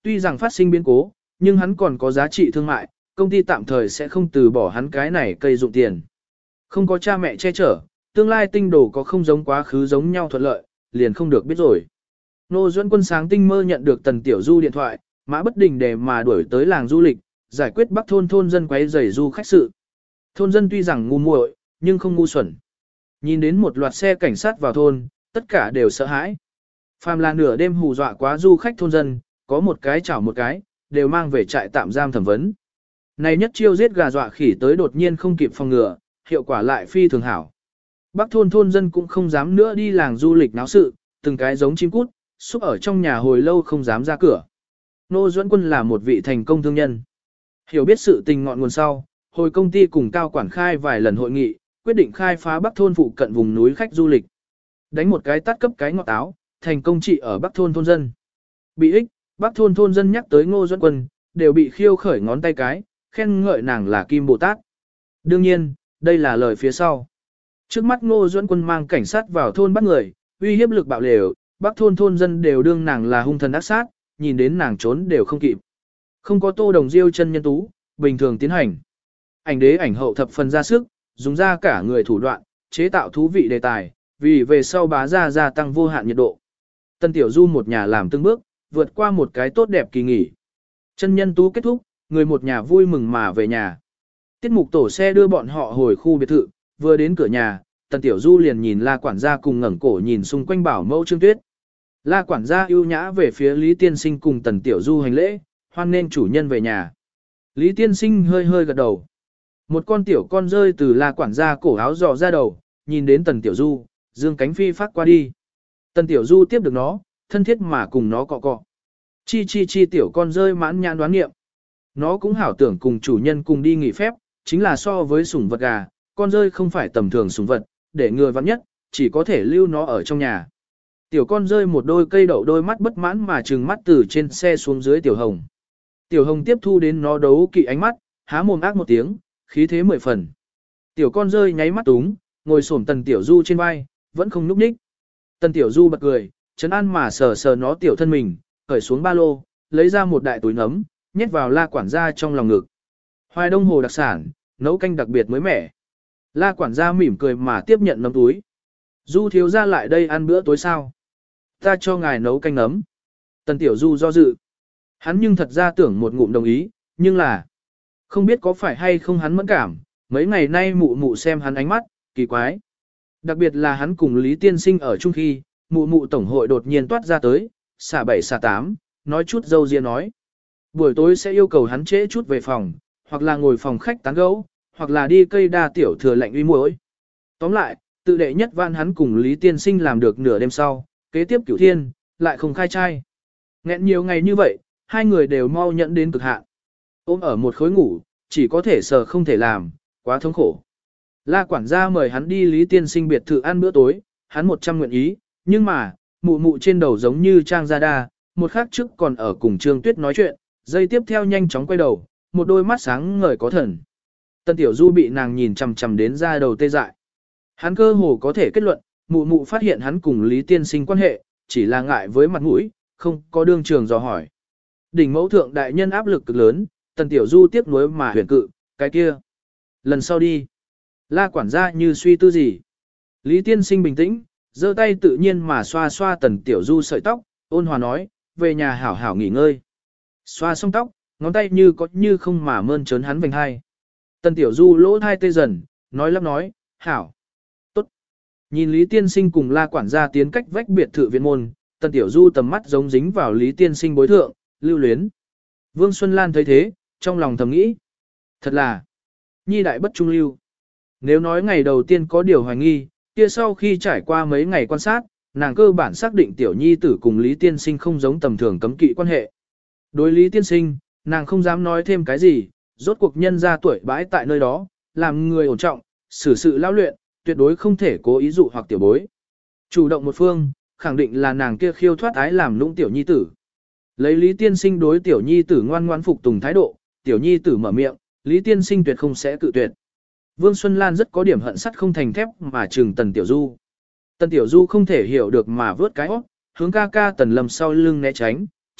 Tuy rằng phát sinh biến cố, nhưng hắn còn có giá trị thương mại, công ty tạm thời sẽ không từ bỏ hắn cái này cây dụng tiền. Không có cha mẹ che chở, tương lai tinh đồ có không giống quá khứ giống nhau thuận lợi, liền không được biết rồi. Nô Duẫn Quân sáng tinh mơ nhận được Tần Tiểu Du điện thoại, mã bất đình để mà đuổi tới làng du lịch, giải quyết Bắc thôn dân quấy rầy du khách sự. Thôn dân tuy rằng ngu muội, nhưng không ngu xuẩn. Nhìn đến một loạt xe cảnh sát vào thôn, tất cả đều sợ hãi. Phàm là nửa đêm hù dọa quá du khách thôn dân, có một cái chảo một cái, đều mang về trại tạm giam thẩm vấn. Này nhất chiêu giết gà dọa khỉ tới đột nhiên không kịp phòng ngừa, hiệu quả lại phi thường hảo. Bắc thôn dân cũng không dám nữa đi làng du lịch náo sự, từng cái giống chim cút, xúc ở trong nhà hồi lâu không dám ra cửa. Nô Duẫn Quân là một vị thành công thương nhân. Hiểu biết sự tình ngọn nguồn sau, hồi công ty cùng cao quản khai vài lần hội nghị, quyết định khai phá Bắc thôn phụ cận vùng núi khách du lịch. Đánh một cái tắt cấp cái ngọt áo, thành công trị ở Bắc thôn dân. Bị ích, Bắc thôn dân nhắc tới Ngô Duẫn Quân, đều bị khiêu khởi ngón tay cái, khen ngợi nàng là Kim Bồ Tát. Đương nhiên, đây là lời phía sau. Trước mắt Ngô Duẫn Quân mang cảnh sát vào thôn bắt người, uy hiếp lực bạo lều, Bắc thôn dân đều đương nàng là hung thần ác sát, nhìn đến nàng trốn đều không kịp. Không có Tô Đồng Diêu chân nhân tú, bình thường tiến hành. Ảnh đế ảnh hậu thập phần ra sức, dùng ra cả người thủ đoạn, chế tạo thú vị đề tài, vì về sau bá ra gia tăng vô hạn nhiệt độ. Tân Tiểu Du một nhà làm từng bước, vượt qua một cái tốt đẹp kỳ nghỉ. Chân nhân tú kết thúc, người một nhà vui mừng mà về nhà. Tiết mục tổ xe đưa bọn họ hồi khu biệt thự, vừa đến cửa nhà, Tần Tiểu Du liền nhìn La quản gia cùng ngẩng cổ nhìn xung quanh bảo mẫu Trương Tuyết. La quản gia ưu nhã về phía Lý Tiên Sinh cùng Tần Tiểu Du hành lễ, hoan nên chủ nhân về nhà. Lý Tiên Sinh hơi hơi gật đầu. Một con tiểu con rơi từ La quản gia cổ áo dò ra đầu, nhìn đến Tần Tiểu Du, dương cánh phi phát qua đi. Tần Tiểu Du tiếp được nó, thân thiết mà cùng nó cọ cọ. Chi chi chi tiểu con rơi mãn nhãn đoán nghiệm. Nó cũng hảo tưởng cùng chủ nhân cùng đi nghỉ phép, chính là so với sủng vật gà, con rơi không phải tầm thường sủng vật, để người vắng nhất, chỉ có thể lưu nó ở trong nhà. Tiểu con rơi một đôi cây đậu đôi mắt bất mãn mà trừng mắt từ trên xe xuống dưới Tiểu Hồng. Tiểu Hồng tiếp thu đến nó đấu kỵ ánh mắt, há mồm ác một tiếng, khí thế 10 phần. Tiểu con rơi nháy mắt túng, ngồi xổm Tần Tiểu Du trên vai, vẫn không nhúc nhích. Tần Tiểu Du bật cười, trấn an mà sờ sờ nó tiểu thân mình, cởi xuống ba lô, lấy ra một đại túi nấm, nhét vào La quản gia trong lòng ngực. Hoài Đông Hồ đặc sản, nấu canh đặc biệt mới mẻ. La quản gia mỉm cười mà tiếp nhận nấm túi. Du thiếu gia lại đây ăn bữa tối sao? Ta cho ngài nấu canh nấm. Tần Tiểu Du do dự. Hắn nhưng thật ra tưởng một ngụm đồng ý, nhưng là không biết có phải hay không hắn mẫn cảm, mấy ngày nay mụ mụ xem hắn ánh mắt, kỳ quái. Đặc biệt là hắn cùng Lý Tiên Sinh ở chung khi, mụ mụ tổng hội đột nhiên toát ra tới, xả 7 xả 8, nói chút dâu ria nói. Buổi tối sẽ yêu cầu hắn trễ chút về phòng, hoặc là ngồi phòng khách tán gẫu, hoặc là đi cây đa tiểu thừa lạnh uy muội. Tóm lại, tự đệ nhất van hắn cùng Lý Tiên Sinh làm được nửa đêm sau, kế tiếp Cửu Thiên, lại không khai trai. Nghẹn nhiều ngày như vậy, hai người đều mau nhận đến cực hạn. Ôm ở một khối ngủ, chỉ có thể sờ không thể làm, quá thống khổ. La quản gia mời hắn đi Lý Tiên Sinh biệt thự ăn bữa tối, hắn 100 nguyện ý, nhưng mà, mụ mụ trên đầu giống như Trang Gia Đa, một khắc trước còn ở cùng Trương Tuyết nói chuyện, giây tiếp theo nhanh chóng quay đầu, một đôi mắt sáng ngời có thần. Tần Tiểu Du bị nàng nhìn chằm chằm đến ra đầu tê dại. Hắn cơ hồ có thể kết luận, mụ mụ phát hiện hắn cùng Lý Tiên Sinh quan hệ, chỉ là ngại với mặt mũi, không có đương trường dò hỏi. Đỉnh mẫu thượng đại nhân áp lực cực lớn, Tần Tiểu Du tiếc nuối mà huyền cự, cái kia. Lần sau đi. La quản gia như suy tư gì. Lý Tiên Sinh bình tĩnh, giơ tay tự nhiên mà xoa xoa Tần Tiểu Du sợi tóc, ôn hòa nói, về nhà hảo hảo nghỉ ngơi. Xoa xong tóc, ngón tay như có như không mà mơn trớn hắn vành hai. Tần Tiểu Du lỗ thai tê dần, nói lắp nói, hảo. Tốt. Nhìn Lý Tiên Sinh cùng La quản gia tiến cách vách biệt thự viện môn, Tần Tiểu Du tầm mắt giống dính vào Lý Tiên Sinh bối thượng, lưu luyến. Vương Xuân Lan thấy thế, trong lòng thầm nghĩ. Thật là, nhi đại bất trung lưu. Nếu nói ngày đầu tiên có điều hoài nghi, kia sau khi trải qua mấy ngày quan sát, nàng cơ bản xác định tiểu nhi tử cùng Lý Tiên Sinh không giống tầm thường cấm kỵ quan hệ. Đối Lý Tiên Sinh, nàng không dám nói thêm cái gì, rốt cuộc nhân ra tuổi bãi tại nơi đó, làm người ổn trọng, xử sự lao luyện, tuyệt đối không thể cố ý dụ hoặc tiểu bối. Chủ động một phương, khẳng định là nàng kia khiêu thoát ái làm lũng tiểu nhi tử. Lấy Lý Tiên Sinh đối tiểu nhi tử ngoan ngoãn phục tùng thái độ, tiểu nhi tử mở miệng, Lý Tiên Sinh tuyệt không sẽ cự tuyệt. Vương Xuân Lan rất có điểm hận sắt không thành thép mà trừng Tần Tiểu Du. Tần Tiểu Du không thể hiểu được mà vớt cái óc, hướng ca ca Tần Lâm sau lưng né tránh,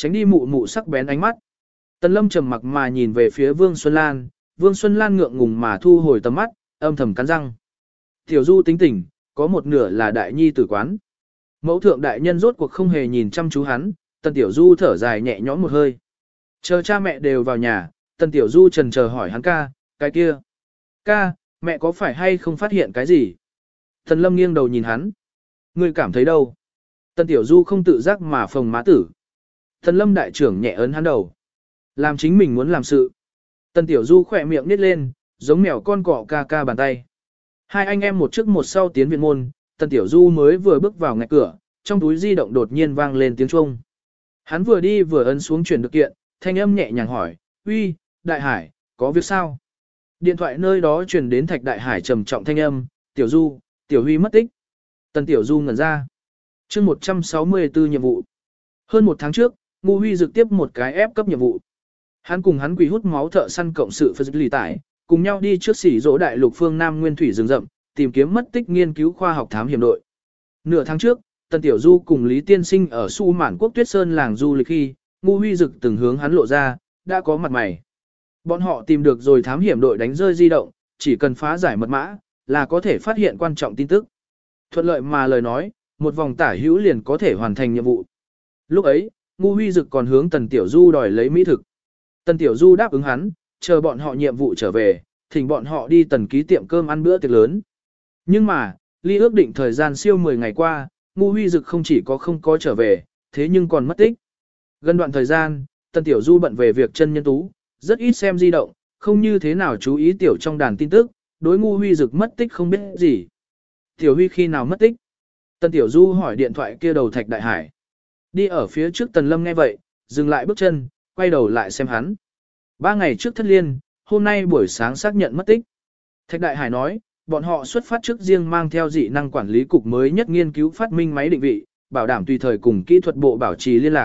tránh đi mụ mụ sắc bén ánh mắt. Tần Lâm trầm mặc mà nhìn về phía Vương Xuân Lan, Vương Xuân Lan ngượng ngùng mà thu hồi tầm mắt, âm thầm cắn răng. Tiểu Du tính tình, có một nửa là đại nhi tử quán. Mẫu thượng đại nhân rốt cuộc không hề nhìn chăm chú hắn, Tần Tiểu Du thở dài nhẹ nhõm một hơi. Chờ cha mẹ đều vào nhà, Tần Tiểu Du trần chờ hỏi hắn ca, cái kia. Ca, mẹ có phải hay không phát hiện cái gì? Tần Lâm nghiêng đầu nhìn hắn. Ngươi cảm thấy đâu? Tần Tiểu Du không tự giác mà phồng má tử. Tần Lâm đại trưởng nhẹ ấn hắn đầu. Làm chính mình muốn làm sự. Tần Tiểu Du khỏe miệng nít lên, giống mèo con cọ ca ca bàn tay. Hai anh em một trước một sau tiến viện môn, Tần Tiểu Du mới vừa bước vào ngạch cửa, trong túi di động đột nhiên vang lên tiếng chuông. Hắn vừa đi vừa ấn xuống chuyển được kiện, thanh âm nhẹ nhàng hỏi, uy, Đại Hải, có việc sao? Điện thoại nơi đó truyền đến Thạch Đại Hải trầm trọng thanh âm, Tiểu Du, Tiểu Huy mất tích. Tần Tiểu Du ngẩn ra. Chương 164 nhiệm vụ. Hơn một tháng trước, Ngô Huy trực tiếp một cái ép cấp nhiệm vụ. Hắn cùng hắn quỷ hút máu thợ săn cộng sự phân lì tải, cùng nhau đi trước xỉ dỗ đại lục phương Nam Nguyên Thủy rừng rậm, tìm kiếm mất tích nghiên cứu khoa học thám hiểm đội. Nửa tháng trước, Tần Tiểu Du cùng Lý Tiên Sinh ở Su Mản Quốc Tuyết Sơn làng du lịch khi, Ngô Huy Dực từng hướng hắn lộ ra, đã có mặt mày. Bọn họ tìm được rồi thám hiểm đội đánh rơi di động, chỉ cần phá giải mật mã, là có thể phát hiện quan trọng tin tức. Thuận lợi mà lời nói, một vòng tả hữu liền có thể hoàn thành nhiệm vụ. Lúc ấy, Ngô Huy Dực còn hướng Tần Tiểu Du đòi lấy mỹ thực. Tần Tiểu Du đáp ứng hắn, chờ bọn họ nhiệm vụ trở về, thỉnh bọn họ đi Tần ký tiệm cơm ăn bữa tiệc lớn. Nhưng mà, ly ước định thời gian siêu 10 ngày qua, Ngô Huy Dực không chỉ có không có trở về, thế nhưng còn mất tích. Gần đoạn thời gian, Tần Tiểu Du bận về việc chân nhân tú, rất ít xem di động, không như thế nào chú ý tiểu trong đàn tin tức, đối Ngô Huy Dực mất tích không biết gì. Tiểu Huy khi nào mất tích? Tần Tiểu Du hỏi điện thoại kia đầu Thạch Đại Hải. Đi ở phía trước Tần Lâm nghe vậy, dừng lại bước chân, quay đầu lại xem hắn. 3 ngày trước thất liên, hôm nay buổi sáng xác nhận mất tích. Thạch Đại Hải nói, bọn họ xuất phát trước riêng mang theo dị năng quản lý cục mới nhất nghiên cứu phát minh máy định vị, bảo đảm tùy thời cùng kỹ thuật bộ bảo trì liên lạc.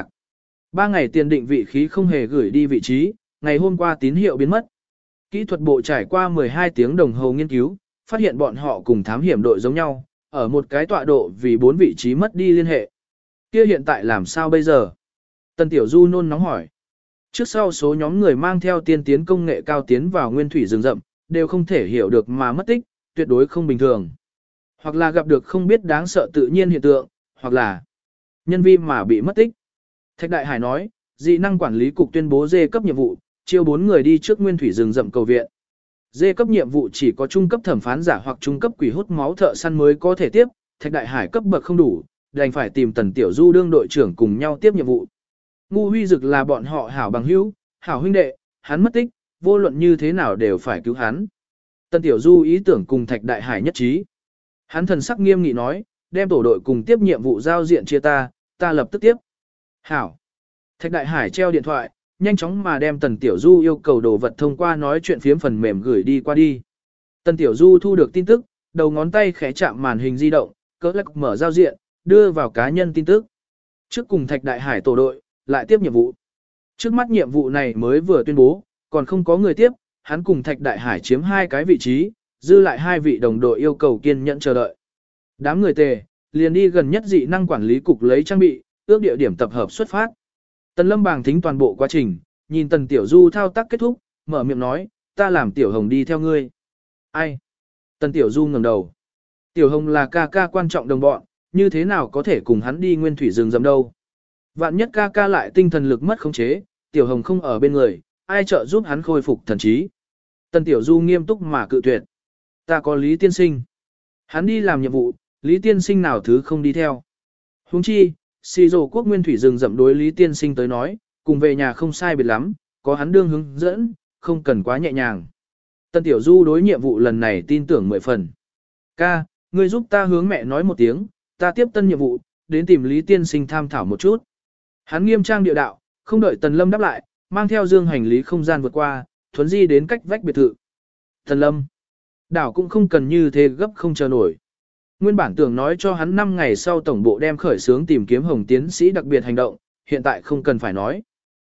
3 ngày tiền định vị khí không hề gửi đi vị trí, ngày hôm qua tín hiệu biến mất. Kỹ thuật bộ trải qua 12 tiếng đồng hồ nghiên cứu, phát hiện bọn họ cùng thám hiểm đội giống nhau, ở một cái tọa độ vì 4 vị trí mất đi liên hệ. Kia hiện tại làm sao bây giờ? Tần Tiểu Du nôn nóng hỏi. Trước sau số nhóm người mang theo tiên tiến công nghệ cao tiến vào nguyên thủy rừng rậm, đều không thể hiểu được mà mất tích, tuyệt đối không bình thường. Hoặc là gặp được không biết đáng sợ tự nhiên hiện tượng, hoặc là nhân vi mà bị mất tích. Thạch Đại Hải nói, dị năng quản lý cục tuyên bố dê cấp nhiệm vụ, chiêu 4 người đi trước nguyên thủy rừng rậm cầu viện. Dê cấp nhiệm vụ chỉ có trung cấp thẩm phán giả hoặc trung cấp quỷ hút máu thợ săn mới có thể tiếp, Thạch Đại Hải cấp bậc không đủ, đành phải tìm Tần Tiểu Du đương đội trưởng cùng nhau tiếp nhiệm vụ. Ngô Huy Dực là bọn họ hảo bằng hữu, hảo huynh đệ, hắn mất tích, vô luận như thế nào đều phải cứu hắn. Tần Tiểu Du ý tưởng cùng Thạch Đại Hải nhất trí. Hắn thần sắc nghiêm nghị nói, đem tổ đội cùng tiếp nhiệm vụ giao diện chia ta lập tức tiếp. Hảo. Thạch Đại Hải treo điện thoại, nhanh chóng mà đem Tần Tiểu Du yêu cầu đồ vật thông qua nói chuyện phiếm phần mềm gửi đi qua đi. Tần Tiểu Du thu được tin tức, đầu ngón tay khẽ chạm màn hình di động, cỡ lắc mở giao diện, đưa vào cá nhân tin tức. Trước cùng Thạch Đại Hải tổ đội, lại tiếp nhiệm vụ. Trước mắt nhiệm vụ này mới vừa tuyên bố, còn không có người tiếp, hắn cùng Thạch Đại Hải chiếm 2 cái vị trí, dư lại 2 vị đồng đội yêu cầu kiên nhẫn chờ đợi. Đám người tề, liền đi gần nhất dị năng quản lý cục lấy trang bị, ước địa điểm tập hợp xuất phát. Tần Lâm bàng thính toàn bộ quá trình, nhìn Tần Tiểu Du thao tác kết thúc, mở miệng nói, ta làm Tiểu Hồng đi theo ngươi. Ai? Tần Tiểu Du ngẩng đầu. Tiểu Hồng là ca ca quan trọng đồng bọn, như thế nào có thể cùng hắn đi nguyên thủy rừng rậm đâu. Vạn nhất ca ca lại tinh thần lực mất khống chế, Tiểu Hồng không ở bên người, ai trợ giúp hắn khôi phục thần trí. Tần Tiểu Du nghiêm túc mà cự tuyệt. Ta có Lý Tiên Sinh. Hắn đi làm nhiệm vụ, Lý Tiên Sinh nào thứ không đi theo. Huống chi, xì rồ quốc nguyên thủy rừng rậm đối Lý Tiên Sinh tới nói, cùng về nhà không sai biệt lắm, có hắn đương hướng dẫn, không cần quá nhẹ nhàng. Tần Tiểu Du đối nhiệm vụ lần này tin tưởng 10 phần. Ca, ngươi giúp ta hướng mẹ nói một tiếng, ta tiếp tân nhiệm vụ, đến tìm Lý Tiên Sinh tham thảo một chút. Hắn nghiêm trang địa đạo, không đợi Tần Lâm đáp lại, mang theo dương hành lý không gian vượt qua, thuấn di đến cách vách biệt thự. Tần Lâm, đảo cũng không cần như thế gấp không chờ nổi. Nguyên bản tưởng nói cho hắn 5 ngày sau tổng bộ đem khởi xướng tìm kiếm Hồng tiến sĩ đặc biệt hành động, hiện tại không cần phải nói.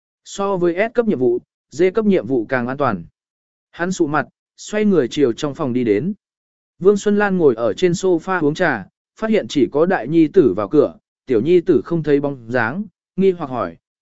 So với S cấp nhiệm vụ, D cấp nhiệm vụ càng an toàn. Hắn sụ mặt, xoay người chiều trong phòng đi đến. Vương Xuân Lan ngồi ở trên sofa uống trà, phát hiện chỉ có đại nhi tử vào cửa, tiểu nhi tử không thấy bóng dáng, nghi hoặc hỏi,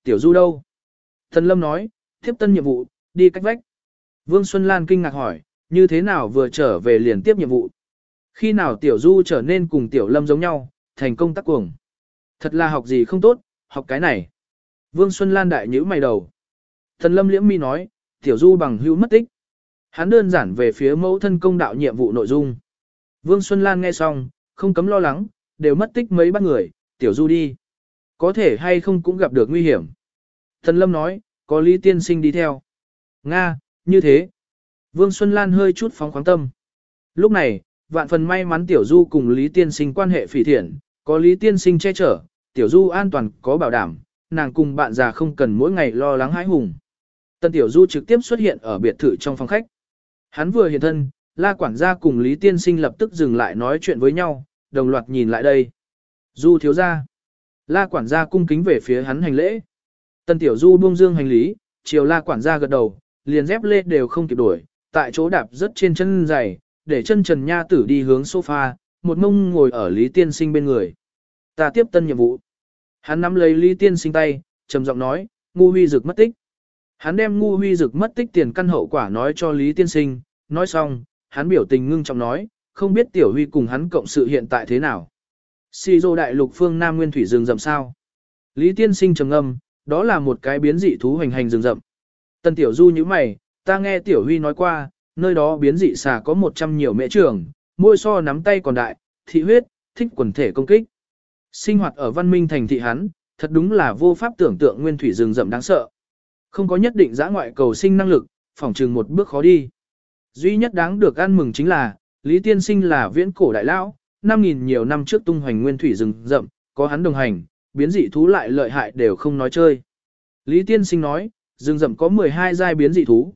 Tiểu Du đâu? Tần Lâm nói, tiếp tân nhiệm vụ, đi cách vách. Vương Xuân Lan kinh ngạc hỏi, như thế nào vừa trở về liền tiếp nhiệm vụ? Khi nào Tiểu Du trở nên cùng Tiểu Lâm giống nhau, thành công tác cuồng? Thật là học gì không tốt, học cái này. Vương Xuân Lan đại nhíu mày đầu. Tần Lâm liễm mi nói, Tiểu Du bằng hữu mất tích. Hắn đơn giản về phía mẫu thân công đạo nhiệm vụ nội dung. Vương Xuân Lan nghe xong, không cấm lo lắng, đều mất tích mấy bác người, Tiểu Du đi. Có thể hay không cũng gặp được nguy hiểm. Tần Lâm nói, có Lý Tiên Sinh đi theo. Nga, như thế. Vương Xuân Lan hơi chút phóng khoáng tâm. Lúc này, vạn phần may mắn Tiểu Du cùng Lý Tiên Sinh quan hệ phỉ thiện, có Lý Tiên Sinh che chở, Tiểu Du an toàn có bảo đảm, nàng cùng bạn già không cần mỗi ngày lo lắng hãi hùng. Tân Tiểu Du trực tiếp xuất hiện ở biệt thự trong phòng khách. Hắn vừa hiện thân, La quản gia cùng Lý Tiên Sinh lập tức dừng lại nói chuyện với nhau, đồng loạt nhìn lại đây. Du thiếu gia. La quản gia cung kính về phía hắn hành lễ. Tân Tiểu Du buông dương hành lý, chiều La quản gia gật đầu, liền dép lê đều không kịp đuổi, tại chỗ đạp rất trên chân giày, để chân trần nha tử đi hướng sofa, một mông ngồi ở Lý Tiên Sinh bên người. Ta tiếp tân nhiệm vụ. Hắn nắm lấy Lý Tiên Sinh tay, trầm giọng nói, Ngu Huy Dực mất tích. Hắn đem Ngu Huy Dực mất tích tiền căn hậu quả nói cho Lý Tiên Sinh, nói xong, hắn biểu tình ngưng trọng nói, không biết Tiểu Huy cùng hắn cộng sự hiện tại thế nào. Xì Dô đại lục phương Nam Nguyên thủy rừng rậm sao? Lý Tiên Sinh trầm ngâm, đó là một cái biến dị thú hoành hành rừng rậm. Tân Tiểu Du như mày, ta nghe Tiểu Huy nói qua, nơi đó biến dị xà có 100 nhiều mễ trưởng, môi so nắm tay còn đại, thị huyết, thích quần thể công kích. Sinh hoạt ở văn minh thành thị hắn, thật đúng là vô pháp tưởng tượng nguyên thủy rừng rậm đáng sợ. Không có nhất định dã ngoại cầu sinh năng lực, phỏng chừng một bước khó đi. Duy nhất đáng được ăn mừng chính là, Lý Tiên Sinh là viễn cổ đại lão, 5.000 nhiều năm trước tung hoành nguyên thủy rừng rậm, có hắn đồng hành, biến dị thú lại lợi hại đều không nói chơi. Lý Tiên Sinh nói, rừng rậm có 12 giai biến dị thú.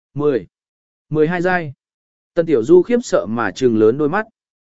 12 giai. Tân Tiểu Du khiếp sợ mà trừng lớn đôi mắt.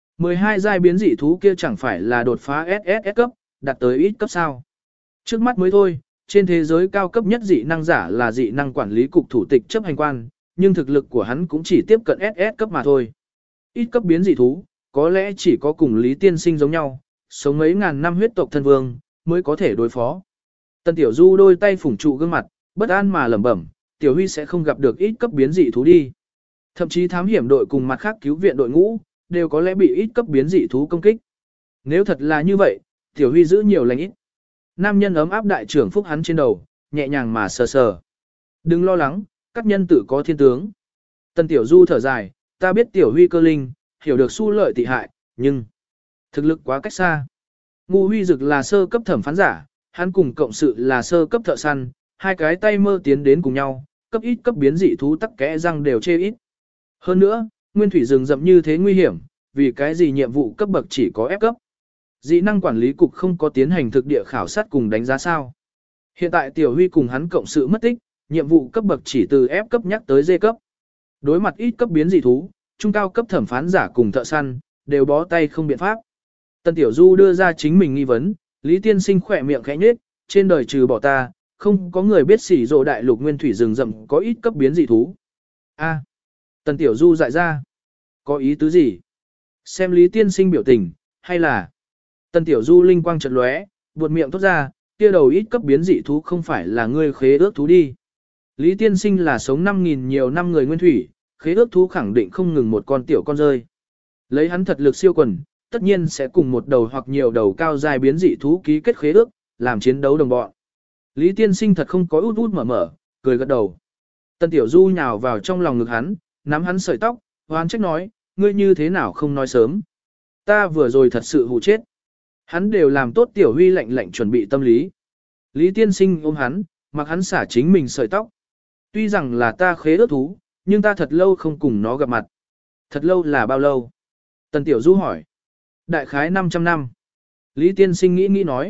12 giai biến dị thú kia chẳng phải là đột phá SSS cấp, đạt tới ít cấp sao. Trước mắt mới thôi, trên thế giới cao cấp nhất dị năng giả là dị năng quản lý cục thủ tịch chấp hành quan, nhưng thực lực của hắn cũng chỉ tiếp cận SS cấp mà thôi. Ít cấp biến dị thú, có lẽ chỉ có cùng Lý Tiên Sinh giống nhau, sống mấy ngàn năm huyết tộc thân vương, mới có thể đối phó. Tân Tiểu Du đôi tay phủng trụ gương mặt, bất an mà lẩm bẩm, Tiểu Huy sẽ không gặp được ít cấp biến dị thú đi. Thậm chí thám hiểm đội cùng mặt khác cứu viện đội ngũ, đều có lẽ bị ít cấp biến dị thú công kích. Nếu thật là như vậy, Tiểu Huy giữ nhiều lành ít. Nam nhân ấm áp đại trưởng phúc hắn trên đầu, nhẹ nhàng mà sờ sờ. Đừng lo lắng, các nhân tự có thiên tướng. Tân Tiểu Du thở dài, ta biết Tiểu Huy cơ linh, hiểu được xu lợi tị hại, nhưng thực lực quá cách xa. Ngu Huy Dực là sơ cấp thẩm phán giả, hắn cùng cộng sự là sơ cấp thợ săn, hai cái tay mơ tiến đến cùng nhau, cấp ít cấp biến dị thú tắc kẽ răng đều chê ít. Hơn nữa, nguyên thủy rừng rậm như thế nguy hiểm, vì cái gì nhiệm vụ cấp bậc chỉ có F cấp. Dị năng quản lý cục không có tiến hành thực địa khảo sát cùng đánh giá sao. Hiện tại Tiểu Huy cùng hắn cộng sự mất tích, nhiệm vụ cấp bậc chỉ từ F cấp nhắc tới D cấp. Đối mặt ít cấp biến dị thú, trung cao cấp thẩm phán giả cùng thợ săn, đều bó tay không biện pháp. Tân Tiểu Du đưa ra chính mình nghi vấn, Lý Tiên Sinh khỏe miệng khẽ nhếch, trên đời trừ bỏ ta, không có người biết Xỉ Dô đại lục nguyên thủy rừng rậm có ít cấp biến dị thú. A. Tân Tiểu Du dại ra. Có ý tứ gì? Xem Lý Tiên Sinh biểu tình, hay là... Tân Tiểu Du linh quang chợt lóe, buột miệng thốt ra, kia đầu ít cấp biến dị thú không phải là ngươi khế ước thú đi. Lý Tiên Sinh là sống 5.000 nhiều năm người nguyên thủy, khế ước thú khẳng định không ngừng một con tiểu con rơi. Lấy hắn thật lực siêu quần, tất nhiên sẽ cùng một đầu hoặc nhiều đầu cao dài biến dị thú ký kết khế ước, làm chiến đấu đồng bọn. Lý Tiên Sinh thật không có út út mở mở, cười gật đầu. Tân Tiểu Du nhào vào trong lòng ngực hắn, nắm hắn sợi tóc, hoán trách nói, ngươi như thế nào không nói sớm. Ta vừa rồi thật sự hù chết. Hắn đều làm tốt Tiểu Huy lạnh lạnh chuẩn bị tâm lý. Lý Tiên Sinh ôm hắn, mặc hắn xả chính mình sợi tóc. Tuy rằng là ta khế ước thú, nhưng ta thật lâu không cùng nó gặp mặt. Thật lâu là bao lâu? Tần Tiểu Du hỏi. Đại khái 500 năm. Lý Tiên Sinh nghĩ nói.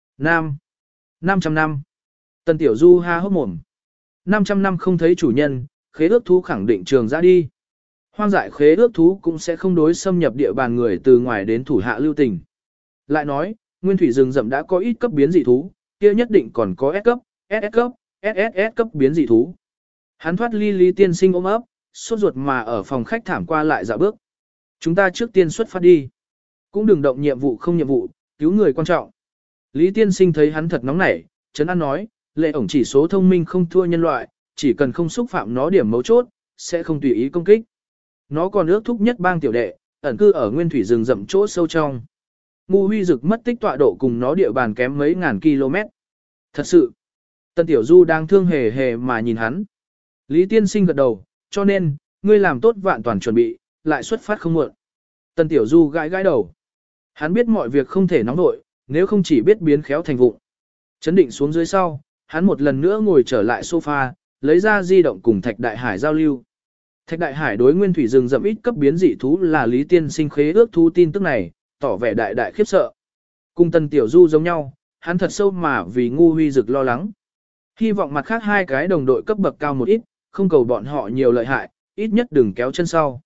500 năm. Tần Tiểu Du ha hốc mồm. 500 năm không thấy chủ nhân, khế ước thú khẳng định trường ra đi. Hoang dại khế ước thú cũng sẽ không đối xâm nhập địa bàn người từ ngoài đến thủ hạ lưu tình. Lại nói, nguyên thủy rừng rậm đã có ít cấp biến dị thú, kia nhất định còn có S cấp, SS cấp, SSS cấp biến dị thú. Hắn thoát ly Lý Tiên Sinh ôm ấp, sốt ruột mà ở phòng khách thảm qua lại dạo bước. Chúng ta trước tiên xuất phát đi. Cũng đừng động nhiệm vụ không nhiệm vụ, cứu người quan trọng. Lý Tiên Sinh thấy hắn thật nóng nảy, trấn an nói, Lệ ổng chỉ số thông minh không thua nhân loại, chỉ cần không xúc phạm nó điểm mấu chốt, sẽ không tùy ý công kích. Nó còn ước thúc nhất bang tiểu đệ, ẩn cư ở nguyên thủy rừng rậm chỗ sâu trong. Ngu Huy Dực mất tích tọa độ cùng nó địa bàn kém mấy ngàn km. Thật sự, Tân Tiểu Du đang thương hề hề mà nhìn hắn. Lý Tiên Sinh gật đầu, cho nên, ngươi làm tốt vạn toàn chuẩn bị, lại xuất phát không muộn. Tân Tiểu Du gãi gãi đầu. Hắn biết mọi việc không thể nóng nội, nếu không chỉ biết biến khéo thành vụng. Chấn định xuống dưới sau, hắn một lần nữa ngồi trở lại sofa, lấy ra di động cùng Thạch Đại Hải giao lưu. Thạch Đại Hải đối nguyên thủy rừng rậm ít cấp biến dị thú là Lý Tiên Sinh khế ước thú tin tức này, tỏ vẻ đại đại khiếp sợ. Cùng Tân Tiểu Du giống nhau, hắn thật sâu mà vì Ngu Huy Dực lo lắng. Hy vọng mặt khác hai cái đồng đội cấp bậc cao một ít, không cầu bọn họ nhiều lợi hại, ít nhất đừng kéo chân sau.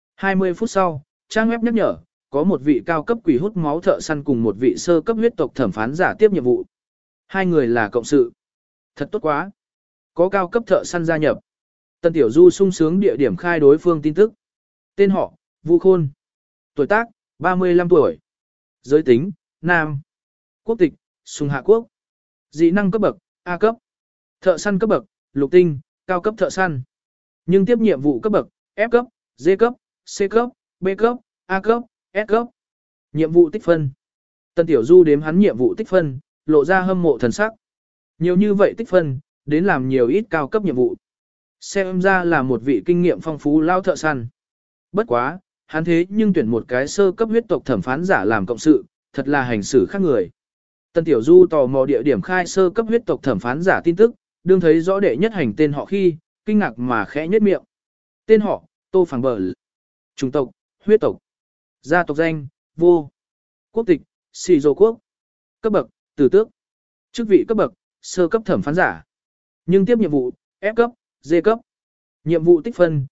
20 phút sau, trang web nhắc nhở, có một vị cao cấp quỷ hút máu thợ săn cùng một vị sơ cấp huyết tộc thẩm phán giả tiếp nhiệm vụ. Hai người là cộng sự. Thật tốt quá. Có cao cấp thợ săn gia nhập. Tân Tiểu Du sung sướng địa điểm khai đối phương tin tức. Tên họ, Vu Khôn. Tuổi tác, 35 tuổi. Giới tính, nam. Quốc tịch, Sùng Hạ Quốc. Dị năng cấp bậc, A cấp. Thợ săn cấp bậc, lục tinh, cao cấp thợ săn. Nhưng tiếp nhiệm vụ cấp bậc, F cấp, D cấp, C cấp, B cấp, A cấp, S cấp. Nhiệm vụ tích phân. Tân Tiểu Du đếm hắn nhiệm vụ tích phân, lộ ra hâm mộ thần sắc. Nhiều như vậy tích phân, đến làm nhiều ít cao cấp nhiệm vụ. Xem ra là một vị kinh nghiệm phong phú lao thợ săn. Bất quá, hắn thế nhưng tuyển một cái sơ cấp huyết tộc thẩm phán giả làm cộng sự, thật là hành xử khác người. Tân Tiểu Du tò mò địa điểm khai sơ cấp huyết tộc thẩm phán giả tin tức, đương thấy rõ đệ nhất hành tên họ khi, kinh ngạc mà khẽ nhếch miệng. Tên họ, Tô Phàng Bờ. Chủng tộc, huyết tộc. Gia tộc danh, Vô. Quốc tịch, Xì Dô Quốc. Cấp bậc, Tử Tước. Chức vị cấp bậc, sơ cấp thẩm phán giả. Nhưng tiếp nhiệm vụ, F cấp, D cấp. Nhiệm vụ tích phân,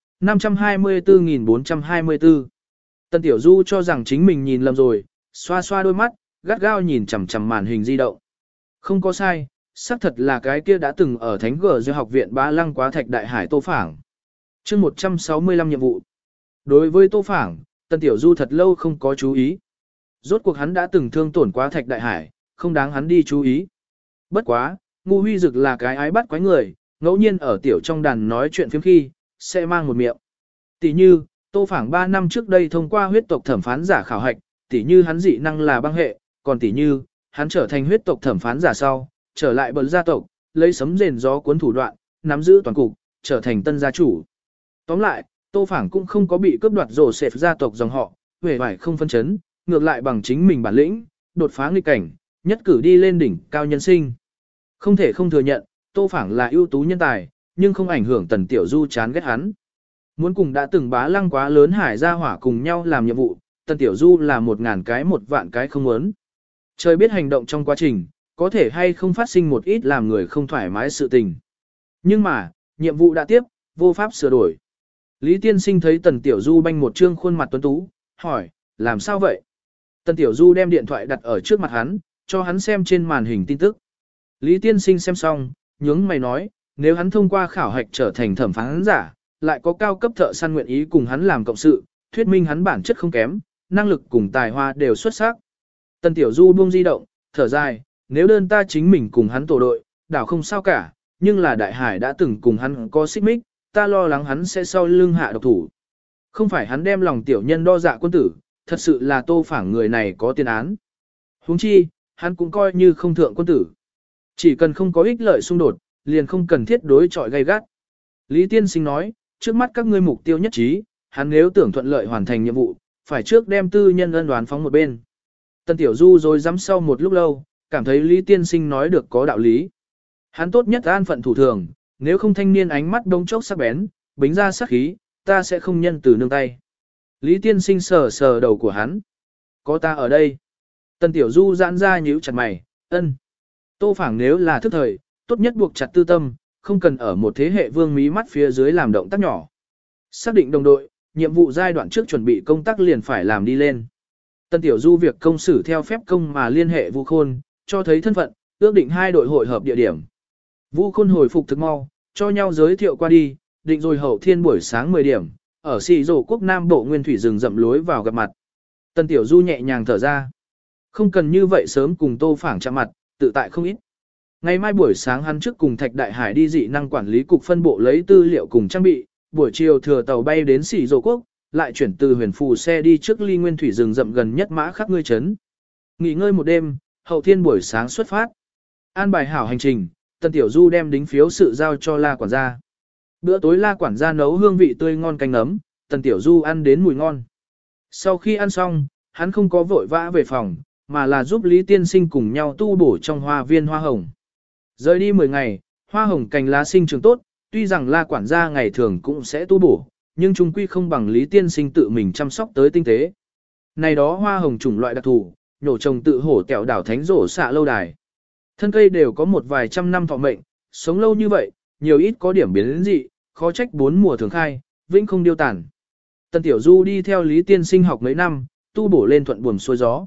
524.424. Tân Tiểu Du cho rằng chính mình nhìn lầm rồi, xoa xoa đôi mắt, gắt gao nhìn chằm chằm màn hình di động. Không có sai, xác thật là cái kia đã từng ở Thánh Gở Dư học viện Bá Lăng Quá Thạch Đại Hải Tô Phảng. Chương 165 nhiệm vụ. Đối với Tô Phảng, Tân Tiểu Du thật lâu không có chú ý. Rốt cuộc hắn đã từng thương tổn quá Thạch Đại Hải, không đáng hắn đi chú ý. Bất quá, Ngu Huy Dực là cái ái bắt quái người, ngẫu nhiên ở tiểu trong đàn nói chuyện phiếm khi, sẽ mang một miệng. Tỷ như, Tô Phảng 3 năm trước đây thông qua huyết tộc thẩm phán giả khảo hạch, tỷ như hắn dị năng là băng hệ, còn tỷ như, hắn trở thành huyết tộc thẩm phán giả sau, trở lại bờ gia tộc, lấy sấm rền gió cuốn thủ đoạn, nắm giữ toàn cục, trở thành tân gia chủ. Tóm lại, Tô Phảng cũng không có bị cướp đoạt rổ xẹp gia tộc dòng họ, huệ vải không phân chấn, ngược lại bằng chính mình bản lĩnh, đột phá nghịch cảnh, nhất cử đi lên đỉnh cao nhân sinh. Không thể không thừa nhận, Tô Phảng là ưu tú nhân tài, nhưng không ảnh hưởng Tần Tiểu Du chán ghét hắn. Muốn cùng đã từng Bá Lăng Quá lớn hải gia hỏa cùng nhau làm nhiệm vụ, Tần Tiểu Du là 1000 cái 1 vạn cái không muốn. Trời biết hành động trong quá trình, có thể hay không phát sinh một ít làm người không thoải mái sự tình. Nhưng mà, nhiệm vụ đã tiếp, vô pháp sửa đổi. Lý Tiên Sinh thấy Tần Tiểu Du banh một trương khuôn mặt tuấn tú, hỏi, làm sao vậy? Tần Tiểu Du đem điện thoại đặt ở trước mặt hắn, cho hắn xem trên màn hình tin tức. Lý Tiên Sinh xem xong, nhướng mày nói, nếu hắn thông qua khảo hạch trở thành thẩm phán giả, lại có cao cấp thợ săn nguyện ý cùng hắn làm cộng sự, thuyết minh hắn bản chất không kém, năng lực cùng tài hoa đều xuất sắc. Tần Tiểu Du buông di động, thở dài, nếu đơn ta chính mình cùng hắn tổ đội, đảo không sao cả, nhưng là Đại Hải đã từng cùng hắn có xích mích, ta lo lắng hắn sẽ sau lưng hạ độc thủ. Không phải hắn đem lòng tiểu nhân đo dạ quân tử, thật sự là Tô Phảng người này có tiền án. Huống chi, hắn cũng coi như không thượng quân tử. Chỉ cần không có ích lợi xung đột, liền không cần thiết đối chọi gay gắt. Lý Tiên Sinh nói, trước mắt các ngươi mục tiêu nhất trí, hắn nếu tưởng thuận lợi hoàn thành nhiệm vụ, phải trước đem tư nhân ân đoán phóng một bên. Tần Tiểu Du rồi dám sau một lúc lâu, cảm thấy Lý Tiên Sinh nói được có đạo lý. Hắn tốt nhất an phận thủ thường, nếu không thanh niên ánh mắt đông chốc sắc bén, bính ra sắc khí, ta sẽ không nhân từ nương tay. Lý Tiên Sinh sờ sờ đầu của hắn. Có ta ở đây. Tần Tiểu Du giãn ra nhíu chặt mày, ân. Tô Phảng nếu là thức thời, tốt nhất buộc chặt tư tâm, không cần ở một thế hệ vương mí mắt phía dưới làm động tác nhỏ. Xác định đồng đội, nhiệm vụ giai đoạn trước chuẩn bị công tác liền phải làm đi lên. Tần Tiểu Du việc công xử theo phép công mà liên hệ Vu Khôn, cho thấy thân phận, ước định 2 đội hội hợp địa điểm. Vu Khôn hồi phục thực mau, cho nhau giới thiệu qua đi, định rồi hậu thiên buổi sáng 10 điểm, ở Xì Dô Quốc Nam Bộ nguyên thủy rừng rậm lối vào gặp mặt. Tần Tiểu Du nhẹ nhàng thở ra. Không cần như vậy sớm cùng Tô Phảng chạm mặt, tự tại không ít. Ngày mai buổi sáng hắn trước cùng Thạch Đại Hải đi dị năng quản lý cục phân bộ lấy tư liệu cùng trang bị, buổi chiều thừa tàu bay đến Sĩ Dô Quốc, lại chuyển từ huyền phù xe đi trước ly nguyên thủy rừng rậm gần nhất mã khắc ngươi trấn. Nghỉ ngơi một đêm, hậu thiên buổi sáng xuất phát. An bài hảo hành trình, Tần Tiểu Du đem đính phiếu sự giao cho La quản gia. Bữa tối La quản gia nấu hương vị tươi ngon canh nấm, Tần Tiểu Du ăn đến mùi ngon. Sau khi ăn xong, hắn không có vội vã về phòng, mà là giúp Lý Tiên Sinh cùng nhau tu bổ trong hoa viên hoa hồng. Rời đi 10 ngày, hoa hồng cành lá sinh trưởng tốt, tuy rằng La quản gia ngày thường cũng sẽ tu bổ, nhưng chung quy không bằng Lý Tiên Sinh tự mình chăm sóc tới tinh tế. Này đó hoa hồng chủng loại đặc thù, nhổ trồng tự hổ kẹo đảo thánh rổ xạ lâu đài. Thân cây đều có một vài trăm năm thọ mệnh, sống lâu như vậy, nhiều ít có điểm biến dị, khó trách 4 mùa thường khai, vĩnh không điêu tàn. Tần Tiểu Du đi theo Lý Tiên Sinh học mấy năm, tu bổ lên thuận buồm xuôi gió.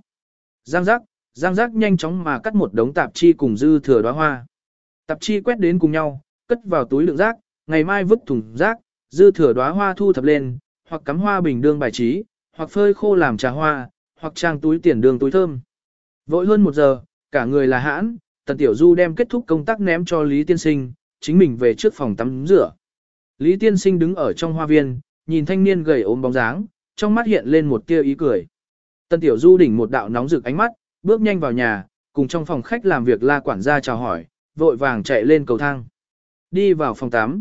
Giang giác nhanh chóng mà cắt một đống tạp chi cùng dư thừa đóa hoa. Tạp chi quét đến cùng nhau, cất vào túi đựng rác, ngày mai vứt thùng rác, dư thừa đóa hoa thu thập lên, hoặc cắm hoa bình đương bài trí, hoặc phơi khô làm trà hoa, hoặc trang túi tiền đường túi thơm. Vội hơn 1 giờ, cả người là hãn, Tần Tiểu Du đem kết thúc công tác ném cho Lý Tiên Sinh, chính mình về trước phòng tắm rửa. Lý Tiên Sinh đứng ở trong hoa viên, nhìn thanh niên gầy ốm bóng dáng, trong mắt hiện lên một tia ý cười. Tần Tiểu Du đỉnh một đạo nóng rực ánh mắt, bước nhanh vào nhà, cùng trong phòng khách làm việc La quản gia chào hỏi, vội vàng chạy lên cầu thang. Đi vào phòng tắm.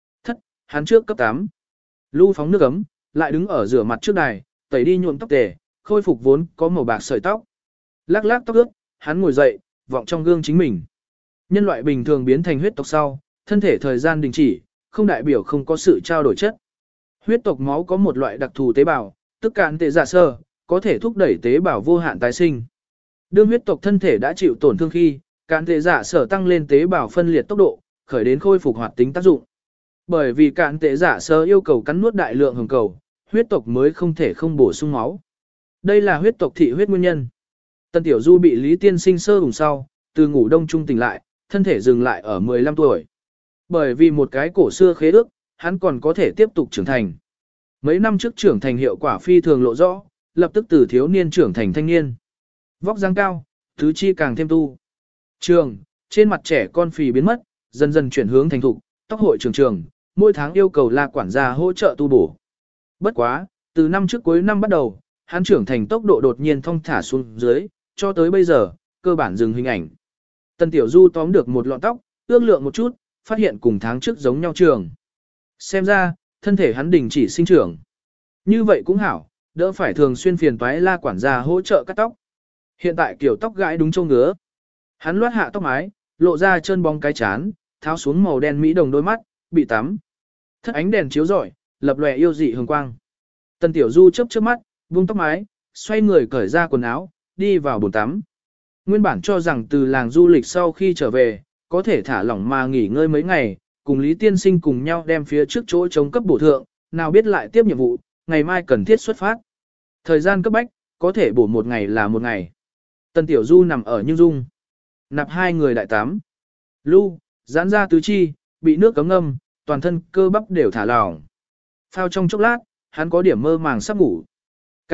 Hắn trước cấp 8. Lưu phóng nước ấm, lại đứng ở rửa mặt trước đài, tẩy đi nhuộm tóc tề, khôi phục vốn có màu bạc sợi tóc. Lắc lắc tóc ướt, hắn ngồi dậy, vọng trong gương chính mình. Nhân loại bình thường biến thành huyết tộc sau, thân thể thời gian đình chỉ, không đại biểu không có sự trao đổi chất. Huyết tộc máu có một loại đặc thù tế bào, tức cản tệ giả sơ, có thể thúc đẩy tế bào vô hạn tái sinh. Đương huyết tộc thân thể đã chịu tổn thương khi, cản tệ giả sở tăng lên tế bào phân liệt tốc độ, khởi đến khôi phục hoạt tính tác dụng. Bởi vì cản tệ giả sơ yêu cầu cắn nuốt đại lượng hồng cầu, huyết tộc mới không thể không bổ sung máu. Đây là huyết tộc thị huyết nguyên nhân. Tần Tiểu Du bị Lý Tiên Sinh sơ vùng sau, từ ngủ đông trung tỉnh lại, thân thể dừng lại ở 15 tuổi. Bởi vì một cái cổ xưa khế ước, hắn còn có thể tiếp tục trưởng thành. Mấy năm trước trưởng thành hiệu quả phi thường lộ rõ, lập tức từ thiếu niên trưởng thành thanh niên. Vóc dáng cao, tứ chi càng thêm tu. Trường, trên mặt trẻ con phì biến mất, dần dần chuyển hướng thành thục, tóc hội trường, mỗi tháng yêu cầu La quản gia hỗ trợ tu bổ. Bất quá, từ năm trước cuối năm bắt đầu, hắn trưởng thành tốc độ đột nhiên thong thả xuống dưới, cho tới bây giờ, cơ bản dừng hình ảnh. Tần Tiểu Du tóm được một lọn tóc, ước lượng một chút, phát hiện cùng tháng trước giống nhau trường. Xem ra, thân thể hắn đình chỉ sinh trưởng. Như vậy cũng hảo, đỡ phải thường xuyên phiền toái La quản gia hỗ trợ cắt tóc. Hiện tại kiểu tóc gãi đúng châu ngứa. Hắn loát hạ tóc mái, lộ ra chân bóng cái chán, tháo xuống màu đen mỹ đồng đôi mắt, bị tắm. Thất ánh đèn chiếu rọi, lập lòe yêu dị hường quang. Tần Tiểu Du chớp chớp mắt, buông tóc mái, xoay người cởi ra quần áo, đi vào bồn tắm. Nguyên bản cho rằng từ làng du lịch sau khi trở về, có thể thả lỏng mà nghỉ ngơi mấy ngày, cùng Lý Tiên Sinh cùng nhau đem phía trước chỗ chống cấp bổ thượng, nào biết lại tiếp nhiệm vụ, ngày mai cần thiết xuất phát. Thời gian cấp bách, có thể bổ một ngày là một ngày. Tần Tiểu Du nằm ở như dung. Nạp 2 người đại tắm. Lưu, giãn ra tứ chi, bị nước cấm ngâm, toàn thân cơ bắp đều thả lỏng. Phao trong chốc lát, hắn có điểm mơ màng sắp ngủ. K.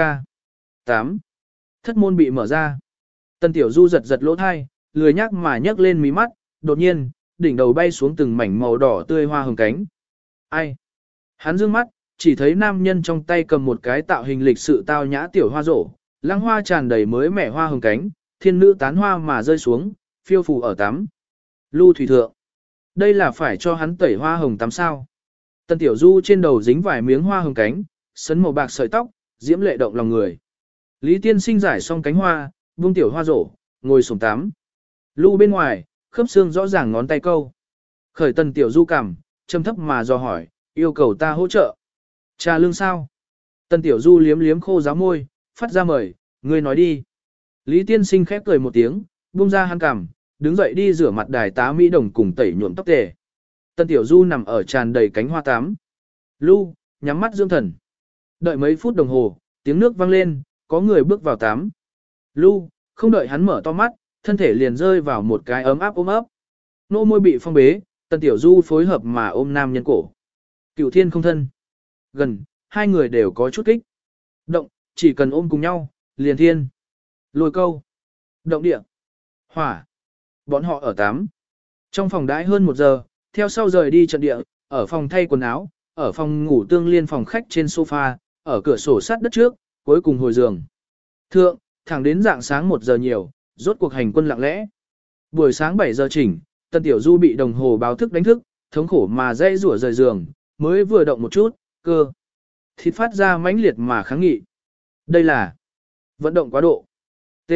8. Thất môn bị mở ra. Tần Tiểu Du giật giật lỗ thai, lười nhắc mà nhấc lên mí mắt, đột nhiên, đỉnh đầu bay xuống từng mảnh màu đỏ tươi hoa hồng cánh. Ai? Hắn dương mắt, chỉ thấy nam nhân trong tay cầm một cái tạo hình lịch sự tao nhã tiểu hoa rổ, lăng hoa tràn đầy mới mẻ hoa hồng cánh, thiên nữ tán hoa mà rơi xuống, phiêu phù ở tắm. Lưu thủy thượng. Đây là phải cho hắn tẩy hoa hồng tắm sao. Tần Tiểu Du trên đầu dính vài miếng hoa hồng cánh, sấn màu bạc sợi tóc, diễm lệ động lòng người. Lý Tiên Sinh giải xong cánh hoa, buông tiểu hoa rổ, ngồi xổm tắm. Lưu bên ngoài, khớp xương rõ ràng ngón tay câu. Khởi Tần Tiểu Du cằm, trầm thấp mà dò hỏi, yêu cầu ta hỗ trợ. Trà lương sao? Tần Tiểu Du liếm liếm khô giáo môi, phát ra mời, ngươi nói đi. Lý Tiên Sinh khép cười một tiếng, buông ra hắn cằm, đứng dậy đi rửa mặt đài tá mỹ đồng cùng tẩy nhuộm tóc tề. Tần Tiểu Du nằm ở tràn đầy cánh hoa tắm. Lưu, nhắm mắt dưỡng thần. Đợi mấy phút đồng hồ, tiếng nước vang lên, có người bước vào tắm. Lưu, không đợi hắn mở to mắt, thân thể liền rơi vào một cái ấm áp ôm ấp. Nô môi bị phong bế, Tần Tiểu Du phối hợp mà ôm nam nhân cổ. Cửu thiên không thân. Gần, hai người đều có chút kích. Động, chỉ cần ôm cùng nhau, liền thiên. Lôi câu. Động địa. Hỏa. Bọn họ ở tắm, Trong phòng đãi hơn 1 giờ, theo sau rời đi trận địa, ở phòng thay quần áo, ở phòng ngủ tương liên phòng khách trên sofa, ở cửa sổ sát đất trước, cuối cùng hồi giường. Thượng, thẳng đến dạng sáng 1 giờ nhiều, rốt cuộc hành quân lặng lẽ. Buổi sáng 7 giờ chỉnh, Tần Tiểu Du bị đồng hồ báo thức đánh thức, thống khổ mà dây rủa rời giường, mới vừa động một chút, cơ thịt phát ra mãnh liệt mà kháng nghị. Đây là vận động quá độ. T.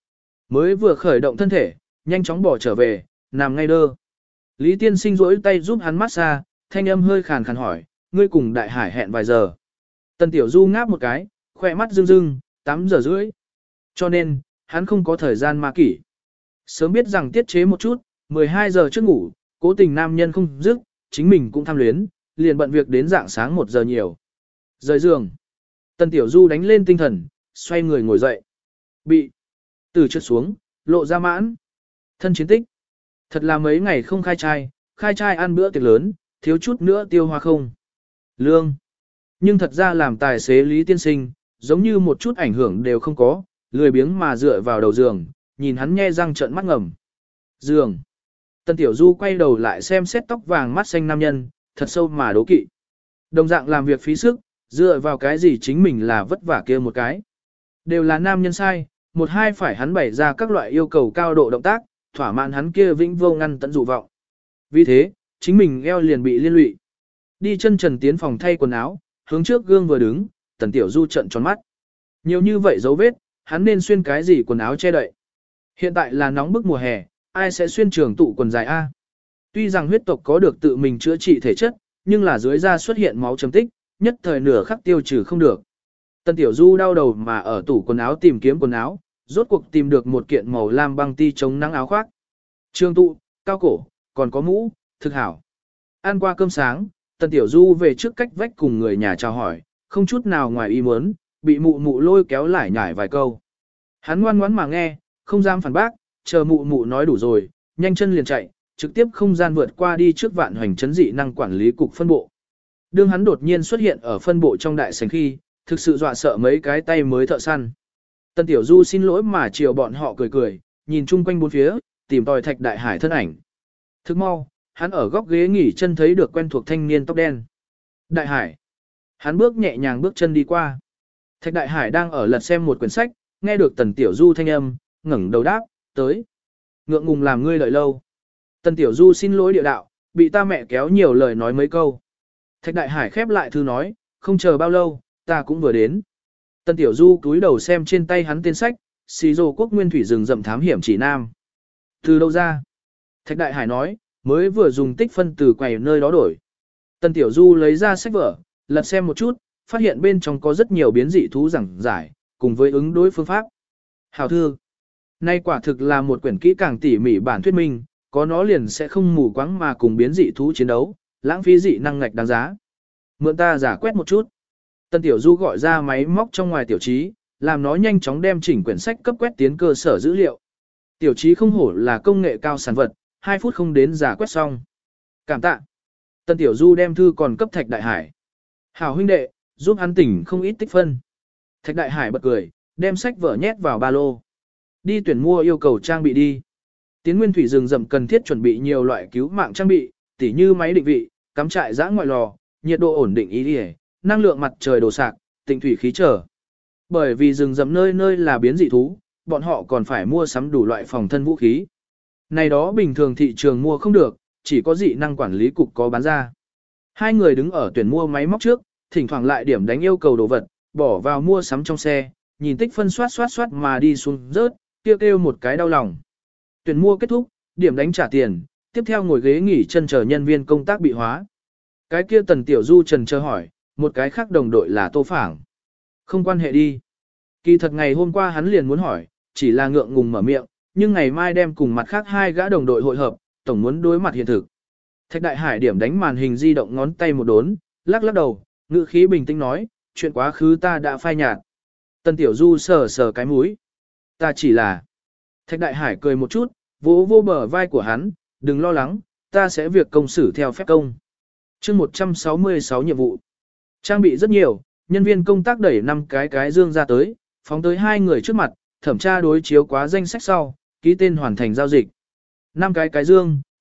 Mới vừa khởi động thân thể, nhanh chóng bỏ trở về, nằm ngay đơ. Lý Tiên Sinh rỗi tay giúp hắn massage, thanh âm hơi khàn khàn hỏi, ngươi cùng Đại Hải hẹn vài giờ. Tần Tiểu Du ngáp một cái, khỏe mắt rưng rưng, 8 giờ rưỡi. Cho nên, hắn không có thời gian ma kỷ. Sớm biết rằng tiết chế một chút, 12 giờ trước ngủ, cố tình nam nhân không dứt, chính mình cũng tham luyến, liền bận việc đến dạng sáng 1 giờ nhiều. Rời giường. Tần Tiểu Du đánh lên tinh thần, xoay người ngồi dậy. Bị từ trượt xuống, lộ ra mãn. Thân chiến tích. Thật là mấy ngày không khai trai ăn bữa tiệc lớn, thiếu chút nữa tiêu hoa không. Lương. Nhưng thật ra làm tài xế Lý Tiên Sinh, giống như một chút ảnh hưởng đều không có, lười biếng mà dựa vào đầu giường, nhìn hắn nhe răng trợn mắt ngầm. Giường. Tần Tiểu Du quay đầu lại xem xét tóc vàng mắt xanh nam nhân, thật sâu mà đố kỵ. Đồng dạng làm việc phí sức, dựa vào cái gì chính mình là vất vả kia một cái. Đều là nam nhân sai, một hai phải hắn bày ra các loại yêu cầu cao độ động tác, thỏa mãn hắn kia vĩnh vô ngăn tận dụ vọng. Vì thế, chính mình eo liền bị liên lụy. Đi chân trần tiến phòng thay quần áo, hướng trước gương vừa đứng, Tần Tiểu Du trợn tròn mắt. Nhiều như vậy dấu vết, hắn nên xuyên cái gì quần áo che đậy. Hiện tại là nóng bức mùa hè, ai sẽ xuyên trường tụ quần dài A. Tuy rằng huyết tộc có được tự mình chữa trị thể chất, nhưng là dưới da xuất hiện máu chấm tích, nhất thời nửa khắc tiêu trừ không được. Tần Tiểu Du đau đầu mà ở tủ quần áo tìm kiếm quần áo, rốt cuộc tìm được một kiện màu lam băng ti chống nắng áo khoác. Trường tụ, cao cổ, còn có mũ, thực hảo. Ăn qua cơm sáng, Tần Tiểu Du về trước cách vách cùng người nhà chào hỏi, không chút nào ngoài ý muốn, bị mụ mụ lôi kéo lại nhải vài câu. Hắn ngoan ngoãn mà nghe, không dám phản bác, chờ mụ mụ nói đủ rồi, nhanh chân liền chạy, trực tiếp không gian vượt qua đi trước Vạn Hoành trấn dị năng quản lý cục phân bộ. Đương hắn đột nhiên xuất hiện ở phân bộ trong đại sảnh khi, thực sự dọa sợ mấy cái tay mới thợ săn. Tần Tiểu Du xin lỗi mà chiều bọn họ cười cười, nhìn chung quanh bốn phía, tìm tòi Thạch Đại Hải thân ảnh. Thức mau, hắn ở góc ghế nghỉ chân thấy được quen thuộc thanh niên tóc đen. Đại Hải. Hắn bước nhẹ nhàng bước chân đi qua. Thạch Đại Hải đang ở lật xem một quyển sách, nghe được Tần Tiểu Du thanh âm, ngẩng đầu đáp, tới. Ngượng ngùng làm ngươi đợi lâu. Tần Tiểu Du xin lỗi địa đạo, bị ta mẹ kéo nhiều lời nói mấy câu. Thạch Đại Hải khép lại thư nói, không chờ bao lâu, ta cũng vừa đến. Tần Tiểu Du cúi đầu xem trên tay hắn tên sách, Xí Dô Quốc Nguyên Thủy rừng rậm thám hiểm chỉ nam. Từ đâu ra? Thạch Đại Hải nói, mới vừa dùng tích phân từ quầy nơi đó đổi. Tần Tiểu Du lấy ra sách vở, lật xem một chút, phát hiện bên trong có rất nhiều biến dị thú giảng giải, cùng với ứng đối phương pháp. Hảo thư. Nay quả thực là một quyển kỹ càng tỉ mỉ bản thuyết minh, có nó liền sẽ không mù quáng mà cùng biến dị thú chiến đấu, lãng phí dị năng ngạch đáng giá. Mượn ta giả quét một chút. Tần Tiểu Du gọi ra máy móc trong ngoài tiểu trí, làm nó nhanh chóng đem chỉnh quyển sách cấp quét tiến cơ sở dữ liệu. Tiểu trí không hổ là công nghệ cao sản vật, 2 phút không đến giả quét xong. Cảm tạ. Tần Tiểu Du đem thư còn cấp Thạch Đại Hải. Hảo huynh đệ, giúp hắn tỉnh không ít tích phân. Thạch Đại Hải bật cười, đem sách vở nhét vào ba lô. Đi tuyển mua yêu cầu trang bị đi. Tiến nguyên thủy rừng rậm cần thiết chuẩn bị nhiều loại cứu mạng trang bị, tỉ như máy định vị, cắm trại giã ngoại lò, nhiệt độ ổn định ý địa, năng lượng mặt trời đồ sạc, tịnh thủy khí trở. Bởi vì rừng rậm nơi nơi là biến dị thú, bọn họ còn phải mua sắm đủ loại phòng thân vũ khí. Này đó bình thường thị trường mua không được, chỉ có dị năng quản lý cục có bán ra. Hai người đứng ở tuyển mua máy móc trước, thỉnh thoảng lại điểm đánh yêu cầu đồ vật, bỏ vào mua sắm trong xe, nhìn tích phân soát mà đi xuống rớt, kêu một cái đau lòng. Tuyển mua kết thúc, điểm đánh trả tiền, tiếp theo ngồi ghế nghỉ chân chờ nhân viên công tác bị hóa. Cái kia Tần Tiểu Du trần chờ hỏi, một cái khác đồng đội là Tô Phảng. Không quan hệ đi. Kỳ thật ngày hôm qua hắn liền muốn hỏi, chỉ là ngượng ngùng mở miệng, nhưng ngày mai đem cùng mặt khác 2 gã đồng đội hội hợp, tổng muốn đối mặt hiện thực. Thạch Đại Hải điểm đánh màn hình di động ngón tay một đốn, lắc đầu, ngữ khí bình tĩnh nói, chuyện quá khứ ta đã phai nhạt. Tần Tiểu Du sờ cái mũi. Ta chỉ là... Thạch Đại Hải cười một chút, vỗ vô bờ vai của hắn, đừng lo lắng, ta sẽ việc công xử theo phép công. chương 166 nhiệm vụ. Trang bị rất nhiều, nhân viên công tác đẩy 5 cái dương ra tới, phóng tới 2 người trước mặt, thẩm tra đối chiếu quá danh sách sau, ký tên hoàn thành giao dịch. 5 cái dương,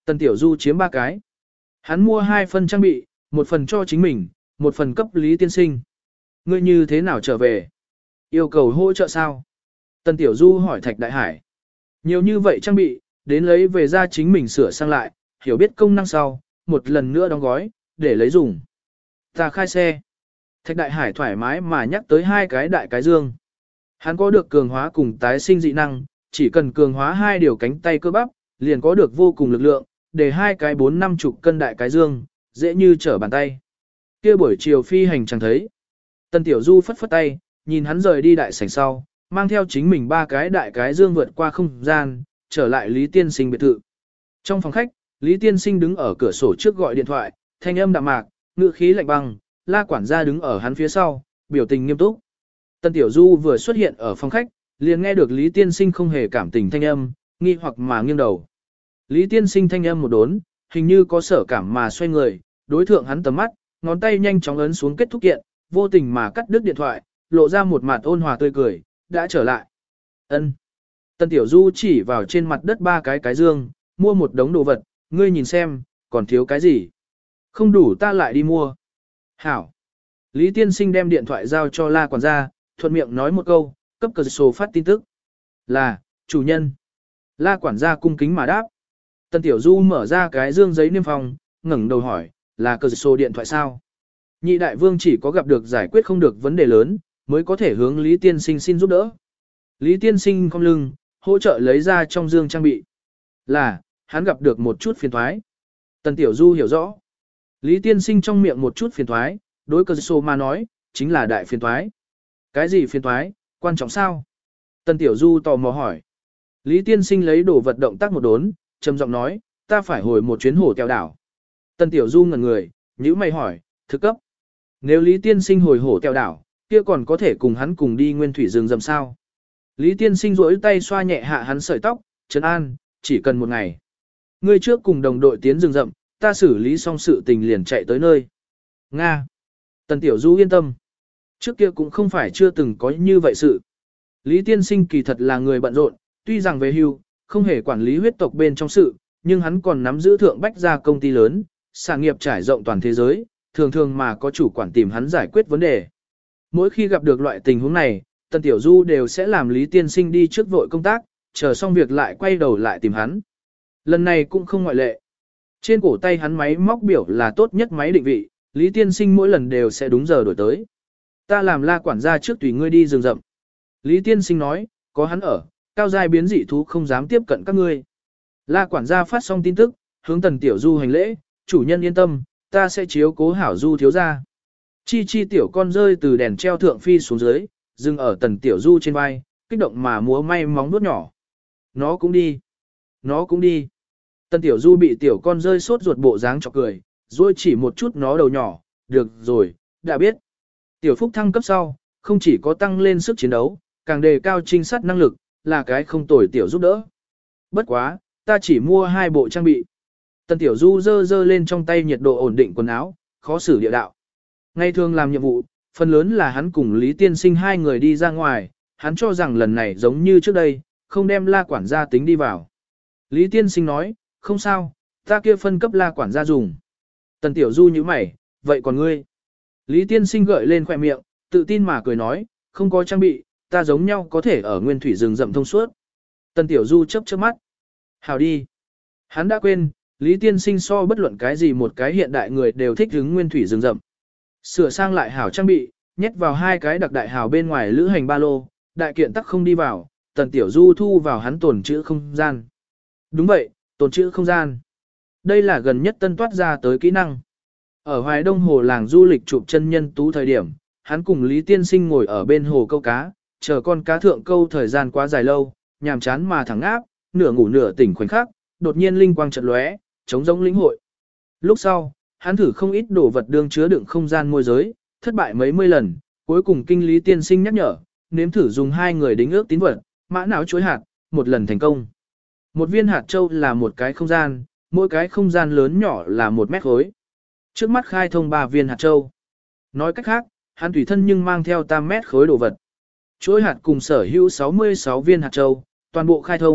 Tần Tiểu Du chiếm 3 cái. Hắn mua 2 phần trang bị, một phần cho chính mình, một phần cấp Lý Tiên Sinh. Ngươi như thế nào trở về? Yêu cầu hỗ trợ sao? Tần Tiểu Du hỏi Thạch Đại Hải. Nhiều như vậy trang bị, đến lấy về ra chính mình sửa sang lại, hiểu biết công năng sau, một lần nữa đóng gói, để lấy dùng. Ta khai xe. Thạch Đại Hải thoải mái mà nhắc tới 2 cái đại cái dương. Hắn có được cường hóa cùng tái sinh dị năng, chỉ cần cường hóa 2 điều cánh tay cơ bắp, liền có được vô cùng lực lượng, để 2 cái 4-50 cân đại cái dương, dễ như trở bàn tay. Kia buổi chiều phi hành chẳng thấy. Tần Tiểu Du phất phất tay, nhìn hắn rời đi đại sảnh sau, mang theo chính mình 3 cái đại cái dương vượt qua không gian, trở lại Lý Tiên Sinh biệt thự. Trong phòng khách, Lý Tiên Sinh đứng ở cửa sổ trước gọi điện thoại, thanh âm đạm mạc, ngữ khí lạnh băng, La quản gia đứng ở hắn phía sau, biểu tình nghiêm túc. Tần Tiểu Du vừa xuất hiện ở phòng khách, liền nghe được Lý Tiên Sinh không hề cảm tình thanh âm, nghi hoặc mà nghiêng đầu. Lý Tiên Sinh thanh âm một đốn, hình như có sở cảm mà xoay người, đối thượng hắn tầm mắt, ngón tay nhanh chóng ấn xuống kết thúc kiện, vô tình mà cắt đứt điện thoại, lộ ra một mặt ôn hòa tươi cười, đã trở lại. Ân. Tần Tiểu Du chỉ vào trên mặt đất 3 cái dương, mua một đống đồ vật, ngươi nhìn xem, còn thiếu cái gì? Không đủ ta lại đi mua. Hảo. Lý Tiên Sinh đem điện thoại giao cho La quản gia, thuận miệng nói một câu, cấp cờ sổ phát tin tức. Là, chủ nhân. La quản gia cung kính mà đáp. Tần Tiểu Du mở ra cái dương giấy niêm phong, ngẩng đầu hỏi, là cờ sổ điện thoại sao? Nhị đại vương chỉ có gặp được giải quyết không được vấn đề lớn, mới có thể hướng Lý Tiên Sinh xin giúp đỡ. Lý Tiên Sinh cong lưng, hỗ trợ lấy ra trong dương trang bị. Là, hắn gặp được một chút phiền thoái. Tần Tiểu Du hiểu rõ. Lý Tiên Sinh trong miệng một chút phiền thoái, đối cờ sổ mà nói, chính là đại phiền thoái. Cái gì phiền thoái, quan trọng sao? Tần Tiểu Du tò mò hỏi. Lý Tiên Sinh lấy đồ vật động tác một đốn, trầm giọng nói, ta phải hồi một chuyến hổ tèo đảo. Tần Tiểu Du ngẩn người, nhíu mày hỏi, thực cấp. Nếu Lý Tiên Sinh hồi hổ tèo đảo, kia còn có thể cùng hắn cùng đi nguyên thủy rừng rậm sao? Lý Tiên Sinh rỗi tay xoa nhẹ hạ hắn sợi tóc, trấn an, chỉ cần một ngày. Ngươi trước cùng đồng đội tiến rừng rậm, ta xử lý xong sự tình liền chạy tới nơi. Nga. Tần Tiểu Du yên tâm. Trước kia cũng không phải chưa từng có như vậy sự. Lý Tiên Sinh kỳ thật là người bận rộn, tuy rằng về hưu, không hề quản lý huyết tộc bên trong sự, nhưng hắn còn nắm giữ thượng bách gia công ty lớn, sản nghiệp trải rộng toàn thế giới, thường thường mà có chủ quản tìm hắn giải quyết vấn đề. Mỗi khi gặp được loại tình huống này, Tần Tiểu Du đều sẽ làm Lý Tiên Sinh đi trước vội công tác, chờ xong việc lại quay đầu lại tìm hắn. Lần này cũng không ngoại lệ. Trên cổ tay hắn máy móc biểu là tốt nhất máy định vị, Lý Tiên Sinh mỗi lần đều sẽ đúng giờ đổi tới. Ta làm La quản gia trước tùy ngươi đi rừng rậm. Lý Tiên Sinh nói, có hắn ở, cao giai biến dị thú không dám tiếp cận các ngươi. La quản gia phát xong tin tức, hướng Tần Tiểu Du hành lễ, chủ nhân yên tâm, ta sẽ chiếu cố hảo Du thiếu gia. Chi chi tiểu con rơi từ đèn treo thượng phi xuống dưới, dừng ở Tần Tiểu Du trên vai, kích động mà múa may móng vuốt nhỏ. Nó cũng đi. Nó cũng đi. Tần Tiểu Du bị tiểu con rơi sốt ruột bộ dáng chọc cười, rồi chỉ một chút nó đầu nhỏ, được rồi, đã biết. Tiểu Phúc thăng cấp sau, không chỉ có tăng lên sức chiến đấu, càng đề cao trinh sát năng lực, là cái không tồi tiểu giúp đỡ. Bất quá, ta chỉ mua 2 bộ trang bị. Tần Tiểu Du giơ lên trong tay nhiệt độ ổn định quần áo, khó xử địa đạo. Ngày thường làm nhiệm vụ, phần lớn là hắn cùng Lý Tiên Sinh 2 người đi ra ngoài, hắn cho rằng lần này giống như trước đây, không đem La quản gia tính đi vào. Lý Tiên Sinh nói, không sao, ta kia phân cấp La quản gia dùng. Tần Tiểu Du nhíu mày, vậy còn ngươi? Lý Tiên Sinh gợi lên khỏe miệng, tự tin mà cười nói, không có trang bị, ta giống nhau có thể ở nguyên thủy rừng rậm thông suốt. Tần Tiểu Du chớp chớp mắt. Hào đi. Hắn đã quên, Lý Tiên Sinh so bất luận cái gì một cái hiện đại người đều thích hứng nguyên thủy rừng rậm. Sửa sang lại hảo trang bị, nhét vào 2 cái đặc đại hào bên ngoài lữ hành ba lô, đại kiện tắc không đi vào, Tần Tiểu Du thu vào hắn tồn trữ không gian. Đúng vậy, tồn trữ không gian. Đây là gần nhất tân toát ra tới kỹ năng. Ở Hoài Đông hồ làng du lịch chụp chân nhân tú thời điểm, hắn cùng Lý Tiên Sinh ngồi ở bên hồ câu cá, chờ con cá thượng câu thời gian quá dài lâu, nhàm chán mà thẳng áp, nửa ngủ nửa tỉnh khoảnh khắc, đột nhiên linh quang chợt lóe, chống giống lĩnh hội. Lúc sau, hắn thử không ít đồ vật đương chứa đựng không gian môi giới, thất bại mấy mươi lần, cuối cùng kinh Lý Tiên Sinh nhắc nhở, nếm thử dùng 2 người đính ước tín vật, mã não chối hạt, một lần thành công. Một viên hạt châu là một cái không gian, mỗi cái không gian lớn nhỏ là 1 mét khối. Trước mắt khai thông 3 viên hạt châu. Nói cách khác, hắn tùy thân nhưng mang theo tam mét khối đồ vật. Chuỗi hạt cùng sở hữu 66 viên hạt châu, toàn bộ khai thông,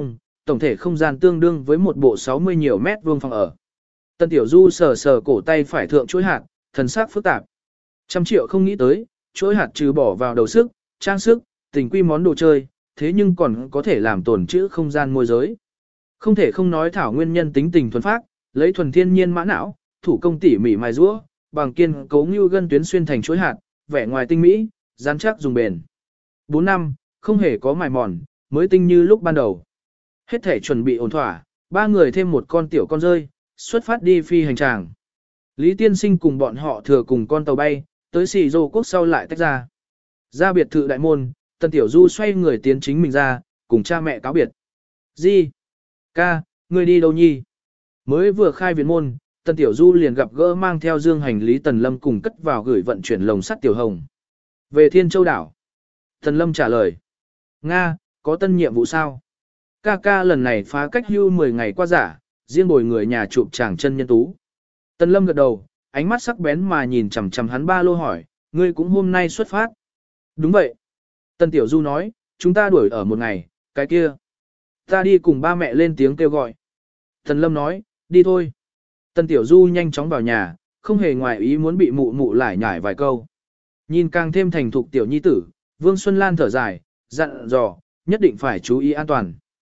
tổng thể không gian tương đương với một bộ 60 nhiều mét vuông phòng ở. Tân Tiểu Du sờ sờ cổ tay phải thượng chuỗi hạt, thần sắc phức tạp. 100 triệu không nghĩ tới, chuỗi hạt trừ bỏ vào đầu sức, trang sức, tình quy món đồ chơi, thế nhưng còn có thể làm tổn trữ không gian môi giới. Không thể không nói thảo nguyên nhân tính tình thuần phác, lấy thuần thiên nhiên mã não, thủ công tỉ mỉ mài rũa, bằng kiên cấu như gân tuyến xuyên thành chuỗi hạt, vẻ ngoài tinh mỹ, rắn chắc dùng bền. 4 năm, không hề có mài mòn, mới tinh như lúc ban đầu. Hết thể chuẩn bị ổn thỏa, ba người thêm một con tiểu con rơi, xuất phát đi phi hành tràng. Lý Tiên Sinh cùng bọn họ thừa cùng con tàu bay, tới xì rô quốc sau lại tách ra. Ra biệt thự đại môn, Tần Tiểu Du xoay người tiến chính mình ra, cùng cha mẹ cáo biệt. Gì? Ca, ngươi đi đâu nhi? Mới vừa khai viện môn, Tần Tiểu Du liền gặp gỡ mang theo dương hành lý Tần Lâm cùng cất vào gửi vận chuyển lồng sắt Tiểu Hồng. Về Thiên Châu đảo. Tần Lâm trả lời. Nga, có tân nhiệm vụ sao? Ca ca lần này phá cách hưu 10 ngày qua giả, riêng bồi người nhà chụp chàng chân nhân tú. Tần Lâm gật đầu, ánh mắt sắc bén mà nhìn chằm chằm hắn ba lô hỏi, ngươi cũng hôm nay xuất phát. Đúng vậy. Tần Tiểu Du nói, chúng ta đuổi ở một ngày, cái kia. Ta đi cùng ba mẹ lên tiếng kêu gọi. Tần Lâm nói, đi thôi. Tần Tiểu Du nhanh chóng vào nhà, không hề ngoài ý muốn bị mụ mụ lải nhải vài câu. Nhìn càng thêm thành thục tiểu nhi tử, Vương Xuân Lan thở dài, dặn dò, nhất định phải chú ý an toàn.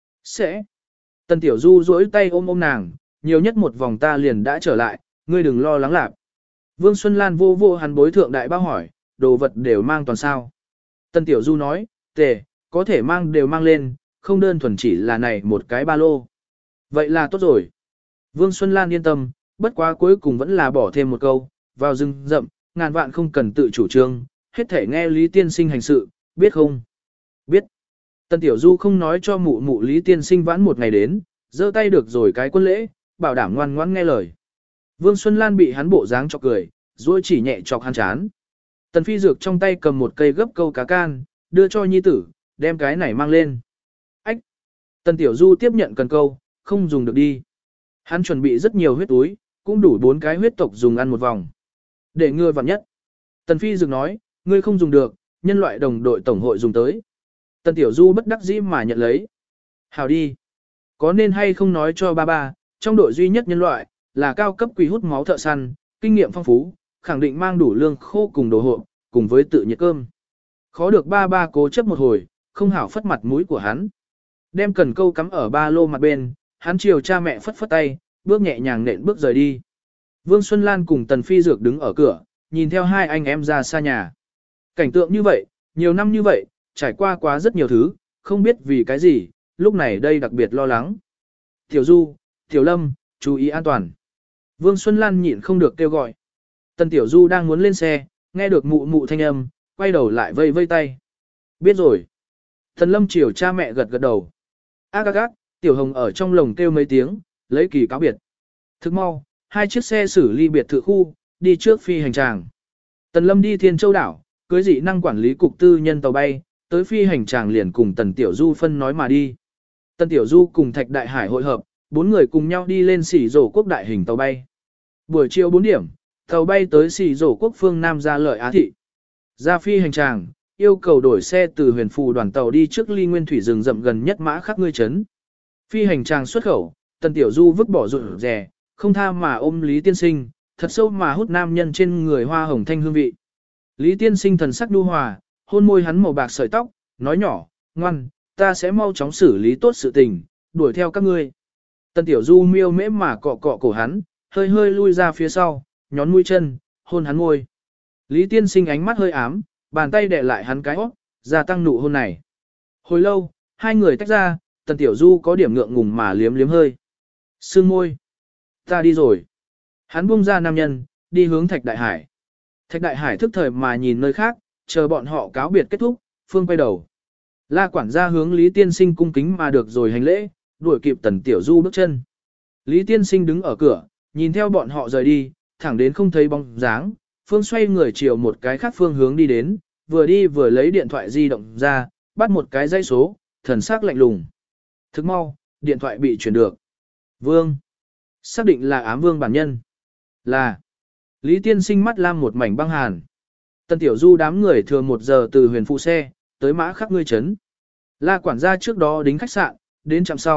Sẽ. Tần Tiểu Du duỗi tay ôm ôm nàng, nhiều nhất một vòng ta liền đã trở lại, ngươi đừng lo lắng lạc. Vương Xuân Lan vô vô hắn bối thượng đại bao hỏi, đồ vật đều mang toàn sao. Tần Tiểu Du nói, tề, có thể mang đều mang lên, không đơn thuần chỉ là này một cái ba lô. Vậy là tốt rồi. Vương Xuân Lan yên tâm, bất quá cuối cùng vẫn là bỏ thêm một câu, vào rừng rậm, ngàn vạn không cần tự chủ trương, hết thể nghe Lý Tiên Sinh hành sự, biết không? Biết. Tần Tiểu Du không nói cho mụ mụ Lý Tiên Sinh vãn một ngày đến, giơ tay được rồi cái quân lễ, bảo đảm ngoan ngoãn nghe lời. Vương Xuân Lan bị hắn bộ dáng chọc cười, rồi chỉ nhẹ chọc hắn chán. Tần Phi Dược trong tay cầm một cây gấp câu cá can, đưa cho nhi tử, đem cái này mang lên. Ách! Tần Tiểu Du tiếp nhận cần câu, không dùng được đi. Hắn chuẩn bị rất nhiều huyết túi, cũng đủ 4 cái huyết tộc dùng ăn một vòng. Để ngươi vặn nhất. Tần Phi Dược nói, ngươi không dùng được, nhân loại đồng đội tổng hội dùng tới. Tần Tiểu Du bất đắc dĩ mà nhận lấy. Hào đi. Có nên hay không nói cho ba, trong đội duy nhất nhân loại, là cao cấp quỷ hút máu thợ săn, kinh nghiệm phong phú, khẳng định mang đủ lương khô cùng đồ hộ, cùng với tự nhiệt cơm. Khó được ba cố chấp một hồi, không hảo phất mặt mũi của hắn. Đem cần câu cắm ở ba lô mặt bên, hắn chiều cha mẹ phất phất tay, bước nhẹ nhàng nện bước rời đi. Vương Xuân Lan cùng Tần Phi Dược đứng ở cửa, nhìn theo hai anh em ra xa nhà. Cảnh tượng như vậy, nhiều năm như vậy, trải qua quá rất nhiều thứ, không biết vì cái gì, lúc này đây đặc biệt lo lắng. Tiểu Du, Tiểu Lâm, chú ý an toàn. Vương Xuân Lan nhịn không được kêu gọi. Tần Tiểu Du đang muốn lên xe, nghe được mụ mụ thanh âm, quay đầu lại vây vây tay. Biết rồi. Tần Lâm chiều cha mẹ gật gật đầu. Ác, Tiểu Hồng ở trong lồng kêu mấy tiếng, lấy kỳ cáo biệt. Thức mau, 2 chiếc xe xử ly biệt thự khu, đi trước phi hành tràng. Tần Lâm đi Thiên Châu đảo, cưới dị năng quản lý cục tư nhân tàu bay, tới phi hành tràng liền cùng Tần Tiểu Du phân nói mà đi. Tần Tiểu Du cùng Thạch Đại Hải hội hợp, 4 người cùng nhau đi lên xỉ rổ quốc đại hình tàu bay. Buổi chiều 4 điểm, tàu bay tới xỉ rổ quốc phương Nam Gia Lợi Á Thị. Ra phi hành tràng, yêu cầu đổi xe từ huyền phù đoàn tàu đi trước ly nguyên thủy rừng rậm gần nhất mã khắc ngươi trấn. Phi hành tràng xuất khẩu, Tần Tiểu Du vứt bỏ rụt rè, không tha mà ôm Lý Tiên Sinh, thật sâu mà hút nam nhân trên người hoa hồng thanh hương vị. Lý Tiên Sinh thần sắc nhu hòa, hôn môi hắn màu bạc sợi tóc, nói nhỏ, ngoan, ta sẽ mau chóng xử lý tốt sự tình, đuổi theo các ngươi. Tần Tiểu Du miêu mễ mà cọ cọ cổ hắn, hơi hơi lui ra phía sau, nhón mũi chân, hôn hắn môi. Lý Tiên Sinh ánh mắt hơi ám, bàn tay đè lại hắn cái hót, gia tăng nụ hôn này. Hồi lâu, hai người tách ra, Tần Tiểu Du có điểm ngượng ngùng mà liếm liếm hơi. Sương môi. Ta đi rồi. Hắn buông ra nam nhân, đi hướng Thạch Đại Hải. Thạch Đại Hải thức thời mà nhìn nơi khác, chờ bọn họ cáo biệt kết thúc, phương quay đầu. La quản gia hướng Lý Tiên Sinh cung kính mà được rồi hành lễ, đuổi kịp Tần Tiểu Du bước chân. Lý Tiên Sinh đứng ở cửa, nhìn theo bọn họ rời đi, thẳng đến không thấy bóng dáng, phương xoay người chiều một cái khác phương hướng đi đến, vừa đi vừa lấy điện thoại di động ra, bắt một cái dây số, thần sắc lạnh lùng. Thức mau, điện thoại bị chuyển được. Vương. Xác định là ám vương bản nhân. Là. Lý Tiên Sinh mắt lam một mảnh băng hàn. Tần Tiểu Du đám người thừa 1 giờ từ huyền phụ xe, tới mã khắc ngươi trấn. La quản gia trước đó đính khách sạn, đến trạm sau,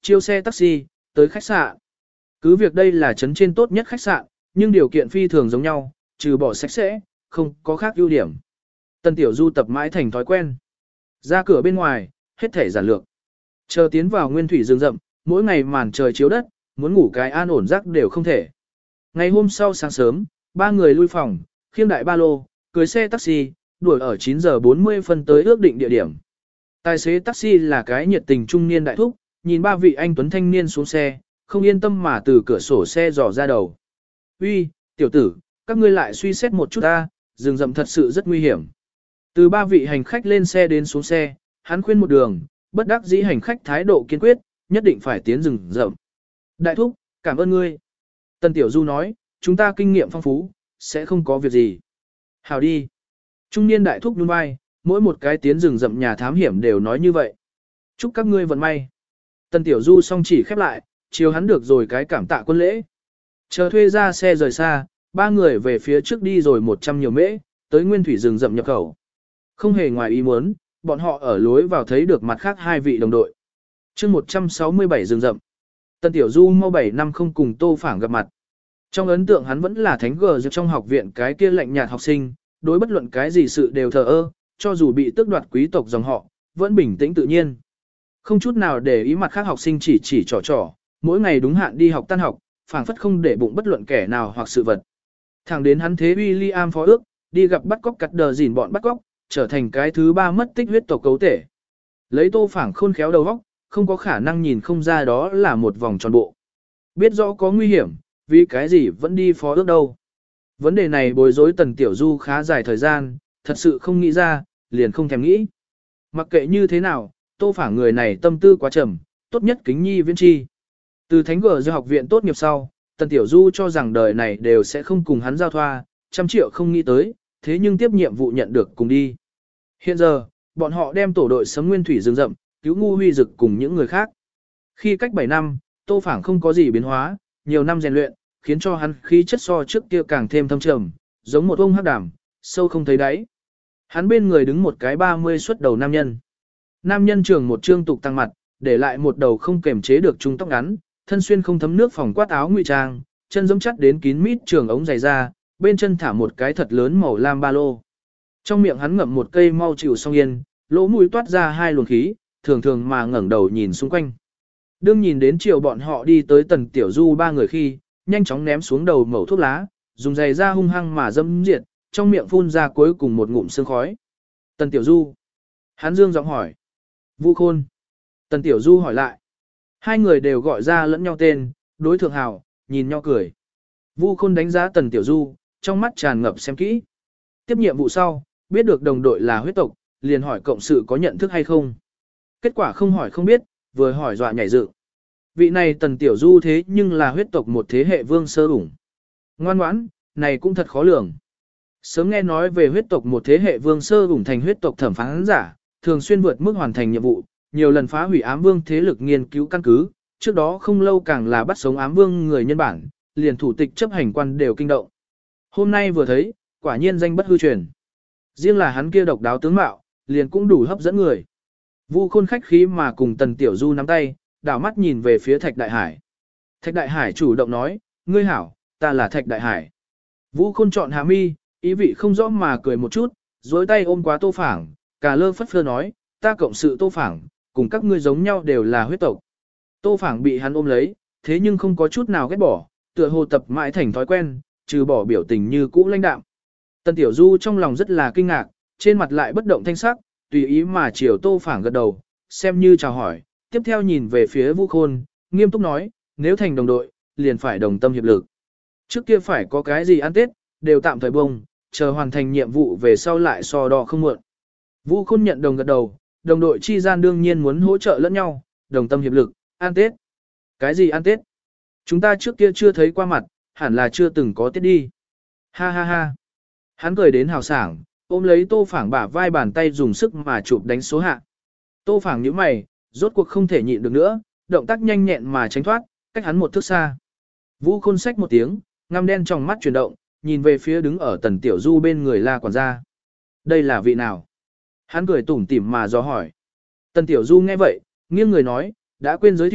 chiêu xe taxi, tới khách sạn. Cứ việc đây là trấn trên tốt nhất khách sạn, nhưng điều kiện phi thường giống nhau, trừ bỏ sạch sẽ, không có khác ưu điểm. Tần Tiểu Du tập mãi thành thói quen. Ra cửa bên ngoài, hết thể giản lược. Chờ tiến vào nguyên thủy rừng rậm, mỗi ngày màn trời chiếu đất, muốn ngủ cái an ổn giấc đều không thể. Ngày hôm sau sáng sớm, ba người lui phòng, khiêng đại ba lô, cưới xe taxi, đuổi ở 9 giờ 40 phân tới ước định địa điểm. Tài xế taxi là cái nhiệt tình trung niên đại thúc, nhìn ba vị anh tuấn thanh niên xuống xe, không yên tâm mà từ cửa sổ xe dò ra đầu. Uy, tiểu tử, các ngươi lại suy xét một chút ta, rừng rậm thật sự rất nguy hiểm. Từ ba vị hành khách lên xe đến xuống xe, hắn khuyên một đường, bất đắc dĩ hành khách thái độ kiên quyết, nhất định phải tiến rừng rậm. Đại thúc, cảm ơn ngươi. Tần Tiểu Du nói, chúng ta kinh nghiệm phong phú, sẽ không có việc gì. Hào đi. Trung niên đại thúc nhún vai, mỗi một cái tiến rừng rậm nhà thám hiểm đều nói như vậy. Chúc các ngươi vận may. Tần Tiểu Du song chỉ khép lại, chiều hắn được rồi cái cảm tạ quân lễ. Chờ thuê ra xe rời xa, ba người về phía trước đi rồi 100 nhiều mễ, tới nguyên thủy rừng rậm nhập khẩu. Không hề ngoài ý muốn, bọn họ ở lối vào thấy được mặt khác hai vị đồng đội. chương 167 rừng rậm. Tần Tiểu Du mau 7 năm không cùng Tô Phảng gặp mặt. Trong ấn tượng hắn vẫn là thánh gờ trong học viện cái kia lạnh nhạt học sinh, đối bất luận cái gì sự đều thờ ơ, cho dù bị tước đoạt quý tộc dòng họ, vẫn bình tĩnh tự nhiên. Không chút nào để ý mặt khác học sinh chỉ trò, mỗi ngày đúng hạn đi học tan học, phảng phất không để bụng bất luận kẻ nào hoặc sự vật. Thẳng đến hắn thế William phó ước, đi gặp bắt cóc cắt đờ dìn bọn bắt cóc, trở thành cái thứ ba mất tích huyết tộc cấu thể. Lấy Tô Phảng khôn khéo đầu óc, không có khả năng nhìn không ra đó là một vòng tròn bộ. Biết rõ có nguy hiểm, vì cái gì vẫn đi phó ước đâu. Vấn đề này bối rối Tần Tiểu Du khá dài thời gian, thật sự không nghĩ ra, liền không thèm nghĩ. Mặc kệ như thế nào, Tô Phảng người này tâm tư quá trầm, tốt nhất kính nhi viễn chi. Từ Thánh Gở do học viện tốt nghiệp sau, Tần Tiểu Du cho rằng đời này đều sẽ không cùng hắn giao thoa, 100 triệu không nghĩ tới, thế nhưng tiếp nhiệm vụ nhận được cùng đi. Hiện giờ, bọn họ đem tổ đội sấm nguyên thủy rừng rậm, cứu ngu huy dực cùng những người khác. Khi cách 7 năm, Tô Phảng không có gì biến hóa, nhiều năm rèn luyện, khiến cho hắn khí chất so trước kia càng thêm thâm trầm, giống một ông hắc đảm, sâu không thấy đáy. Hắn bên người đứng một cái 30 xuất đầu nam nhân. Nam nhân trường một trương tục tăng mặt, để lại một đầu không kềm chế được trung tóc ngắn, thân xuyên không thấm nước phòng quát áo ngụy trang, chân giống chắt đến kín mít trường ống dày ra, bên chân thả một cái thật lớn màu lam ba lô. Trong miệng hắn ngậm một cây mau chịu song yên, lỗ mũi toát ra hai luồng khí, thường thường mà ngẩng đầu nhìn xung quanh. Đương nhìn đến chiều bọn họ đi tới Tần Tiểu Du ba người khi, nhanh chóng ném xuống đầu mẩu thuốc lá, dùng giày ra hung hăng mà dâm diệt, trong miệng phun ra cuối cùng một ngụm sương khói. Tần Tiểu Du. Hắn dương giọng hỏi. Vu Khôn. Tần Tiểu Du hỏi lại. Hai người đều gọi ra lẫn nhau tên, đối thượng hào, nhìn nhau cười. Vu Khôn đánh giá Tần Tiểu Du, trong mắt tràn ngập xem kỹ. Tiếp nhiệm vụ sau, biết được đồng đội là huyết tộc, liền hỏi cộng sự có nhận thức hay không. Kết quả không hỏi không biết, vừa hỏi dọa nhảy dựng. Vị này Tần Tiểu Du thế nhưng là huyết tộc một thế hệ vương sơ ủng. Ngoan ngoãn, này cũng thật khó lường. Sớm nghe nói về huyết tộc một thế hệ vương sơ ủng thành huyết tộc thẩm phán giả, thường xuyên vượt mức hoàn thành nhiệm vụ, nhiều lần phá hủy ám vương thế lực nghiên cứu căn cứ, trước đó không lâu càng là bắt sống ám vương người nhân bản, liền thủ tịch chấp hành quan đều kinh động. Hôm nay vừa thấy, quả nhiên danh bất hư truyền. Riêng là hắn kia độc đáo tướng mạo, liền cũng đủ hấp dẫn người. Vu Khôn khách khí mà cùng Tần Tiểu Du nắm tay, đảo mắt nhìn về phía Thạch Đại Hải. Thạch Đại Hải chủ động nói, ngươi hảo, ta là Thạch Đại Hải. Vu Khôn chọn hà mi, ý vị không rõ mà cười một chút, dối tay ôm quá Tô Phảng, cà lơ phất phơ nói, ta cộng sự Tô Phảng, cùng các ngươi giống nhau đều là huyết tộc. Tô Phảng bị hắn ôm lấy, thế nhưng không có chút nào ghét bỏ, tựa hồ tập mãi thành thói quen, trừ bỏ biểu tình như cũ lãnh đạm. Tần Tiểu Du trong lòng rất là kinh ngạc, trên mặt lại bất động thanh sắc, tùy ý mà chiều Tô Phảng gật đầu, xem như chào hỏi, tiếp theo nhìn về phía Vu Khôn, nghiêm túc nói, nếu thành đồng đội, liền phải đồng tâm hiệp lực. Trước kia phải có cái gì ăn Tết, đều tạm thời bông, chờ hoàn thành nhiệm vụ về sau lại so đo không muộn. Vu Khôn nhận đồng gật đầu, đồng đội chi gian đương nhiên muốn hỗ trợ lẫn nhau, đồng tâm hiệp lực, ăn Tết. Cái gì ăn Tết? Chúng ta trước kia chưa thấy qua mặt, hẳn là chưa từng có Tết đi. Ha ha ha. Hắn cười đến hào sảng, ôm lấy Tô Phảng bả vai bàn tay dùng sức mà chụp đánh số hạ. Tô Phảng nhíu mày, rốt cuộc không thể nhịn được nữa, động tác nhanh nhẹn mà tránh thoát, cách hắn một thước xa. Vu Khôn xách một tiếng, ngăm đen trong mắt chuyển động, nhìn về phía đứng ở Tần Tiểu Du bên người La quản gia. Đây là vị nào? Hắn cười tủm tỉm mà dò hỏi. Tần Tiểu Du nghe vậy, nghiêng người nói, đã quên giới thiệu,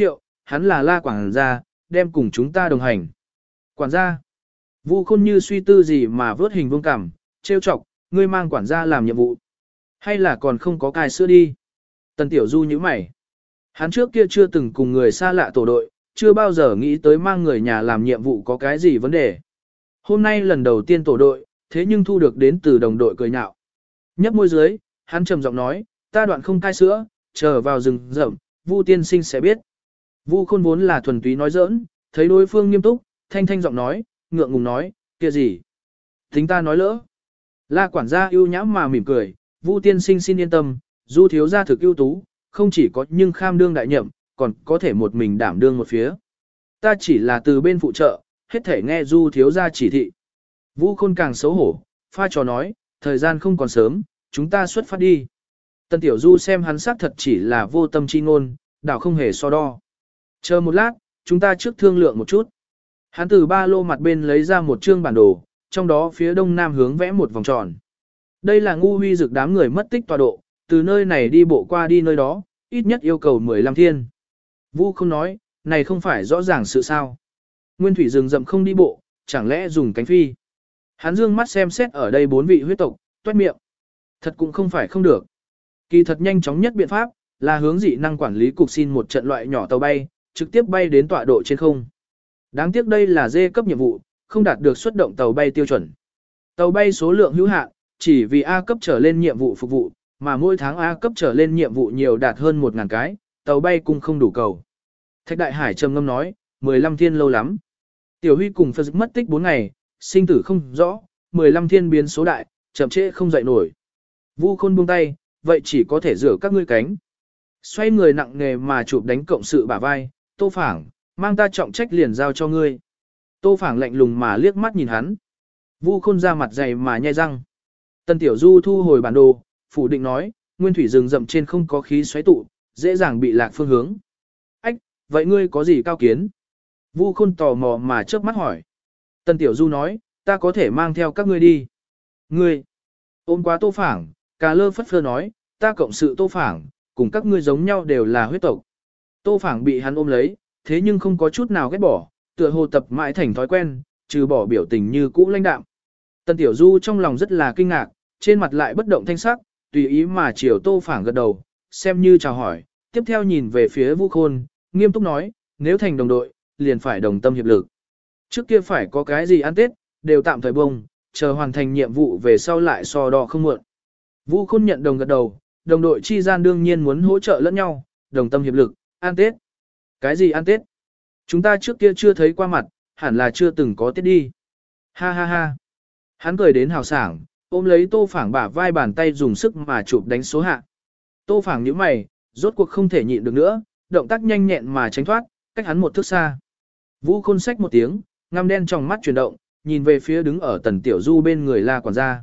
hắn là La quản gia, đem cùng chúng ta đồng hành. Quản gia. Vu Khôn như suy tư gì mà vớt hình vuông cằm, trêu chọc, ngươi mang quản gia làm nhiệm vụ. Hay là còn không có cai sữa đi. Tần Tiểu Du nhíu mày. Hắn trước kia chưa từng cùng người xa lạ tổ đội, chưa bao giờ nghĩ tới mang người nhà làm nhiệm vụ có cái gì vấn đề. Hôm nay lần đầu tiên tổ đội, thế nhưng thu được đến từ đồng đội cười nhạo. Nhấp môi dưới, hắn trầm giọng nói, ta đoạn không cai sữa, chờ vào rừng rậm, Vu tiên sinh sẽ biết. Vu Khôn vốn là thuần túy nói giỡn, thấy đối phương nghiêm túc, thanh thanh giọng nói, ngượng ngùng nói, kia gì? Tính ta nói lỡ. La quản gia ưu nhãm mà mỉm cười, Vu tiên sinh xin yên tâm, Du thiếu gia thực ưu tú, không chỉ có nhưng kham đương đại nhậm, còn có thể một mình đảm đương một phía. Ta chỉ là từ bên phụ trợ, hết thể nghe Du thiếu gia chỉ thị. Vu Khôn càng xấu hổ, pha trò nói, thời gian không còn sớm, chúng ta xuất phát đi. Tần Tiểu Du xem hắn xác thật chỉ là vô tâm chi ngôn, đảo không hề so đo. Chờ một lát, chúng ta trước thương lượng một chút. Hắn từ ba lô mặt bên lấy ra một chương bản đồ, trong đó phía đông nam hướng vẽ một vòng tròn. Đây là ngu huy dực đám người mất tích tọa độ, từ nơi này đi bộ qua đi nơi đó, ít nhất yêu cầu 15 thiên. Vu không nói, này không phải rõ ràng sự sao. Nguyên thủy rừng rậm không đi bộ, chẳng lẽ dùng cánh phi. Hắn dương mắt xem xét ở đây 4 vị huyết tộc, toét miệng. Thật cũng không phải không được. Kỳ thật nhanh chóng nhất biện pháp, là hướng dị năng quản lý cục xin một trận loại nhỏ tàu bay, trực tiếp bay đến tọa độ trên không. Đáng tiếc đây là D cấp nhiệm vụ, không đạt được xuất động tàu bay tiêu chuẩn. Tàu bay số lượng hữu hạn, chỉ vì A cấp trở lên nhiệm vụ phục vụ, mà mỗi tháng A cấp trở lên nhiệm vụ nhiều đạt hơn 1.000 cái, tàu bay cũng không đủ cầu. Thạch Đại Hải trầm ngâm nói, 15 thiên lâu lắm. Tiểu Huy cùng Phật mất tích 4 ngày, sinh tử không rõ, 15 thiên biến số đại, chậm trễ không dậy nổi. Vu Khôn buông tay, vậy chỉ có thể rửa các ngươi cánh. Xoay người nặng nề mà chụp đánh cộng sự bả vai, Tô Phảng, mang ta trọng trách liền giao cho ngươi. Tô Phảng lạnh lùng mà liếc mắt nhìn hắn. Vu Khôn ra mặt dày mà nhai răng. Tần Tiểu Du thu hồi bản đồ, phủ định nói, nguyên thủy rừng rậm trên không có khí xoáy tụ, dễ dàng bị lạc phương hướng. Ách, vậy ngươi có gì cao kiến? Vu Khôn tò mò mà chớp mắt hỏi. Tần Tiểu Du nói, ta có thể mang theo các ngươi đi. Ngươi, ôm quá Tô Phảng, cà lơ phất phơ nói, ta cộng sự Tô Phảng, cùng các ngươi giống nhau đều là huyết tộc. Tô Phảng bị hắn ôm lấy, thế nhưng không có chút nào ghét bỏ, tựa hồ tập mãi thành thói quen, trừ bỏ biểu tình như cũ lãnh đạm. Tần Tiểu Du trong lòng rất là kinh ngạc, trên mặt lại bất động thanh sắc, tùy ý mà chiều Tô Phảng gật đầu, xem như chào hỏi, tiếp theo nhìn về phía Vu Khôn, nghiêm túc nói, nếu thành đồng đội, liền phải đồng tâm hiệp lực. Trước kia phải có cái gì ăn Tết, đều tạm thời bông, chờ hoàn thành nhiệm vụ về sau lại so đo không muộn. Vu Khôn nhận đồng gật đầu, đồng đội chi gian đương nhiên muốn hỗ trợ lẫn nhau, đồng tâm hiệp lực, ăn Tết. Cái gì ăn Tết? Chúng ta trước kia chưa thấy qua mặt, hẳn là chưa từng có Tết đi. Ha ha ha. Hắn cười đến hào sảng, ôm lấy Tô Phảng bả vai bàn tay dùng sức mà chụp đánh số hạ. Tô Phảng nhíu mày, rốt cuộc không thể nhịn được nữa, động tác nhanh nhẹn mà tránh thoát, cách hắn một thước xa. Vu Khôn xách một tiếng, ngăm đen trong mắt chuyển động, nhìn về phía đứng ở Tần Tiểu Du bên người La quản gia.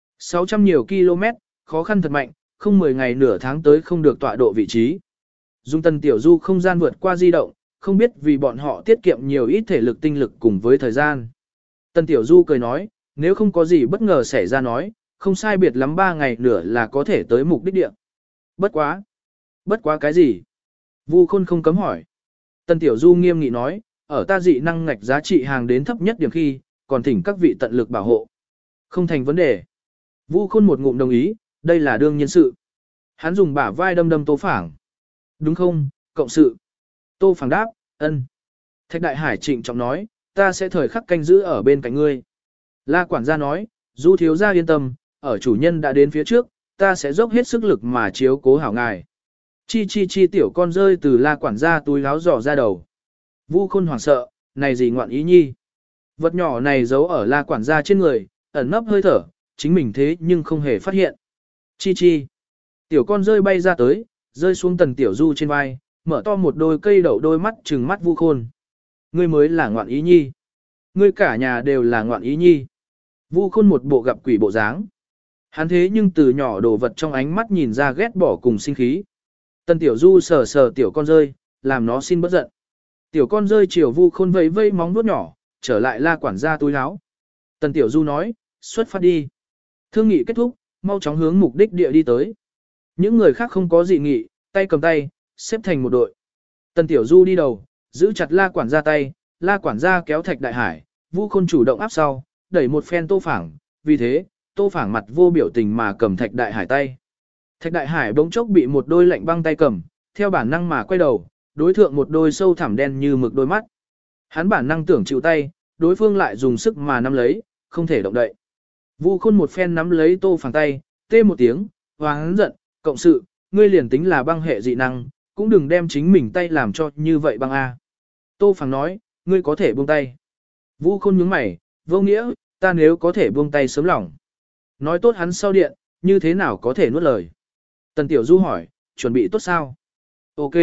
600 nhiều km, khó khăn thật mạnh, không 10 ngày nửa tháng tới không được tọa độ vị trí. Dùng Tần Tiểu Du không gian vượt qua di động, không biết vì bọn họ tiết kiệm nhiều ít thể lực tinh lực cùng với thời gian. Tần Tiểu Du cười nói, nếu không có gì bất ngờ xảy ra nói, không sai biệt lắm 3 ngày nửa là có thể tới mục đích địa. Bất quá. Bất quá cái gì? Vu Khôn không cấm hỏi. Tần Tiểu Du nghiêm nghị nói, ở ta dị năng ngạch giá trị hàng đến thấp nhất điểm khi, còn thỉnh các vị tận lực bảo hộ. Không thành vấn đề. Vu Khôn một ngụm đồng ý, đây là đương nhiên sự. Hắn dùng bả vai đâm đâm Tô Phảng. Đúng không, cộng sự. Tô Phảng đáp, ân. Thạch Đại Hải trịnh trọng nói, ta sẽ thời khắc canh giữ ở bên cạnh ngươi. La quản gia nói, Du thiếu gia yên tâm, ở chủ nhân đã đến phía trước, ta sẽ dốc hết sức lực mà chiếu cố hảo ngài. Chi chi chi tiểu con rơi từ La quản gia túi áo giỏ ra đầu. Vu Khôn hoảng sợ, này gì ngoạn ý nhi. Vật nhỏ này giấu ở La quản gia trên người, ẩn nấp hơi thở, chính mình thế nhưng không hề phát hiện. Chi chi. Tiểu con rơi bay ra tới, rơi xuống Tần Tiểu Du trên vai, mở to một đôi cây đậu đôi mắt trừng mắt Vu Khôn. Ngươi mới là ngoạn ý nhi. Ngươi cả nhà đều là ngoạn ý nhi. Vu Khôn một bộ gặp quỷ bộ dáng. Hắn thế nhưng từ nhỏ đồ vật trong ánh mắt nhìn ra ghét bỏ cùng sinh khí. Tần Tiểu Du sờ sờ tiểu con rơi, làm nó xin bất giận. Tiểu con rơi chiều Vu Khôn vẫy vẫy móng vuốt nhỏ, trở lại La quản gia túi áo. Tần Tiểu Du nói, xuất phát đi. Thương nghị kết thúc, mau chóng hướng mục đích địa đi tới. Những người khác không có dị nghị, tay cầm tay, xếp thành một đội. Tần Tiểu Du đi đầu, giữ chặt La quản gia tay, La quản gia kéo Thạch Đại Hải, Vu Khôn chủ động áp sau, đẩy một phen Tô Phảng, vì thế, Tô Phảng mặt vô biểu tình mà cầm Thạch Đại Hải tay. Thạch Đại Hải bỗng chốc bị một đôi lạnh băng tay cầm, theo bản năng mà quay đầu, đối thượng một đôi sâu thẳm đen như mực đôi mắt. Hắn bản năng tưởng chịu tay, đối phương lại dùng sức mà nắm lấy, không thể động đậy. Vu Khôn một phen nắm lấy Tô Phảng tay, tê một tiếng, hoáng giận, cộng sự, ngươi liền tính là băng hệ dị năng, cũng đừng đem chính mình tay làm cho như vậy băng a. Tô Phảng nói, ngươi có thể buông tay. Vu Khôn nhướng mày, vô nghĩa, ta nếu có thể buông tay sớm lòng. Nói tốt hắn sau điện, như thế nào có thể nuốt lời. Tần Tiểu Du hỏi, chuẩn bị tốt sao? Ok.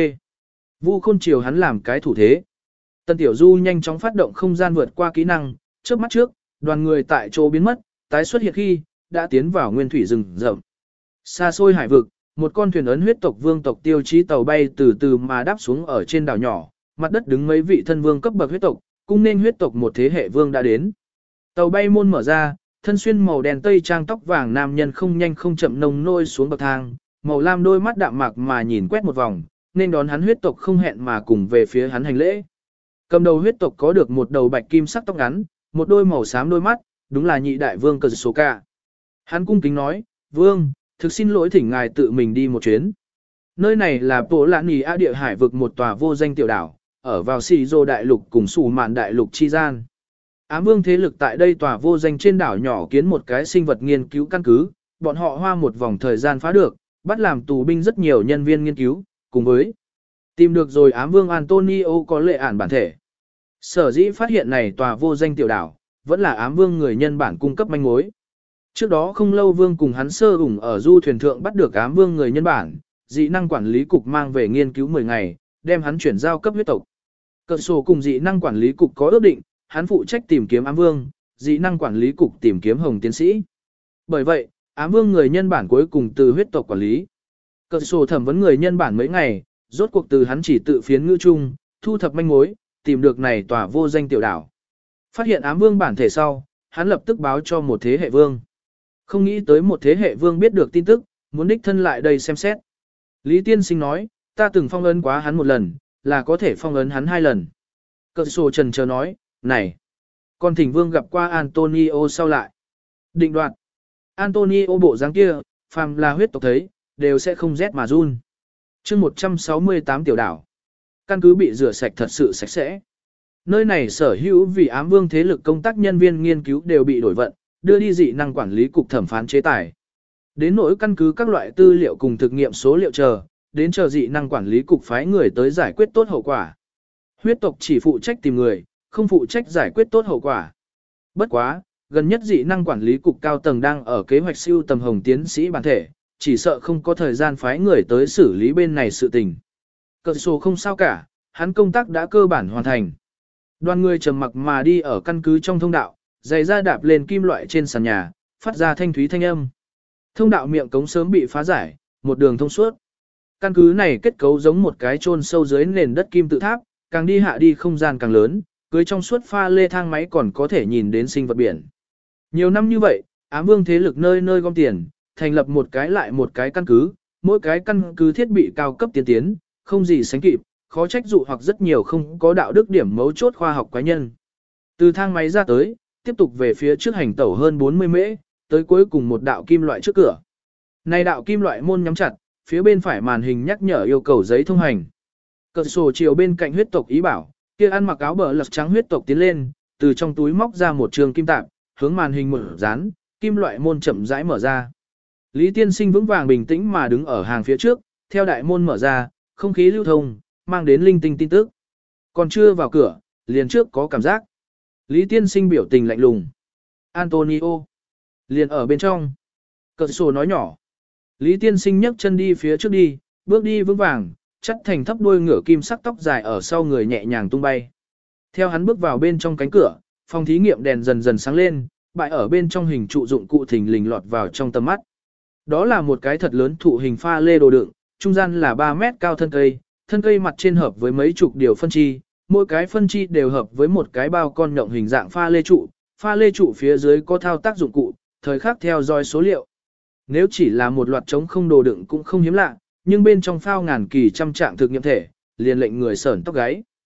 Vu Khôn chiều hắn làm cái thủ thế. Tần Tiểu Du nhanh chóng phát động không gian vượt qua kỹ năng, trước mắt trước, đoàn người tại chỗ biến mất, tái xuất hiện khi, đã tiến vào nguyên thủy rừng rậm. Xa xôi hải vực, một con thuyền ấn huyết tộc vương tộc tiêu chí tàu bay từ từ mà đáp xuống ở trên đảo nhỏ, mặt đất đứng mấy vị thân vương cấp bậc huyết tộc, cung nên huyết tộc một thế hệ vương đã đến. Tàu bay môn mở ra, thân xuyên màu đen tây trang tóc vàng nam nhân không nhanh không chậm nồng nôi xuống bậc thang, màu lam đôi mắt đạm mạc mà nhìn quét một vòng, nên đón hắn huyết tộc không hẹn mà cùng về phía hắn hành lễ. Cầm đầu huyết tộc có được một đầu bạch kim sắc tóc ngắn, một đôi màu xám đôi mắt, đúng là nhị đại vương Cờ Số Ca. Hắn cung kính nói, vương, thực xin lỗi thỉnh ngài tự mình đi một chuyến. Nơi này là Bộ Lạn Nì A địa hải vực một tòa vô danh tiểu đảo, ở vào Xì Dô đại lục cùng Sù Mạn đại lục chi gian. Ám vương thế lực tại đây tòa vô danh trên đảo nhỏ kiến một cái sinh vật nghiên cứu căn cứ, bọn họ hoa một vòng thời gian phá được, bắt làm tù binh rất nhiều nhân viên nghiên cứu, cùng với tìm được rồi ám vương Antonio có lệ ản bản thể. Sở dĩ phát hiện này tòa vô danh tiểu đảo, vẫn là ám vương người nhân bản cung cấp manh mối. Trước đó không lâu vương cùng hắn sơ ủng ở du thuyền thượng bắt được ám vương người nhân bản, dị năng quản lý cục mang về nghiên cứu 10 ngày, đem hắn chuyển giao cấp huyết tộc. Cờ sổ cùng dị năng quản lý cục có ước định, hắn phụ trách tìm kiếm ám vương, dị năng quản lý cục tìm kiếm hồng tiến sĩ. Bởi vậy, ám vương người nhân bản cuối cùng từ huyết tộc quản lý. Cờ sổ thẩm vấn người nhân bản mấy ngày, rốt cuộc từ hắn chỉ tự phiến ngữ chung, thu thập manh mối, tìm được này tòa vô danh tiểu đảo. Phát hiện ám vương bản thể sau, hắn lập tức báo cho một thế hệ vương. Không nghĩ tới một thế hệ vương biết được tin tức, muốn đích thân lại đây xem xét. Lý Tiên Sinh nói, ta từng phong ấn quá hắn một lần, là có thể phong ấn hắn 2 lần. Cờ sổ trần chờ nói, này, con thỉnh vương gặp qua Antonio sau lại. Định đoạt, Antonio bộ dáng kia, phàm là huyết tộc thấy, đều sẽ không rét mà run. chương 168 tiểu đảo. Căn cứ bị rửa sạch thật sự sạch sẽ. Nơi này sở hữu vì ám vương thế lực công tác nhân viên nghiên cứu đều bị đổi vận, đưa đi dị năng quản lý cục thẩm phán chế tài. Đến nỗi căn cứ các loại tư liệu cùng thực nghiệm số liệu đến chờ dị năng quản lý cục phái người tới giải quyết tốt hậu quả. Huyết tộc chỉ phụ trách tìm người, không phụ trách giải quyết tốt hậu quả. Bất quá, gần nhất dị năng quản lý cục cao tầng đang ở kế hoạch siêu tầm hồng tiến sĩ bản thể, chỉ sợ không có thời gian phái người tới xử lý bên này sự tình. Cờ sổ không sao cả, hắn công tác đã cơ bản hoàn thành. Đoàn người trầm mặc mà đi ở căn cứ trong thông đạo, giày ra đạp lên kim loại trên sàn nhà, phát ra thanh thúy thanh âm. Thông đạo miệng cống sớm bị phá giải, một đường thông suốt. Căn cứ này kết cấu giống một cái chôn sâu dưới nền đất kim tự tháp, càng đi hạ đi không gian càng lớn, cưới trong suốt pha lê thang máy còn có thể nhìn đến sinh vật biển. Nhiều năm như vậy, ám vương thế lực nơi nơi gom tiền, thành lập một cái lại một cái căn cứ, mỗi cái căn cứ thiết bị cao cấp tiên tiến, không gì sánh kịp, khó trách dụ hoặc rất nhiều không có đạo đức điểm mấu chốt khoa học quái nhân. Từ thang máy ra tới, tiếp tục về phía trước hành tẩu hơn 40 mễ, tới cuối cùng một đạo kim loại trước cửa. Này đạo kim loại môn nhắm chặt, phía bên phải màn hình nhắc nhở yêu cầu giấy thông hành. Cờ sổ chiều bên cạnh huyết tộc ý bảo, kia ăn mặc áo bờ lật trắng huyết tộc tiến lên, từ trong túi móc ra một trường kim tạp, hướng màn hình mở dán, kim loại môn chậm rãi mở ra. Lý Tiên Sinh vững vàng bình tĩnh mà đứng ở hàng phía trước, theo đại môn mở ra, không khí lưu thông, mang đến linh tinh tin tức. Còn chưa vào cửa, liền trước có cảm giác. Lý Tiên Sinh biểu tình lạnh lùng. Antonio. Liền ở bên trong. Cờ sổ nói nhỏ. Lý Tiên Sinh nhấc chân đi phía trước đi, bước đi vững vàng, chắt thành thấp đuôi ngựa kim sắc tóc dài ở sau người nhẹ nhàng tung bay. Theo hắn bước vào bên trong cánh cửa, phòng thí nghiệm đèn dần dần sáng lên, bại ở bên trong hình trụ dụng cụ thình lình lọt vào trong tầm mắt. Đó là một cái thật lớn thụ hình pha lê đồ đựng, trung gian là 3 mét cao thân cây mặt trên hợp với mấy chục điều phân chi, mỗi cái phân chi đều hợp với một cái bao con nhộng hình dạng pha lê trụ phía dưới có thao tác dụng cụ, thời khắc theo dõi số liệu. Nếu chỉ là một loạt trống không đồ đựng cũng không hiếm lạ, nhưng bên trong phao ngàn kỳ trăm trạng thực nghiệm thể, liền lệnh người sởn tóc gáy.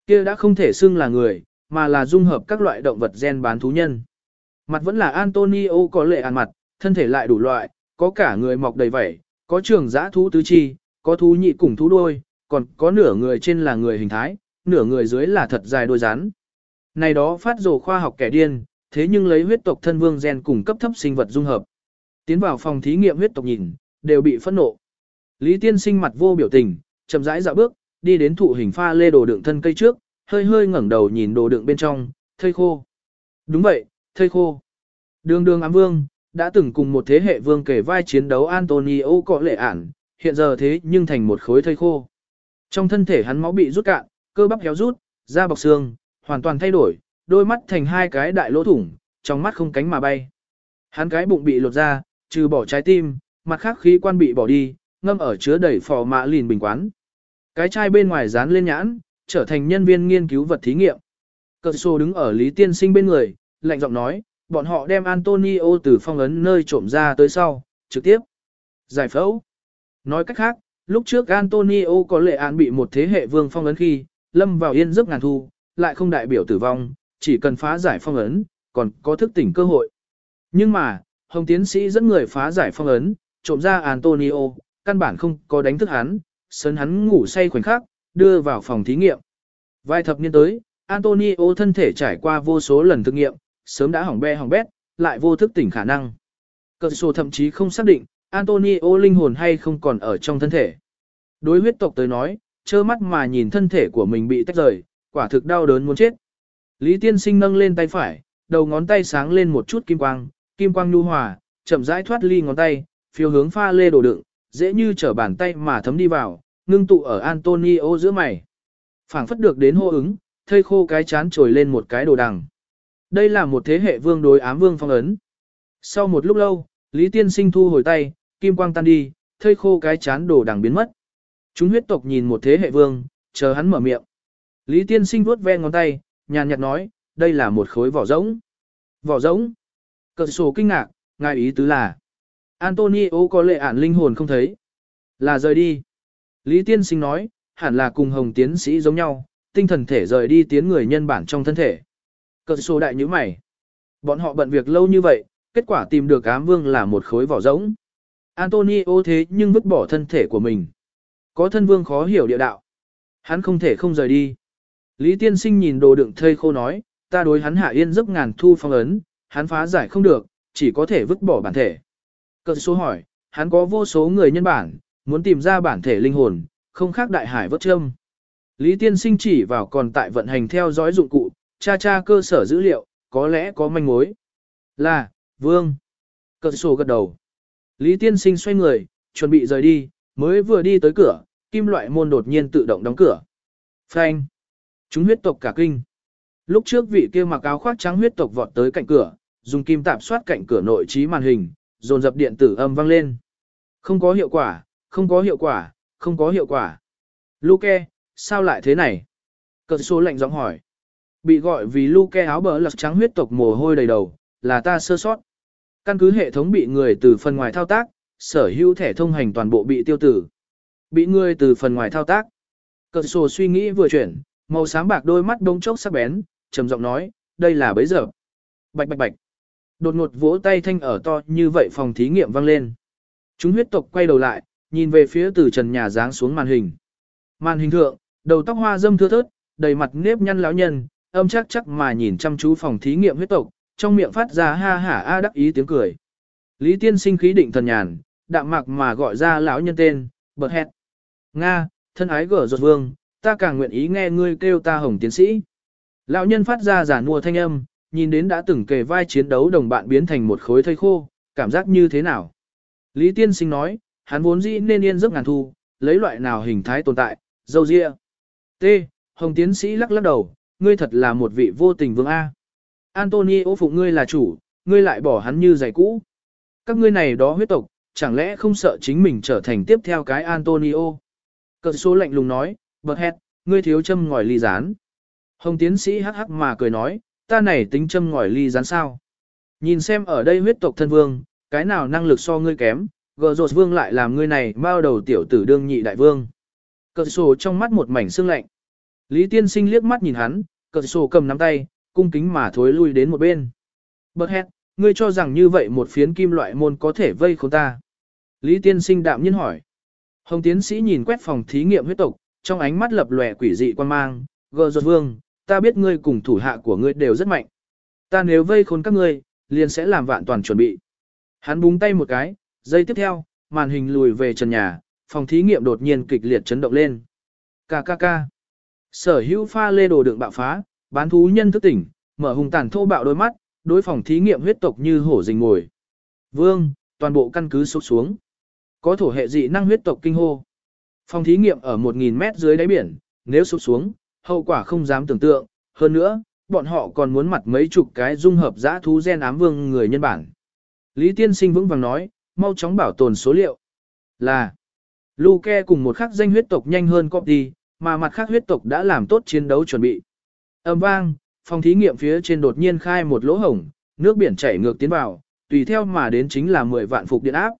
Kia đã không thể xưng là người, mà là dung hợp các loại động vật gen bán thú nhân. Mặt vẫn là Antonio có lệ ăn mặt, thân thể lại đủ loại, có cả người mọc đầy vảy, có trường dã thú tứ chi, có thú nhị cùng thú đuôi, còn có nửa người trên là người hình thái, nửa người dưới là thật dài đôi rắn. Này đó phát rồ khoa học kẻ điên, thế nhưng lấy huyết tộc thân vương gen cùng cấp thấp sinh vật dung hợp. Tiến vào phòng thí nghiệm huyết tộc nhìn, đều bị phẫn nộ. Lý Tiên Sinh mặt vô biểu tình, chậm rãi dạo bước, đi đến thụ hình pha lê đồ đựng thân cây trước, hơi hơi ngẩng đầu nhìn đồ đựng bên trong, thây khô. Đúng vậy, thây khô. Đường đường ám vương, đã từng cùng một thế hệ vương kể vai chiến đấu Antonio có lệ ản, hiện giờ thế nhưng thành một khối thây khô. Trong thân thể hắn máu bị rút cạn, cơ bắp héo rút, da bọc xương, hoàn toàn thay đổi, đôi mắt thành hai cái đại lỗ thủng, trong mắt không cánh mà bay. Hắn cái bụng bị lột ra, trừ bỏ trái tim, mặt khác khí quan bị bỏ đi, ngâm ở chứa đầy phò mã lìn bình quán. Cái chai bên ngoài dán lên nhãn, trở thành nhân viên nghiên cứu vật thí nghiệm. Cờ sô đứng ở Lý Tiên Sinh bên người, lạnh giọng nói, bọn họ đem Antonio từ phong ấn nơi trộm ra tới sau, trực tiếp giải phẫu. Nói cách khác, lúc trước Antonio có lệ án bị một thế hệ vương phong ấn khi, lâm vào yên giấc ngàn thu, lại không đại biểu tử vong, chỉ cần phá giải phong ấn, còn có thức tỉnh cơ hội. Nhưng mà, Hồng tiến sĩ dẫn người phá giải phong ấn, trộm ra Antonio, căn bản không có đánh thức hắn, sớn hắn ngủ say khoảnh khắc, đưa vào phòng thí nghiệm. Vài thập niên tới, Antonio thân thể trải qua vô số lần thực nghiệm, sớm đã hỏng bét, lại vô thức tỉnh khả năng. Cờ sổ thậm chí không xác định, Antonio linh hồn hay không còn ở trong thân thể. Đối huyết tộc tới nói, trơ mắt mà nhìn thân thể của mình bị tách rời, quả thực đau đớn muốn chết. Lý Tiên Sinh nâng lên tay phải, đầu ngón tay sáng lên một chút kim quang nhu hòa, chậm rãi thoát ly ngón tay, phiêu hướng pha lê đồ đựng, dễ như trở bàn tay mà thấm đi vào, ngưng tụ ở Antonio giữa mày. Phảng phất được đến hô ứng, thây khô cái chán trồi lên một cái đồ đằng. Đây là một thế hệ vương đối ám vương phong ấn. Sau một lúc lâu, Lý Tiên Sinh thu hồi tay, kim quang tan đi, thây khô cái chán đồ đằng biến mất. Chúng huyết tộc nhìn một thế hệ vương, chờ hắn mở miệng. Lý Tiên Sinh vuốt ve ngón tay, nhàn nhạt nói, đây là một khối vỏ rỗng. Vỏ rỗng? Cờ sổ kinh ngạc, ngài ý tứ là Antonio có lệ ản linh hồn không thấy. Là rời đi. Lý Tiên Sinh nói, hẳn là cùng Hồng tiến sĩ giống nhau, tinh thần thể rời đi tiến người nhân bản trong thân thể. Cờ sổ đại như mày. Bọn họ bận việc lâu như vậy, kết quả tìm được ám vương là một khối vỏ rỗng. Antonio thế nhưng vứt bỏ thân thể của mình. Có thân vương khó hiểu địa đạo. Hắn không thể không rời đi. Lý Tiên Sinh nhìn đồ đựng thây khô nói, ta đối hắn hạ yên giấc ngàn thu phong ấn, hắn phá giải không được, chỉ có thể vứt bỏ bản thể. Cờ số hỏi, hắn có vô số người nhân bản, muốn tìm ra bản thể linh hồn, không khác đại hải vớt châm. Lý Tiên Sinh chỉ vào còn tại vận hành theo dõi dụng cụ, tra cơ sở dữ liệu, có lẽ có manh mối. Là, vương. Cờ sổ gật đầu. Lý Tiên Sinh xoay người, chuẩn bị rời đi, mới vừa đi tới cửa, kim loại môn đột nhiên tự động đóng cửa. Phanh. Chúng huyết tộc cả kinh. Lúc trước vị kia mặc áo khoác trắng huyết tộc vọt tới cạnh cửa, dùng kim tạp soát cạnh cửa nội trí màn hình, dồn dập điện tử âm vang lên. Không có hiệu quả, không có hiệu quả, không có hiệu quả. Luke, sao lại thế này? Cờ số lạnh giọng hỏi. Bị gọi vì Luke áo bờ lật trắng huyết tộc mồ hôi đầy đầu, là ta sơ sót. Căn cứ hệ thống bị người từ phần ngoài thao tác, sở hữu thẻ thông hành toàn bộ bị tiêu tử. Bị người từ phần ngoài thao tác. Cờ sổ suy nghĩ vừa chuyển, màu xám bạc đôi mắt đông chốc sắc bén, trầm giọng nói, đây là bấy giờ. Bạch bạch bạch. Đột ngột vỗ tay thanh ở to như vậy phòng thí nghiệm vang lên. Chúng huyết tộc quay đầu lại, nhìn về phía từ trần nhà giáng xuống màn hình. Màn hình thượng, đầu tóc hoa dâm thưa thớt, đầy mặt nếp nhăn lão nhân, âm chắc mà nhìn chăm chú phòng thí nghiệm huyết tộc, trong miệng phát ra ha hả a đắc ý tiếng cười. Lý Tiên Sinh khí định thần nhàn, đạm mạc mà gọi ra lão nhân tên, bật hẹt. Nga, thân ái gở ruột vương, ta càng nguyện ý nghe ngươi kêu ta Hồng tiến sĩ. Lão nhân phát ra giả mua thanh âm, nhìn đến đã từng kề vai chiến đấu đồng bạn biến thành một khối thây khô, cảm giác như thế nào? Lý Tiên Sinh nói, hắn vốn dĩ nên yên giấc ngàn thu, lấy loại nào hình thái tồn tại, dâu ria. T. Hồng tiến sĩ lắc lắc đầu, ngươi thật là một vị vô tình vương A. Antonio phụng ngươi là chủ, ngươi lại bỏ hắn như giày cũ. Các ngươi này đó huyết tộc, chẳng lẽ không sợ chính mình trở thành tiếp theo cái Antonio? Cờ số lạnh lùng nói, bật hẹt, ngươi thiếu châm ngòi ly rán. Hồng tiến sĩ hắc hắc mà cười nói, ta này tính châm ngòi ly rán sao? Nhìn xem ở đây huyết tộc thân vương, cái nào năng lực so ngươi kém, gờ rột vương lại làm ngươi này bao đầu tiểu tử đương nhị đại vương. Cờ sổ trong mắt một mảnh sương lạnh. Lý Tiên Sinh liếc mắt nhìn hắn, cờ sổ cầm nắm tay, cung kính mà thối lui đến một bên. Bật hét, ngươi cho rằng như vậy một phiến kim loại môn có thể vây khốn ta. Lý Tiên Sinh đạm nhiên hỏi. Hồng tiến sĩ nhìn quét phòng thí nghiệm huyết tộc, trong ánh mắt lập lòe quỷ dị quan mang, gờ giọt vương, ta biết ngươi cùng thủ hạ của ngươi đều rất mạnh. Ta nếu vây khốn các ngươi, liền sẽ làm vạn toàn chuẩn bị. Hắn búng tay một cái, giây tiếp theo, màn hình lùi về trần nhà, phòng thí nghiệm đột nhiên kịch liệt chấn động lên. KKK. Sở hữu pha lê đồ đựng bạo phá, bán thú nhân thức tỉnh, mở hùng tàn thô bạo đôi mắt, đối phòng thí nghiệm huyết tộc như hổ rình mồi. Vương, toàn bộ căn cứ sụp xuống. Có thổ hệ dị năng huyết tộc kinh hô. Phòng thí nghiệm ở 1.000 mét dưới đáy biển, nếu sụp xuống, hậu quả không dám tưởng tượng. Hơn nữa, bọn họ còn muốn mặt mấy chục cái dung hợp dã thú gen ám vương người nhân bản. Lý Tiên Sinh vững vàng nói, mau chóng bảo tồn số liệu. Là, Luke cùng một khắc danh huyết tộc nhanh hơn copy, mà mặt khác huyết tộc đã làm tốt chiến đấu chuẩn bị. Âm vang, phòng thí nghiệm phía trên đột nhiên khai một lỗ hổng, nước biển chảy ngược tiến vào, tùy theo mà đến chính là 10 vạn phục điện áp.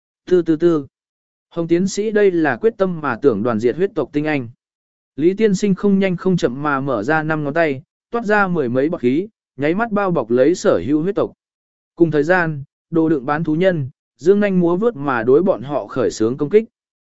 Tư. Hồng tiến sĩ đây là quyết tâm mà tưởng đoàn diệt huyết tộc tinh anh. Lý Tiên Sinh không nhanh không chậm mà mở ra 5 ngón tay, toát ra mười mấy bọt khí, nháy mắt bao bọc lấy sở hữu huyết tộc. Cùng thời gian, đồ đựng bán thú nhân, dương nhanh múa vướt mà đối bọn họ khởi xướng công kích.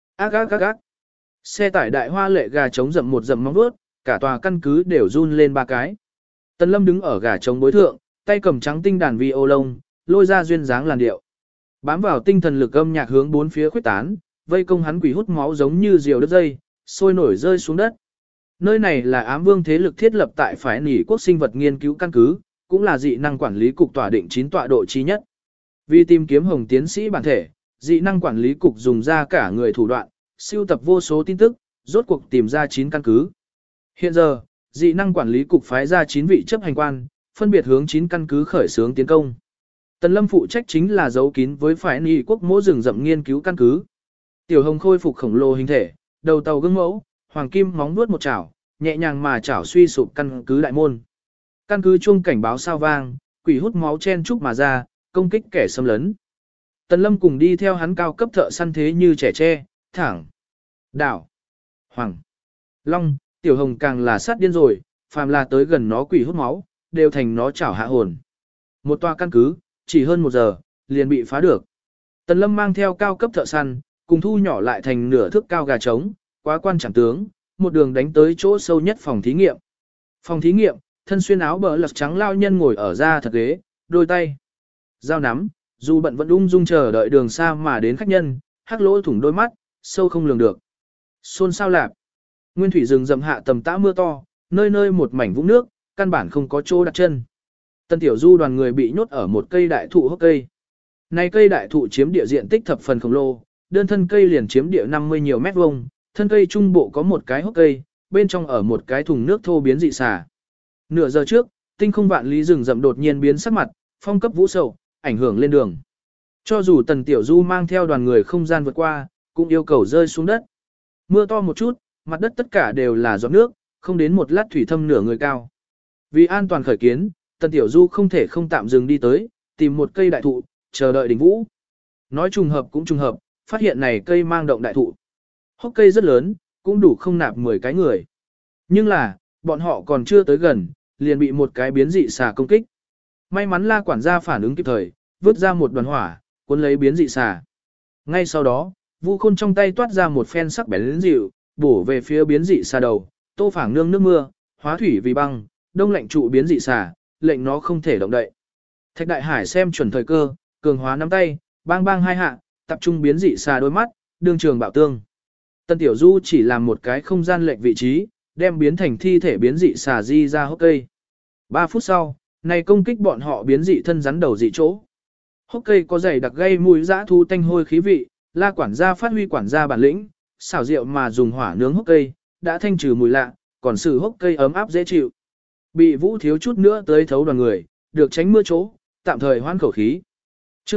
Ác. Xe tải đại hoa lệ gà trống dậm một dậm móng vuốt, cả tòa căn cứ đều run lên ba cái. Tần Lâm đứng ở gà trống bối thượng, tay cầm trắng tinh đàn vi ô lông, lôi ra duyên dáng làn điệu. Bám vào tinh thần lực âm nhạc hướng bốn phía khuếch tán, vây công hắn quỷ hút máu giống như diều đứt dây, sôi nổi rơi xuống đất. Nơi này là ám vương thế lực thiết lập tại phái nỉ quốc sinh vật nghiên cứu căn cứ, cũng là dị năng quản lý cục tỏa định 9 tọa độ trí nhất. Vì tìm kiếm Hồng tiến sĩ bản thể, dị năng quản lý cục dùng ra cả người thủ đoạn, siêu tập vô số tin tức, rốt cuộc tìm ra 9 căn cứ. Hiện giờ, dị năng quản lý cục phái ra 9 vị chấp hành quan, phân biệt hướng 9 căn cứ khởi xướng tiến công. Tần Lâm phụ trách chính là giấu kín với phái nỉ quốc mỗ rừng rậm nghiên cứu căn cứ. Tiểu Hồng khôi phục khổng lồ hình thể, đầu tàu gương mẫu, hoàng kim móng vuốt một chảo, nhẹ nhàng mà chảo suy sụp căn cứ đại môn. Căn cứ chuông cảnh báo sao vang, quỷ hút máu chen chúc mà ra, công kích kẻ xâm lấn. Tần Lâm cùng đi theo hắn cao cấp thợ săn thế như trẻ tre, thẳng, đảo, hoàng, long, Tiểu Hồng càng là sát điên rồi, phàm là tới gần nó quỷ hút máu, đều thành nó chảo hạ hồn. Một tòa căn cứ, chỉ hơn 1 giờ, liền bị phá được. Tần Lâm mang theo cao cấp thợ săn, cùng thu nhỏ lại thành nửa thước cao gà trống, quá quan chẳng tướng, một đường đánh tới chỗ sâu nhất phòng thí nghiệm. Phòng thí nghiệm, thân xuyên áo bờ lật trắng lao nhân ngồi ở da thật ghế, đôi tay, dao nắm, dù bận vẫn ung dung chờ đợi đường xa mà đến khách nhân, hắc lỗ thủng đôi mắt, sâu không lường được. Xôn sao lạp. Nguyên thủy rừng rậm hạ tầm tã mưa to, nơi nơi một mảnh vũng nước, căn bản không có chỗ đặt chân. Tân Tiểu Du đoàn người bị nhốt ở một cây đại thụ hốc cây. Này cây đại thụ chiếm địa diện tích thập phần khổng lồ, đơn thân cây liền chiếm địa 50 nhiều mét vuông, thân cây trung bộ có một cái hốc cây, bên trong ở một cái thùng nước thô biến dị xà. Nửa giờ trước, tinh không vạn lý rừng rậm đột nhiên biến sắc mặt, phong cấp vũ sầu, ảnh hưởng lên đường. Cho dù Tần Tiểu Du mang theo đoàn người không gian vượt qua, cũng yêu cầu rơi xuống đất. Mưa to một chút, mặt đất tất cả đều là giọt nước, không đến một lát thủy thâm nửa người cao. Vì an toàn khởi kiến, Tần Tiểu Du không thể không tạm dừng đi tới, tìm một cây đại thụ, chờ đợi đỉnh vũ. Nói trùng hợp cũng trùng hợp, phát hiện này cây mang động đại thụ. Hốc cây rất lớn, cũng đủ không nạp 10 cái người. Nhưng là, bọn họ còn chưa tới gần, liền bị một cái biến dị xà công kích. May mắn La quản gia phản ứng kịp thời, vứt ra một đoàn hỏa, cuốn lấy biến dị xà. Ngay sau đó, Vu Khôn trong tay toát ra một phen sắc bén dịu, bổ về phía biến dị xà đầu, Tô Phảng nương nước mưa, hóa thủy vì băng, đông lạnh trụ biến dị xà, lệnh nó không thể động đậy. Thạch Đại Hải xem chuẩn thời cơ, cường hóa nắm tay, bang bang hai hạ, tập trung biến dị xà đôi mắt, đương trường bạo tương. Tân Tiểu Du chỉ làm một cái không gian lệnh vị trí, đem biến thành thi thể biến dị xà di ra hốc cây. 3 phút sau, này công kích bọn họ biến dị thân rắn đầu dị chỗ. Hốc cây có dày đặc gây mùi dã thu tanh hôi khí vị, La quản gia phát huy quản gia bản lĩnh, xảo diệu mà dùng hỏa nướng hốc cây, đã thanh trừ mùi lạ, còn sử hốc cây ấm áp dễ chịu. Bị Vũ thiếu chút nữa tới thấu đoàn người, được tránh mưa chỗ, tạm thời hoãn khẩu khí. Chương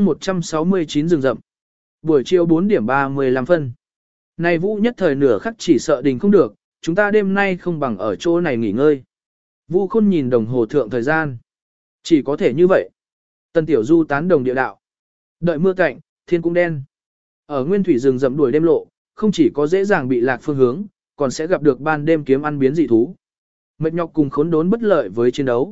169 rừng rậm. Buổi chiều 4 điểm 35 phân. Này Vũ nhất thời nửa khắc chỉ sợ đình không được, chúng ta đêm nay không bằng ở chỗ này nghỉ ngơi. Vu Khôn nhìn đồng hồ thượng thời gian. Chỉ có thể như vậy. Tân Tiểu Du tán đồng địa đạo. Đợi mưa cạnh, thiên cũng đen. Ở nguyên thủy rừng rậm đuổi đêm lộ, không chỉ có dễ dàng bị lạc phương hướng, còn sẽ gặp được ban đêm kiếm ăn biến dị thú. Mệt nhọc cùng khốn đốn bất lợi với chiến đấu.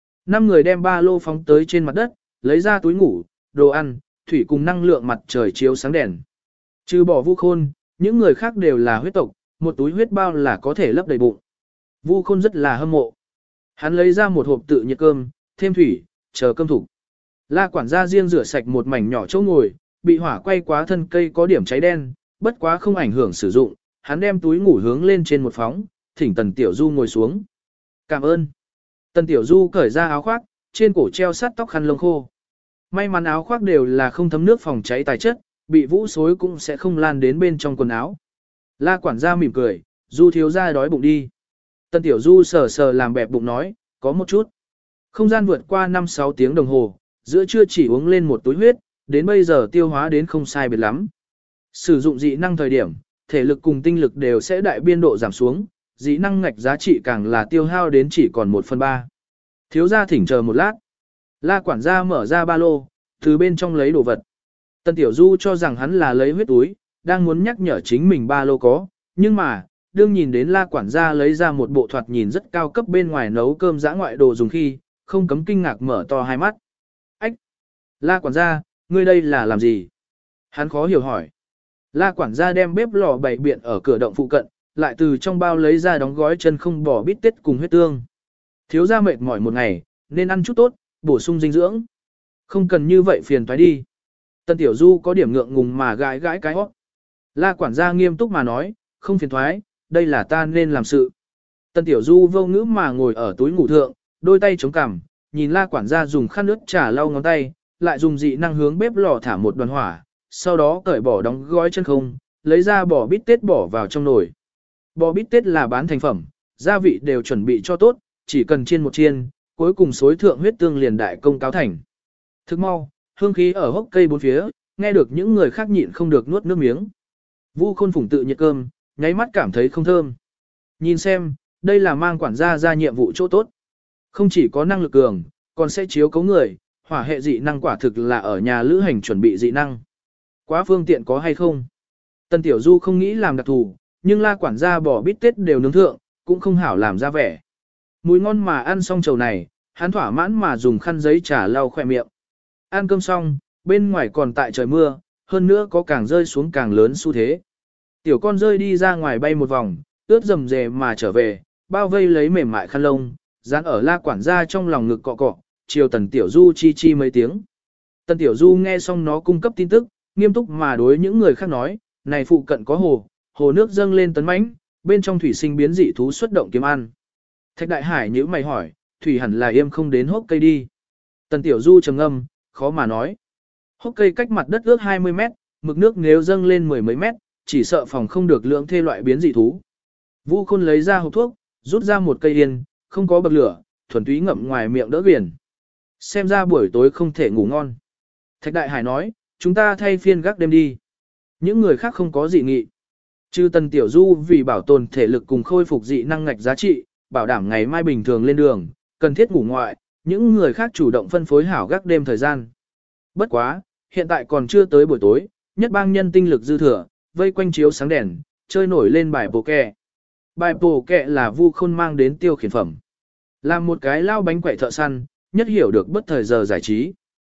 5 người đem ba lô phóng tới trên mặt đất, lấy ra túi ngủ, đồ ăn, thủy cùng năng lượng mặt trời chiếu sáng đèn. Trừ bỏ Vu Khôn, những người khác đều là huyết tộc, một túi huyết bao là có thể lấp đầy bụng. Vu Khôn rất là hâm mộ. Hắn lấy ra một hộp tự nhiệt cơm, thêm thủy, chờ cơm thủ. La quản gia riêng rửa sạch một mảnh nhỏ chỗ ngồi, bị hỏa quay quá thân cây có điểm cháy đen, bất quá không ảnh hưởng sử dụng. Hắn đem túi ngủ hướng lên trên một phóng, thỉnh Tần Tiểu Du ngồi xuống. Cảm ơn. Tần Tiểu Du cởi ra áo khoác, trên cổ treo sát tóc khăn lông khô. May mắn áo khoác đều là không thấm nước phòng cháy tài chất, bị vũ xối cũng sẽ không lan đến bên trong quần áo. La quản gia mỉm cười, Du thiếu gia đói bụng đi. Tần Tiểu Du sờ sờ làm bẹp bụng nói, có một chút. Không gian vượt qua 5-6 tiếng đồng hồ, giữa trưa chỉ uống lên một túi huyết, đến bây giờ tiêu hóa đến không sai biệt lắm. Sử dụng dị năng thời điểm, thể lực cùng tinh lực đều sẽ đại biên độ giảm xuống, dị năng ngạch giá trị càng là tiêu hao đến chỉ còn 1/3. Thiếu gia thỉnh chờ một lát. La quản gia mở ra ba lô, từ bên trong lấy đồ vật. Tần Tiểu Du cho rằng hắn là lấy huyết túi, đang muốn nhắc nhở chính mình ba lô có, nhưng mà, đương nhìn đến La quản gia lấy ra một bộ thoạt nhìn rất cao cấp bên ngoài nấu cơm dã ngoại đồ dùng khi, không cấm kinh ngạc mở to hai mắt. Ách! La quản gia, ngươi đây là làm gì? Hắn khó hiểu hỏi. La quản gia đem bếp lò bày biện ở cửa động phụ cận, lại từ trong bao lấy ra đóng gói chân không bò bít tết cùng huyết tương. Thiếu gia mệt mỏi một ngày, nên ăn chút tốt, bổ sung dinh dưỡng. Không cần như vậy phiền toái đi. Tần Tiểu Du có điểm ngượng ngùng mà gãi gãi cái hót. La quản gia nghiêm túc mà nói, không phiền toái, đây là ta nên làm sự. Tần Tiểu Du vô ngữ mà ngồi ở túi ngủ thượng, đôi tay chống cằm, nhìn La quản gia dùng khăn nước trà lau ngón tay, lại dùng dị năng hướng bếp lò thả một đoàn hỏa, sau đó cởi bỏ đóng gói chân không, lấy ra bò bít tết bỏ vào trong nồi. Bò bít tết là bán thành phẩm, gia vị đều chuẩn bị cho tốt, chỉ cần chiên một chiên, cuối cùng xối thượng huyết tương liền đại công cáo thành. Thức mau, hương khí ở hốc cây bốn phía, nghe được những người khác nhịn không được nuốt nước miếng. Vu Khôn phủng tự nhiệt cơm, nháy mắt cảm thấy không thơm. Nhìn xem, đây là mang quản gia ra nhiệm vụ chỗ tốt. Không chỉ có năng lực cường, còn sẽ chiếu cấu người, hỏa hệ dị năng quả thực là ở nhà lữ hành chuẩn bị dị năng. Quá phương tiện có hay không? Tần Tiểu Du không nghĩ làm đặc thù, nhưng La quản gia bò bít tết đều nướng thượng, cũng không hảo làm ra vẻ. Mùi ngon mà ăn xong chầu này, hắn thỏa mãn mà dùng khăn giấy trà lau khỏe miệng. Ăn cơm xong, bên ngoài còn tại trời mưa, hơn nữa có càng rơi xuống càng lớn xu thế. Tiểu con rơi đi ra ngoài bay một vòng, ướt rầm rề mà trở về, bao vây lấy mềm mại khăn lông, dán ở La quản gia trong lòng ngực cọ cọ, chiều Tần Tiểu Du chi chi mấy tiếng. Tần Tiểu Du nghe xong nó cung cấp tin tức, nghiêm túc mà đối những người khác nói, này phụ cận có hồ, hồ nước dâng lên tấn mãnh, bên trong thủy sinh biến dị thú xuất động kiếm ăn. Thạch Đại Hải nhíu mày hỏi, thủy hẳn là im không đến hốc cây đi. Tần Tiểu Du trầm ngâm, khó mà nói. Hốc cây cách mặt đất ước 20 mét, mực nước nếu dâng lên mười mấy mét, chỉ sợ phòng không được lượng thê loại biến dị thú. Vu Khôn lấy ra hộp thuốc, rút ra một cây yên, không có bậc lửa, thuần túy ngậm ngoài miệng đỡ viền. Xem ra buổi tối không thể ngủ ngon. Thạch Đại Hải nói, chúng ta thay phiên gác đêm đi. Những người khác không có dị nghị. Trừ Tần Tiểu Du vì bảo tồn thể lực cùng khôi phục dị năng ngạch giá trị, bảo đảm ngày mai bình thường lên đường, cần thiết ngủ ngoại, những người khác chủ động phân phối hảo gác đêm thời gian. Bất quá, hiện tại còn chưa tới buổi tối, nhất bang nhân tinh lực dư thừa, vây quanh chiếu sáng đèn, chơi nổi lên bài bồ kẹ. Bài bồ kẹ là Vu Khôn mang đến tiêu khiển phẩm. Làm một cái lao bánh quậy thợ săn, nhất hiểu được bất thời giờ giải trí.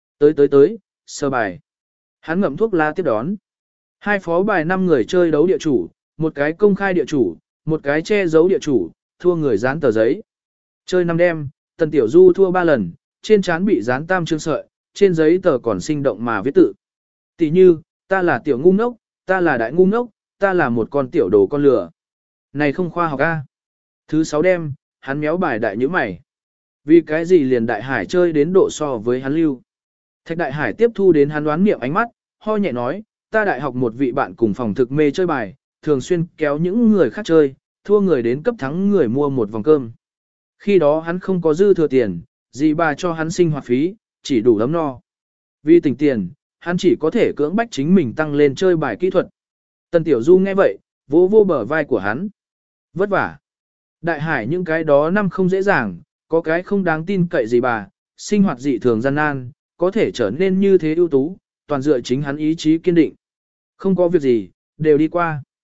Tới, sơ bài. Hắn ngậm thuốc lá tiếp đón. Hai phó bài 5 người chơi đấu địa chủ, một cái công khai địa chủ, một cái che giấu địa chủ, thua người dán tờ giấy. Chơi 5 đêm, Tần Tiểu Du thua 3 lần, trên trán bị dán tam chương sợi, trên giấy tờ còn sinh động mà viết tự. Tỷ như, ta là tiểu ngu ngốc, ta là đại ngu ngốc, ta là một con tiểu đồ con lừa. Này không khoa học a. Thứ 6 đêm, hắn méo bài đại nhíu mày. Vì cái gì liền Đại Hải chơi đến độ so với hắn lưu. Thạch Đại Hải tiếp thu đến hắn đoán niệm ánh mắt, ho nhẹ nói, ta đại học một vị bạn cùng phòng thực mê chơi bài, thường xuyên kéo những người khác chơi, thua người đến cấp thắng người mua một vòng cơm. Khi đó hắn không có dư thừa tiền, dì bà cho hắn sinh hoạt phí, chỉ đủ ấm no. Vì tỉnh tiền, hắn chỉ có thể cưỡng bách chính mình tăng lên chơi bài kỹ thuật. Tần Tiểu Du nghe vậy, vỗ vô bờ vai của hắn. Vất vả. Đại Hải những cái đó năm không dễ dàng, có cái không đáng tin cậy gì bà, sinh hoạt dị thường gian nan, có thể trở nên như thế ưu tú, toàn dựa chính hắn ý chí kiên định. Không có việc gì, đều đi qua.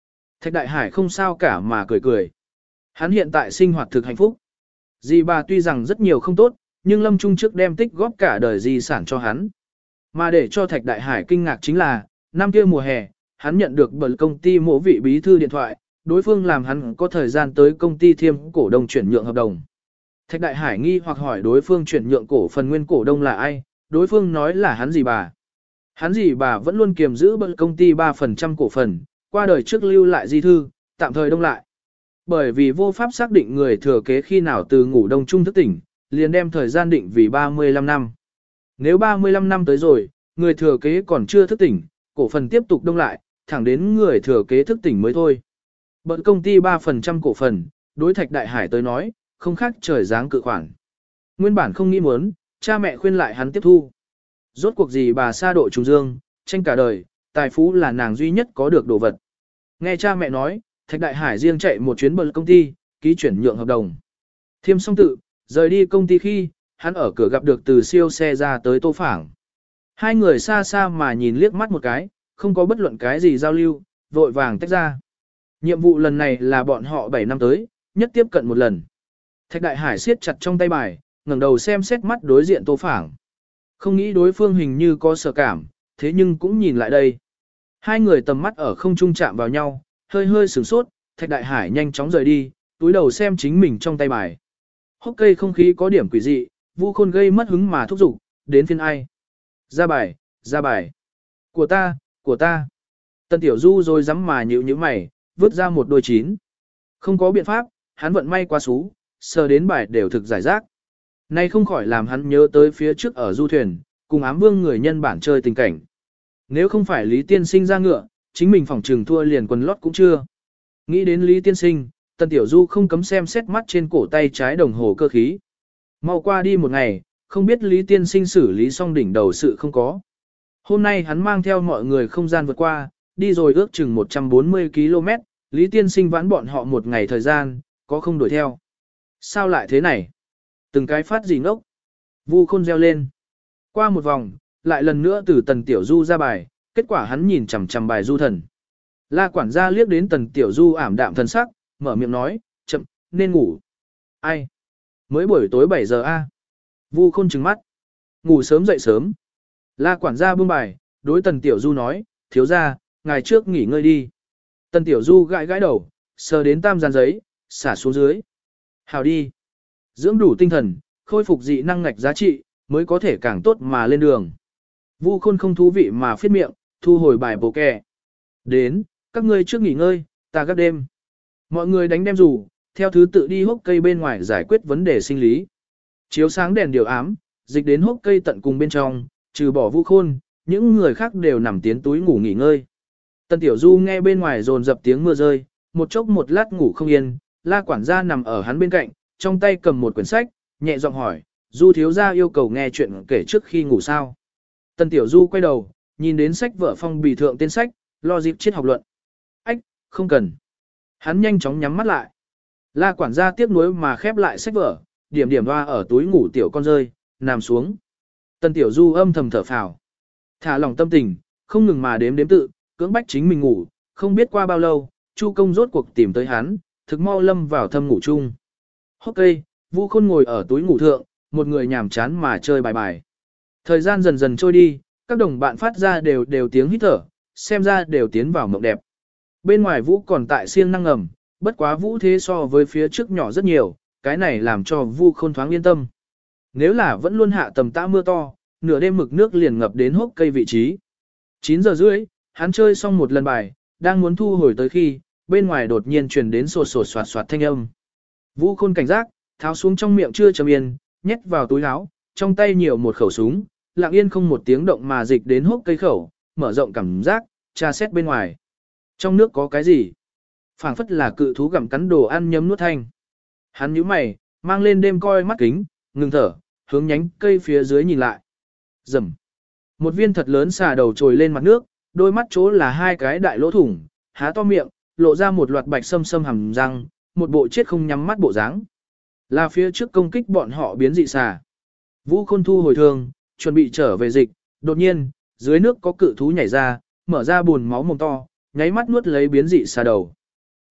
Thạch Đại Hải không sao cả mà cười cười. Hắn hiện tại sinh hoạt thực hạnh phúc. Dì bà tuy rằng rất nhiều không tốt, nhưng Lâm Trung trước đem tích góp cả đời di sản cho hắn. Mà để cho Thạch Đại Hải kinh ngạc chính là, năm kia mùa hè, hắn nhận được bởi công ty mỗ vị bí thư điện thoại, đối phương làm hắn có thời gian tới công ty thiêm cổ đông chuyển nhượng hợp đồng. Thạch Đại Hải nghi hoặc hỏi đối phương chuyển nhượng cổ phần nguyên cổ đông là ai, đối phương nói là hắn dì bà. Hắn dì bà vẫn luôn kiềm giữ bởi công ty 3% cổ phần, qua đời trước lưu lại di thư, tạm thời đông lại. Bởi vì vô pháp xác định người thừa kế khi nào từ ngủ đông trung thức tỉnh, liền đem thời gian định vì 35 năm. Nếu 35 năm tới rồi, người thừa kế còn chưa thức tỉnh, cổ phần tiếp tục đông lại, thẳng đến người thừa kế thức tỉnh mới thôi. Bận công ty 3% cổ phần, đối Thạch Đại Hải tới nói, không khác trời giáng cự khoản. Nguyên bản không nghĩ muốn, cha mẹ khuyên lại hắn tiếp thu. Rốt cuộc gì bà xa độ trùng dương, tranh cả đời, tài phú là nàng duy nhất có được đồ vật. Nghe cha mẹ nói, Thạch Đại Hải riêng chạy một chuyến bận công ty, ký chuyển nhượng hợp đồng. Thiêm xong tự, rời đi công ty khi, hắn ở cửa gặp được từ siêu xe ra tới Tô Phảng. Hai người xa xa mà nhìn liếc mắt một cái, không có bất luận cái gì giao lưu, vội vàng tách ra. Nhiệm vụ lần này là bọn họ 7 năm tới, nhất tiếp cận một lần. Thạch Đại Hải siết chặt trong tay bài, ngẩng đầu xem xét mắt đối diện Tô Phảng. Không nghĩ đối phương hình như có sợ cảm, thế nhưng cũng nhìn lại đây. Hai người tầm mắt ở không trung chạm vào nhau, hơi hơi sửng sốt, Thạch Đại Hải nhanh chóng rời đi, túi đầu xem chính mình trong tay bài. Hốc cây không khí có điểm quỷ dị, Vu Khôn gây mất hứng mà thúc giục, đến phiên ai. Ra bài, ra bài. Của ta, của ta. Tần Tiểu Du rồi dám mà nhíu nhíu mày, vứt ra một đôi chín. Không có biện pháp, hắn vận may quá xú, sờ đến bài đều thực giải rác. Nay không khỏi làm hắn nhớ tới phía trước ở du thuyền, cùng ám vương người nhân bản chơi tình cảnh. Nếu không phải Lý Tiên Sinh ra ngựa, chính mình phỏng trừng thua liền quần lót cũng chưa. Nghĩ đến Lý Tiên Sinh, Tần Tiểu Du không cấm xem xét mắt trên cổ tay trái đồng hồ cơ khí. Mau qua đi một ngày, không biết Lý Tiên Sinh xử lý xong đỉnh đầu sự không có. Hôm nay hắn mang theo mọi người không gian vượt qua, đi rồi ước chừng 140 km, Lý Tiên Sinh vãn bọn họ một ngày thời gian, có không đuổi theo. Sao lại thế này? Từng cái phát gì ngốc? Vu Khôn reo lên. Qua một vòng, lại lần nữa từ Tần Tiểu Du ra bài, kết quả hắn nhìn chằm chằm bài du thần. La quản gia liếc đến Tần Tiểu Du ảm đạm thần sắc, mở miệng nói, chậm, nên ngủ. Ai? Mới buổi tối 7 giờ a. Vu Khôn trừng mắt. Ngủ sớm dậy sớm. La quản gia buông bài, đối Tần Tiểu Du nói, thiếu gia, ngày trước nghỉ ngơi đi. Tần Tiểu Du gãi gãi đầu, sờ đến tam gian giấy, xả xuống dưới. Hào đi. Dưỡng đủ tinh thần, khôi phục dị năng ngạch giá trị, mới có thể càng tốt mà lên đường. Vu Khôn không thú vị mà phiết miệng, thu hồi bài bổ kè. Đến, các ngươi trước nghỉ ngơi, ta gác đêm. Mọi người đánh đêm rủ, theo thứ tự đi hốc cây bên ngoài giải quyết vấn đề sinh lý. Chiếu sáng đèn điều ám, dịch đến hốc cây tận cùng bên trong, trừ bỏ Vu Khôn, những người khác đều nằm tiến túi ngủ nghỉ ngơi. Tần Tiểu Du nghe bên ngoài dồn dập tiếng mưa rơi, một chốc một lát ngủ không yên, La quản gia nằm ở hắn bên cạnh, trong tay cầm một quyển sách, nhẹ giọng hỏi, Du thiếu gia yêu cầu nghe chuyện kể trước khi ngủ sao. Tần Tiểu Du quay đầu, nhìn đến sách vở phong bì thượng tên sách, lo dịp triết học luận. Ách, không cần. Hắn nhanh chóng nhắm mắt lại. La quản gia tiếc nuối mà khép lại sách vở, điểm điểm hoa ở túi ngủ tiểu con rơi, nằm xuống. Tần Tiểu Du âm thầm thở phào. Thả lòng tâm tình, không ngừng mà đếm tự, cưỡng bách chính mình ngủ, không biết qua bao lâu, Chu Công rốt cuộc tìm tới hắn, thực mau lâm vào thâm ngủ chung. Hốc cây, Vu Khôn ngồi ở túi ngủ thượng, một người nhàm chán mà chơi bài bài. Thời gian dần dần trôi đi, các đồng bạn phát ra đều tiếng hít thở, xem ra đều tiến vào mộng đẹp. Bên ngoài Vũ còn tại siêng năng ngầm, bất quá Vũ thế so với phía trước nhỏ rất nhiều, cái này làm cho Vu Khôn thoáng yên tâm. Nếu là vẫn luôn hạ tầm tã mưa to, nửa đêm mực nước liền ngập đến hốc cây vị trí. 9 giờ rưỡi, hắn chơi xong một lần bài, đang muốn thu hồi tới khi, bên ngoài đột nhiên truyền đến sột sột soạt soạt thanh âm. Vũ Khôn cảnh giác, tháo xuống trong miệng chưa châm yên, nhét vào túi áo, trong tay nhiều một khẩu súng, lặng yên không một tiếng động mà dịch đến hốc cây khẩu, mở rộng cảm giác, tra xét bên ngoài. Trong nước có cái gì? Phảng phất là cự thú gặm cắn đồ ăn nhấm nuốt thanh. Hắn nhíu mày, mang lên đêm coi mắt kính, ngừng thở, hướng nhánh cây phía dưới nhìn lại. Rầm. Một viên thật lớn xà đầu trồi lên mặt nước, đôi mắt chỗ là hai cái đại lỗ thủng, há to miệng, lộ ra một loạt bạch sâm sâm hàm răng, một bộ chết không nhắm mắt bộ dáng. Là phía trước công kích bọn họ biến dị xà. Vũ Khôn thu hồi thương, chuẩn bị trở về dịch, đột nhiên, dưới nước có cự thú nhảy ra, mở ra buồn máu mồm to, nháy mắt nuốt lấy biến dị xà đầu.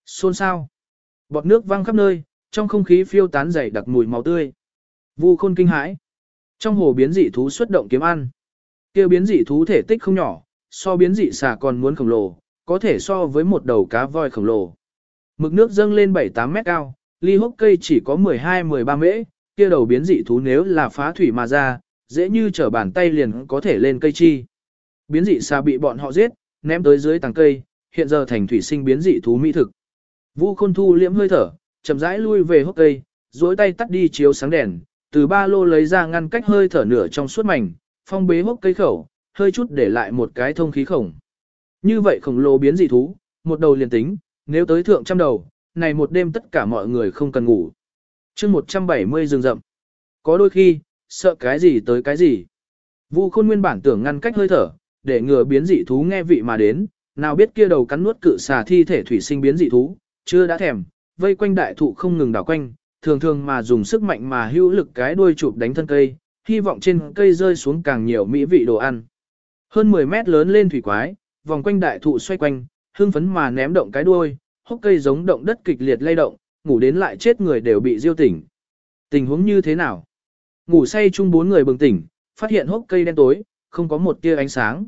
Xôn xao. Bọt nước văng khắp nơi, trong không khí phiêu tán dày đặc mùi máu tươi. Vu Khôn kinh hãi. Trong hồ biến dị thú xuất động kiếm ăn. Kêu biến dị thú thể tích không nhỏ, so biến dị xà còn muốn khổng lồ, có thể so với một đầu cá voi khổng lồ. Mực nước dâng lên 7-8 mét cao, ly hốc cây chỉ có 12-13 mễ, kia đầu biến dị thú nếu là phá thủy mà ra, dễ như trở bàn tay liền có thể lên cây chi. Biến dị xà bị bọn họ giết, ném tới dưới tàng cây, hiện giờ thành thủy sinh biến dị thú mỹ thực. Vu Khôn thu liễm hơi thở, chậm rãi lui về hốc cây, duỗi tay tắt đi chiếu sáng đèn, từ ba lô lấy ra ngăn cách hơi thở nửa trong suốt mảnh, phong bế hốc cây khẩu, hơi chút để lại một cái thông khí khổng. Như vậy khổng lồ biến dị thú, một đầu liền tính, nếu tới thượng trăm đầu, này một đêm tất cả mọi người không cần ngủ. Chương 170 rừng rậm. Có đôi khi, sợ cái gì tới cái gì. Vu Khôn nguyên bản tưởng ngăn cách hơi thở, để ngừa biến dị thú nghe vị mà đến, nào biết kia đầu cắn nuốt cự xà thi thể thủy sinh biến dị thú, chưa đã thèm, vây quanh đại thụ không ngừng đảo quanh, thường thường mà dùng sức mạnh mà hữu lực cái đuôi chụp đánh thân cây, hy vọng trên cây rơi xuống càng nhiều mỹ vị đồ ăn. Hơn 10 mét lớn lên thủy quái, vòng quanh đại thụ xoay quanh, hưng phấn mà ném động cái đuôi, hốc cây giống động đất kịch liệt lay động, ngủ đến lại chết người đều bị diêu tỉnh. Tình huống như thế nào? Ngủ say chung 4 người bừng tỉnh, phát hiện hốc cây đen tối, không có một tia ánh sáng.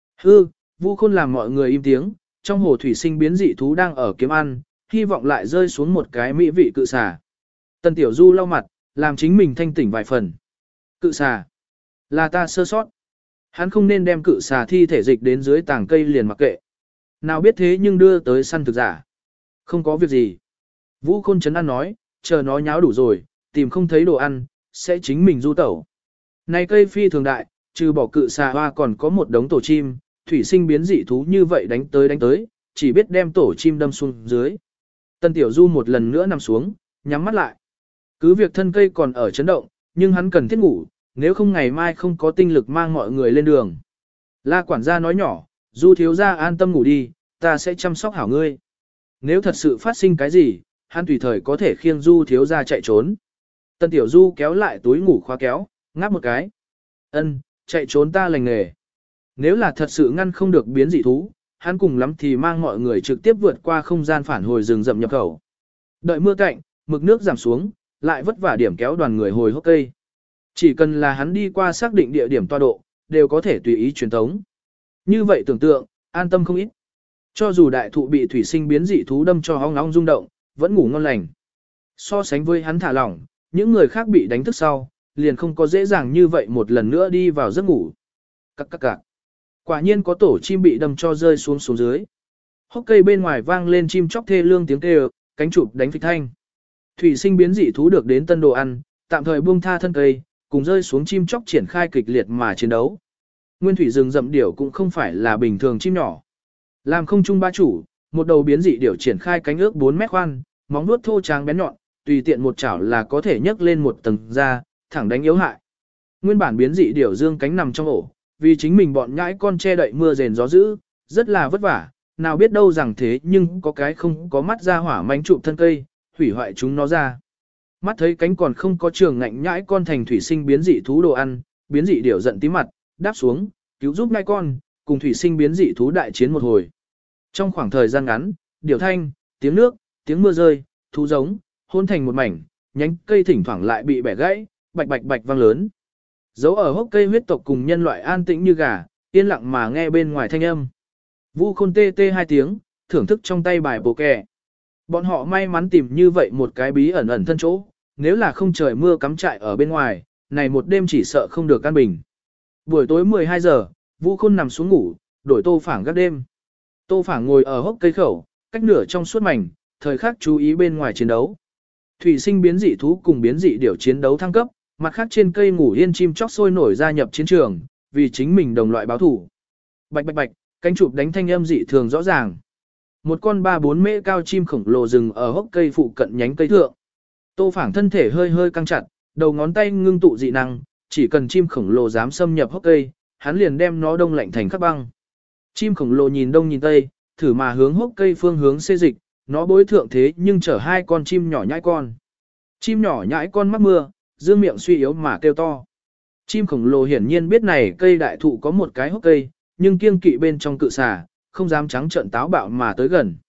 Vu Khôn làm mọi người im tiếng, trong hồ thủy sinh biến dị thú đang ở kiếm ăn, hy vọng lại rơi xuống một cái mỹ vị cự xà. Tần Tiểu Du lau mặt, làm chính mình thanh tỉnh vài phần. Cự xà. Là ta sơ sót. Hắn không nên đem cự xà thi thể dịch đến dưới tàng cây liền mặc kệ. Nào biết thế nhưng đưa tới săn thực giả. Không có việc gì. Vu Khôn trấn an nói, chờ nó nháo đủ rồi, tìm không thấy đồ ăn, sẽ chính mình du tẩu. Này cây phi thường đại, trừ bỏ cự xà hoa còn có một đống tổ chim, thủy sinh biến dị thú như vậy đánh tới, chỉ biết đem tổ chim đâm xuống dưới. Tần Tiểu Du một lần nữa nằm xuống, nhắm mắt lại. Cứ việc thân cây còn ở chấn động, nhưng hắn cần thiết ngủ, nếu không ngày mai không có tinh lực mang mọi người lên đường. La quản gia nói nhỏ, Du thiếu gia an tâm ngủ đi, ta sẽ chăm sóc hảo ngươi. Nếu thật sự phát sinh cái gì, hắn tùy thời có thể khiêng Du thiếu gia chạy trốn. Tần Tiểu Du kéo lại túi ngủ khóa kéo, ngáp một cái. Ân, chạy trốn ta lành nghề. Nếu là thật sự ngăn không được biến dị thú, hắn cùng lắm thì mang mọi người trực tiếp vượt qua không gian phản hồi rừng rậm nhập khẩu. Đợi mưa cạnh, mực nước giảm xuống, lại vất vả điểm kéo đoàn người hồi hốc cây. Chỉ cần là hắn đi qua xác định địa điểm tọa độ, đều có thể tùy ý truyền tống. Như vậy tưởng tượng, an tâm không ít. Cho dù đại thụ bị thủy sinh biến dị thú đâm cho ong ong rung động, vẫn ngủ ngon lành. So sánh với hắn thả lỏng, những người khác bị đánh thức sau, liền không có dễ dàng như vậy một lần nữa đi vào giấc ngủ. Cặc. Quả nhiên có tổ chim bị đâm cho rơi xuống dưới. Hốc cây bên ngoài vang lên chim chóc thê lương tiếng kêu, cánh chụp đánh phịch thanh. Thủy sinh biến dị thú được đến tân đồ ăn, tạm thời buông tha thân cây, cùng rơi xuống chim chóc triển khai kịch liệt mà chiến đấu. Nguyên thủy rừng rậm điểu cũng không phải là bình thường chim nhỏ. Làm không trung ba chủ, một đầu biến dị điểu triển khai cánh ước 4 mét khoan, móng vuốt thô tráng bén nhọn, tùy tiện một chảo là có thể nhấc lên một tầng da, thẳng đánh yếu hại. Nguyên bản biến dị điểu dương cánh nằm trong ổ, vì chính mình bọn nhãi con che đậy mưa rền gió dữ, rất là vất vả, nào biết đâu rằng thế nhưng có cái không có mắt ra hỏa mánh trụ thân cây, hủy hoại chúng nó ra. Mắt thấy cánh còn không có trường ngạnh nhãi con thành thủy sinh biến dị thú đồ ăn, biến dị điểu giận tí mặt, đáp xuống, cứu giúp nhãi con, cùng thủy sinh biến dị thú đại chiến một hồi. Trong khoảng thời gian ngắn, điểu thanh, tiếng nước, tiếng mưa rơi, thú giống, hôn thành một mảnh, nhánh cây thỉnh thoảng lại bị bẻ gãy, bạch bạch bạch vang lớn. Dấu ở hốc cây huyết tộc cùng nhân loại an tĩnh như gà, yên lặng mà nghe bên ngoài thanh âm. Vu Khôn tê tê 2 tiếng, thưởng thức trong tay bài bồ kè. Bọn họ may mắn tìm như vậy một cái bí ẩn ẩn thân chỗ, nếu là không trời mưa cắm trại ở bên ngoài, này một đêm chỉ sợ không được căn bình. Buổi tối 12 giờ, Vu Khôn nằm xuống ngủ, đổi Tô Phảng gác đêm. Tô Phảng ngồi ở hốc cây khẩu, cách nửa trong suốt mảnh, thời khắc chú ý bên ngoài chiến đấu. Thủy sinh biến dị thú cùng biến dị điểu chiến đấu thăng cấp, mặt khác trên cây ngủ yên chim chóc sôi nổi gia nhập chiến trường, vì chính mình đồng loại báo thủ. Bạch bạch bạch, cánh chụp đánh thanh âm dị thường rõ ràng. Một con 3-4 mễ cao chim khổng lồ rừng ở hốc cây phụ cận nhánh cây thượng. Tô Phảng thân thể hơi hơi căng chặt, đầu ngón tay ngưng tụ dị năng, chỉ cần chim khổng lồ dám xâm nhập hốc cây, hắn liền đem nó đông lạnh thành khắc băng. Chim khổng lồ nhìn đông nhìn tây, thử mà hướng hốc cây phương hướng xê dịch, nó bối thượng thế nhưng chở 2 con chim nhỏ nhãi con. Chim nhỏ nhãi con mắc mưa, dương miệng suy yếu mà kêu to. Chim khổng lồ hiển nhiên biết này cây đại thụ có một cái hốc cây, nhưng kiêng kỵ bên trong cự xà, không dám trắng trợn táo bạo mà tới gần.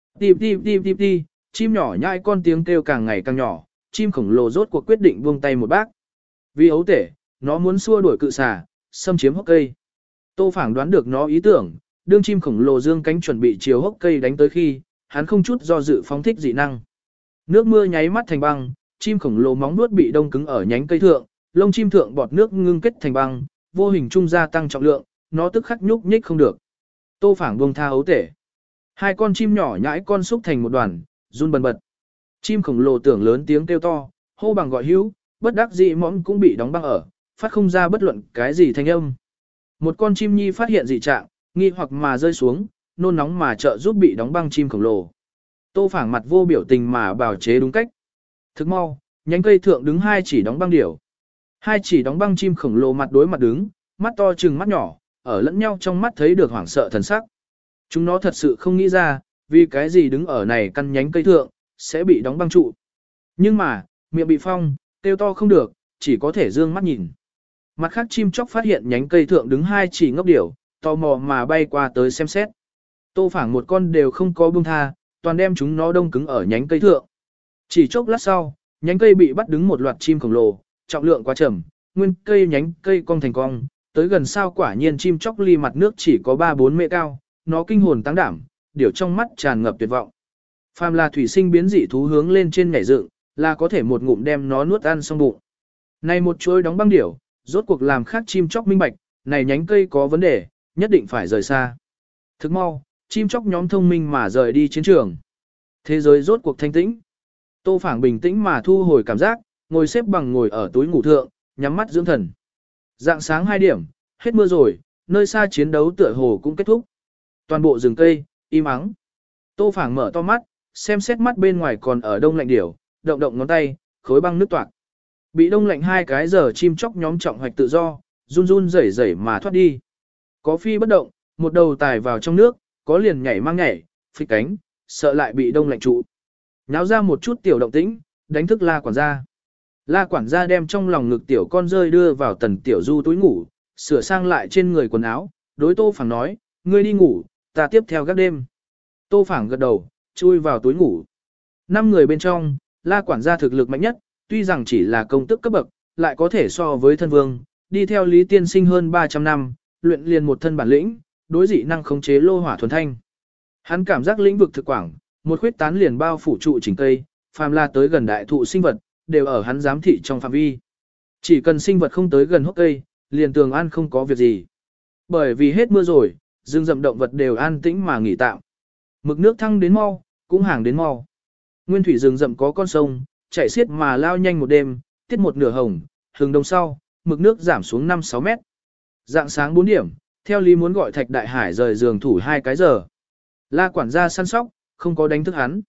Tìm tìm tìm tìm tìm, chim nhỏ nhãi con tiếng kêu càng ngày càng nhỏ, chim khổng lồ rốt cuộc quyết định buông tay một bác. Vì ấu tể, nó muốn xua đuổi cự xà, xâm chiếm hốc cây. Tô Phảng đoán được nó ý tưởng, đương chim khổng lồ dương cánh chuẩn bị chiều hốc cây đánh tới khi, hắn không chút do dự phóng thích dị năng. Nước mưa nháy mắt thành băng, chim khổng lồ móng nuốt bị đông cứng ở nhánh cây thượng, lông chim thượng bọt nước ngưng kết thành băng, vô hình trung gia tăng trọng lượng, nó tức khắc nhúc nhích không được. Tô Phảng buông tha ấu tể. Hai con chim nhỏ nhãi con xúc thành một đoàn, run bần bật. Chim khổng lồ tưởng lớn tiếng kêu to, hô bằng gọi hữu, bất đắc dĩ mõm cũng bị đóng băng ở, phát không ra bất luận cái gì thanh âm. Một con chim nhi phát hiện dị trạng, nghi hoặc mà rơi xuống, nôn nóng mà trợ giúp bị đóng băng chim khổng lồ. Tô Phảng mặt vô biểu tình mà bào chế đúng cách. Thức mau, nhánh cây thượng đứng hai chỉ đóng băng điểu. Hai chỉ đóng băng chim khổng lồ mặt đối mặt đứng, mắt to trừng mắt nhỏ, ở lẫn nhau trong mắt thấy được hoảng sợ thần sắc. Chúng nó thật sự không nghĩ ra, vì cái gì đứng ở này căn nhánh cây thượng, sẽ bị đóng băng trụ. Nhưng mà, miệng bị phong, kêu to không được, chỉ có thể dương mắt nhìn. Mặt khác chim chóc phát hiện nhánh cây thượng đứng hai chỉ ngốc điểu, tò mò mà bay qua tới xem xét. Tô Phảng một con đều không có buông tha, toàn đem chúng nó đông cứng ở nhánh cây thượng. Chỉ chốc lát sau, nhánh cây bị bắt đứng một loạt chim khổng lồ, trọng lượng quá trầm, nguyên cây nhánh cây cong thành cong, tới gần sao quả nhiên chim chóc ly mặt nước chỉ có 3-4 mét cao, nó kinh hồn tăng đảm, điểu trong mắt tràn ngập tuyệt vọng. Phàm là thủy sinh biến dị thú hướng lên trên nhảy dựng, là có thể một ngụm đem nó nuốt ăn xong bụng. Này một chuỗi đóng băng điểu, rốt cuộc làm khác chim chóc minh bạch, này nhánh cây có vấn đề, nhất định phải rời xa. Thức mau, chim chóc nhóm thông minh mà rời đi chiến trường. Thế giới rốt cuộc thanh tĩnh. Tô Phảng bình tĩnh mà thu hồi cảm giác, ngồi xếp bằng ngồi ở túi ngủ thượng, nhắm mắt dưỡng thần. Dạng sáng 2 điểm, hết mưa rồi, nơi xa chiến đấu tựa hồ cũng kết thúc. Toàn bộ rừng cây, im ắng. Tô Phảng mở to mắt, xem xét mắt bên ngoài còn ở đông lạnh điểu, động động ngón tay, khối băng nước toạc. Bị đông lạnh 2 cái giờ chim chóc nhóm trọng hoạch tự do, run run rẩy rẩy mà thoát đi. Có phi bất động, một đầu tài vào trong nước, có liền nhảy mang nhảy, phịch cánh, sợ lại bị đông lạnh trụ. Náo ra một chút tiểu động tĩnh, đánh thức La quản gia. La quản gia đem trong lòng ngực tiểu con rơi đưa vào Tần Tiểu Du túi ngủ, sửa sang lại trên người quần áo, đối Tô Phảng nói, ngươi đi ngủ, ta tiếp theo gác đêm. Tô Phảng gật đầu, chui vào túi ngủ. 5 người bên trong, La quản gia thực lực mạnh nhất, tuy rằng chỉ là công tước cấp bậc, lại có thể so với thân vương, đi theo Lý Tiên Sinh hơn 300 năm, luyện liền một thân bản lĩnh, đối dị năng khống chế lô hỏa thuần thanh. Hắn cảm giác lĩnh vực thực quảng, một khuyết tán liền bao phủ trụ chỉnh cây, phàm là tới gần đại thụ sinh vật, đều ở hắn giám thị trong phạm vi. Chỉ cần sinh vật không tới gần hốc cây, liền tường an không có việc gì. Bởi vì hết mưa rồi, rừng rậm động vật đều an tĩnh mà nghỉ tạm. Mực nước thăng đến mau, cũng hàng đến mau. Nguyên thủy rừng rậm có con sông, chạy xiết mà lao nhanh một đêm, tiết một nửa hồng, hừng đông sau, mực nước giảm xuống 5-6 mét. Dạng sáng 4 điểm, theo lý muốn gọi Thạch Đại Hải rời giường thủ 2 cái giờ. La quản gia săn sóc, không có đánh thức hắn.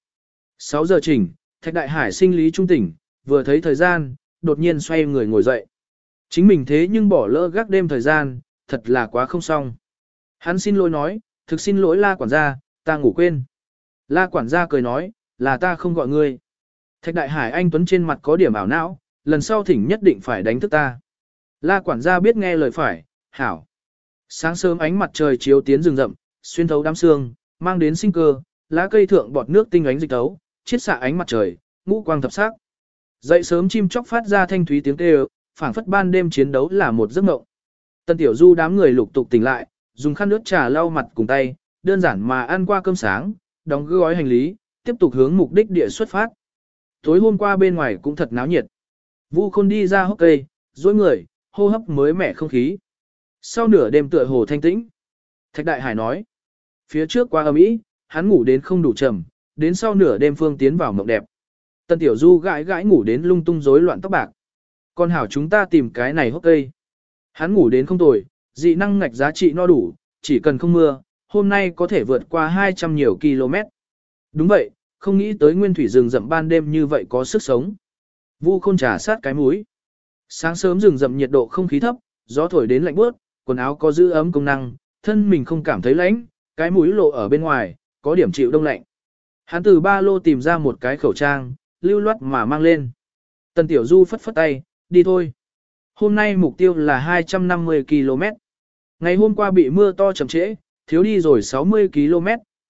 6 giờ chỉnh, Thạch Đại Hải sinh lý trung tỉnh, vừa thấy thời gian, đột nhiên xoay người ngồi dậy. Chính mình thế nhưng bỏ lỡ gác đêm thời gian, thật là quá không xong. Hắn xin lỗi nói, thực xin lỗi La quản gia, ta ngủ quên. La quản gia cười nói, là ta không gọi ngươi. Thạch Đại Hải anh tuấn trên mặt có điểm ảo não, lần sau thỉnh nhất định phải đánh thức ta. La quản gia biết nghe lời phải, hảo. Sáng sớm ánh mặt trời chiếu tiến rừng rậm, xuyên thấu đám sương, mang đến sinh cơ, lá cây thượng bọt nước tinh ánh dịch tấu, chiết xạ ánh mặt trời, ngũ quang thập sắc. Dậy sớm chim chóc phát ra thanh thúy tiếng kêu, phảng phất ban đêm chiến đấu là một giấc mộng. Tân Tiểu Du đám người lục tục tỉnh lại, dùng khăn nước trà lau mặt cùng tay, đơn giản mà ăn qua cơm sáng, đóng gói hành lý, tiếp tục hướng mục đích địa xuất phát. Tối hôm qua bên ngoài cũng thật náo nhiệt. Vu Khôn đi ra hốc cây, duỗi người, hô hấp mới mẻ không khí. Sau nửa đêm tựa hồ thanh tĩnh. Thạch Đại Hải nói, phía trước qua ầm ĩ, hắn ngủ đến không đủ trầm, đến sau nửa đêm phương tiến vào mộng đẹp. Tân Tiểu Du gãi gãi ngủ đến lung tung rối loạn tóc bạc. Con hảo chúng ta tìm cái này hốc cây. Hắn ngủ đến không tồi, dị năng ngạch giá trị no đủ, chỉ cần không mưa, hôm nay có thể vượt qua 200 nhiều km. Đúng vậy, không nghĩ tới nguyên thủy rừng rậm ban đêm như vậy có sức sống. Vu Khôn trà sát cái mũi. Sáng sớm rừng rậm nhiệt độ không khí thấp, gió thổi đến lạnh buốt, quần áo có giữ ấm công năng, thân mình không cảm thấy lạnh, cái mũi lộ ở bên ngoài, có điểm chịu đông lạnh. Hắn từ ba lô tìm ra một cái khẩu trang, lưu loát mà mang lên. Tần Tiểu Du phất phất tay, đi thôi. Hôm nay mục tiêu là 250 km. Ngày hôm qua bị mưa to chậm trễ, thiếu đi rồi 60 km,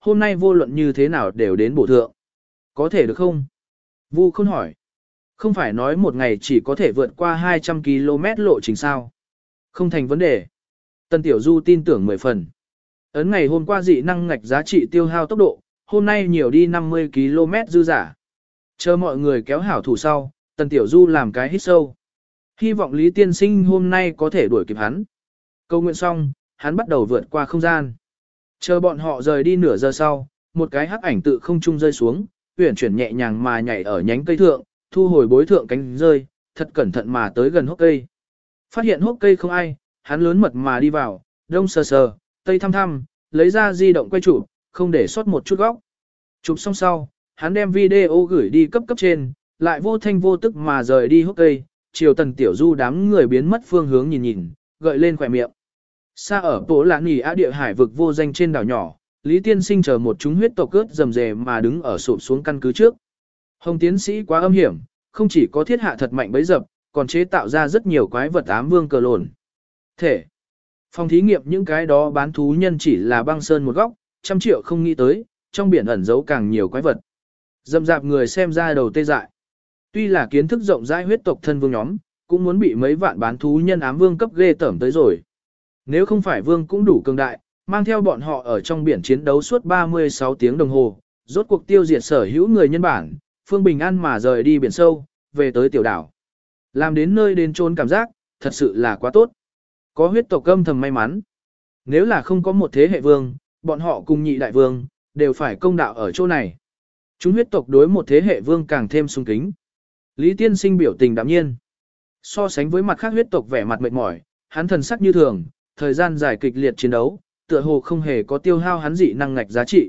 hôm nay vô luận như thế nào đều đến bổ thượng. Có thể được không? Vu Khôn hỏi. Không phải nói một ngày chỉ có thể vượt qua 200 km lộ trình sao? Không thành vấn đề. Tần Tiểu Du tin tưởng 10 phần. Ấn ngày hôm qua dị năng ngạch giá trị tiêu hao tốc độ, hôm nay nhiều đi 50 km dư giả. Chờ mọi người kéo hảo thủ sau, Tần Tiểu Du làm cái hít sâu. Hy vọng Lý Tiên Sinh hôm nay có thể đuổi kịp hắn. Câu nguyện xong, hắn bắt đầu vượt qua không gian. Chờ bọn họ rời đi nửa giờ sau, một cái hắc ảnh tự không trung rơi xuống, uyển chuyển nhẹ nhàng mà nhảy ở nhánh cây thượng, thu hồi bối thượng cánh rơi, thật cẩn thận mà tới gần hốc cây. Phát hiện hốc cây không ai, hắn lớn mật mà đi vào, đông sờ sờ, tây thăm thăm, lấy ra di động quay chụp, không để sót một chút góc. Chụp xong sau, hắn đem video gửi đi cấp trên, lại vô thanh vô tức mà rời đi hốc cây, chiều Tần Tiểu Du đám người biến mất phương hướng nhìn nhìn, gợi lên khỏe miệng. Xa ở Pố Lạ Nỉ Á địa hải vực vô danh trên đảo nhỏ, Lý Tiên Sinh chờ một chúng huyết tộc cướp rầm rề mà đứng ở sụp xuống căn cứ trước. Hồng tiến sĩ quá âm hiểm, không chỉ có thiết hạ thật mạnh bấy dập, còn chế tạo ra rất nhiều quái vật ám vương cờ lồn. Thể. Phòng thí nghiệm những cái đó bán thú nhân chỉ là băng sơn một góc, 100 triệu không nghĩ tới, trong biển ẩn giấu càng nhiều quái vật. Dầm dạp người xem ra đầu tê dại. Tuy là kiến thức rộng rãi huyết tộc thân vương nhóm, cũng muốn bị mấy vạn bán thú nhân ám vương cấp ghê tởm tới rồi. Nếu không phải vương cũng đủ cường đại, mang theo bọn họ ở trong biển chiến đấu suốt 36 tiếng đồng hồ, rốt cuộc tiêu diệt sở hữu người nhân bản, phương bình an mà rời đi biển sâu, về tới tiểu đảo. Làm đến nơi đến chốn cảm giác, thật sự là quá tốt. Có huyết tộc âm thầm may mắn. Nếu là không có một thế hệ vương, bọn họ cùng nhị đại vương, đều phải công đạo ở chỗ này. Chúng huyết tộc đối một thế hệ vương càng thêm sung kính. Lý Tiên Sinh biểu tình đạm nhiên. So sánh với mặt khác huyết tộc vẻ mặt mệt mỏi, hắn thần sắc như thường, thời gian dài kịch liệt chiến đấu, tựa hồ không hề có tiêu hao hắn dị năng ngạch giá trị.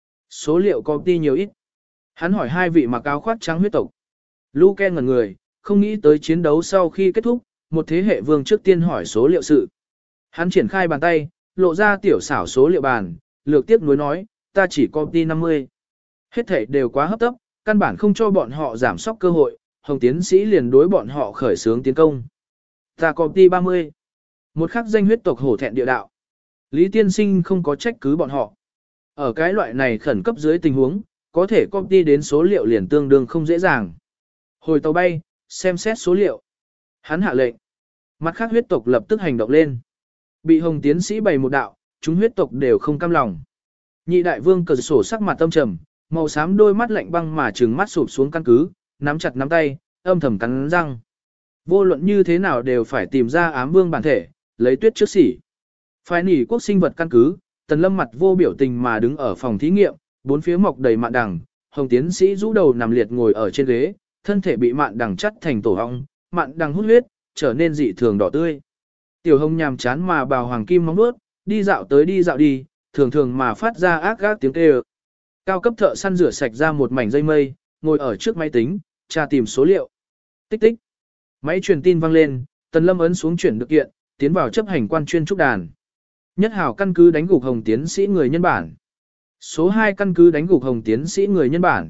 Số liệu có đi nhiều ít. Hắn hỏi hai vị mặc áo khoác trắng huyết tộc. Luke ngẩn người, không nghĩ tới chiến đấu sau khi kết thúc, một thế hệ vương trước tiên hỏi số liệu sự. Hắn triển khai bàn tay, lộ ra tiểu xảo số liệu bàn, lược tiếp nối nói, ta chỉ có đi 50. Hết thể đều quá hấp tấp, căn bản không cho bọn họ giảm sóc cơ hội, Hồng tiến sĩ liền đối bọn họ khởi xướng tiến công. Ta có đi 30. Một khắc danh huyết tộc hổ thẹn địa đạo. Lý Tiên Sinh không có trách cứ bọn họ. Ở cái loại này khẩn cấp dưới tình huống, có thể copy đến số liệu liền tương đương không dễ dàng. Hồi tàu bay, xem xét số liệu. Hắn hạ lệnh. Mặt khác huyết tộc lập tức hành động lên. Bị Hồng tiến sĩ bày một đạo, chúng huyết tộc đều không cam lòng. Nhị đại vương cờ sổ sắc mặt tâm trầm, màu xám đôi mắt lạnh băng mà trừng mắt sụp xuống căn cứ, nắm chặt nắm tay, âm thầm cắn răng. Vô luận như thế nào đều phải tìm ra ám vương bản thể, lấy tuyết trước xỉ. Phái nỉ quốc sinh vật căn cứ, Tần Lâm mặt vô biểu tình mà đứng ở phòng thí nghiệm, bốn phía mọc đầy mạn đằng, Hồng tiến sĩ rũ đầu nằm liệt ngồi ở trên ghế, thân thể bị mạn đằng chắt thành tổ ong, mạn đằng hút huyết, trở nên dị thường đỏ tươi. Tiểu Hồng nhàm chán mà bào hoàng kim móng nuốt, đi dạo tới đi dạo đi, thường thường mà phát ra ác gác tiếng kêu. Cao cấp thợ săn rửa sạch ra một mảnh dây mây, ngồi ở trước máy tính, tra tìm số liệu. Tích tích. Máy truyền tin vang lên, Tần Lâm ấn xuống chuyển được kiện, tiến vào chấp hành quan chuyên trúc đàn. Nhất hảo căn cứ đánh gục Hồng tiến sĩ người nhân bản. Số 2 căn cứ đánh gục Hồng tiến sĩ người nhân bản.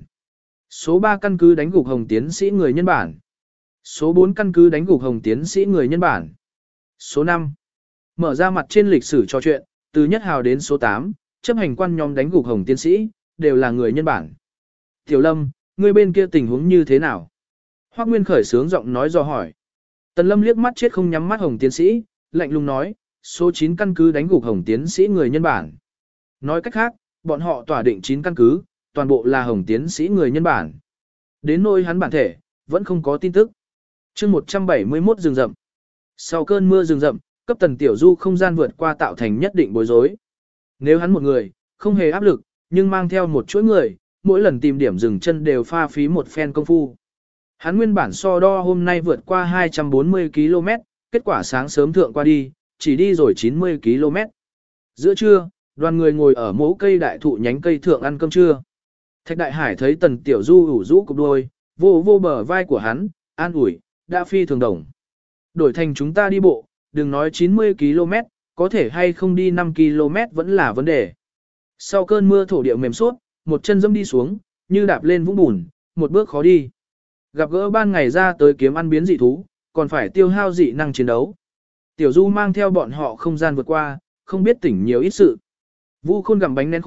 Số 3 căn cứ đánh gục Hồng tiến sĩ người nhân bản. Số 4 căn cứ đánh gục Hồng tiến sĩ người nhân bản. Số 5. Mở ra mặt trên lịch sử trò chuyện, từ nhất hào đến số 8, chấp hành quan nhóm đánh gục Hồng tiến sĩ, đều là người nhân bản. Tiểu Lâm, người bên kia tình huống như thế nào? Hoắc Nguyên khởi sướng giọng nói do hỏi. Tần Lâm liếc mắt chết không nhắm mắt Hồng tiến sĩ, lạnh lùng nói, số 9 căn cứ đánh gục Hồng tiến sĩ người nhân bản. Nói cách khác, bọn họ tỏa định 9 căn cứ, toàn bộ là Hồng tiến sĩ người nhân bản. Đến nỗi hắn bản thể, vẫn không có tin tức. Chương 171 rừng rậm. Sau cơn mưa rừng rậm, cấp Tần Tiểu Du không gian vượt qua tạo thành nhất định bối rối. Nếu hắn một người, không hề áp lực, nhưng mang theo một chuỗi người, mỗi lần tìm điểm dừng chân đều pha phí một phen công phu. Hắn nguyên bản so đo hôm nay vượt qua 240 km, kết quả sáng sớm thượng qua đi, chỉ đi rồi 90 km. Giữa trưa, đoàn người ngồi ở mố cây đại thụ nhánh cây thượng ăn cơm trưa. Thạch Đại Hải thấy Tần Tiểu Du ủ rũ cục đôi, vô vô bờ vai của hắn, an ủi, đã phi thường đồng. Đổi thành chúng ta đi bộ, đừng nói 90 km, có thể hay không đi 5 km vẫn là vấn đề. Sau cơn mưa thổ địa mềm suốt, một chân dẫm đi xuống, như đạp lên vũng bùn, một bước khó đi. Gặp gỡ ban ngày ra tới kiếm ăn biến dị thú, còn phải tiêu hao dị năng chiến đấu. Tiểu Du mang theo bọn họ không gian vượt qua, không biết tỉnh nhiều ít sự. Vu Khôn gặm bánh nén khô,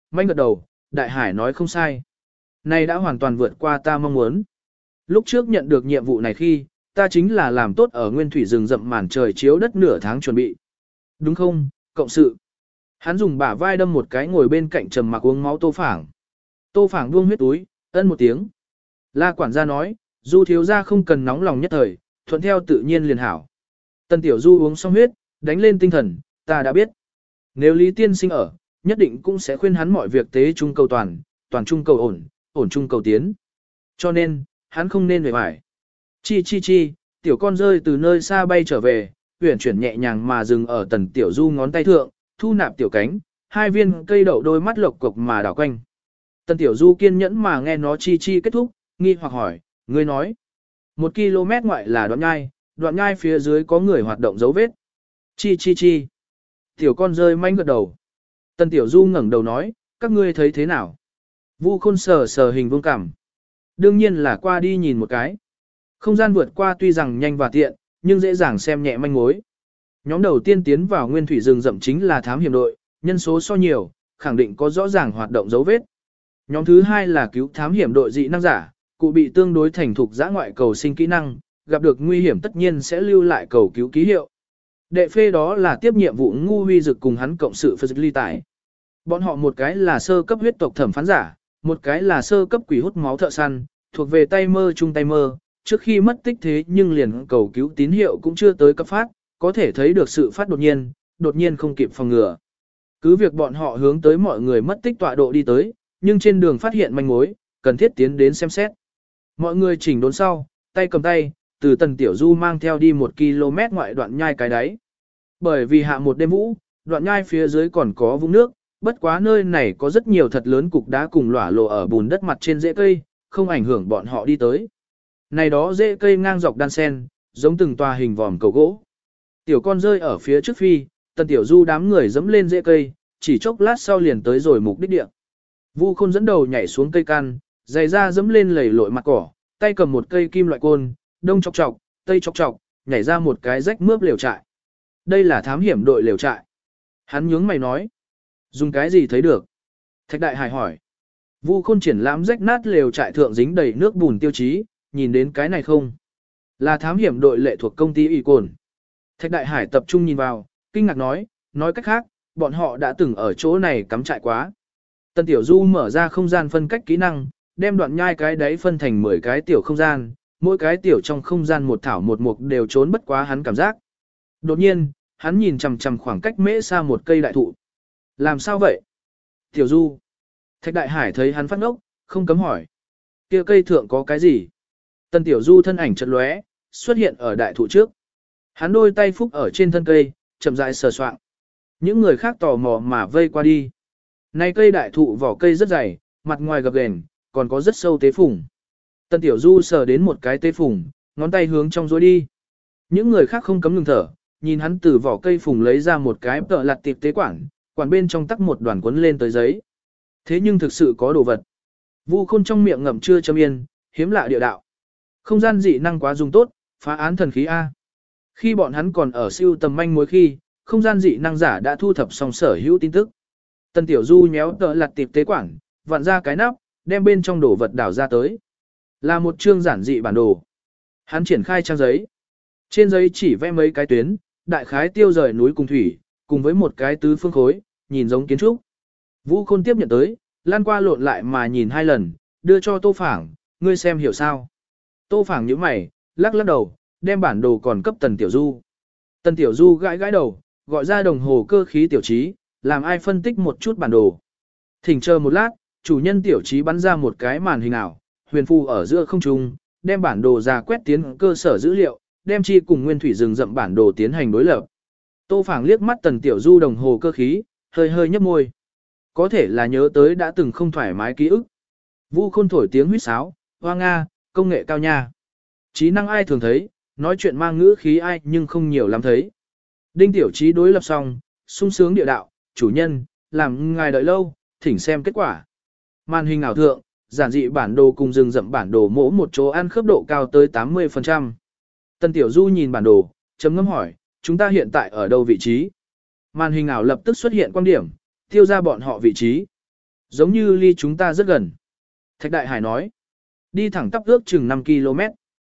manh gật đầu, Đại Hải nói không sai. Này đã hoàn toàn vượt qua ta mong muốn. Lúc trước nhận được nhiệm vụ này khi, ta chính là làm tốt ở nguyên thủy rừng rậm màn trời chiếu đất nửa tháng chuẩn bị. Đúng không, cộng sự? Hắn dùng bả vai đâm một cái ngồi bên cạnh trầm mặc uống máu Tô Phảng. Tô Phảng buông huyết túi, ân một tiếng. La quản gia nói, Du thiếu gia không cần nóng lòng nhất thời, thuận theo tự nhiên liền hảo. Tần Tiểu Du uống xong huyết, đánh lên tinh thần, ta đã biết. Nếu Lý Tiên Sinh ở, nhất định cũng sẽ khuyên hắn mọi việc tế trung cầu toàn, toàn trung cầu ổn, ổn trung cầu tiến. Cho nên, hắn không nên về vải. Chi chi chi, tiểu con rơi từ nơi xa bay trở về, uyển chuyển nhẹ nhàng mà dừng ở Tần Tiểu Du ngón tay thượng, thu nạp tiểu cánh, hai viên cây đậu đôi mắt lộc cục mà đảo quanh. Tần Tiểu Du kiên nhẫn mà nghe nó chi chi kết thúc, nghi hoặc hỏi, ngươi nói. 1 km ngoại là đoạn nhai phía dưới có người hoạt động dấu vết. Chi chi chi. Tiểu con rơi manh gật đầu. Tần Tiểu Du ngẩng đầu nói, các ngươi thấy thế nào? Vu Khôn sờ sờ hình vuông cằm. Đương nhiên là qua đi nhìn một cái. Không gian vượt qua tuy rằng nhanh và tiện, nhưng dễ dàng xem nhẹ manh mối. Nhóm đầu tiên tiến vào nguyên thủy rừng rậm chính là thám hiểm đội, nhân số so nhiều, khẳng định có rõ ràng hoạt động dấu vết. Nhóm thứ hai là cứu thám hiểm đội dị năng giả, cụ bị tương đối thành thục giã ngoại cầu sinh kỹ năng, gặp được nguy hiểm tất nhiên sẽ lưu lại cầu cứu ký hiệu. Đệ phê đó là tiếp nhiệm vụ ngu huy dực cùng hắn cộng sự phật ly tải. Bọn họ một cái là sơ cấp huyết tộc thẩm phán giả, một cái là sơ cấp quỷ hút máu thợ săn, thuộc về tay mơ chung tay mơ, trước khi mất tích thế nhưng liền cầu cứu tín hiệu cũng chưa tới cấp phát, có thể thấy được sự phát đột nhiên không kịp phòng ngừa. Cứ việc bọn họ hướng tới mọi người mất tích tọa độ đi tới, nhưng trên đường phát hiện manh mối, cần thiết tiến đến xem xét. Mọi người chỉnh đốn sau, tay cầm tay, từ Tần Tiểu Du mang theo đi 1 km ngoại đoạn nhai cái đáy. Bởi vì hạ một đêm vũ, đoạn nhai phía dưới còn có vũng nước, bất quá nơi này có rất nhiều thật lớn cục đá cùng lỏa lộ ở bùn đất mặt trên rễ cây, không ảnh hưởng bọn họ đi tới. Này đó rễ cây ngang dọc đan sen, giống từng tòa hình vòm cầu gỗ. Tiểu con rơi ở phía trước phi, Tần Tiểu Du đám người dẫm lên rễ cây, chỉ chốc lát sau liền tới rồi mục đích địa. Vu Khôn dẫn đầu nhảy xuống cây căn, giày ra dẫm lên lầy lội mặt cỏ, tay cầm một cây kim loại côn, đông chọc chọc, tây chọc chọc, nhảy ra một cái rách mướp lều trại. Đây là thám hiểm đội lều trại. Hắn nhướng mày nói. Dùng cái gì thấy được? Thạch Đại Hải hỏi. Vu Khôn triển lãm rách nát lều trại thượng dính đầy nước bùn tiêu chí, nhìn đến cái này không? Là thám hiểm đội lệ thuộc công ty Y Cồn. Thạch Đại Hải tập trung nhìn vào, kinh ngạc nói cách khác, bọn họ đã từng ở chỗ này cắm trại quá. Tần Tiểu Du mở ra không gian phân cách kỹ năng, đem đoạn nhai cái đấy phân thành 10 cái tiểu không gian, mỗi cái tiểu trong không gian một thảo một mục đều trốn bất quá hắn cảm giác. Đột nhiên, hắn nhìn chằm chằm khoảng cách mễ xa một cây đại thụ. Làm sao vậy? Tiểu Du. Thạch Đại Hải thấy hắn phát ngốc, không cấm hỏi. Kia cây thượng có cái gì? Tần Tiểu Du thân ảnh chợt lóe, xuất hiện ở đại thụ trước. Hắn đôi tay phúc ở trên thân cây, chậm rãi sờ soạng. Những người khác tò mò mà vây qua đi. Này cây đại thụ vỏ cây rất dày, mặt ngoài gập ghềnh, còn có rất sâu tế phùng. Tần Tiểu Du sờ đến một cái tế phùng, ngón tay hướng trong rối đi. Những người khác không cấm ngừng thở, nhìn hắn từ vỏ cây phùng lấy ra một cái tợ lặt tiệp tế quản bên trong tắc một đoàn cuốn lên tới giấy. Thế nhưng thực sự có đồ vật. Vu Khôn trong miệng ngậm chưa châm yên, hiếm lạ địa đạo. Không gian dị năng quá dùng tốt, phá án thần khí A. Khi bọn hắn còn ở siêu tầm manh mối khi, không gian dị năng giả đã thu thập xong sở hữu tin tức. Tần Tiểu Du nhéo tợ lặt tiệp tế quản, vặn ra cái nắp, đem bên trong đồ vật đảo ra tới. Là một chương giản dị bản đồ. Hắn triển khai trang giấy. Trên giấy chỉ vẽ mấy cái tuyến, đại khái tiêu rời núi cùng thủy, cùng với một cái tứ phương khối, nhìn giống kiến trúc. Vũ Khôn tiếp nhận tới, lan qua lộn lại mà nhìn 2 lần, đưa cho Tô Phảng, ngươi xem hiểu sao. Tô Phảng nhíu mày, lắc lắc đầu, đem bản đồ còn cấp Tần Tiểu Du. Tần Tiểu Du gãi gãi đầu, gọi ra đồng hồ cơ khí tiểu trí, làm ai phân tích một chút bản đồ. Thỉnh chờ một lát, chủ nhân tiểu trí bắn ra một cái màn hình ảo, huyền phù ở giữa không trung, đem bản đồ ra quét tiến cơ sở dữ liệu, đem chi cùng nguyên thủy rừng rậm bản đồ tiến hành đối lập. Tô Phảng liếc mắt Tần Tiểu Du đồng hồ cơ khí, hơi hơi nhấp môi. Có thể là nhớ tới đã từng không thoải mái ký ức. Vu Khôn thổi tiếng huýt sáo, hoa nga, công nghệ cao nha. Trí năng ai thường thấy, nói chuyện mang ngữ khí ai nhưng không nhiều lắm thấy. Đinh Tiểu Trí đối lập xong, sung sướng địa đạo, chủ nhân, làm ngài đợi lâu, thỉnh xem kết quả. Màn hình ảo thượng, giản dị bản đồ cùng rừng rậm bản đồ mỗ một chỗ ăn khớp độ cao tới 80%. Tần Tiểu Du nhìn bản đồ, chấm ngâm hỏi, chúng ta hiện tại ở đâu vị trí? Màn hình ảo lập tức xuất hiện quan điểm, tiêu ra bọn họ vị trí. Giống như ly chúng ta rất gần. Thạch Đại Hải nói. Đi thẳng tắp ước chừng 5 km.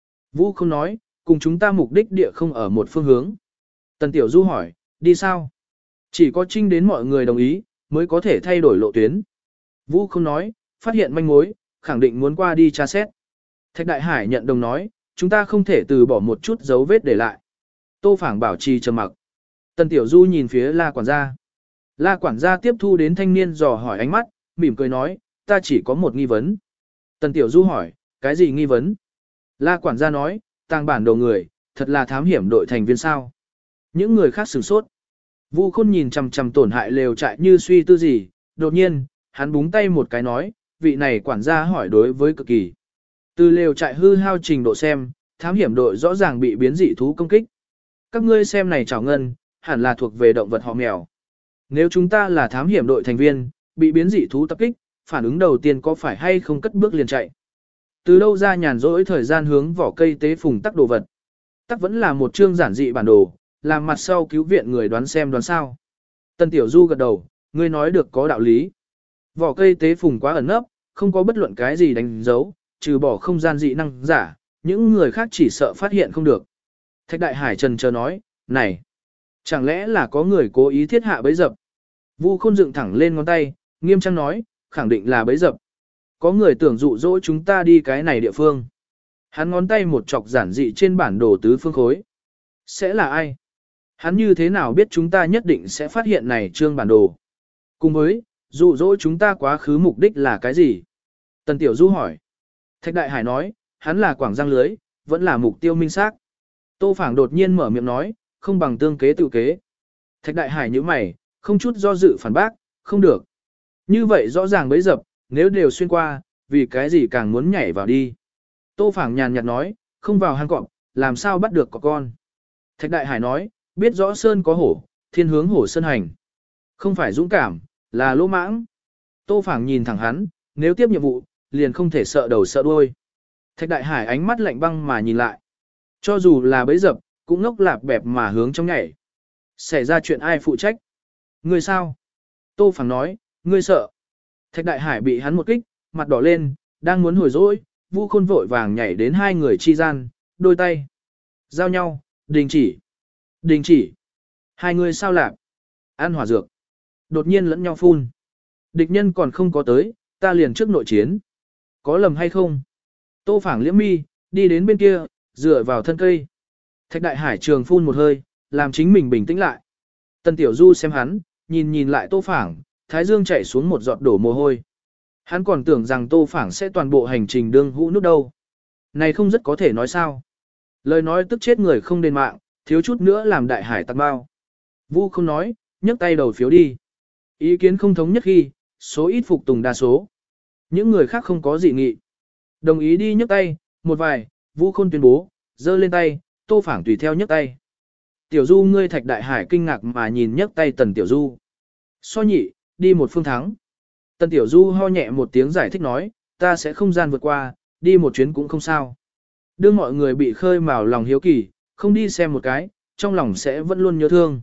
Vũ không nói, cùng chúng ta mục đích địa không ở một phương hướng. Tần Tiểu Du hỏi, đi sao? Chỉ có Trinh đến mọi người đồng ý, mới có thể thay đổi lộ tuyến. Vũ không nói, phát hiện manh mối, khẳng định muốn qua đi tra xét. Thạch Đại Hải nhận đồng nói, chúng ta không thể từ bỏ một chút dấu vết để lại. Tô Phảng bảo trì trầm mặc. Tần Tiểu Du nhìn phía La quản gia. La quản gia tiếp thu đến thanh niên dò hỏi ánh mắt, mỉm cười nói, ta chỉ có một nghi vấn. Tần Tiểu Du hỏi, cái gì nghi vấn? La quản gia nói, tàng bản đồ người, thật là thám hiểm đội thành viên sao. Những người khác sửng sốt. Vu Khôn nhìn chằm chằm tổn hại lều trại như suy tư gì, đột nhiên, hắn búng tay một cái nói, vị này quản gia hỏi đối với cực kỳ. Từ lều trại hư hao trình độ xem, thám hiểm đội rõ ràng bị biến dị thú công kích. Các ngươi xem này chảo ngân, hẳn là thuộc về động vật họ mèo. Nếu chúng ta là thám hiểm đội thành viên, bị biến dị thú tập kích, phản ứng đầu tiên có phải hay không cất bước liền chạy. Từ đâu ra nhàn rỗi thời gian hướng vỏ cây tế phùng tắc đồ vật. Tắc vẫn là một chương giản dị bản đồ, làm mặt sau cứu viện người đoán xem đoán sao. Tần Tiểu Du gật đầu, ngươi nói được có đạo lý. Vỏ cây tế phùng quá ẩn nấp, không có bất luận cái gì đánh dấu, trừ bỏ không gian dị năng giả, những người khác chỉ sợ phát hiện không được. Thạch Đại Hải trần chờ nói, này, chẳng lẽ là có người cố ý thiết hạ bẫy dập? Vu Khôn dựng thẳng lên ngón tay, nghiêm trang nói, khẳng định là bẫy dập. Có người tưởng dụ dỗ chúng ta đi cái này địa phương. Hắn ngón tay một chọc giản dị trên bản đồ tứ phương khối. Sẽ là ai? Hắn như thế nào biết chúng ta nhất định sẽ phát hiện này trương bản đồ? Cùng với, dụ dỗ chúng ta quá khứ mục đích là cái gì? Tần Tiểu Du hỏi. Thạch Đại Hải nói, hắn là quảng giang lưới, vẫn là mục tiêu minh xác. Tô Phảng đột nhiên mở miệng nói, không bằng tương kế tự kế. Thạch Đại Hải nhíu mày, không chút do dự phản bác, không được. Như vậy rõ ràng bấy dập, nếu đều xuyên qua, vì cái gì càng muốn nhảy vào đi. Tô Phảng nhàn nhạt nói, không vào hang cọp, làm sao bắt được có con. Thạch Đại Hải nói, biết rõ sơn có hổ, thiên hướng hổ sơn hành. Không phải dũng cảm, là lỗ mãng. Tô Phảng nhìn thẳng hắn, nếu tiếp nhiệm vụ, liền không thể sợ đầu sợ đuôi. Thạch Đại Hải ánh mắt lạnh băng mà nhìn lại. Cho dù là bấy dập, cũng ngốc lạp bẹp mà hướng trong nhảy. Xảy ra chuyện ai phụ trách? Ngươi sao? Tô Phảng nói, ngươi sợ. Thạch Đại Hải bị hắn một kích, mặt đỏ lên, đang muốn hồi dỗi, Vu Khôn vội vàng nhảy đến hai người chi gian, đôi tay. Giao nhau, đình chỉ. Đình chỉ. Hai người sao lạp? Ăn hỏa dược. Đột nhiên lẫn nhau phun. Địch nhân còn không có tới, ta liền trước nội chiến. Có lầm hay không? Tô Phảng liễm mi, đi đến bên kia, dựa vào thân cây. Thạch Đại Hải trường phun một hơi, làm chính mình bình tĩnh lại. Tần Tiểu Du xem hắn, nhìn lại Tô Phảng, thái dương chảy xuống một giọt đổ mồ hôi. Hắn còn tưởng rằng Tô Phảng sẽ toàn bộ hành trình đương hũ nút đâu. Này không rất có thể nói sao. Lời nói tức chết người không đền mạng, thiếu chút nữa làm Đại Hải tạc bao. Vu không nói, nhấc tay đầu phiếu đi. Ý kiến không thống nhất khi, số ít phục tùng đa số. Những người khác không có dị nghị. Đồng ý đi nhấc tay, một vài, Vu Khôn tuyên bố, giơ lên tay, Tô Phảng tùy theo nhấc tay. Tiểu Du ngươi Thạch Đại Hải kinh ngạc mà nhìn nhấc tay Tần Tiểu Du. So nhị, đi một phương thắng. Tần Tiểu Du ho nhẹ một tiếng giải thích nói, ta sẽ không gian vượt qua, đi một chuyến cũng không sao. Đưa mọi người bị khơi mào lòng hiếu kỳ, không đi xem một cái, trong lòng sẽ vẫn luôn nhớ thương.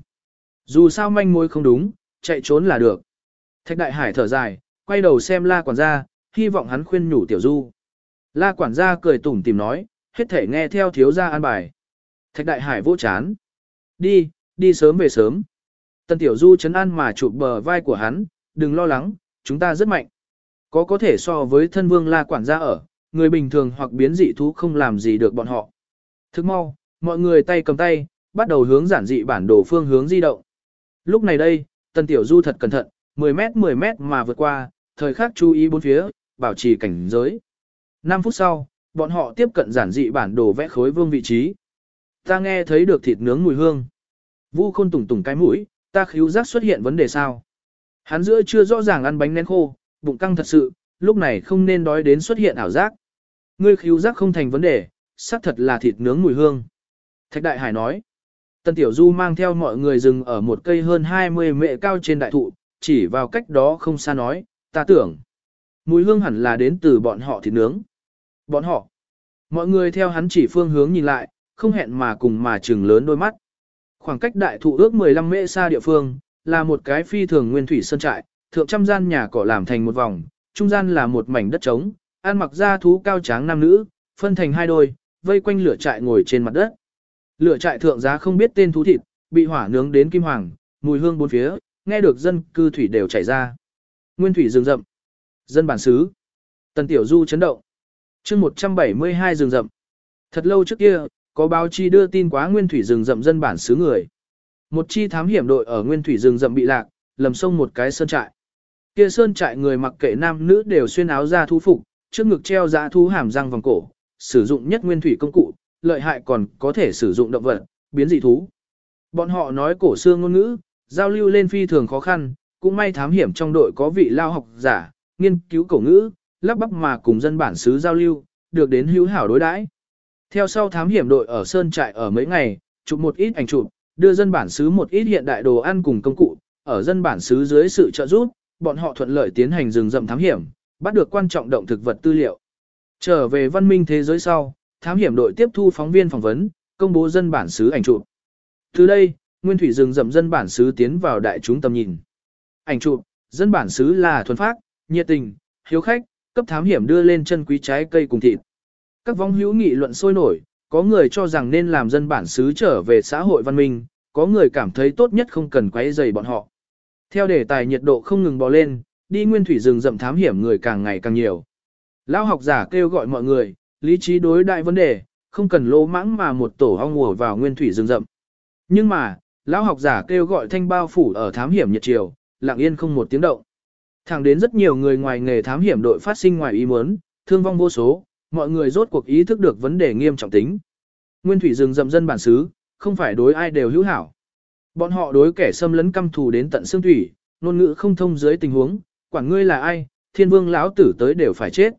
Dù sao manh mối không đúng, chạy trốn là được. Thạch Đại Hải thở dài, quay đầu xem La quản gia, hy vọng hắn khuyên nhủ Tiểu Du. La quản gia cười tủm tỉm nói, hết thể nghe theo thiếu gia an bài. Thạch Đại Hải vỗ chán. Đi sớm về sớm. Tần Tiểu Du chấn an mà chụp bờ vai của hắn, đừng lo lắng, chúng ta rất mạnh. Có thể so với thân vương La quản gia ở, người bình thường hoặc biến dị thú không làm gì được bọn họ. Thức mau, mọi người tay cầm tay, bắt đầu hướng giản dị bản đồ phương hướng di động. Lúc này đây, Tần Tiểu Du thật cẩn thận, 10 mét mà vượt qua, thời khắc chú ý bốn phía, bảo trì cảnh giới. 5 phút sau, bọn họ tiếp cận giản dị bản đồ vẽ khối vương vị trí. Ta nghe thấy được thịt nướng mùi hương. Vu Khôn tùng tùng cái mũi, ta khứu giác xuất hiện vấn đề sao? Hắn giữa chưa rõ ràng ăn bánh nén khô, bụng căng thật sự, lúc này không nên đói đến xuất hiện ảo giác. Ngươi khứu giác không thành vấn đề, xác thật là thịt nướng mùi hương. Thạch Đại Hải nói. Tần Tiểu Du mang theo mọi người dừng ở một cây hơn 20 mệ cao trên đại thụ, chỉ vào cách đó không xa nói, ta tưởng. Mùi hương hẳn là đến từ bọn họ thịt nướng. Bọn họ. Mọi người theo hắn chỉ phương hướng nhìn lại, không hẹn mà cùng mà trừng lớn đôi mắt. Khoảng cách đại thụ ước 15 mễ xa địa phương, là một cái phi thường nguyên thủy sơn trại, thượng trăm gian nhà cỏ làm thành một vòng, trung gian là một mảnh đất trống, ăn mặc da thú cao tráng nam nữ, phân thành hai đôi, vây quanh lửa trại ngồi trên mặt đất. Lửa trại thượng giá không biết tên thú thịt, bị hỏa nướng đến kim hoàng, mùi hương bốn phía, nghe được dân cư thủy đều chảy ra. Nguyên thủy rừng rậm. Dân bản xứ. Tần Tiểu Du chấn động. chương 172 rừng rậm. Thật lâu trước kia, có báo chí đưa tin quá nguyên thủy rừng rậm dân bản xứ người. Một chi thám hiểm đội ở nguyên thủy rừng rậm bị lạc, lầm sông một cái sơn trại. Kia sơn trại người mặc kệ nam nữ đều xuyên áo da thú phục, trước ngực treo dã thú hàm răng vòng cổ, sử dụng nhất nguyên thủy công cụ, lợi hại còn có thể sử dụng động vật, biến dị thú. Bọn họ nói cổ xưa ngôn ngữ, giao lưu lên phi thường khó khăn, cũng may thám hiểm trong đội có vị lao học giả, nghiên cứu cổ ngữ, lắp bắp mà cùng dân bản xứ giao lưu, được đến hữu hảo đối đãi. Theo sau thám hiểm đội ở sơn trại ở mấy ngày, chụp một ít ảnh chụp, đưa dân bản xứ một ít hiện đại đồ ăn cùng công cụ, ở dân bản xứ dưới sự trợ giúp, bọn họ thuận lợi tiến hành rừng rậm thám hiểm, bắt được quan trọng động thực vật tư liệu. Trở về văn minh thế giới sau, thám hiểm đội tiếp thu phóng viên phỏng vấn, công bố dân bản xứ ảnh chụp. Từ đây, nguyên thủy rừng rậm dân bản xứ tiến vào đại chúng tầm nhìn. Ảnh chụp, dân bản xứ là thuần phác, nhiệt tình, hiếu khách, cấp thám hiểm đưa lên chân quý trái cây cùng thịt. Các vong hữu nghị luận sôi nổi, có người cho rằng nên làm dân bản xứ trở về xã hội văn minh, có người cảm thấy tốt nhất không cần quấy rầy bọn họ. Theo đề tài nhiệt độ không ngừng bò lên, đi nguyên thủy rừng rậm thám hiểm người càng ngày càng nhiều. Lão học giả kêu gọi mọi người, lý trí đối đại vấn đề, không cần lỗ mãng mà một tổ ong ùa vào nguyên thủy rừng rậm. Nhưng mà, lão học giả kêu gọi thanh bao phủ ở thám hiểm nhiệt chiều, lặng yên không một tiếng động. Thẳng đến rất nhiều người ngoài nghề thám hiểm đội phát sinh ngoài ý muốn, thương vong vô số, mọi người rốt cuộc ý thức được vấn đề nghiêm trọng tính. Nguyên thủy rừng rậm dân bản xứ, không phải đối ai đều hữu hảo. Bọn họ đối kẻ xâm lấn căm thù đến tận xương thủy, ngôn ngữ không thông dưới tình huống, quản ngươi là ai, thiên vương lão tử tới đều phải chết.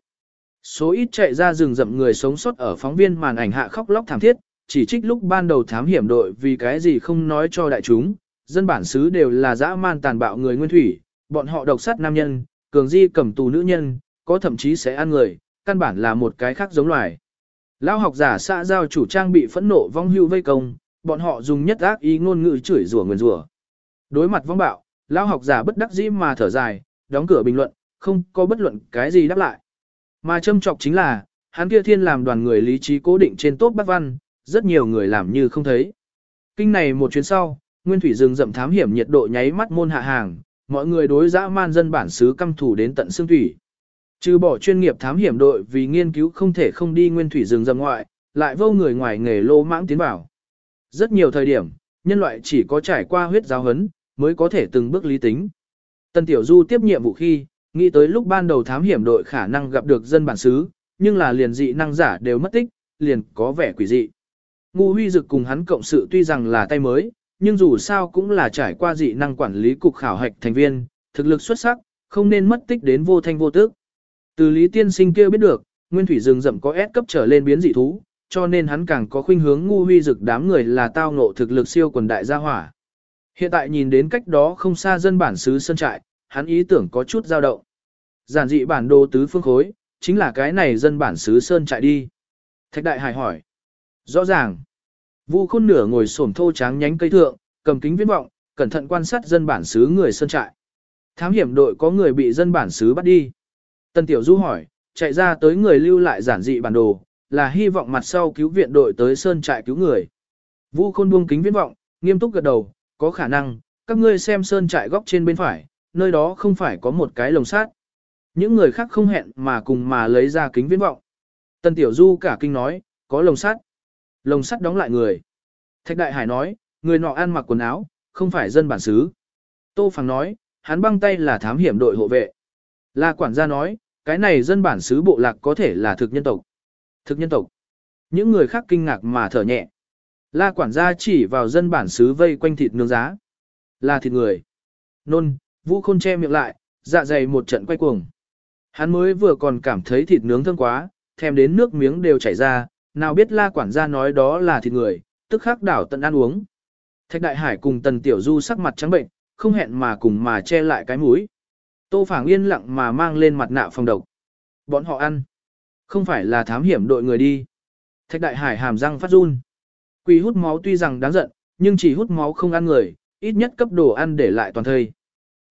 Số ít chạy ra rừng rậm người sống sót ở phóng viên màn ảnh hạ khóc lóc thảm thiết, chỉ trích lúc ban đầu thám hiểm đội vì cái gì không nói cho đại chúng, dân bản xứ đều là dã man tàn bạo người nguyên thủy, bọn họ độc sát nam nhân, cường di cầm tù nữ nhân, có thậm chí sẽ ăn người, căn bản là một cái khác giống loài. Lão học giả xã giao chủ trang bị phẫn nộ vong hưu vây công, bọn họ dùng nhất ác ý ngôn ngữ chửi rủa nguyền rủa. Đối mặt vong bạo, lão học giả bất đắc dĩ mà thở dài, đóng cửa bình luận, không có bất luận cái gì đáp lại. Mà châm trọng chính là, hắn kia thiên làm đoàn người lý trí cố định trên tốt bát văn, rất nhiều người làm như không thấy. Kinh này một chuyến sau, nguyên thủy rừng rậm thám hiểm nhiệt độ nháy mắt môn hạ hàng, mọi người đối dã man dân bản xứ căm thù đến tận xương thủy. Trừ bỏ chuyên nghiệp thám hiểm đội vì nghiên cứu không thể không đi nguyên thủy rừng rậm ngoại, lại vô người ngoài nghề lô mãng tiến vào. Rất nhiều thời điểm, nhân loại chỉ có trải qua huyết giáo hấn, mới có thể từng bước lý tính. Tần Tiểu Du tiếp nhiệm vụ khi, nghĩ tới lúc ban đầu thám hiểm đội khả năng gặp được dân bản xứ, nhưng là liền dị năng giả đều mất tích, liền có vẻ quỷ dị. Ngu Huy Dực cùng hắn cộng sự tuy rằng là tay mới, nhưng dù sao cũng là trải qua dị năng quản lý cục khảo hạch thành viên, thực lực xuất sắc, không nên mất tích đến vô thanh vô tức. Từ Lý Tiên Sinh kia biết được, nguyên thủy rừng rậm có S cấp trở lên biến dị thú, cho nên hắn càng có khuynh hướng Ngu Huy Dực đám người là tao ngộ thực lực siêu quần đại gia hỏa. Hiện tại nhìn đến cách đó không xa dân bản xứ sơn trại, hắn ý tưởng có chút dao động. Giản dị bản đồ tứ phương khối, chính là cái này dân bản xứ sơn trại đi. Thạch Đại Hải hỏi. Rõ ràng. Vu Khôn nửa ngồi xổm thô tráng nhánh cây thượng, cầm kính viễn vọng, cẩn thận quan sát dân bản xứ người sơn trại. Thám hiểm đội có người bị dân bản xứ bắt đi. Tần Tiểu Du hỏi, chạy ra tới người lưu lại giản dị bản đồ, là hy vọng mặt sau cứu viện đội tới sơn trại cứu người. Vu Khôn buông kính viễn vọng, nghiêm túc gật đầu, có khả năng, các ngươi xem sơn trại góc trên bên phải, nơi đó không phải có một cái lồng sắt. Những người khác không hẹn mà cùng mà lấy ra kính viễn vọng. Tần Tiểu Du cả kinh nói, có lồng sắt. Lồng sắt đóng lại người. Thạch Đại Hải nói, người nọ ăn mặc quần áo, không phải dân bản xứ. Tô Phàng nói, hắn băng tay là thám hiểm đội hộ vệ. La quản gia nói, cái này dân bản xứ bộ lạc có thể là thực nhân tộc. Thực nhân tộc. Những người khác kinh ngạc mà thở nhẹ. La quản gia chỉ vào dân bản xứ vây quanh thịt nướng giá. Là thịt người. Nôn, Vũ Khôn che miệng lại, dạ dày một trận quay cuồng. Hắn mới vừa còn cảm thấy thịt nướng thơm quá, thèm đến nước miếng đều chảy ra, nào biết La quản gia nói đó là thịt người, tức khắc đảo tận ăn uống. Thạch Đại Hải cùng Tần Tiểu Du sắc mặt trắng bệnh, không hẹn mà cùng mà che lại cái mũi. Tô Phàng yên lặng mà mang lên mặt nạ phòng độc. Bọn họ ăn. Không phải là thám hiểm đội người đi. Thạch Đại Hải hàm răng phát run. Quỷ hút máu tuy rằng đáng giận, nhưng chỉ hút máu không ăn người, ít nhất cấp đồ ăn để lại toàn thây.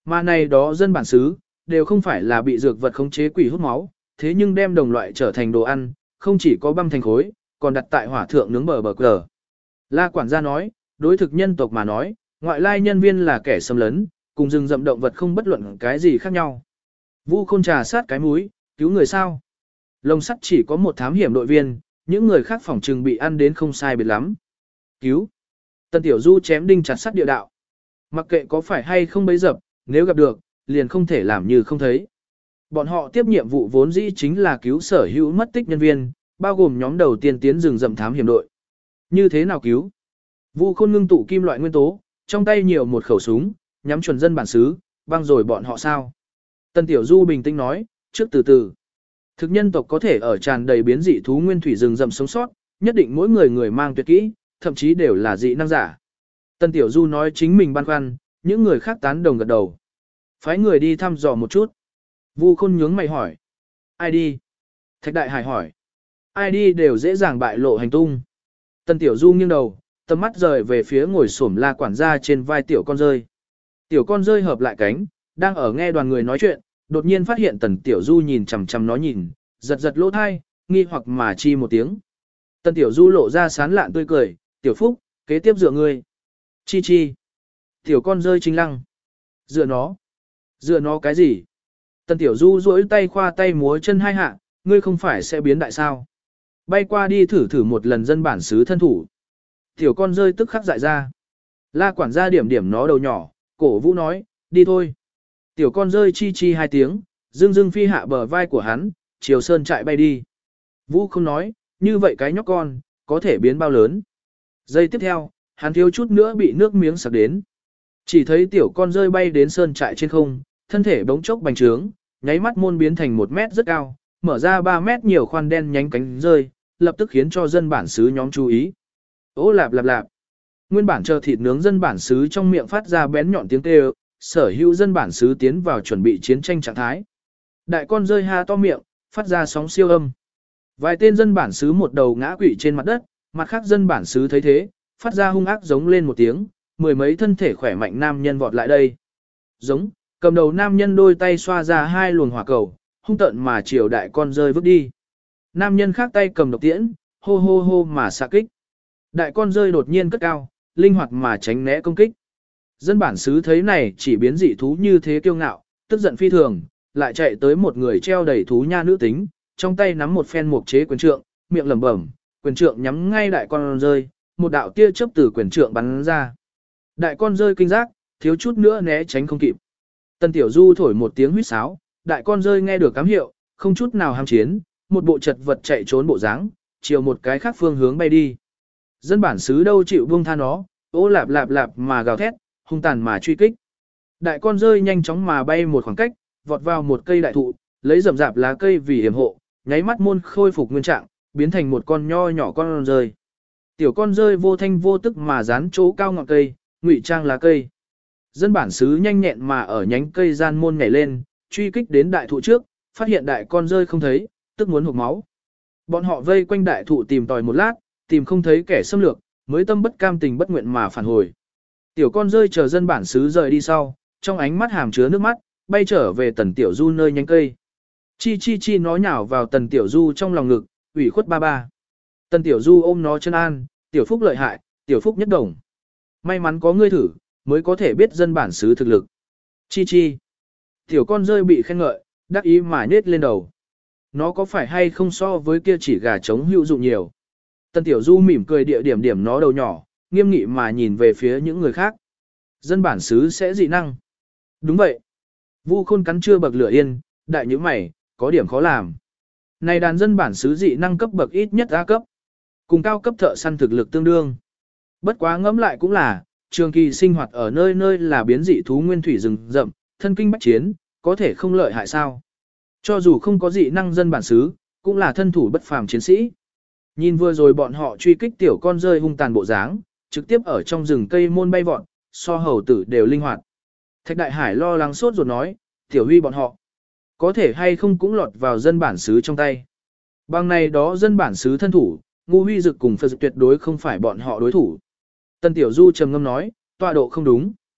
Mà này đó dân bản xứ, đều không phải là bị dược vật khống chế quỷ hút máu, thế nhưng đem đồng loại trở thành đồ ăn, không chỉ có băm thành khối, còn đặt tại hỏa thượng nướng bờ cờ. La quản gia nói, đối thực nhân tộc mà nói, ngoại lai nhân viên là kẻ xâm lấn, cùng rừng rậm động vật không bất luận cái gì khác nhau. Vu Khôn trà sát cái mũi, cứu người sao? Lồng sắt chỉ có một thám hiểm đội viên, những người khác phòng trừng bị ăn đến không sai biệt lắm. Cứu. Tần Tiểu Du chém đinh chặt sắt địa đạo. Mặc kệ có phải hay không bấy dập, nếu gặp được, liền không thể làm như không thấy. Bọn họ tiếp nhiệm vụ vốn dĩ chính là cứu sở hữu mất tích nhân viên, bao gồm nhóm đầu tiên tiến rừng rậm thám hiểm đội. Như thế nào cứu? Vu Khôn ngưng tụ kim loại nguyên tố, trong tay nhiều một khẩu súng, nhắm chuẩn dân bản xứ, băng rồi bọn họ sao? Tần Tiểu Du bình tĩnh nói, trước từ từ. Thực nhân tộc có thể ở tràn đầy biến dị thú nguyên thủy rừng rậm sống sót, nhất định mỗi người mang tuyệt kỹ, thậm chí đều là dị năng giả. Tần Tiểu Du nói chính mình băn khoăn, những người khác tán đồng gật đầu. Phái người đi thăm dò một chút. Vu Khôn nhướng mày hỏi. Ai đi? Thạch Đại Hải hỏi. Ai đi đều dễ dàng bại lộ hành tung. Tần Tiểu Du nghiêng đầu, tầm mắt rời về phía ngồi xổm La quản gia trên vai tiểu con rơi. Tiểu con rơi hợp lại cánh, đang ở nghe đoàn người nói chuyện, đột nhiên phát hiện Tần Tiểu Du nhìn chằm chằm nó nhìn, giật giật lỗ thai, nghi hoặc mà chi một tiếng. Tần Tiểu Du lộ ra sán lạn tươi cười, Tiểu Phúc, kế tiếp dựa ngươi. Chi chi. Tiểu con rơi chính lăng. Dựa nó. Dựa nó cái gì? Tần Tiểu Du duỗi tay khoa tay múa chân hai hạ, ngươi không phải sẽ biến đại sao? Bay qua đi thử một lần dân bản xứ thân thủ. Tiểu con rơi tức khắc dại ra. La quản gia điểm điểm nó đầu nhỏ, cổ vũ nói, đi thôi. Tiểu con rơi chi chi hai tiếng, dưng dưng phi hạ bờ vai của hắn, chiều sơn trại bay đi. Vũ không nói, như vậy cái nhóc con, có thể biến bao lớn. Giây tiếp theo, hắn thiếu chút nữa bị nước miếng sặc đến. Chỉ thấy tiểu con rơi bay đến sơn trại trên không, thân thể bỗng chốc bành trướng, nháy mắt môn biến thành 1 mét rất cao, mở ra 3 mét nhiều khoan đen nhánh cánh rơi, lập tức khiến cho dân bản xứ nhóm chú ý. Ô lạp lạp lạp. Nguyên bản chờ thịt nướng dân bản xứ trong miệng phát ra bén nhọn tiếng kêu, sở hữu dân bản xứ tiến vào chuẩn bị chiến tranh trạng thái. Đại con rơi ha to miệng, phát ra sóng siêu âm. Vài tên dân bản xứ một đầu ngã quỵ trên mặt đất, mặt khác dân bản xứ thấy thế, phát ra hung ác giống lên một tiếng, 10 mấy thân thể khỏe mạnh nam nhân vọt lại đây. Giống, cầm đầu nam nhân đôi tay xoa ra 2 luồng hỏa cầu, hung tợn mà chiều đại con rơi vứt đi. Nam nhân khác tay cầm độc tiễn, hô hô hô mà xạ kích. Đại con rơi đột nhiên cất cao, linh hoạt mà tránh né công kích. Dân bản xứ thấy này chỉ biến dị thú như thế kiêu ngạo, tức giận phi thường, lại chạy tới một người treo đầy thú nha nữ tính, trong tay nắm một phen mục chế quyền trượng, miệng lẩm bẩm, quyền trượng nhắm ngay đại con rơi, một đạo tia chớp từ quyền trượng bắn ra. Đại con rơi kinh giác, thiếu chút nữa né tránh không kịp. Tần Tiểu Du thổi một tiếng huýt sáo, đại con rơi nghe được cám hiệu, không chút nào ham chiến, một bộ chật vật chạy trốn bộ dáng, chiều một cái khác phương hướng bay đi. Dân bản xứ đâu chịu buông tha nó, ô lạp lạp lạp mà gào thét, hung tàn mà truy kích. Đại con rơi nhanh chóng mà bay một khoảng cách, vọt vào một cây đại thụ, lấy rậm rạp lá cây vì yểm hộ, nháy mắt môn khôi phục nguyên trạng, biến thành một con nho nhỏ con rơi. Tiểu con rơi vô thanh vô tức mà dán chỗ cao ngọn cây, ngụy trang lá cây. Dân bản xứ nhanh nhẹn mà ở nhánh cây gian môn nhảy lên, truy kích đến đại thụ trước, phát hiện đại con rơi không thấy, tức muốn hộc máu. Bọn họ vây quanh đại thụ tìm tòi một lát, tìm không thấy kẻ xâm lược, mới tâm bất cam tình bất nguyện mà phản hồi. Tiểu con rơi chờ dân bản xứ rời đi sau, trong ánh mắt hàm chứa nước mắt, bay trở về Tần Tiểu Du nơi nhánh cây. Chi chi chi nó nhào vào Tần Tiểu Du trong lòng ngực, ủy khuất ba ba. Tần Tiểu Du ôm nó chân an, Tiểu Phúc lợi hại, Tiểu Phúc nhất đồng. May mắn có ngươi thử, mới có thể biết dân bản xứ thực lực. Chi chi. Tiểu con rơi bị khen ngợi, đắc ý mà nết lên đầu. Nó có phải hay không so với kia chỉ gà trống hữu dụng nhiều. Tần Tiểu Du mỉm cười địa điểm điểm nó đầu nhỏ, nghiêm nghị mà nhìn về phía những người khác. Dân bản xứ sẽ dị năng. Đúng vậy. Vu Khôn cắn chưa bậc lửa yên, đại như mày, có điểm khó làm. Này đàn dân bản xứ dị năng cấp bậc ít nhất A cấp. Cùng cao cấp thợ săn thực lực tương đương. Bất quá ngẫm lại cũng là, trường kỳ sinh hoạt ở nơi nơi là biến dị thú nguyên thủy rừng rậm, thân kinh bách chiến, có thể không lợi hại sao. Cho dù không có dị năng dân bản xứ, cũng là thân thủ bất phàm chiến sĩ. Nhìn vừa rồi bọn họ truy kích tiểu con rơi hung tàn bộ dáng, trực tiếp ở trong rừng cây môn bay vọt, so hầu tử đều linh hoạt. Thạch Đại Hải lo lắng sốt ruột nói, Tiểu Huy bọn họ, có thể hay không cũng lọt vào dân bản xứ trong tay. Bằng này đó dân bản xứ thân thủ, Ngu Huy Dực cùng Phật Dực tuyệt đối không phải bọn họ đối thủ. Tần Tiểu Du trầm ngâm nói, tọa độ không đúng.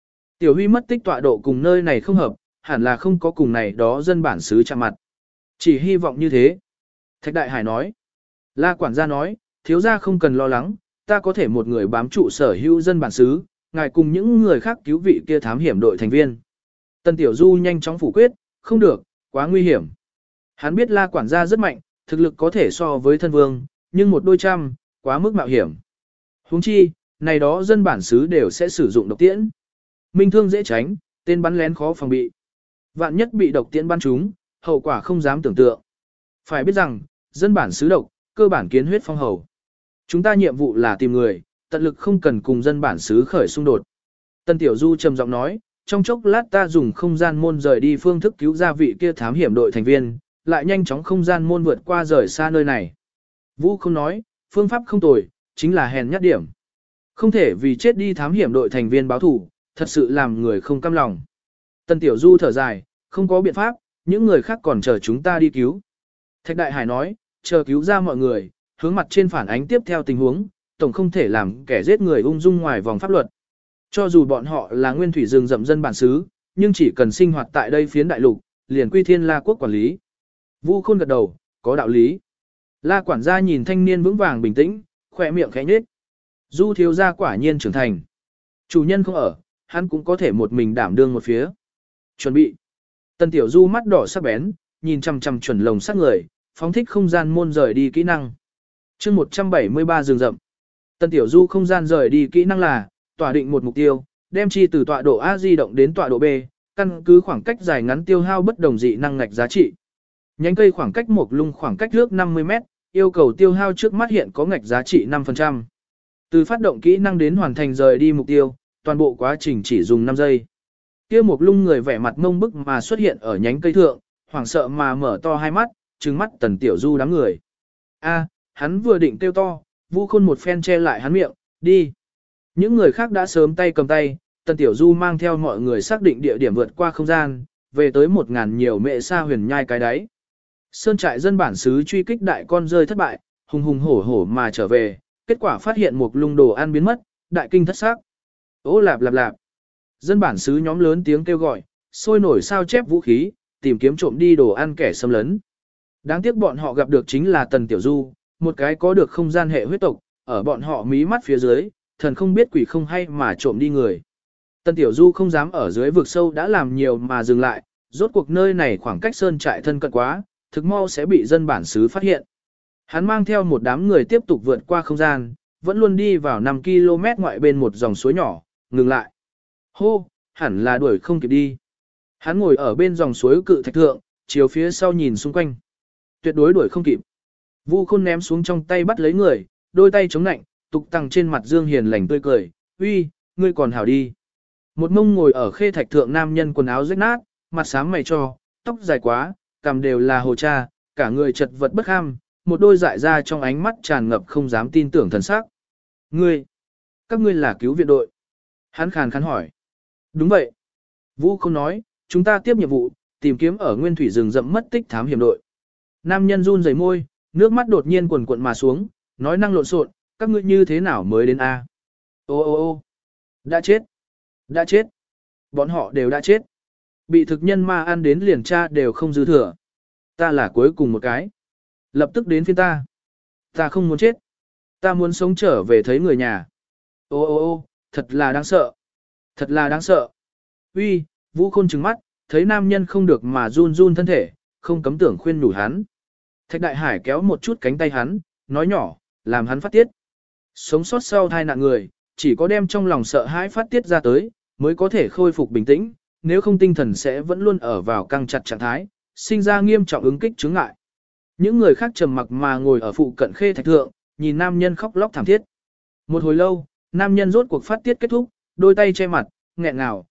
Tiểu Huy mất tích tọa độ cùng nơi này không hợp, hẳn là không có cùng này đó dân bản xứ chạm mặt. Chỉ hy vọng như thế. Thạch Đại Hải nói. La quản gia nói, thiếu gia không cần lo lắng, ta có thể một người bám trụ sở hữu dân bản xứ, ngài cùng những người khác cứu vị kia thám hiểm đội thành viên. Tần Tiểu Du nhanh chóng phủ quyết, không được, quá nguy hiểm. Hắn biết La quản gia rất mạnh, thực lực có thể so với thân vương, nhưng một đôi trăm, quá mức mạo hiểm. Huống chi, này đó dân bản xứ đều sẽ sử dụng độc tiễn. Minh thương dễ tránh, tên bắn lén khó phòng bị. Vạn nhất bị độc tiễn bắn trúng, hậu quả không dám tưởng tượng. Phải biết rằng, dân bản xứ độc, cơ bản kiến huyết phong hầu. Chúng ta nhiệm vụ là tìm người, tận lực không cần cùng dân bản xứ khởi xung đột. Tân Tiểu Du trầm giọng nói, trong chốc lát ta dùng không gian môn rời đi phương thức cứu ra vị kia thám hiểm đội thành viên, lại nhanh chóng không gian môn vượt qua rời xa nơi này. Vũ không nói, phương pháp không tồi, chính là hèn nhát điểm. Không thể vì chết đi thám hiểm đội thành viên báo thủ, thật sự làm người không cam lòng. Tân Tiểu Du thở dài, không có biện pháp, những người khác còn chờ chúng ta đi cứu. Thạch Đại Hải nói, chờ cứu ra mọi người, hướng mặt trên phản ánh tiếp theo tình huống, tổng không thể làm kẻ giết người ung dung ngoài vòng pháp luật. Cho dù bọn họ là nguyên thủy rừng rậm dân bản xứ, nhưng chỉ cần sinh hoạt tại đây phiến đại lục, liền quy Thiên La quốc quản lý. Vu Khôn gật đầu, có đạo lý. La quản gia nhìn thanh niên vững vàng bình tĩnh, khỏe miệng khẽ nhếch. Du thiếu gia quả nhiên trưởng thành. Chủ nhân không ở, hắn cũng có thể một mình đảm đương một phía. Chuẩn bị. Tần Tiểu Du mắt đỏ sắc bén, nhìn chằm chằm chuẩn lồng sắc người, phóng thích không gian môn rời đi kỹ năng. Chương 173 rừng rậm. Tần Tiểu Du không gian rời đi kỹ năng là tỏa định một mục tiêu, đem chi từ tọa độ A di động đến tọa độ B, căn cứ khoảng cách dài ngắn tiêu hao bất đồng dị năng ngạch giá trị. Nhánh cây khoảng cách một lung khoảng cách nước 50 m, yêu cầu tiêu hao trước mắt hiện có ngạch giá trị 5%. Từ phát động kỹ năng đến hoàn thành rời đi mục tiêu, toàn bộ quá trình chỉ dùng 5 giây. Kia một lung người vẻ mặt ngông bức mà xuất hiện ở nhánh cây thượng, hoảng sợ mà mở to hai mắt, trừng mắt Tần Tiểu Du đám người. A, hắn vừa định kêu to, Vu Khôn một phen che lại hắn miệng, đi. Những người khác đã sớm tay cầm tay, Tần Tiểu Du mang theo mọi người xác định địa điểm vượt qua không gian, về tới 1000 nhiều mệ xa huyền nhai cái đáy. Sơn trại dân bản xứ truy kích đại con rơi thất bại, hùng hùng hổ hổ mà trở về, kết quả phát hiện một lung đồ ăn biến mất, đại kinh thất xác. Ô lạp lạp lạp. Dân bản xứ nhóm lớn tiếng kêu gọi, sôi nổi sao chép vũ khí, tìm kiếm trộm đi đồ ăn kẻ xâm lấn. Đáng tiếc bọn họ gặp được chính là Tần Tiểu Du, một cái có được không gian hệ huyết tộc, ở bọn họ mí mắt phía dưới, thần không biết quỷ không hay mà trộm đi người. Tần Tiểu Du không dám ở dưới vực sâu đã làm nhiều mà dừng lại, rốt cuộc nơi này khoảng cách sơn trại thân cận quá, thực mau sẽ bị dân bản xứ phát hiện. Hắn mang theo một đám người tiếp tục vượt qua không gian, vẫn luôn đi vào 5 km ngoại bên một dòng suối nhỏ, ngừng lại. Hô, hẳn là đuổi không kịp đi. Hắn ngồi ở bên dòng suối cự thạch thượng, chiều phía sau nhìn xung quanh. Tuyệt đối đuổi không kịp. Vu Khôn ném xuống trong tay bắt lấy người, đôi tay chống nạnh, tục tăng trên mặt Dương hiền lành tươi cười, uy, ngươi còn hảo đi. Một mông ngồi ở khê thạch thượng nam nhân quần áo rách nát, mặt xám mày cho, tóc dài quá, cằm đều là hồ cha, cả người chật vật bất kham, một đôi dại ra trong ánh mắt tràn ngập không dám tin tưởng thần sắc. Ngươi, các ngươi là cứu viện đội. Hắn khàn khàn hỏi. Đúng vậy. Vũ không nói, chúng ta tiếp nhiệm vụ, tìm kiếm ở nguyên thủy rừng rậm mất tích thám hiểm đội. Nam nhân run rẩy môi, nước mắt đột nhiên quần cuộn mà xuống, nói năng lộn xộn, các ngươi như thế nào mới đến A? Ô ô ô, đã chết, đã chết, bọn họ đều đã chết. Bị thực nhân ma ăn đến liền cha đều không dư thừa. Ta là cuối cùng một cái. Lập tức đến phiên ta. Ta không muốn chết. Ta muốn sống trở về thấy người nhà. Ô ô ô, thật là đáng sợ. Thật là đáng sợ. Uy, Vũ Khôn trừng mắt, thấy nam nhân không được mà run run thân thể, không cấm tưởng khuyên nhủ hắn. Thạch Đại Hải kéo một chút cánh tay hắn, nói nhỏ, làm hắn phát tiết. Sống sót sau tai nạn người, chỉ có đem trong lòng sợ hãi phát tiết ra tới, mới có thể khôi phục bình tĩnh, nếu không tinh thần sẽ vẫn luôn ở vào căng chặt trạng thái, sinh ra nghiêm trọng ứng kích chứng ngại. Những người khác trầm mặc mà ngồi ở phụ cận khê thạch thượng, nhìn nam nhân khóc lóc thảm thiết. Một hồi lâu, nam nhân rốt cuộc phát tiết kết thúc, đôi tay che mặt, nghẹn ngào,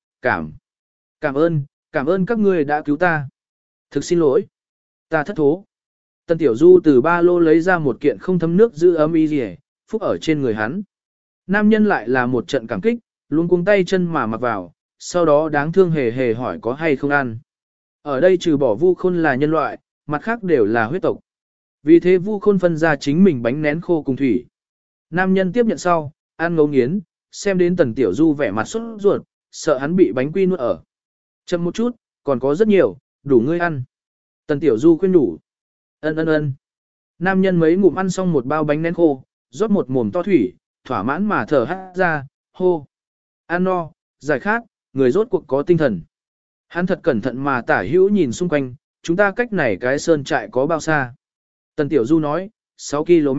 cảm ơn các ngươi đã cứu ta. Thực xin lỗi, ta thất thố. Tần Tiểu Du từ ba lô lấy ra một kiện không thấm nước giữ ấm y rỉ, phúc ở trên người hắn. Nam nhân lại là một trận cảm kích, luôn cuống tay chân mà mặc vào, sau đó đáng thương hề hề hỏi có hay không ăn. Ở đây trừ bỏ Vu Khôn là nhân loại, mặt khác đều là huyết tộc. Vì thế Vu Khôn phân ra chính mình bánh nén khô cùng thủy. Nam nhân tiếp nhận sau, ăn ngấu nghiến, xem đến Tần Tiểu Du vẻ mặt sốt ruột, sợ hắn bị bánh quy nuốt ở. Chậm một chút, còn có rất nhiều, đủ ngươi ăn. Tần Tiểu Du khuyên đủ. Ân ân ân. Nam nhân mấy ngụm ăn xong một bao bánh nén khô, rót một mồm to thủy, thỏa mãn mà thở hắt ra, hô. Ăn no, giải khát, người rốt cuộc có tinh thần. Hắn thật cẩn thận mà tả hữu nhìn xung quanh, chúng ta cách này cái sơn trại có bao xa. Tần Tiểu Du nói, 6 km.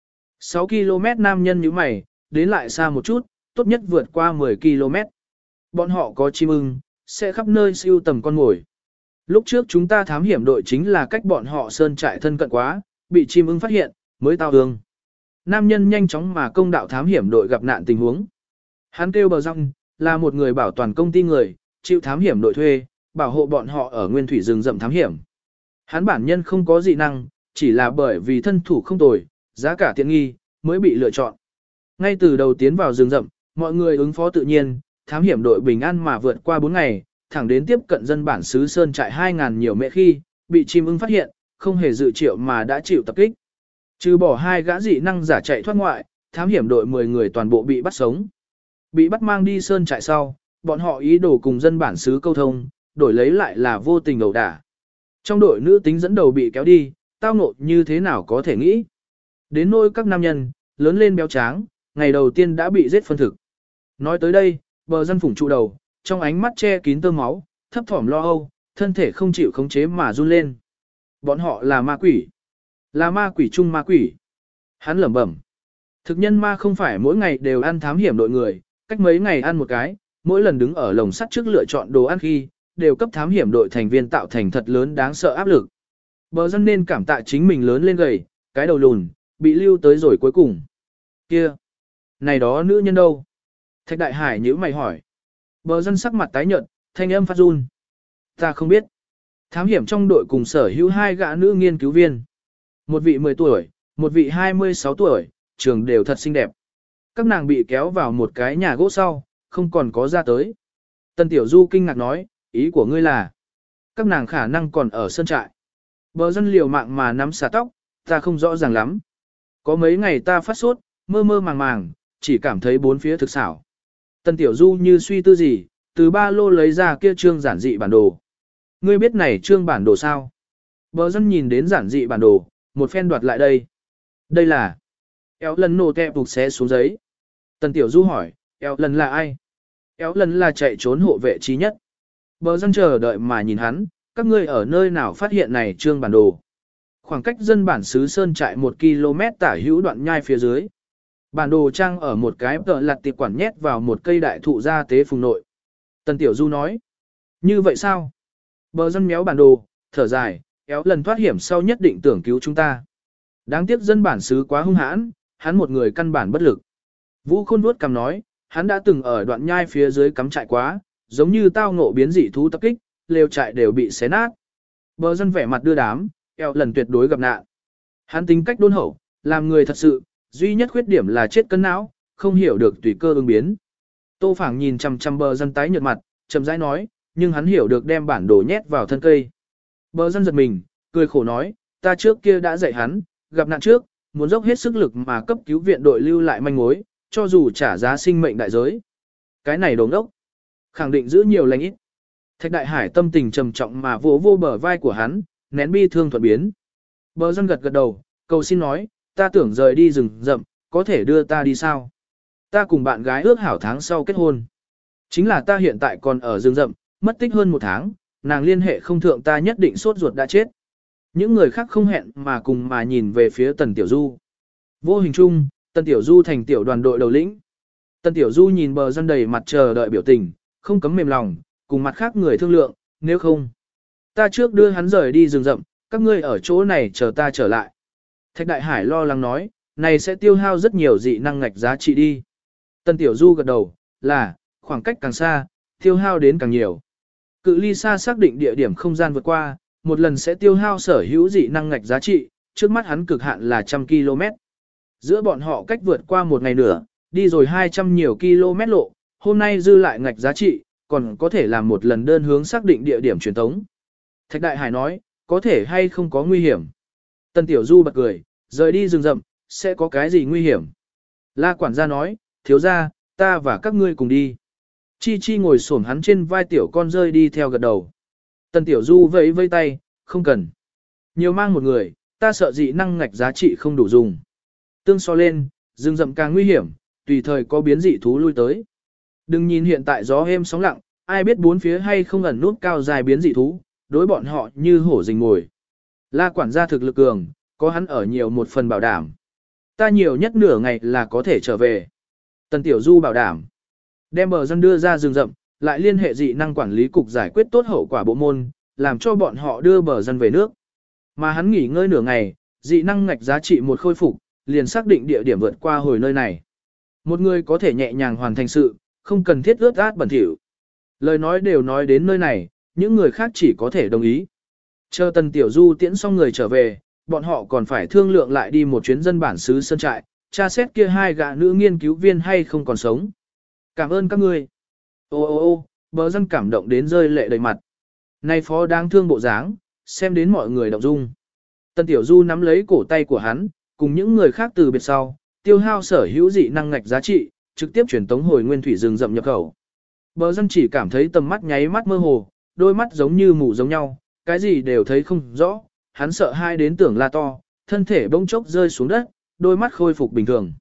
6 km nam nhân như mày, đến lại xa một chút, tốt nhất vượt qua 10 km. Bọn họ có chim ưng, sẽ khắp nơi siêu tầm con mồi. Lúc trước chúng ta thám hiểm đội chính là cách bọn họ sơn trại thân cận quá, bị chim ưng phát hiện, mới tao hương. Nam nhân nhanh chóng mà công đạo thám hiểm đội gặp nạn tình huống. Hắn kêu bờ răng, là một người bảo toàn công ty người, chịu thám hiểm đội thuê, bảo hộ bọn họ ở nguyên thủy rừng rậm thám hiểm. Hắn bản nhân không có dị năng, chỉ là bởi vì thân thủ không tồi, giá cả tiện nghi, mới bị lựa chọn. Ngay từ đầu tiến vào rừng rậm, mọi người ứng phó tự nhiên, thám hiểm đội bình an mà vượt qua 4 ngày, thẳng đến tiếp cận dân bản xứ sơn trại 2.000 nhiều mẹ khi, bị chim ưng phát hiện, không hề dự triệu mà đã chịu tập kích. Trừ bỏ 2 gã dị năng giả chạy thoát ngoại, thám hiểm đội 10 người toàn bộ bị bắt sống. Bị bắt mang đi sơn trại sau, bọn họ ý đồ cùng dân bản xứ câu thông, đổi lấy lại là vô tình ẩu đả. Trong đội nữ tính dẫn đầu bị kéo đi, tao ngộ như thế nào có thể nghĩ. Đến nỗi các nam nhân, lớn lên béo tráng, ngày đầu tiên đã bị giết phân thực. Nói tới đây, bờ dân phủng trụ đầu, trong ánh mắt che kín tơ máu, thấp thỏm lo âu, thân thể không chịu khống chế mà run lên. Bọn họ là ma quỷ. Là ma quỷ chung ma quỷ. Hắn lẩm bẩm. Thực nhân ma không phải mỗi ngày đều ăn thám hiểm đội người, cách mấy ngày ăn một cái, mỗi lần đứng ở lồng sắt trước lựa chọn đồ ăn khi, đều cấp thám hiểm đội thành viên tạo thành thật lớn đáng sợ áp lực. Bờ dân nên cảm tạ chính mình lớn lên gầy, cái đầu lùn, bị lưu tới rồi cuối cùng. Kia! Này đó nữ nhân đâu? Thạch Đại Hải nhíu mày hỏi. Bờ dân sắc mặt tái nhợt, thanh âm phát run. Ta không biết. Thám hiểm trong đội cùng sở hữu 2 gã nữ nghiên cứu viên. Một vị 10 tuổi, một vị 26 tuổi, trường đều thật xinh đẹp. Các nàng bị kéo vào một cái nhà gỗ sau, không còn có ra tới. Tần Tiểu Du kinh ngạc nói, ý của ngươi là, các nàng khả năng còn ở sơn trại. Bờ dân liều mạng mà nắm xả tóc, ta không rõ ràng lắm. Có mấy ngày ta phát sốt, mơ mơ màng màng, chỉ cảm thấy bốn phía thực xảo. Tần Tiểu Du như suy tư gì, từ ba lô lấy ra kia trương giản dị bản đồ. Ngươi biết này trương bản đồ sao? Bờ dân nhìn đến giản dị bản đồ, một phen đoạt lại đây. Đây là... Éo lần nổ kẹp phục xé xuống giấy. Tần Tiểu Du hỏi, Éo lần là ai? Éo lần là chạy trốn hộ vệ trí nhất. Bờ dân chờ đợi mà nhìn hắn, các ngươi ở nơi nào phát hiện này trương bản đồ. Khoảng cách dân bản xứ sơn trại 1 km tả hữu đoạn nhai phía dưới. Bản đồ trang ở một cái tờ lặt tiệp quản nhét vào một cây đại thụ gia tế phùng nội. Tần Tiểu Du nói, như vậy sao? Bờ dân méo bản đồ, thở dài, Éo lần thoát hiểm sau nhất định tưởng cứu chúng ta. Đáng tiếc dân bản xứ quá hung hãn, hắn một người căn bản bất lực. Vũ Khôn vuốt cằm nói, hắn đã từng ở đoạn nhai phía dưới cắm trại quá, giống như tao ngộ biến dị thú tập kích, lều trại đều bị xé nát. Bờ dân vẻ mặt đưa đám, Éo lần tuyệt đối gặp nạn. Hắn tính cách đôn hậu, làm người thật sự, duy nhất khuyết điểm là chết cân não, không hiểu được tùy cơ ứng biến. Tô Phảng nhìn chằm chằm bờ dân tái nhợt mặt, chậm rãi nói, nhưng hắn hiểu được đem bản đồ nhét vào thân cây. Bờ dân giật mình, cười khổ nói, ta trước kia đã dạy hắn, gặp nạn trước, muốn dốc hết sức lực mà cấp cứu viện đội lưu lại manh mối, cho dù trả giá sinh mệnh đại giới. Cái này đồ ngốc, khẳng định giữ nhiều lành ít. Thạch Đại Hải tâm tình trầm trọng mà vỗ vô bờ vai của hắn, nén bi thương thuận biến. Bờ dân gật gật đầu, cầu xin nói, ta tưởng rời đi rừng rậm, có thể đưa ta đi sao? Ta cùng bạn gái ước hảo tháng sau kết hôn. Chính là ta hiện tại còn ở rừng rậm, mất tích hơn 1 tháng, nàng liên hệ không thượng ta nhất định sốt ruột đã chết. Những người khác không hẹn mà cùng mà nhìn về phía Tần Tiểu Du. Vô hình chung, Tần Tiểu Du thành tiểu đoàn đội đầu lĩnh. Tần Tiểu Du nhìn bờ dân đầy mặt chờ đợi biểu tình, không cấm mềm lòng, cùng mặt khác người thương lượng, nếu không. Ta trước đưa hắn rời đi rừng rậm, các ngươi ở chỗ này chờ ta trở lại. Thạch Đại Hải lo lắng nói, này sẽ tiêu hao rất nhiều dị năng ngạch giá trị đi. Tần Tiểu Du gật đầu, là, khoảng cách càng xa, tiêu hao đến càng nhiều. Cự ly xa xác định địa điểm không gian vượt qua, một lần sẽ tiêu hao sở hữu dị năng ngạch giá trị, trước mắt hắn cực hạn là 100 km. Giữa bọn họ cách vượt qua 1 ngày nữa, đi rồi 200 nhiều km lộ, hôm nay dư lại ngạch giá trị, còn có thể làm một lần đơn hướng xác định địa điểm truyền tống. Thạch Đại Hải nói, có thể hay không có nguy hiểm. Tần Tiểu Du bật cười, rời đi rừng rậm, sẽ có cái gì nguy hiểm. La quản gia nói, thiếu gia, ta và các ngươi cùng đi. Chi Chi ngồi xổm hắn trên vai tiểu con rơi đi theo gật đầu. Tần Tiểu Du vẫy vây tay, không cần. Nhiều mang một người, ta sợ dị năng ngạch giá trị không đủ dùng. Tương so lên, rừng rậm càng nguy hiểm, tùy thời có biến dị thú lui tới. Đừng nhìn hiện tại gió êm sóng lặng, ai biết bốn phía hay không ẩn nút cao dài biến dị thú, đối bọn họ như hổ rình mồi. La quản gia thực lực cường, có hắn ở nhiều một phần bảo đảm. Ta nhiều nhất nửa ngày là có thể trở về. Tần Tiểu Du bảo đảm. Đem bờ dân đưa ra rừng rậm, lại liên hệ dị năng quản lý cục giải quyết tốt hậu quả bộ môn, làm cho bọn họ đưa bờ dân về nước. Mà hắn nghỉ ngơi nửa ngày, dị năng ngạch giá trị một khôi phục, liền xác định địa điểm vượt qua hồi nơi này. Một người có thể nhẹ nhàng hoàn thành sự, không cần thiết ướt át bẩn thỉu. Lời nói đều nói đến nơi này, những người khác chỉ có thể đồng ý. Chờ Tần Tiểu Du tiễn xong người trở về, bọn họ còn phải thương lượng lại đi một chuyến dân bản xứ sơn trại, tra xét kia hai gã nữ nghiên cứu viên hay không còn sống. Cảm ơn các ngươi. Ô, bờ dân cảm động đến rơi lệ đầy mặt. Này phó đáng thương bộ dáng, xem đến mọi người động dung. Tần Tiểu Du nắm lấy cổ tay của hắn, cùng những người khác từ biệt sau, tiêu hao sở hữu dị năng ngạch giá trị, trực tiếp chuyển tống hồi nguyên thủy rừng rậm nhập khẩu. Bờ dân chỉ cảm thấy tầm mắt nháy mắt mơ hồ, đôi mắt giống như mù giống nhau, cái gì đều thấy không rõ, hắn sợ hai đến tưởng la to, thân thể bỗng chốc rơi xuống đất, đôi mắt khôi phục bình thường.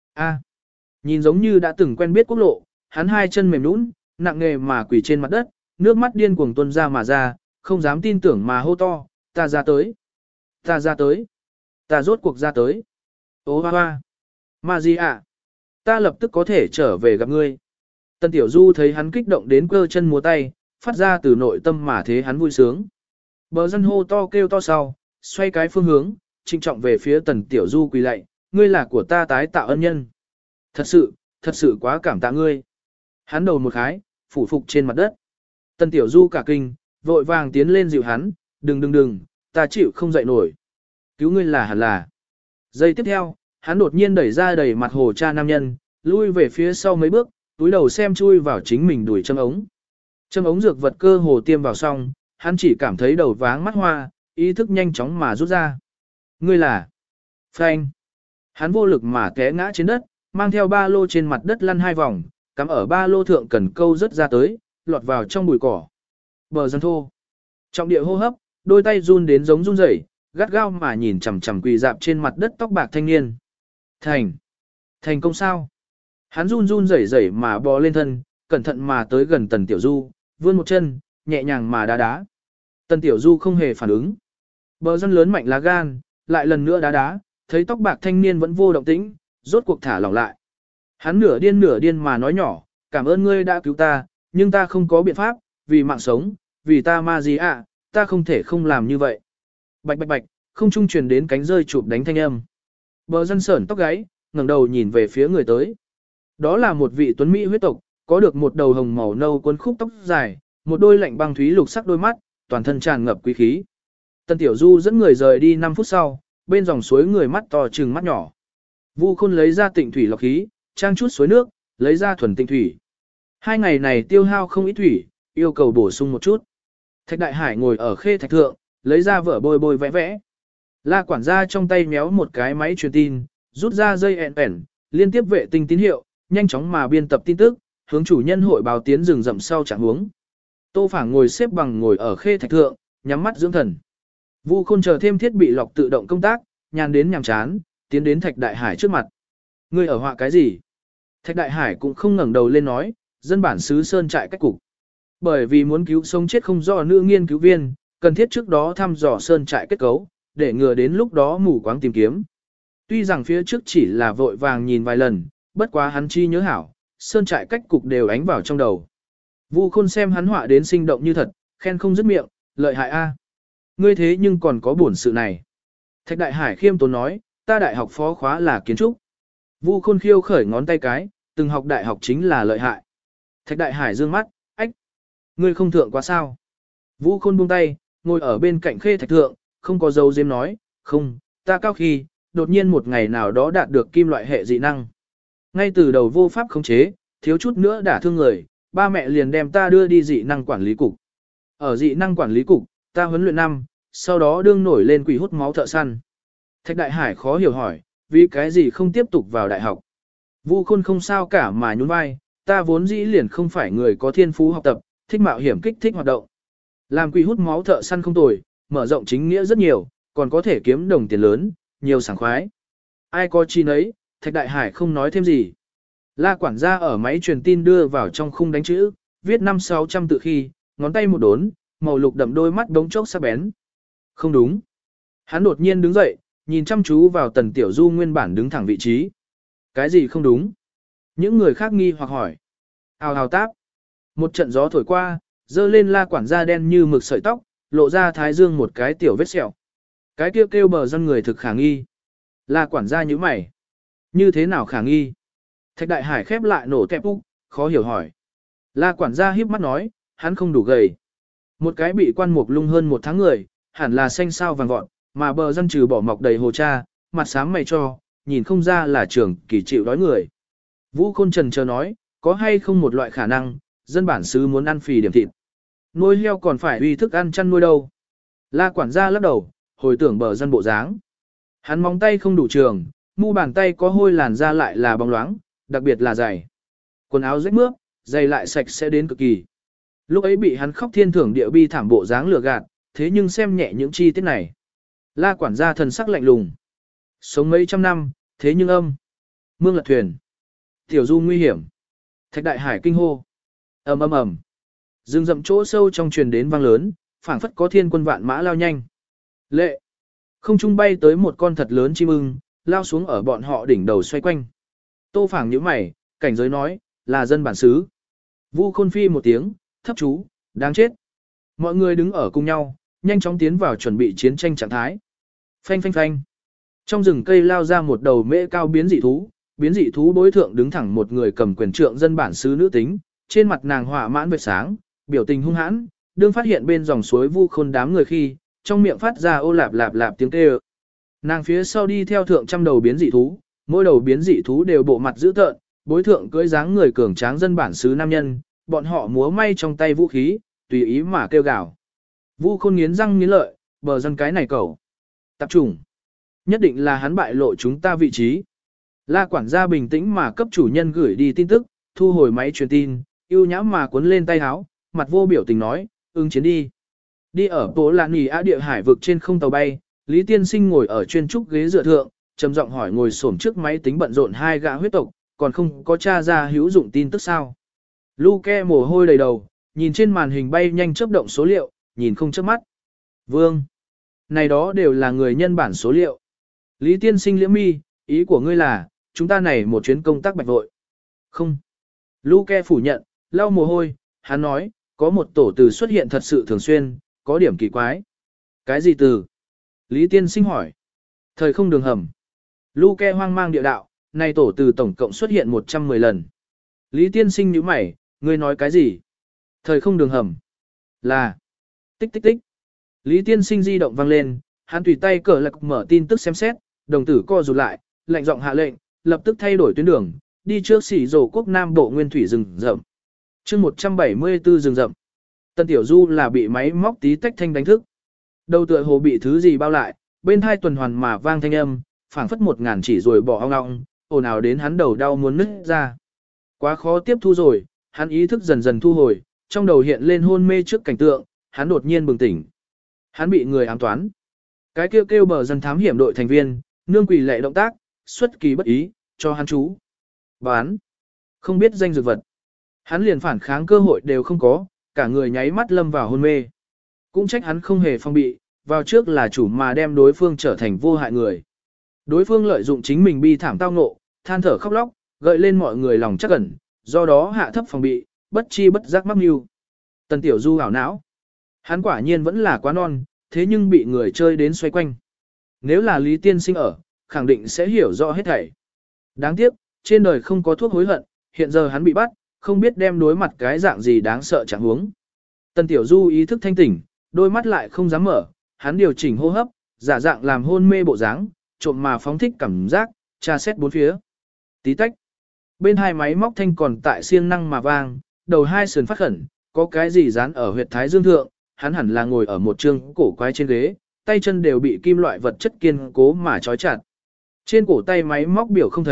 Nhìn giống như đã từng quen biết quốc lộ, hắn hai chân mềm nhũn, nặng nề mà quỳ trên mặt đất, nước mắt điên cuồng tuôn ra mà ra, không dám tin tưởng mà hô to, ta ra tới, ta ra tới, ta rốt cuộc ra tới. Ô hoa, mà gì ạ? Ta lập tức có thể trở về gặp ngươi. Tần Tiểu Du thấy hắn kích động đến cơ chân múa tay, phát ra từ nội tâm mà thế hắn vui sướng. Bờ dân hô to kêu to sau, xoay cái phương hướng, trinh trọng về phía Tần Tiểu Du quỳ lạy, ngươi là của ta tái tạo ân nhân. Thật sự quá cảm tạ ngươi. Hắn đầu một khái, phủ phục trên mặt đất. Tần Tiểu Du cả kinh, vội vàng tiến lên dịu hắn, đừng, ta chịu không dậy nổi. Cứu ngươi là hẳn là. Giây tiếp theo, hắn đột nhiên đẩy ra đầy mặt hồ cha nam nhân, lui về phía sau mấy bước, túi đầu xem chui vào chính mình đuổi châm ống. Châm ống dược vật cơ hồ tiêm vào xong, hắn chỉ cảm thấy đầu váng mắt hoa, ý thức nhanh chóng mà rút ra. Ngươi là Phanh. Hắn vô lực mà té ngã trên đất, mang theo ba lô trên mặt đất lăn hai vòng, cắm ở ba lô thượng cần câu rất ra tới, lọt vào trong bụi cỏ. Bờ dân thô. Trọng địa hô hấp, đôi tay run đến giống run rẩy, gắt gao mà nhìn chằm chằm quỳ dạp trên mặt đất tóc bạc thanh niên. Thành công sao? Hắn run rẩy mà bò lên thân, cẩn thận mà tới gần Tần Tiểu Du, vươn một chân, nhẹ nhàng mà đá. Tần Tiểu Du không hề phản ứng. Bờ dân lớn mạnh lá gan, lại lần nữa đá, thấy tóc bạc thanh niên vẫn vô động tĩnh, rốt cuộc thả lỏng lại. Hắn nửa điên mà nói nhỏ, cảm ơn ngươi đã cứu ta, nhưng ta không có biện pháp, vì mạng sống, vì ta ma gì ạ, ta không thể không làm như vậy. Bạch, không trung truyền đến cánh rơi chụp đánh thanh âm. Bờ dân sởn tóc gáy, ngẩng đầu nhìn về phía người tới. Đó là một vị tuấn mỹ huyết tộc, có được một đầu hồng màu nâu cuốn khúc tóc dài, một đôi lạnh băng thúy lục sắc đôi mắt, toàn thân tràn ngập quý khí. Tần Tiểu Du dẫn người rời đi 5 phút sau, bên dòng suối người mắt to trừng mắt nhỏ. Vu Khôn lấy ra tịnh thủy lọc khí, trang chút suối nước, lấy ra thuần tịnh thủy. 2 ngày này tiêu hao không ít thủy, yêu cầu bổ sung một chút. Thạch Đại Hải ngồi ở khê thạch thượng, lấy ra vở bôi vẽ. La quản gia trong tay méo một cái máy truyền tin, rút ra dây ẹn, liên tiếp vệ tinh tín hiệu, nhanh chóng mà biên tập tin tức, hướng chủ nhân hội báo tiến rừng rậm sau trạng huống. Tô Phảng ngồi xếp bằng ngồi ở khê thạch thượng, nhắm mắt dưỡng thần. Vu Khôn chờ thêm thiết bị lọc tự động công tác, nhàn đến nhàm chán, tiến đến Thạch Đại Hải trước mặt. Ngươi ở họa cái gì? Thạch Đại Hải cũng không ngẩng đầu lên nói, dân bản xứ sơn trại cách cục. Bởi vì muốn cứu sống chết không do nữ nghiên cứu viên, cần thiết trước đó thăm dò sơn trại kết cấu, để ngừa đến lúc đó mù quáng tìm kiếm. Tuy rằng phía trước chỉ là vội vàng nhìn vài lần, bất quá hắn chi nhớ hảo, sơn trại cách cục đều ánh vào trong đầu. Vu Khôn xem hắn họa đến sinh động như thật, khen không dứt miệng, lợi hại a. Ngươi thế nhưng còn có buồn sự này. Thạch Đại Hải khiêm tốn nói, ta đại học phó khóa là kiến trúc. Vu Khôn khiêu khởi ngón tay cái, từng học đại học chính là lợi hại. Thạch Đại Hải dương mắt, ách, ngươi không thượng quá sao. Vu Khôn buông tay, ngồi ở bên cạnh khê thạch thượng, không có dấu diếm nói, không, ta cao khi, đột nhiên một ngày nào đó đạt được kim loại hệ dị năng. Ngay từ đầu vô pháp khống chế, thiếu chút nữa đả thương người, ba mẹ liền đem ta đưa đi dị năng quản lý cục. Ở dị năng quản lý cục, ta huấn luyện năm, sau đó đương nổi lên quỷ hút máu thợ săn. Thạch Đại Hải khó hiểu hỏi, vì cái gì không tiếp tục vào đại học. Vu Khôn không sao cả mà nhún vai, ta vốn dĩ liền không phải người có thiên phú học tập, thích mạo hiểm kích thích hoạt động. Làm quỷ hút máu thợ săn không tồi, mở rộng chính nghĩa rất nhiều, còn có thể kiếm đồng tiền lớn, nhiều sảng khoái. Ai có chi nấy, Thạch Đại Hải không nói thêm gì. La quản gia ở máy truyền tin đưa vào trong khung đánh chữ, viết 500-600 tự khi, ngón tay một đốn, màu lục đậm đôi mắt đống chốc sắc bén. Không đúng. Hắn đột nhiên đứng dậy, nhìn chăm chú vào Tần Tiểu Du nguyên bản đứng thẳng vị trí. Cái gì không đúng? Những người khác nghi hoặc hỏi. Hào hào táp. Một trận gió thổi qua, dơ lên La quản gia đen như mực sợi tóc, lộ ra thái dương một cái tiểu vết sẹo. Cái kêu kêu bờ dân người thực khả nghi. La quản gia như mày. Như thế nào khả nghi? Thạch Đại Hải khép lại nổ tẹp úc, khó hiểu hỏi. La quản gia híp mắt nói, hắn không đủ gầy. Một cái bị quan mục lung hơn một tháng người, hẳn là xanh sao vàng vọt, mà bờ dân trừ bỏ mọc đầy hồ cha, mặt xám mày cho, nhìn không ra là trưởng kỳ chịu đói người. Vũ Khôn trần chờ nói, có hay không một loại khả năng, dân bản xứ muốn ăn phì điểm thịt. Nuôi heo còn phải uy thức ăn chăn nuôi đâu. La quản gia lắc đầu, hồi tưởng bờ dân bộ dáng. Hắn móng tay không đủ trường, mu bàn tay có hôi làn da lại là bóng loáng, đặc biệt là dày. Quần áo rách mướp, dày lại sạch sẽ đến cực kỳ. Lúc ấy bị hắn khóc thiên thưởng địa bi thảm bộ dáng lừa gạt, thế nhưng xem nhẹ những chi tiết này. La quản gia thần sắc lạnh lùng. Sống mấy trăm năm, thế nhưng âm. Mương lật thuyền. Tiểu Du nguy hiểm. Thạch Đại Hải kinh hô. Ầm ầm ầm. Rừng rậm chỗ sâu trong truyền đến vang lớn, phảng phất có thiên quân vạn mã lao nhanh. Lệ. Không trung bay tới một con thật lớn chim ưng, lao xuống ở bọn họ đỉnh đầu xoay quanh. Tô Phảng nhíu mày, cảnh giới nói, là dân bản xứ. Vu Khôn phi một tiếng, thấp chú, đáng chết. Mọi người đứng ở cùng nhau, nhanh chóng tiến vào chuẩn bị chiến tranh trạng thái. Phanh phanh phanh. Trong rừng cây lao ra một đầu mễ cao biến dị thú đối thượng đứng thẳng một người cầm quyền trượng dân bản xứ nữ tính, trên mặt nàng họa mãn vệt sáng, biểu tình hung hãn, đương phát hiện bên dòng suối Vu Khôn đám người khi, trong miệng phát ra ô lạp lạp lạp tiếng kêu. Nàng phía sau đi theo thượng trăm đầu biến dị thú, mỗi đầu biến dị thú đều bộ mặt dữ tợn, bối thượng cưỡi dáng người cường tráng dân bản xứ nam nhân, bọn họ múa may trong tay vũ khí, tùy ý mà kêu gào. Vu Khôn nghiến răng nghiến lợi, bờ dân cái này cẩu. Tập trung. Nhất định là hắn bại lộ chúng ta vị trí. La quản gia bình tĩnh mà cấp chủ nhân gửi đi tin tức, thu hồi máy truyền tin, yêu nhã mà cuốn lên tay áo, mặt vô biểu tình nói, ứng chiến đi. Đi ở Bố Lạn Nì Á địa hải vực trên không tàu bay, Lý Tiên Sinh ngồi ở chuyên trúc ghế dựa thượng, trầm giọng hỏi ngồi xổm trước máy tính bận rộn hai gã huyết tộc, còn không có tra ra hữu dụng tin tức sao. Luke mồ hôi đầy đầu, nhìn trên màn hình bay nhanh chớp động số liệu, nhìn không chớp mắt. Vương, này đó đều là người nhân bản số liệu. Lý Tiên Sinh liễm mi, ý của ngươi là, chúng ta này một chuyến công tác bạch vội. Không. Luke phủ nhận, lau mồ hôi, hắn nói, có một tổ từ xuất hiện thật sự thường xuyên, có điểm kỳ quái. Cái gì từ? Lý Tiên Sinh hỏi. Thời không đường hầm. Luke hoang mang địa đạo, này tổ từ tổng cộng xuất hiện 110 lần. Lý Tiên Sinh nhíu mày, ngươi nói cái gì? Thời không đường hầm. Là. Tích tích tích. Lý Tiên Sinh di động vang lên, hắn tùy tay cờ lạc mở tin tức xem xét, đồng tử co rụt lại, lạnh giọng hạ lệnh, lập tức thay đổi tuyến đường, đi trước xỉ rổ quốc Nam Bộ nguyên thủy rừng rậm. chương 174 rừng rậm. Tân Tiểu Du là bị máy móc tí tách thanh đánh thức. Đầu tựa hồ bị thứ gì bao lại, bên hai tuần hoàn mà vang thanh âm, phảng phất 1000 chỉ rồi bỏ ong ong, ồn ào đến hắn đầu đau muốn nứt ra. Quá khó tiếp thu rồi, hắn ý thức dần dần thu hồi, trong đầu hiện lên hôn mê trước cảnh tượng, hắn đột nhiên bừng tỉnh. Hắn bị người ám toán. Cái kêu kêu bờ dân thám hiểm đội thành viên, nương quỷ lệ động tác, xuất kỳ bất ý, cho hắn chú. Bán. Không biết danh dược vật. Hắn liền phản kháng cơ hội đều không có, cả người nháy mắt lâm vào hôn mê. Cũng trách hắn không hề phong bị, vào trước là chủ mà đem đối phương trở thành vô hại người. Đối phương lợi dụng chính mình bi thảm tao ngộ, than thở khóc lóc, gợi lên mọi người lòng chắc ẩn, do đó hạ thấp phòng bị, bất chi bất giác mắc mưu. Tần Tiểu Du ảo não. Hắn quả nhiên vẫn là quá non, thế nhưng bị người chơi đến xoay quanh. Nếu là Lý Tiên Sinh ở, khẳng định sẽ hiểu rõ hết thảy. Đáng tiếc, trên đời không có thuốc hối hận, hiện giờ hắn bị bắt, không biết đem đối mặt cái dạng gì đáng sợ chẳng huống. Tần Tiểu Du ý thức thanh tỉnh, đôi mắt lại không dám mở, hắn điều chỉnh hô hấp, giả dạng làm hôn mê bộ dáng, trộm mà phóng thích cảm giác, tra xét bốn phía. Tí tách. Bên hai máy móc thanh còn tại siêng năng mà vang, đầu hai sườn phát khẩn, có cái gì dán ở huyệt thái dương thượng, hắn hẳn là ngồi ở một trương cổ quái trên ghế, tay chân đều bị kim loại vật chất kiên cố mà trói chặt. Trên cổ tay máy móc biểu không thấy,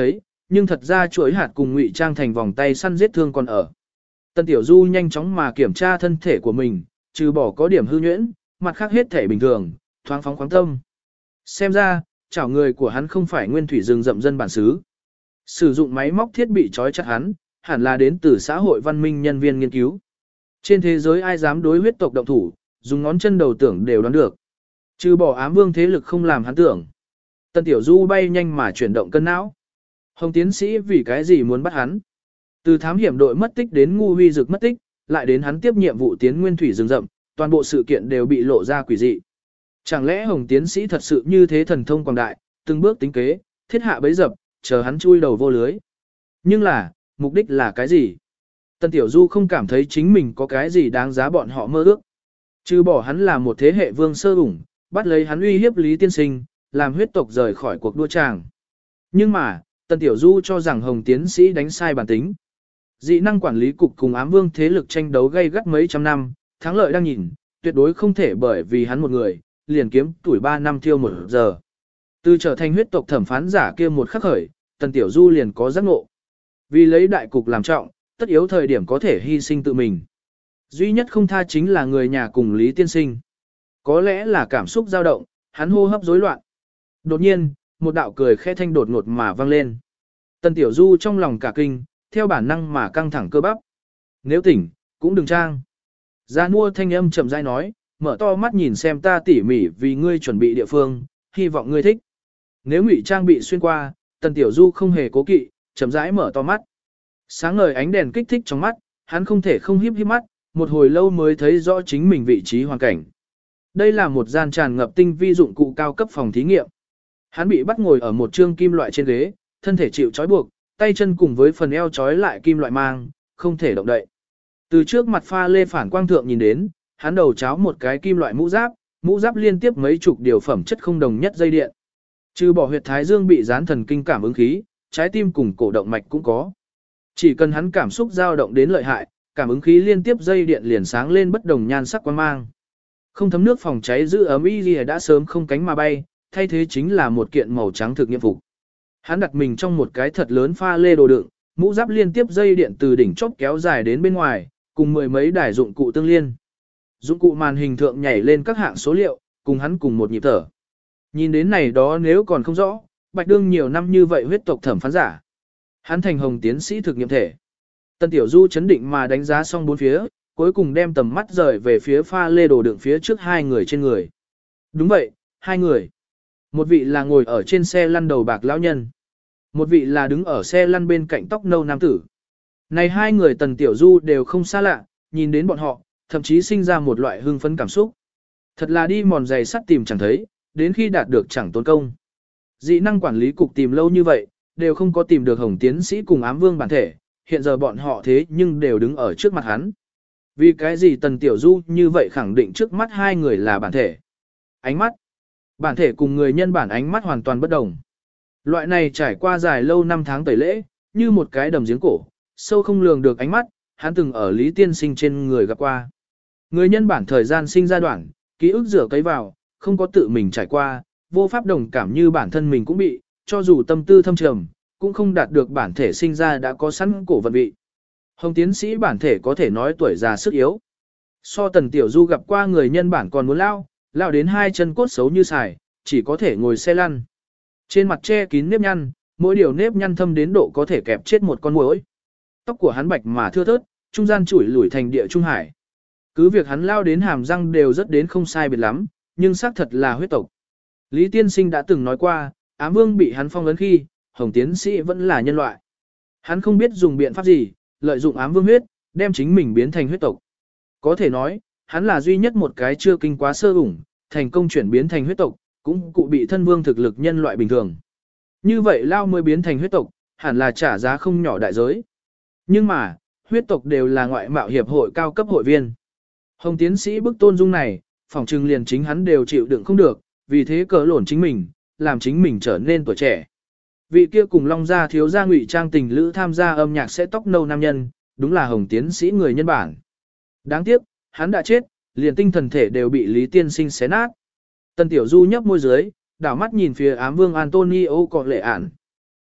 nhưng thật ra chuỗi hạt cùng ngụy trang thành vòng tay săn giết thương còn ở. Tân Tiểu Du nhanh chóng mà kiểm tra thân thể của mình, trừ bỏ có điểm hư nhuyễn, mặt khác hết thể bình thường, thoáng phóng khoáng tâm. Xem ra, chảo người của hắn không phải nguyên thủy rừng rậm dân bản xứ. Sử dụng máy móc thiết bị trói chặt hắn, hẳn là đến từ xã hội văn minh nhân viên nghiên cứu. Trên thế giới ai dám đối huyết tộc động thủ, dùng ngón chân đầu tưởng đều đoán được. Trừ bỏ ám vương thế lực không làm hắn tưởng. Tân Tiểu Du bay nhanh mà chuyển động cân não. Hồng tiến sĩ vì cái gì muốn bắt hắn? Từ thám hiểm đội mất tích đến ngu huy dực mất tích, lại đến hắn tiếp nhiệm vụ tiến nguyên thủy rừng rậm, toàn bộ sự kiện đều bị lộ ra quỷ dị. Chẳng lẽ Hồng tiến sĩ thật sự như thế thần thông quảng đại, từng bước tính kế, thiết hạ bấy dập, chờ hắn chui đầu vô lưới. Nhưng là, mục đích là cái gì? Tân Tiểu Du không cảm thấy chính mình có cái gì đáng giá bọn họ mơ ước. Trừ bỏ hắn là một thế hệ vương sơ ủng, bắt lấy hắn uy hiếp Lý Tiên Sinh, làm huyết tộc rời khỏi cuộc đua tràng. Nhưng mà, Tân Tiểu Du cho rằng Hồng tiến sĩ đánh sai bản tính. Dị năng quản lý cục cùng ám vương thế lực tranh đấu gay gắt mấy trăm năm, thắng lợi đang nhìn, tuyệt đối không thể bởi vì hắn một người, liền kiếm tuổi 3 năm thiêu 1 giờ. Từ trở thành huyết tộc thẩm phán giả kia một khắc khởi, Tần Tiểu Du liền có giác ngộ. Vì lấy đại cục làm trọng, tất yếu thời điểm có thể hy sinh tự mình. Duy nhất không tha chính là người nhà cùng Lý Tiên Sinh. Có lẽ là cảm xúc dao động, hắn hô hấp rối loạn. Đột nhiên, một đạo cười khẽ thanh đột ngột mà vang lên. Tần Tiểu Du trong lòng cả kinh, theo bản năng mà căng thẳng cơ bắp. Nếu tỉnh, cũng đừng trang. Gia Nua thanh âm chậm rãi nói, mở to mắt nhìn xem ta tỉ mỉ vì ngươi chuẩn bị địa phương, hy vọng ngươi thích. Nếu ngụy trang bị xuyên qua, Tần Tiểu Du không hề cố kỵ, chậm rãi mở to mắt. Sáng ngời ánh đèn kích thích trong mắt, hắn không thể không híp híp mắt, một hồi lâu mới thấy rõ chính mình vị trí hoàn cảnh. Đây là một gian tràn ngập tinh vi dụng cụ cao cấp phòng thí nghiệm. Hắn bị bắt ngồi ở một trương kim loại trên ghế, thân thể chịu trói buộc, tay chân cùng với phần eo trói lại kim loại mang, không thể động đậy. Từ trước mặt pha lê phản quang thượng nhìn đến, hắn đầu cháo một cái kim loại mũ giáp liên tiếp mấy chục điều phẩm chất không đồng nhất dây điện. Trừ bỏ huyệt thái dương bị dán thần kinh cảm ứng khí, trái tim cùng cổ động mạch cũng có. Chỉ cần hắn cảm xúc dao động đến lợi hại, cảm ứng khí liên tiếp dây điện liền sáng lên bất đồng nhan sắc quang mang. Không thấm nước phòng cháy giữ ấm y gì đã sớm không cánh mà bay, thay thế chính là một kiện màu trắng thực nghiệm phục. Hắn đặt mình trong một cái thật lớn pha lê đồ đựng, mũ giáp liên tiếp dây điện từ đỉnh chóp kéo dài đến bên ngoài, cùng mười mấy đài dụng cụ tương liên. Dụng cụ màn hình thượng nhảy lên các hạng số liệu, cùng hắn cùng một nhịp thở. Nhìn đến này đó nếu còn không rõ, Bạch Đương nhiều năm như vậy huyết tộc thẩm phán giả. Hắn thành Hồng tiến sĩ thực nghiệm thể. Tân Tiểu Du chấn định mà đánh giá xong bốn phía, cuối cùng đem tầm mắt rời về phía pha lê đồ đựng phía trước hai người trên người. Đúng vậy, hai người. Một vị là ngồi ở trên xe lăn đầu bạc lão nhân. Một vị là đứng ở xe lăn bên cạnh tóc nâu nam tử. Này hai người Tần Tiểu Du đều không xa lạ, nhìn đến bọn họ, thậm chí sinh ra một loại hưng phấn cảm xúc. Thật là đi mòn giày sắt tìm chẳng thấy, đến khi đạt được chẳng tốn công. Dị năng quản lý cục tìm lâu như vậy, đều không có tìm được Hồng tiến sĩ cùng ám vương bản thể, hiện giờ bọn họ thế nhưng đều đứng ở trước mặt hắn. Vì cái gì Tần Tiểu Du như vậy khẳng định trước mắt hai người là bản thể? Ánh mắt. Bản thể cùng người nhân bản ánh mắt hoàn toàn bất đồng. Loại này trải qua dài lâu năm tháng tẩy lễ, như một cái đầm giếng cổ, sâu không lường được ánh mắt, hắn từng ở Lý Tiên Sinh trên người gặp qua. Người nhân bản thời gian sinh ra đoạn, ký ức rửa cấy vào, không có tự mình trải qua, vô pháp đồng cảm như bản thân mình cũng bị, cho dù tâm tư thâm trầm, cũng không đạt được bản thể sinh ra đã có sẵn cổ vận vị. Hồng tiến sĩ bản thể có thể nói tuổi già sức yếu. So Tần Tiểu Du gặp qua người nhân bản còn muốn lao đến hai chân cốt xấu như xài, chỉ có thể ngồi xe lăn. Trên mặt che kín nếp nhăn, mỗi điều nếp nhăn thâm đến độ có thể kẹp chết một con muỗi. Tóc của hắn bạch mà thưa thớt, trung gian chủi lủi thành địa trung hải. Cứ việc hắn lao đến hàm răng đều rất đến không sai biệt lắm, nhưng xác thật là huyết tộc. Lý Tiên Sinh đã từng nói qua, Ám Vương bị hắn phong ấn khi, Hồng tiến sĩ vẫn là nhân loại. Hắn không biết dùng biện pháp gì, lợi dụng Ám Vương huyết, đem chính mình biến thành huyết tộc. Có thể nói, hắn là duy nhất một cái chưa kinh quá sơ ủng, thành công chuyển biến thành huyết tộc, cũng cụ bị thân vương thực lực nhân loại bình thường. Như vậy lao mới biến thành huyết tộc, hẳn là trả giá không nhỏ đại giới. Nhưng mà, huyết tộc đều là ngoại mạo hiệp hội cao cấp hội viên. Hồng tiến sĩ bức tôn dung này, phỏng trừng liền chính hắn đều chịu đựng không được, vì thế cỡ lổn chính mình, làm chính mình trở nên tuổi trẻ. Vị kia cùng Long gia thiếu gia ngụy trang tình lữ tham gia âm nhạc sẽ tóc nâu nam nhân, đúng là Hồng tiến sĩ người nhân bản. Đáng tiếc, hắn đã chết, liền tinh thần thể đều bị Lý Tiên Sinh xé nát. Tần Tiểu Du nhấp môi dưới, đảo mắt nhìn phía ám vương Antonio cọ lệ ản.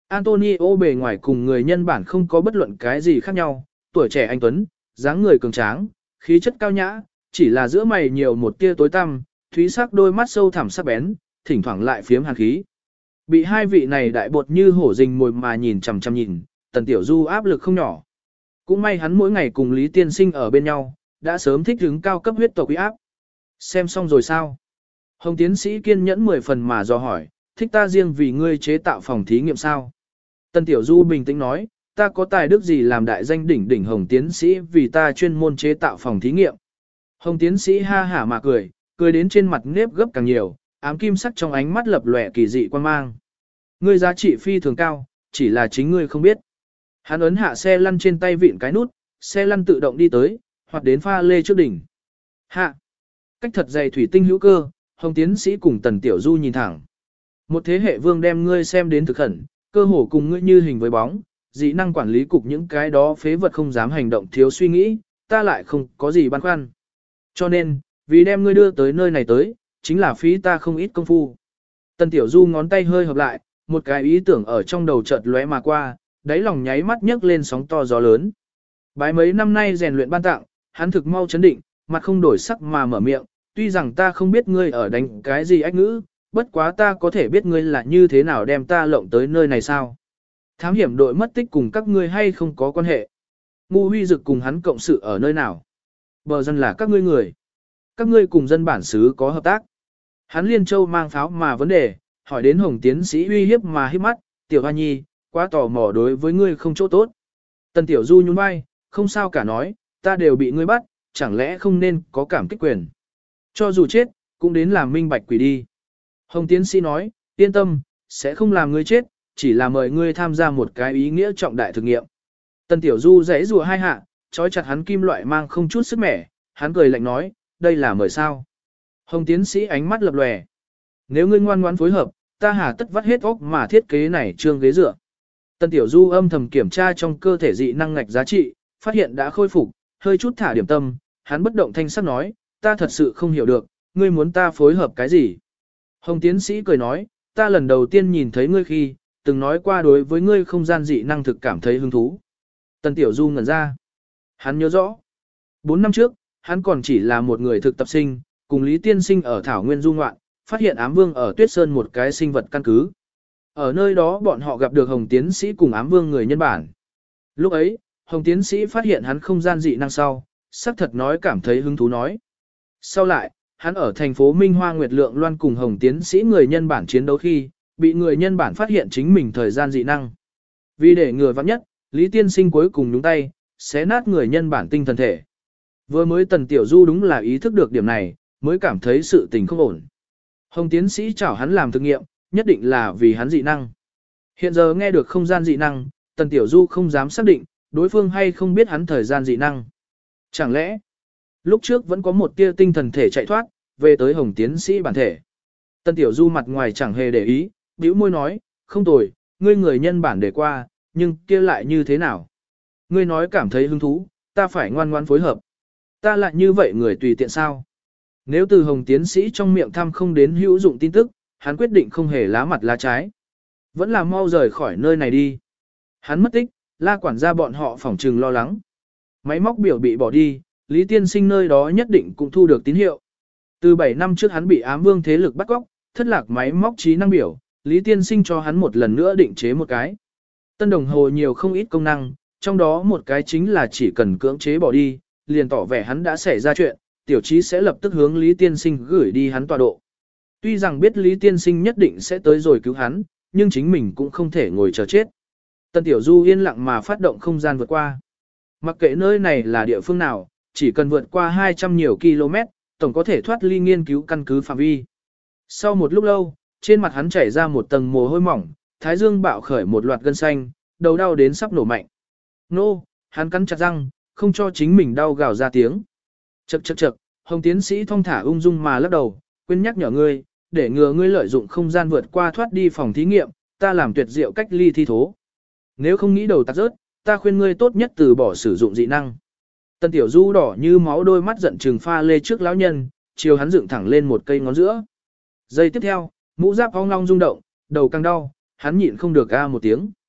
Antonio bề ngoài cùng người nhân bản không có bất luận cái gì khác nhau, tuổi trẻ anh tuấn, dáng người cường tráng, khí chất cao nhã, chỉ là giữa mày nhiều một tia tối tăm, thúy sắc đôi mắt sâu thẳm sắc bén, thỉnh thoảng lại phiếm hàn khí. Bị hai vị này đại bột như hổ rình mồi mà nhìn chằm chằm nhìn, Tần Tiểu Du áp lực không nhỏ. Cũng may hắn mỗi ngày cùng Lý Tiên Sinh ở bên nhau, đã sớm thích ứng cao cấp huyết tộc uy áp. Xem xong rồi sao? Hồng tiến sĩ kiên nhẫn 10 phần mà dò hỏi, thích ta riêng vì ngươi chế tạo phòng thí nghiệm sao? Tần Tiểu Du bình tĩnh nói, ta có tài đức gì làm đại danh đỉnh đỉnh Hồng tiến sĩ vì ta chuyên môn chế tạo phòng thí nghiệm. Hồng tiến sĩ ha hả mà cười, cười đến trên mặt nếp gấp càng nhiều, ám kim sắc trong ánh mắt lập lòe kỳ dị quan mang. Ngươi giá trị phi thường cao, chỉ là chính ngươi không biết. Hắn ấn hạ xe lăn trên tay vịn cái nút, xe lăn tự động đi tới, hoặc đến pha lê trước đỉnh. Hạ! Cách thật dày thủy tinh hữu cơ, Hồng tiến sĩ cùng Tần Tiểu Du nhìn thẳng. Một thế hệ vương đem ngươi xem đến thực khẩn, cơ hồ cùng ngươi như hình với bóng, dị năng quản lý cục những cái đó phế vật không dám hành động thiếu suy nghĩ, ta lại không có gì băn khoăn. Cho nên, vì đem ngươi đưa tới nơi này tới, chính là phí ta không ít công phu. Tần Tiểu Du ngón tay hơi hợp lại, một cái ý tưởng ở trong đầu chợt lóe mà qua, đáy lòng nháy mắt nhấc lên sóng to gió lớn. Bái mấy năm nay rèn luyện ban tặng, hắn thực mau chấn định, mặt không đổi sắc mà mở miệng, tuy rằng ta không biết ngươi ở đánh cái gì ách ngữ, bất quá ta có thể biết ngươi là như thế nào đem ta lộng tới nơi này sao. Thám hiểm đội mất tích cùng các ngươi hay không có quan hệ. Ngu Huy Dực cùng hắn cộng sự ở nơi nào. Bờ dân là các ngươi người. Các ngươi cùng dân bản xứ có hợp tác. Hắn Liên Châu mang pháo mà vấn đề, hỏi đến Hồng tiến sĩ uy hiếp mà hiếp mắt, Tiểu Hoa Nhi, quá tò mò đối với ngươi không chỗ tốt. Tần Tiểu Du nhún vai, không sao cả nói, ta đều bị ngươi bắt, chẳng lẽ không nên có cảm kích quyền. Cho dù chết, cũng đến làm minh bạch quỷ đi. Hồng tiến sĩ nói, yên tâm, sẽ không làm ngươi chết, chỉ là mời ngươi tham gia một cái ý nghĩa trọng đại thực nghiệm. Tần Tiểu Du giãy rùa hai hạ, trói chặt hắn kim loại mang không chút sức mẻ, hắn cười lạnh nói, đây là mời sao. Hồng tiến sĩ ánh mắt lập lòe. Nếu ngươi ngoan ngoãn phối hợp, ta hà tất vắt hết óc mà thiết kế này trương ghế dựa. Tần Tiểu Du âm thầm kiểm tra trong cơ thể dị năng ngạch giá trị, phát hiện đã khôi phục, hơi chút thả điểm tâm, hắn bất động thanh sắc nói, ta thật sự không hiểu được, ngươi muốn ta phối hợp cái gì. Hồng tiến sĩ cười nói, ta lần đầu tiên nhìn thấy ngươi khi, từng nói qua đối với ngươi không gian dị năng thực cảm thấy hứng thú. Tần Tiểu Du ngẩn ra. Hắn nhớ rõ. 4 năm trước, hắn còn chỉ là một người thực tập sinh, cùng Lý Tiên Sinh ở Thảo Nguyên du ngoạn, phát hiện ám vương ở Tuyết Sơn một cái sinh vật căn cứ. Ở nơi đó bọn họ gặp được Hồng tiến sĩ cùng ám vương người nhân bản. Lúc ấy, Hồng tiến sĩ phát hiện hắn không gian dị năng sau, xác thật nói cảm thấy hứng thú nói. Sau lại, hắn ở thành phố Minh Hoa Nguyệt Lượng Loan cùng Hồng tiến sĩ người nhân bản chiến đấu khi, bị người nhân bản phát hiện chính mình thời gian dị năng. Vì để ngừa vắng nhất, Lý Tiên Sinh cuối cùng nhúng tay, xé nát người nhân bản tinh thần thể. Vừa mới Tần Tiểu Du đúng là ý thức được điểm này, mới cảm thấy sự tình không ổn. Hồng tiến sĩ chảo hắn làm thực nghiệm, nhất định là vì hắn dị năng. Hiện giờ nghe được không gian dị năng, Tần Tiểu Du không dám xác định, đối phương hay không biết hắn thời gian dị năng. Chẳng lẽ, lúc trước vẫn có một tia tinh thần thể chạy thoát, về tới Hồng tiến sĩ bản thể. Tần Tiểu Du mặt ngoài chẳng hề để ý, bĩu môi nói, không tồi, ngươi người nhân bản để qua, nhưng kia lại như thế nào? Ngươi nói cảm thấy hứng thú, ta phải ngoan ngoan phối hợp. Ta lại như vậy người tùy tiện sao? Nếu từ Hồng tiến sĩ trong miệng thăm không đến hữu dụng tin tức, hắn quyết định không hề lá mặt lá trái. Vẫn là mau rời khỏi nơi này đi. Hắn mất tích, La quản gia bọn họ phỏng trừng lo lắng. Máy móc biểu bị bỏ đi, Lý Tiên Sinh nơi đó nhất định cũng thu được tín hiệu. Từ 7 năm trước hắn bị ám vương thế lực bắt cóc, thất lạc máy móc trí năng biểu, Lý Tiên Sinh cho hắn một lần nữa định chế một cái. Tân đồng hồ nhiều không ít công năng, trong đó một cái chính là chỉ cần cưỡng chế bỏ đi, liền tỏ vẻ hắn đã xảy ra chuyện, tiểu trí sẽ lập tức hướng Lý Tiên Sinh gửi đi hắn tọa độ. Tuy rằng biết Lý Tiên Sinh nhất định sẽ tới rồi cứu hắn, nhưng chính mình cũng không thể ngồi chờ chết. Tân Tiểu Du yên lặng mà phát động không gian vượt qua. Mặc kệ nơi này là địa phương nào, chỉ cần vượt qua 200 nhiều km, tổng có thể thoát ly nghiên cứu căn cứ phạm vi. Sau một lúc lâu, trên mặt hắn chảy ra một tầng mồ hôi mỏng, thái dương bạo khởi một loạt gân xanh, đầu đau, đau đến sắp nổ mạnh. Nô, hắn cắn chặt răng, không cho chính mình đau gào ra tiếng. Chậc chậc chậc, Hồng tiến sĩ thong thả ung dung mà lắc đầu, quên nhắc nhở ngươi, để ngừa ngươi lợi dụng không gian vượt qua thoát đi phòng thí nghiệm, ta làm tuyệt diệu cách ly thi thố. Nếu không nghĩ đầu tạc rớt, ta khuyên ngươi tốt nhất từ bỏ sử dụng dị năng. Tần Tiểu Du đỏ như máu đôi mắt giận trừng pha lê trước lão nhân, chiều hắn dựng thẳng lên một cây ngón giữa. Giây tiếp theo, mũ giáp ong long rung động, đầu căng đau, hắn nhịn không được a một tiếng.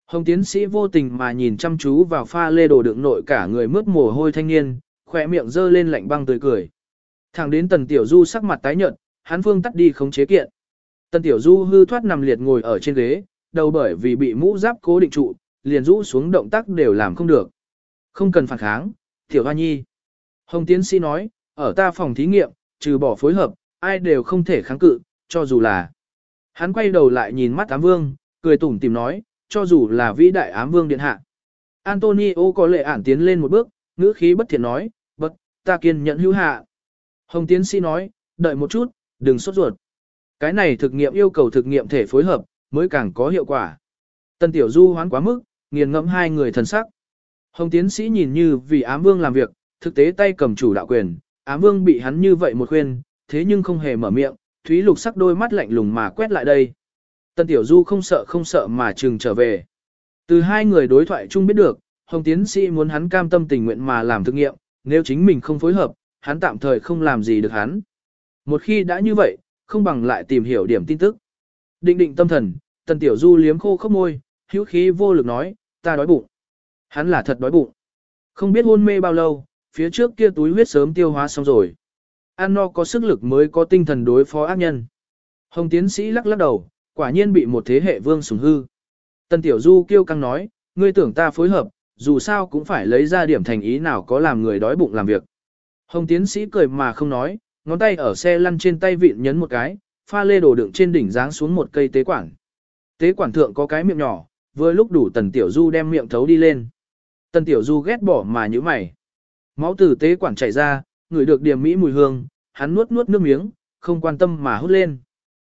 Hồng tiến sĩ vô tình mà nhìn chăm chú vào pha lê đồ đựng nội cả người mướt mồ hôi thanh niên, khỏe miệng dơ lên lạnh băng tươi cười. Thẳng đến Tần Tiểu Du sắc mặt tái nhợt, hắn phương tắt đi khống chế kiện. Tần Tiểu Du hư thoát nằm liệt ngồi ở trên ghế, đầu bởi vì bị mũ giáp cố định trụ, liền rũ xuống động tác đều làm không được. Không cần phản kháng, Tiểu Hoa Nhi. Hồng tiến sĩ nói, ở ta phòng thí nghiệm, trừ bỏ phối hợp, ai đều không thể kháng cự, cho dù là. Hắn quay đầu lại nhìn mắt ám vương, cười tủm tìm nói, cho dù là vĩ đại ám vương điện hạ. Antonio có lệ ản tiến lên một bước, ngữ khí bất thiện nói, bất, ta kiên nhẫn hữu hạ. Hồng tiến sĩ nói, đợi một chút, đừng sốt ruột. Cái này thực nghiệm yêu cầu thực nghiệm thể phối hợp, mới càng có hiệu quả. Tần Tiểu Du hoán quá mức, nghiền ngẫm hai người thần sắc. Hồng tiến sĩ nhìn như vì ám vương làm việc, thực tế tay cầm chủ đạo quyền, ám vương bị hắn như vậy một khuyên, thế nhưng không hề mở miệng, thúy lục sắc đôi mắt lạnh lùng mà quét lại đây. Tần Tiểu Du không sợ mà trừng trở về. Từ hai người đối thoại chung biết được, Hồng tiến sĩ muốn hắn cam tâm tình nguyện mà làm thực nghiệm, nếu chính mình không phối hợp, hắn tạm thời không làm gì được hắn. Một khi đã như vậy, không bằng lại tìm hiểu điểm tin tức. Định định tâm thần, Tần Tiểu Du liếm khô khốc môi, hữu khí vô lực nói, ta đói bụng. Hắn là thật đói bụng. Không biết hôn mê bao lâu, phía trước kia túi huyết sớm tiêu hóa xong rồi. Ăn no có sức lực mới có tinh thần đối phó ác nhân. Hồng tiến sĩ lắc lắc đầu, quả nhiên bị một thế hệ vương sủng hư. Tần Tiểu Du kêu căng nói, ngươi tưởng ta phối hợp, dù sao cũng phải lấy ra điểm thành ý nào có làm người đói bụng làm việc. Hồng tiến sĩ cười mà không nói, ngón tay ở xe lăn trên tay vịn nhấn một cái, pha lê đổ đựng trên đỉnh giáng xuống một cây tế quản. Tế quản thượng có cái miệng nhỏ, vừa lúc đủ Tần Tiểu Du đem miệng thấu đi lên. Tần Tiểu Du ghét bỏ mà nhíu mày. Máu từ tế quản chảy ra, ngửi được điểm mỹ mùi hương, hắn nuốt nước miếng, không quan tâm mà hút lên.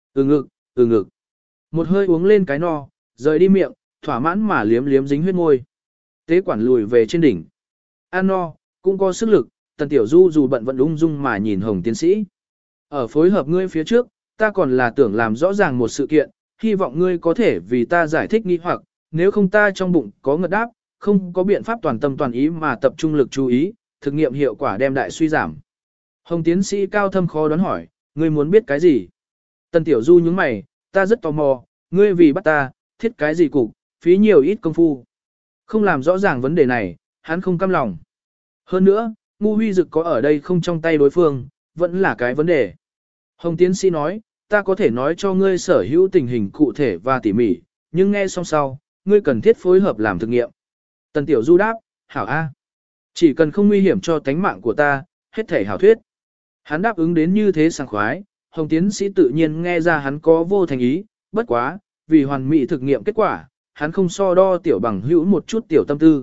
Ừ ngực. Một hơi uống lên cái no, rời đi miệng, thỏa mãn mà liếm liếm dính huyết môi. Tế quản lùi về trên đỉnh. Ăn no, cũng có sức lực, Tần Tiểu Du dù bận vẫn ung dung mà nhìn Hồng tiến sĩ. Ở phối hợp ngươi phía trước, ta còn là tưởng làm rõ ràng một sự kiện, hy vọng ngươi có thể vì ta giải thích nghi hoặc, nếu không ta trong bụng có ngật đáp, không có biện pháp toàn tâm toàn ý mà tập trung lực chú ý, thực nghiệm hiệu quả đem đại suy giảm. Hồng tiến sĩ cao thâm khó đoán hỏi, ngươi muốn biết cái gì? Tần Tiểu Du nhướng mày, ta rất tò mò, ngươi vì bắt ta, thiết cái gì cục, phí nhiều ít công phu. Không làm rõ ràng vấn đề này, hắn không cam lòng. Hơn nữa, ngu huy dực có ở đây không trong tay đối phương, vẫn là cái vấn đề. Hồng tiến sĩ nói, ta có thể nói cho ngươi sở hữu tình hình cụ thể và tỉ mỉ, nhưng nghe xong sau, ngươi cần thiết phối hợp làm thực nghiệm. Tần Tiểu Du đáp, hảo A. Chỉ cần không nguy hiểm cho tánh mạng của ta, hết thể hảo thuyết. Hắn đáp ứng đến như thế sảng khoái, Hồng tiến sĩ tự nhiên nghe ra hắn có vô thành ý, bất quá, vì hoàn mỹ thực nghiệm kết quả, hắn không so đo tiểu bằng hữu một chút tiểu tâm tư.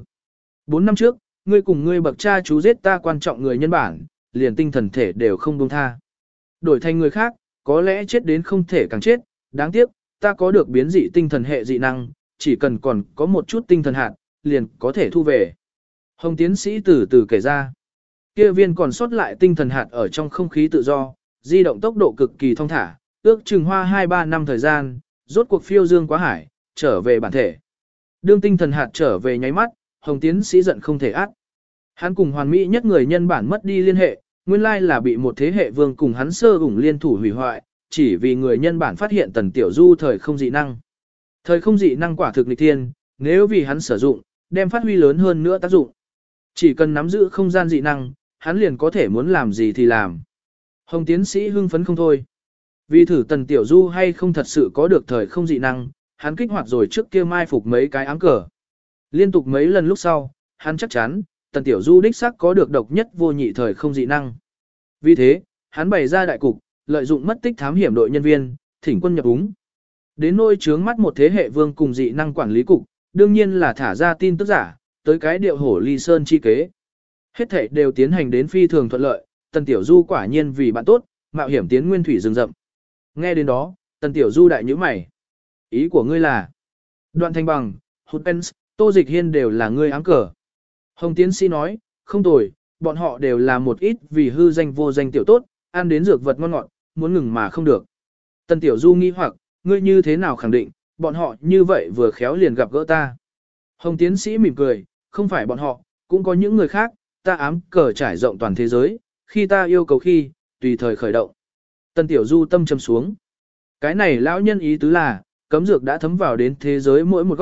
4 năm trước, ngươi cùng ngươi bậc cha chú giết ta quan trọng người nhân bản, liền tinh thần thể đều không buông tha. Đổi thành người khác, có lẽ chết đến không thể càng chết, đáng tiếc, ta có được biến dị tinh thần hệ dị năng, chỉ cần còn có một chút tinh thần hạt, liền có thể thu về. Hồng tiến sĩ từ từ kể ra, kia viên còn sót lại tinh thần hạt ở trong không khí tự do, di động tốc độ cực kỳ thong thả, ước chừng hoa 2-3 năm thời gian, rốt cuộc phiêu dương quá hải, trở về bản thể. Đương tinh thần hạt trở về nháy mắt, Hồng tiến sĩ giận không thể át. Hắn cùng hoàn mỹ nhất người nhân bản mất đi liên hệ, nguyên lai là bị một thế hệ vương cùng hắn sơ ủng liên thủ hủy hoại, chỉ vì người nhân bản phát hiện Tần Tiểu Du thời không dị năng. Thời không dị năng quả thực nghịch thiên, nếu vì hắn sử dụng, đem phát huy lớn hơn nữa tác dụng. Chỉ cần nắm giữ không gian dị năng, hắn liền có thể muốn làm gì thì làm. Hồng tiến sĩ hưng phấn không thôi. Vì thử Tần Tiểu Du hay không thật sự có được thời không dị năng, hắn kích hoạt rồi trước kia mai phục mấy cái ám cờ. Liên tục mấy lần lúc sau, hắn chắc chắn, Tần Tiểu Du đích xác có được độc nhất vô nhị thời không dị năng. Vì thế, hắn bày ra đại cục, lợi dụng mất tích thám hiểm đội nhân viên, thỉnh quân nhập úng. Đến nôi chướng mắt một thế hệ vương cùng dị năng quản lý cục, đương nhiên là thả ra tin tức giả, tới cái điệu hổ ly sơn chi kế. Hết thảy đều tiến hành đến phi thường thuận lợi, Tần Tiểu Du quả nhiên vì bạn tốt, mạo hiểm tiến nguyên thủy rừng rậm. Nghe đến đó, Tần Tiểu Du đại nhíu mày. Ý của ngươi là, Đoạn Thanh Bằng, Hút Pence, Tô Dịch Hiên đều là ngươi ám cờ. Hồng tiến sĩ nói, không tồi, bọn họ đều là một ít vì hư danh vô danh tiểu tốt, ăn đến dược vật ngon ngọt, muốn ngừng mà không được. Tần Tiểu Du nghi hoặc, ngươi như thế nào khẳng định, bọn họ như vậy vừa khéo liền gặp gỡ ta. Hồng tiến sĩ mỉm cười, không phải bọn họ, cũng có những người khác, ta ám cờ trải rộng toàn thế giới, khi ta yêu cầu khi, tùy thời khởi động. Tần Tiểu Du tâm trầm xuống. Cái này lão nhân ý tứ là, cấm dược đã thấm vào đến thế giới mỗi một góc,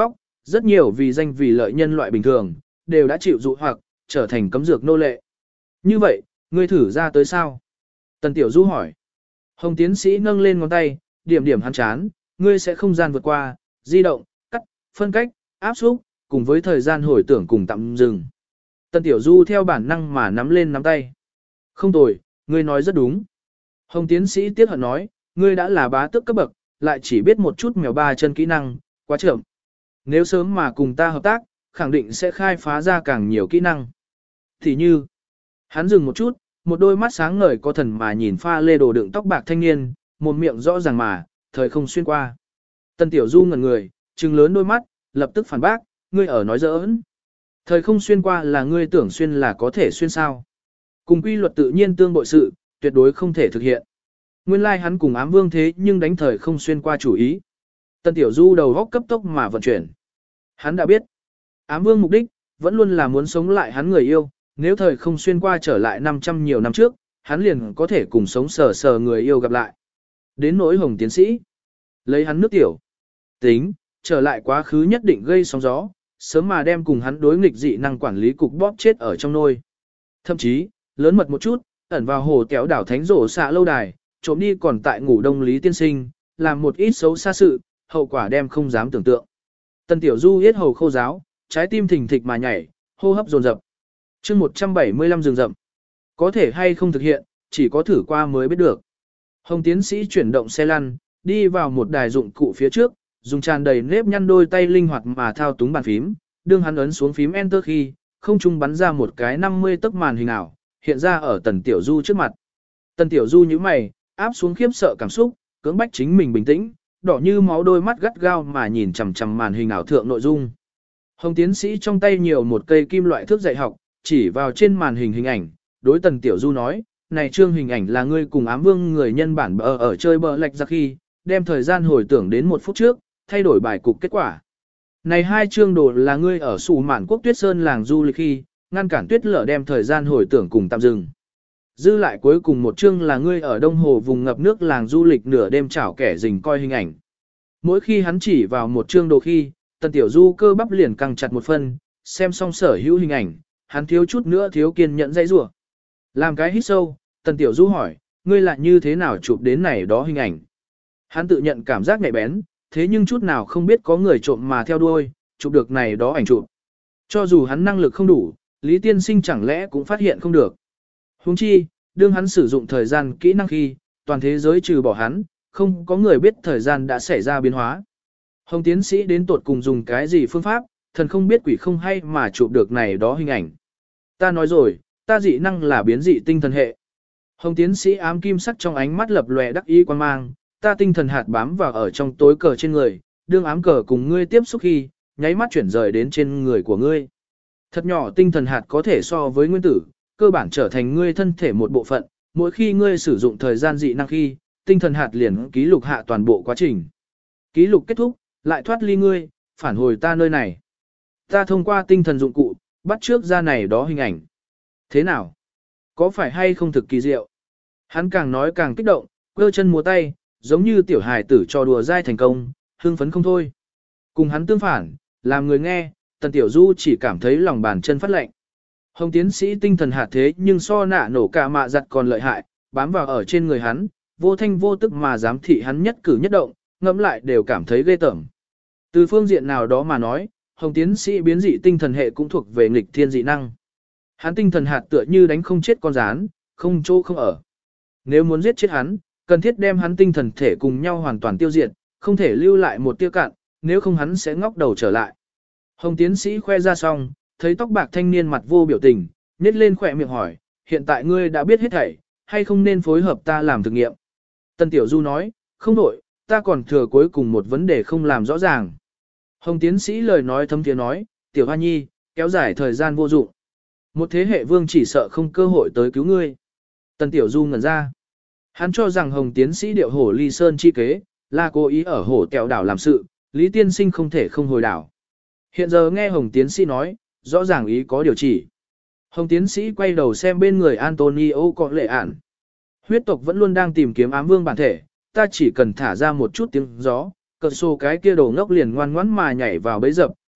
Rất nhiều vì danh vì lợi nhân loại bình thường, đều đã chịu dụ hoặc, trở thành cấm dược nô lệ. Như vậy, ngươi thử ra tới sao? Tần Tiểu Du hỏi. Hồng tiến sĩ nâng lên ngón tay, điểm điểm hắn chán, ngươi sẽ không gian vượt qua, di động, cắt, phân cách, áp xúc, cùng với thời gian hồi tưởng cùng tạm dừng. Tần Tiểu Du theo bản năng mà nắm lên nắm tay. Không tồi, ngươi nói rất đúng. Hồng tiến sĩ tiếc hận nói, ngươi đã là bá tước cấp bậc, lại chỉ biết một chút mèo ba chân kỹ năng, quá chậm. Nếu sớm mà cùng ta hợp tác, khẳng định sẽ khai phá ra càng nhiều kỹ năng. Thì như, hắn dừng một chút, một đôi mắt sáng ngời có thần mà nhìn pha lê đồ đựng tóc bạc thanh niên, một miệng rõ ràng mà, thời không xuyên qua. Tần Tiểu Du ngẩn người, trừng lớn đôi mắt, lập tức phản bác, ngươi ở nói giỡn. Thời không xuyên qua là ngươi tưởng xuyên là có thể xuyên sao. Cùng quy luật tự nhiên tương bội sự, tuyệt đối không thể thực hiện. Nguyên lai hắn cùng ám vương thế nhưng đánh thời không xuyên qua chủ ý. Tần Tiểu Du đầu góc cấp tốc mà vận chuyển. Hắn đã biết, ám vương mục đích, vẫn luôn là muốn sống lại hắn người yêu, nếu thời không xuyên qua trở lại 500 nhiều năm trước, hắn liền có thể cùng sống sờ sờ người yêu gặp lại. Đến nỗi Hồng tiến sĩ, lấy hắn nước tiểu. Tính, trở lại quá khứ nhất định gây sóng gió, sớm mà đem cùng hắn đối nghịch dị năng quản lý cục bóp chết ở trong nôi. Thậm chí, lớn mật một chút, ẩn vào hồ kéo đảo thánh rổ xạ lâu đài, trộm đi còn tại ngủ đông Lý tiên sinh, làm một ít xấu xa sự, hậu quả đem không dám tưởng tượng. Tần Tiểu Du yết hầu khô giáo, trái tim thình thịch mà nhảy, hô hấp dồn dập. Chương 175 rừng rậm. Có thể hay không thực hiện, chỉ có thử qua mới biết được. Hồng tiến sĩ chuyển động xe lăn, đi vào một đài dụng cụ phía trước, dùng tràn đầy nếp nhăn đôi tay linh hoạt mà thao túng bàn phím, đương hắn ấn xuống phím Enter khi, không trung bắn ra một cái 50 tấc màn hình ảo, hiện ra ở Tần Tiểu Du trước mặt. Tần Tiểu Du nhíu mày, áp xuống khiếp sợ cảm xúc, cưỡng bách chính mình bình tĩnh, đỏ như máu đôi mắt gắt gao mà nhìn chằm chằm màn hình ảo thượng nội dung. Hồng tiến sĩ trong tay nhiều một cây kim loại thước dạy học, chỉ vào trên màn hình hình ảnh, đối Tần Tiểu Du nói, này trương hình ảnh là ngươi cùng ám vương người nhân bản ở chơi bờ lệch ra khi, đem thời gian hồi tưởng đến 1 phút trước, thay đổi bài cục kết quả. Này 2 chương đồ là ngươi ở Sủ Mạn Quốc Tuyết Sơn làng du lịch khi, ngăn cản tuyết lở đem thời gian hồi tưởng cùng tạm dừng. Dư lại cuối cùng 1 chương là ngươi ở Đông Hồ vùng ngập nước làng du lịch nửa đêm chảo kẻ rình coi hình ảnh. Mỗi khi hắn chỉ vào 1 chương đồ khi, Tần Tiểu Du cơ bắp liền căng chặt một phân, xem xong sở hữu hình ảnh, hắn thiếu chút nữa thiếu kiên nhẫn dãy rủa. Làm cái hít sâu, Tần Tiểu Du hỏi, ngươi lại như thế nào chụp đến này đó hình ảnh? Hắn tự nhận cảm giác nhạy bén, thế nhưng chút nào không biết có người trộm mà theo đuôi, chụp được này đó ảnh chụp. Cho dù hắn năng lực không đủ, Lý Tiên Sinh chẳng lẽ cũng phát hiện không được. Huống chi, đương hắn sử dụng thời gian kỹ năng khi, toàn thế giới trừ bỏ hắn, không có người biết thời gian đã xảy ra biến hóa. Hồng tiến sĩ đến tột cùng dùng cái gì phương pháp, thần không biết quỷ không hay mà chụp được này đó hình ảnh. Ta nói rồi, ta dị năng là biến dị tinh thần hệ. Hồng tiến sĩ ám kim sắc trong ánh mắt lập lòe đắc ý quan mang, ta tinh thần hạt bám vào ở trong tối cờ trên người, đương ám cờ cùng ngươi tiếp xúc khi, nháy mắt chuyển rời đến trên người của ngươi. Thật nhỏ tinh thần hạt có thể so với nguyên tử, cơ bản trở thành ngươi thân thể một bộ phận, mỗi khi ngươi sử dụng thời gian dị năng khi, tinh thần hạt liền ký lục hạ toàn bộ quá trình. Ký lục kết thúc, lại thoát ly ngươi, phản hồi ta nơi này. Ta thông qua tinh thần dụng cụ, bắt trước ra này đó hình ảnh. Thế nào? Có phải hay không thực kỳ diệu? Hắn càng nói càng kích động, cơ chân múa tay, giống như tiểu hài tử trò đùa dai thành công, hưng phấn không thôi. Cùng hắn tương phản, làm người nghe, Tần Tiểu Du chỉ cảm thấy lòng bàn chân phát lạnh. Hồng tiến sĩ tinh thần hạt thế nhưng so nạ nổ cả mạ giặt còn lợi hại, bám vào ở trên người hắn, vô thanh vô tức mà giám thị hắn nhất cử nhất động, ngẫm lại đều cảm thấy ghê tởm. Từ phương diện nào đó mà nói, Hồng tiến sĩ biến dị tinh thần hệ cũng thuộc về nghịch thiên dị năng. Hắn tinh thần hạt tựa như đánh không chết con rán, không chỗ không ở. Nếu muốn giết chết hắn, cần thiết đem hắn tinh thần thể cùng nhau hoàn toàn tiêu diệt, không thể lưu lại một tia cạn, nếu không hắn sẽ ngóc đầu trở lại. Hồng tiến sĩ khoe ra xong, thấy tóc bạc thanh niên mặt vô biểu tình, nhếch lên khỏe miệng hỏi, hiện tại ngươi đã biết hết thảy, hay không nên phối hợp ta làm thực nghiệm? Tần Tiểu Du nói, không đổi, ta còn thừa cuối cùng một vấn đề không làm rõ ràng. Hồng tiến sĩ lời nói thấm thiế nói, Tiểu Hoa Nhi, kéo dài thời gian vô dụng. Một thế hệ vương chỉ sợ không cơ hội tới cứu ngươi. Tần Tiểu Du ngẩn ra. Hắn cho rằng Hồng tiến sĩ điệu hổ ly sơn chi kế, là cố ý ở hổ kẹo đảo làm sự, Lý Tiên Sinh không thể không hồi đảo. Hiện giờ nghe Hồng tiến sĩ nói, rõ ràng ý có điều chỉ. Hồng tiến sĩ quay đầu xem bên người Antonio có lệ ản. Huyết tộc vẫn luôn đang tìm kiếm ám vương bản thể, ta chỉ cần thả ra một chút tiếng gió, cờ sổ cái kia đồ ngốc liền ngoan ngoãn mà nhảy vào bẫy dập,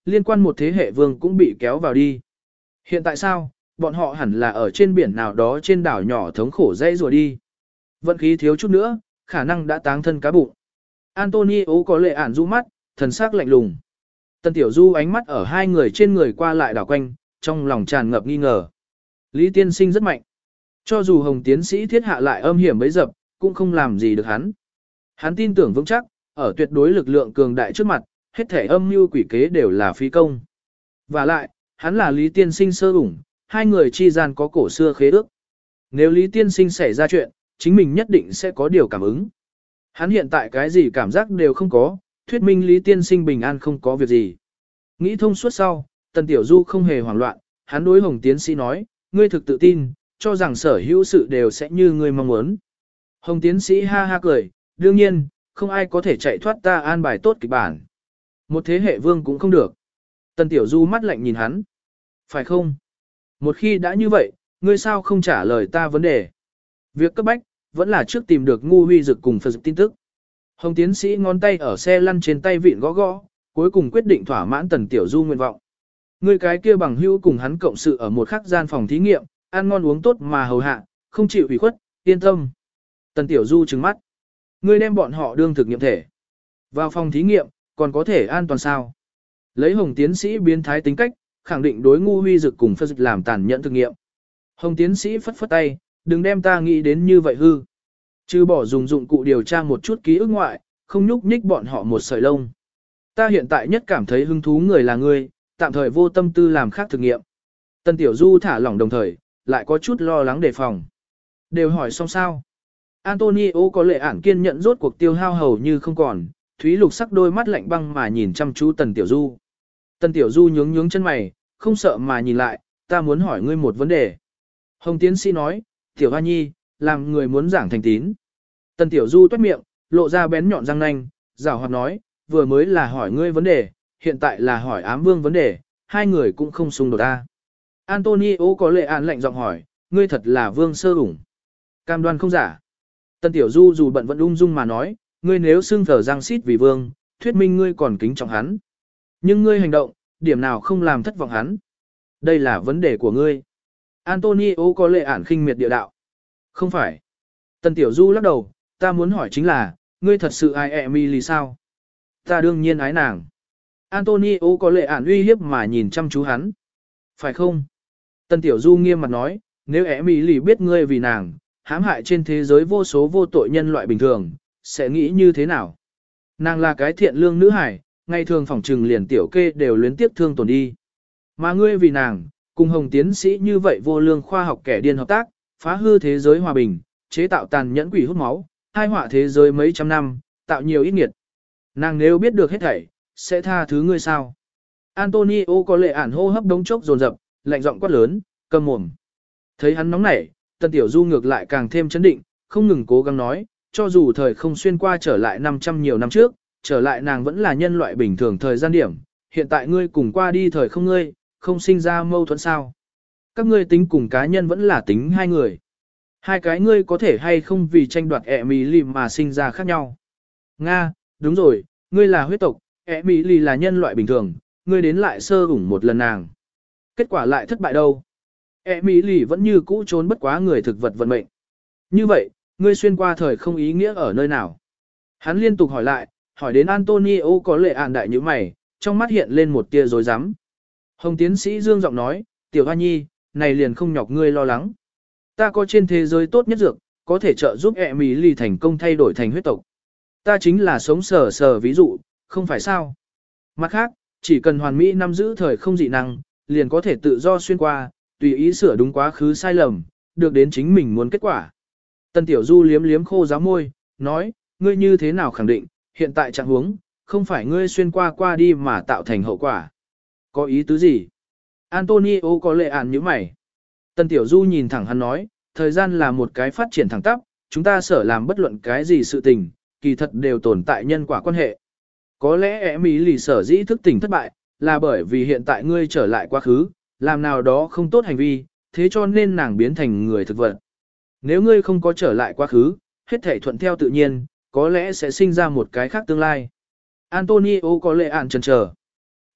liên quan một thế hệ vương cũng bị kéo vào đi. Hiện tại sao, bọn họ hẳn là ở trên biển nào đó trên đảo nhỏ thống khổ dây rùa đi. Vận khí thiếu chút nữa, khả năng đã táng thân cá bụng. Antonio có lệ ản rũ mắt, thần sắc lạnh lùng. Tần Tiểu Du ánh mắt ở hai người trên người qua lại đảo quanh, trong lòng tràn ngập nghi ngờ. Lý tiên sinh rất mạnh. Cho dù Hồng tiến sĩ thiết hạ lại âm hiểm bấy dập, cũng không làm gì được hắn. Hắn tin tưởng vững chắc, ở tuyệt đối lực lượng cường đại trước mặt, hết thể âm mưu quỷ kế đều là phí công. Và lại, hắn là Lý tiên sinh sơ ủng, hai người chi gian có cổ xưa khế ước. Nếu Lý tiên sinh xảy ra chuyện, chính mình nhất định sẽ có điều cảm ứng. Hắn hiện tại cái gì cảm giác đều không có, thuyết minh Lý tiên sinh bình an không có việc gì. Nghĩ thông suốt sau, Tần Tiểu Du không hề hoảng loạn, hắn đối Hồng tiến sĩ nói, ngươi thực tự tin, cho rằng sở hữu sự đều sẽ như ngươi mong muốn. Hồng tiến sĩ ha ha cười, đương nhiên, không ai có thể chạy thoát ta an bài tốt kịch bản. Một thế hệ vương cũng không được. Tần Tiểu Du mắt lạnh nhìn hắn. Phải không? Một khi đã như vậy, ngươi sao không trả lời ta vấn đề? Việc cấp bách, vẫn là trước tìm được ngu huy dực cùng Phật tin tức. Hồng tiến sĩ ngón tay ở xe lăn trên tay vịn gõ gõ, cuối cùng quyết định thỏa mãn Tần Tiểu Du nguyện vọng. Ngươi cái kia bằng hữu cùng hắn cộng sự ở một khắc gian phòng thí nghiệm, ăn ngon uống tốt mà hầu hạ, không chịu ủy khuất, yên tâm. Tần Tiểu Du trừng mắt. Ngươi đem bọn họ đương thực nghiệm thể. Vào phòng thí nghiệm, còn có thể an toàn sao? Lấy Hồng tiến sĩ biến thái tính cách, khẳng định đối ngu huy dực cùng Phật làm tàn nhẫn thực nghiệm. Hồng tiến sĩ phất phất tay, đừng đem ta nghĩ đến như vậy hư. Chứ bỏ dùng dụng cụ điều tra một chút ký ức ngoại, không nhúc nhích bọn họ một sợi lông. Ta hiện tại nhất cảm thấy hứng thú người là ngươi, tạm thời vô tâm tư làm khác thực nghiệm. Tần Tiểu Du thả lỏng đồng thời, lại có chút lo lắng đề phòng. Đều hỏi xong sao? Antonio có lệ ản kiên nhận rốt cuộc tiêu hao hầu như không còn, Thúy Lục sắc đôi mắt lạnh băng mà nhìn chăm chú Tần Tiểu Du. Tần Tiểu Du nhướng nhướng chân mày, không sợ mà nhìn lại, ta muốn hỏi ngươi một vấn đề. Hồng tiến sĩ nói, Tiểu Hoa Nhi, làm người muốn giảng thành tín. Tần Tiểu Du toét miệng, lộ ra bén nhọn răng nanh, giảo hoạt nói, vừa mới là hỏi ngươi vấn đề, hiện tại là hỏi ám vương vấn đề, hai người cũng không xung đột ta. Antonio có lệ án lạnh giọng hỏi, ngươi thật là vương sơ ủng. Cam đoan không giả. Tần Tiểu Du dù bận vẫn ung dung mà nói, ngươi nếu xưng thờ giang xít vì vương, thuyết minh ngươi còn kính trọng hắn. Nhưng ngươi hành động, điểm nào không làm thất vọng hắn. Đây là vấn đề của ngươi. Antonio có lệ ản khinh miệt địa đạo. Không phải. Tần Tiểu Du lắc đầu, ta muốn hỏi chính là, ngươi thật sự ai Emily sao? Ta đương nhiên ái nàng. Antonio có lệ ản uy hiếp mà nhìn chăm chú hắn. Phải không? Tần Tiểu Du nghiêm mặt nói, nếu Emily biết ngươi vì nàng, hãm hại trên thế giới vô số vô tội nhân loại bình thường, sẽ nghĩ như thế nào? Nàng là cái thiện lương nữ hải, ngày thường phỏng trừng liền tiểu kê đều luyến tiếp thương tổn đi. Mà ngươi vì nàng, cùng Hồng tiến sĩ như vậy vô lương khoa học kẻ điên hợp tác, phá hư thế giới hòa bình, chế tạo tàn nhẫn quỷ hút máu, hai họa thế giới mấy trăm năm, tạo nhiều ít nghiệt. Nàng nếu biết được hết thảy, sẽ tha thứ ngươi sao? Antonio có lệ ản hô hấp đống chốc dồn dập, lạnh giọng quát lớn, câm mồm. Thấy hắn nóng nảy, Tần Tiểu Du ngược lại càng thêm chấn định, không ngừng cố gắng nói, cho dù thời không xuyên qua trở lại 500 nhiều năm trước, trở lại nàng vẫn là nhân loại bình thường thời gian điểm, hiện tại ngươi cùng qua đi thời không ngươi, không sinh ra mâu thuẫn sao? Các ngươi tính cùng cá nhân vẫn là tính hai người. Hai cái ngươi có thể hay không vì tranh đoạt Emily mà sinh ra khác nhau. Nga, đúng rồi, ngươi là huyết tộc, Emily là nhân loại bình thường, ngươi đến lại sơ ủng một lần nàng. Kết quả lại thất bại đâu? Emily vẫn như cũ trốn bất quá người thực vật vận mệnh. Như vậy, ngươi xuyên qua thời không ý nghĩa ở nơi nào? Hắn liên tục hỏi lại, hỏi đến Antonio có lệ ản đại như mày, trong mắt hiện lên một tia dối rắm. Hồng tiến sĩ dương giọng nói, Tiểu Hoa Nhi, này liền không nhọc ngươi lo lắng. Ta có trên thế giới tốt nhất dược, có thể trợ giúp Emily thành công thay đổi thành huyết tộc. Ta chính là sống sờ sờ ví dụ, không phải sao. Mặt khác, chỉ cần hoàn mỹ nắm giữ thời không dị năng, liền có thể tự do xuyên qua, tùy ý sửa đúng quá khứ sai lầm, được đến chính mình muốn kết quả. Tần Tiểu Du liếm liếm khô giáo môi, nói, ngươi như thế nào khẳng định, hiện tại trạng huống, không phải ngươi xuyên qua qua đi mà tạo thành hậu quả. Có ý tứ gì? Antonio có lệ ản như mày. Tần Tiểu Du nhìn thẳng hắn nói, thời gian là một cái phát triển thẳng tắp, chúng ta sở làm bất luận cái gì sự tình, kỳ thật đều tồn tại nhân quả quan hệ. Có lẽ Emily sở dĩ thức tỉnh thất bại, là bởi vì hiện tại ngươi trở lại quá khứ, làm nào đó không tốt hành vi, thế cho nên nàng biến thành người thực vật. Nếu ngươi không có trở lại quá khứ, hết thể thuận theo tự nhiên, có lẽ sẽ sinh ra một cái khác tương lai. Antonio có lệ ản chần chờ.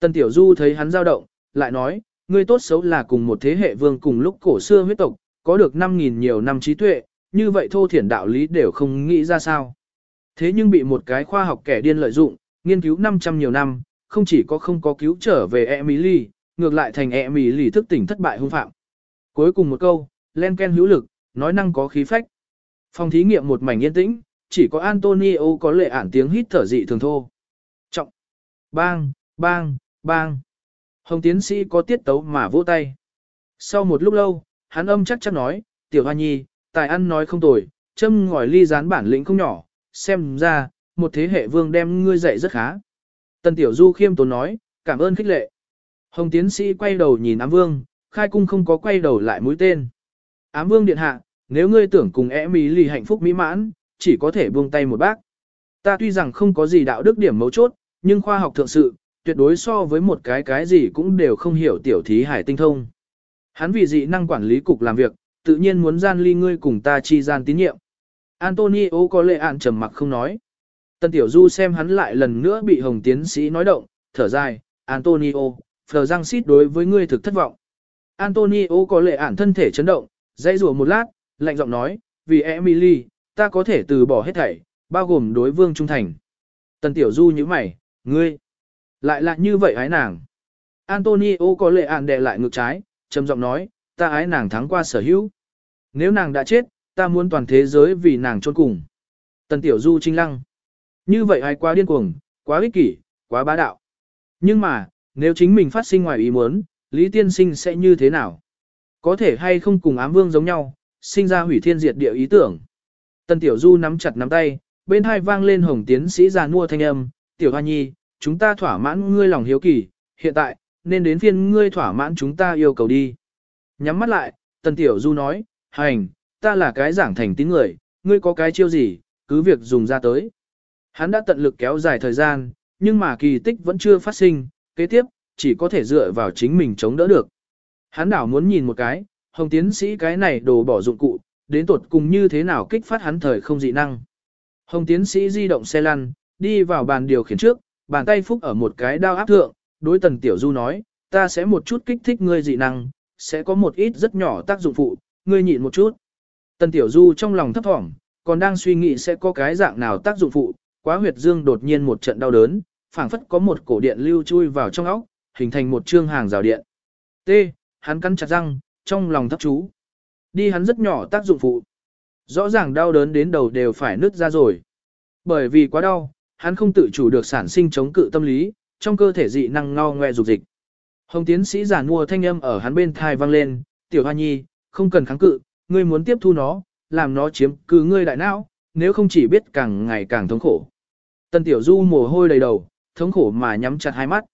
Tần Tiểu Du thấy hắn dao động, lại nói, ngươi tốt xấu là cùng một thế hệ vương cùng lúc cổ xưa huyết tộc, có được 5.000 nhiều năm trí tuệ, như vậy thô thiển đạo lý đều không nghĩ ra sao. Thế nhưng bị một cái khoa học kẻ điên lợi dụng, nghiên cứu 500 nhiều năm, không chỉ có không có cứu trở về Emily, ngược lại thành Emily thức tỉnh thất bại hung phạm. Cuối cùng một câu, len ken hữu lực, nói năng có khí phách. Phòng thí nghiệm một mảnh yên tĩnh, chỉ có Antonio có lệ ản tiếng hít thở dị thường thô. Trọng. Bang, bang, bang. Hồng tiến sĩ có tiết tấu mà vỗ tay. Sau một lúc lâu, hắn âm chắc nói, tiểu hoa nhi, tài ăn nói không tồi, châm ngòi ly gián bản lĩnh không nhỏ, xem ra, một thế hệ vương đem ngươi dạy rất khá. Tần tiểu du khiêm tốn nói, cảm ơn khích lệ. Hồng tiến sĩ quay đầu nhìn ám vương, khai cung không có quay đầu lại mũi tên. Ám vương điện hạ, nếu ngươi tưởng cùng Emily hạnh phúc mỹ mãn, chỉ có thể buông tay một bác. Ta tuy rằng không có gì đạo đức điểm mấu chốt, nhưng khoa học thượng sự, tuyệt đối so với một cái gì cũng đều không hiểu tiểu thí hải tinh thông. Hắn vì dị năng quản lý cục làm việc, tự nhiên muốn gian ly ngươi cùng ta chi gian tín nhiệm. Antonio có lệ ạn trầm mặc không nói. Tân Tiểu Du xem hắn lại lần nữa bị Hồng tiến sĩ nói động, thở dài, Antonio, Phờ Giang Xít đối với ngươi thực thất vọng. Antonio có lệ ạn thân thể chấn động, dãy rủa một lát, lạnh giọng nói, vì Emily, ta có thể từ bỏ hết thảy, bao gồm đối vương trung thành. Tần Tiểu Du như mày, ngươi, lại là như vậy ái nàng. Antonio có lệ ạn đè lại ngực trái, trầm giọng nói, ta ái nàng thắng qua sở hữu. Nếu nàng đã chết, ta muốn toàn thế giới vì nàng chôn cùng. Tần Tiểu Du trinh lăng. Như vậy ai quá điên cuồng, quá ích kỷ, quá bá đạo. Nhưng mà, nếu chính mình phát sinh ngoài ý muốn, Lý Tiên Sinh sẽ như thế nào? Có thể hay không cùng ám vương giống nhau, sinh ra hủy thiên diệt địa ý tưởng. Tần Tiểu Du nắm chặt nắm tay, bên hai vang lên Hồng tiến sĩ già nua thanh âm, Tiểu Hoa Nhi, chúng ta thỏa mãn ngươi lòng hiếu kỳ, hiện tại, nên đến phiên ngươi thỏa mãn chúng ta yêu cầu đi. Nhắm mắt lại, Tần Tiểu Du nói, hành, ta là cái giảng thành tín người, ngươi có cái chiêu gì, cứ việc dùng ra tới. Hắn đã tận lực kéo dài thời gian, nhưng mà kỳ tích vẫn chưa phát sinh, kế tiếp, chỉ có thể dựa vào chính mình chống đỡ được. Hắn đảo muốn nhìn một cái, Hồng tiến sĩ cái này đồ bỏ dụng cụ, đến tột cùng như thế nào kích phát hắn thời không dị năng. Hồng tiến sĩ di động xe lăn, đi vào bàn điều khiển trước, bàn tay phúc ở một cái đao áp thượng, đối Tần Tiểu Du nói, ta sẽ một chút kích thích ngươi dị năng, sẽ có một ít rất nhỏ tác dụng phụ, ngươi nhịn một chút. Tần Tiểu Du trong lòng thấp thỏm, còn đang suy nghĩ sẽ có cái dạng nào tác dụng phụ, quá huyệt dương đột nhiên một trận đau đớn, phảng phất có một cổ điện lưu chui vào trong óc, hình thành một chương hàng rào điện. T. Hắn cắn chặt răng, trong lòng thấp chú. Đi hắn rất nhỏ tác dụng phụ. Rõ ràng đau đớn đến đầu đều phải nứt ra rồi. Bởi vì quá đau, hắn không tự chủ được sản sinh chống cự tâm lý, trong cơ thể dị năng ngao ngoe dục dịch. Hồng tiến sĩ giản mua thanh âm ở hắn bên thai vang lên, Tiểu Hoa Nhi, không cần kháng cự, ngươi muốn tiếp thu nó, làm nó chiếm cứ ngươi đại não, nếu không chỉ biết càng ngày càng thống khổ. Tần Tiểu Du mồ hôi đầy đầu, thống khổ mà nhắm chặt hai mắt.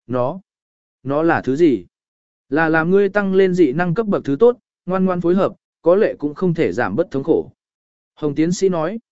Nó là thứ gì? Là làm ngươi tăng lên dị năng cấp bậc thứ tốt, ngoan ngoan phối hợp, có lẽ cũng không thể giảm bớt thống khổ. Hồng tiến sĩ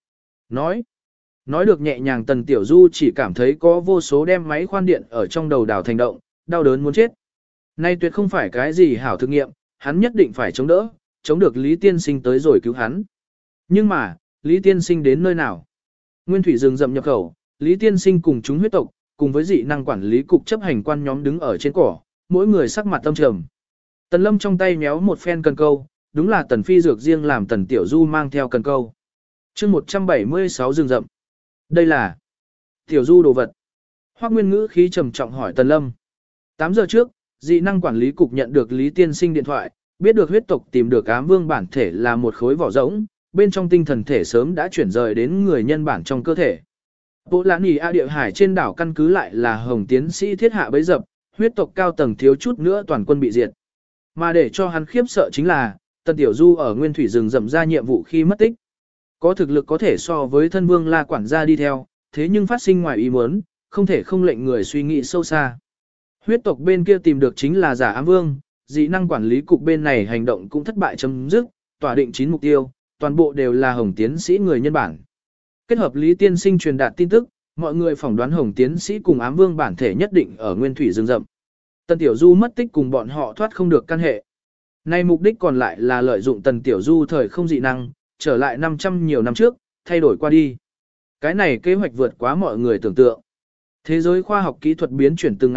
nói được nhẹ nhàng, Tần Tiểu Du chỉ cảm thấy có vô số đem máy khoan điện ở trong đầu đảo thành động, đau đớn muốn chết. Nay tuyệt không phải cái gì hảo thực nghiệm, hắn nhất định phải chống đỡ, chống được Lý Tiên Sinh tới rồi cứu hắn. Nhưng mà, Lý Tiên Sinh đến nơi nào? Nguyên thủy rừng rậm nhập khẩu, Lý Tiên Sinh cùng chúng huyết tộc, cùng với dị năng quản lý cục chấp hành quan nhóm đứng ở trên cỏ, mỗi người sắc mặt tâm trầm. Tần Lâm trong tay méo một phen cần câu, đúng là Tần Phi dược riêng làm Tần Tiểu Du mang theo cần câu. Chương 176 rừng rậm. Đây là Tiểu Du đồ vật. Hoắc Nguyên Ngữ khí trầm trọng hỏi Tần Lâm. 8 giờ trước, dị năng quản lý cục nhận được Lý Tiên Sinh điện thoại, biết được huyết tộc tìm được ám vương bản thể là một khối vỏ rỗng, bên trong tinh thần thể sớm đã chuyển rời đến người nhân bản trong cơ thể. Bộ lãn ỉ A địa hải trên đảo căn cứ lại là Hồng tiến sĩ thiết hạ bấy dập, huyết tộc cao tầng thiếu chút nữa toàn quân bị diệt. Mà để cho hắn khiếp sợ chính là, Tần Tiểu Du ở nguyên thủy rừng rậm ra nhiệm vụ khi mất tích. Có thực lực có thể so với thân vương la quản gia đi theo, thế nhưng phát sinh ngoài ý muốn, không thể không lệnh người suy nghĩ sâu xa. Huyết tộc bên kia tìm được chính là giả ám vương, dị năng quản lý cục bên này hành động cũng thất bại chấm dứt, tỏa định 9 mục tiêu, toàn bộ đều là Hồng tiến sĩ người nhân bản. Kết hợp Lý Tiên Sinh truyền đạt tin tức, mọi người phỏng đoán Hồng tiến sĩ cùng ám vương bản thể nhất định ở nguyên thủy rừng rậm. Tần Tiểu Du mất tích cùng bọn họ thoát không được căn hệ. Nay mục đích còn lại là lợi dụng Tần Tiểu Du thời không dị năng, trở lại 500 nhiều năm trước, thay đổi qua đi. Cái này kế hoạch vượt quá mọi người tưởng tượng. Thế giới khoa học kỹ thuật biến chuyển từng ngày,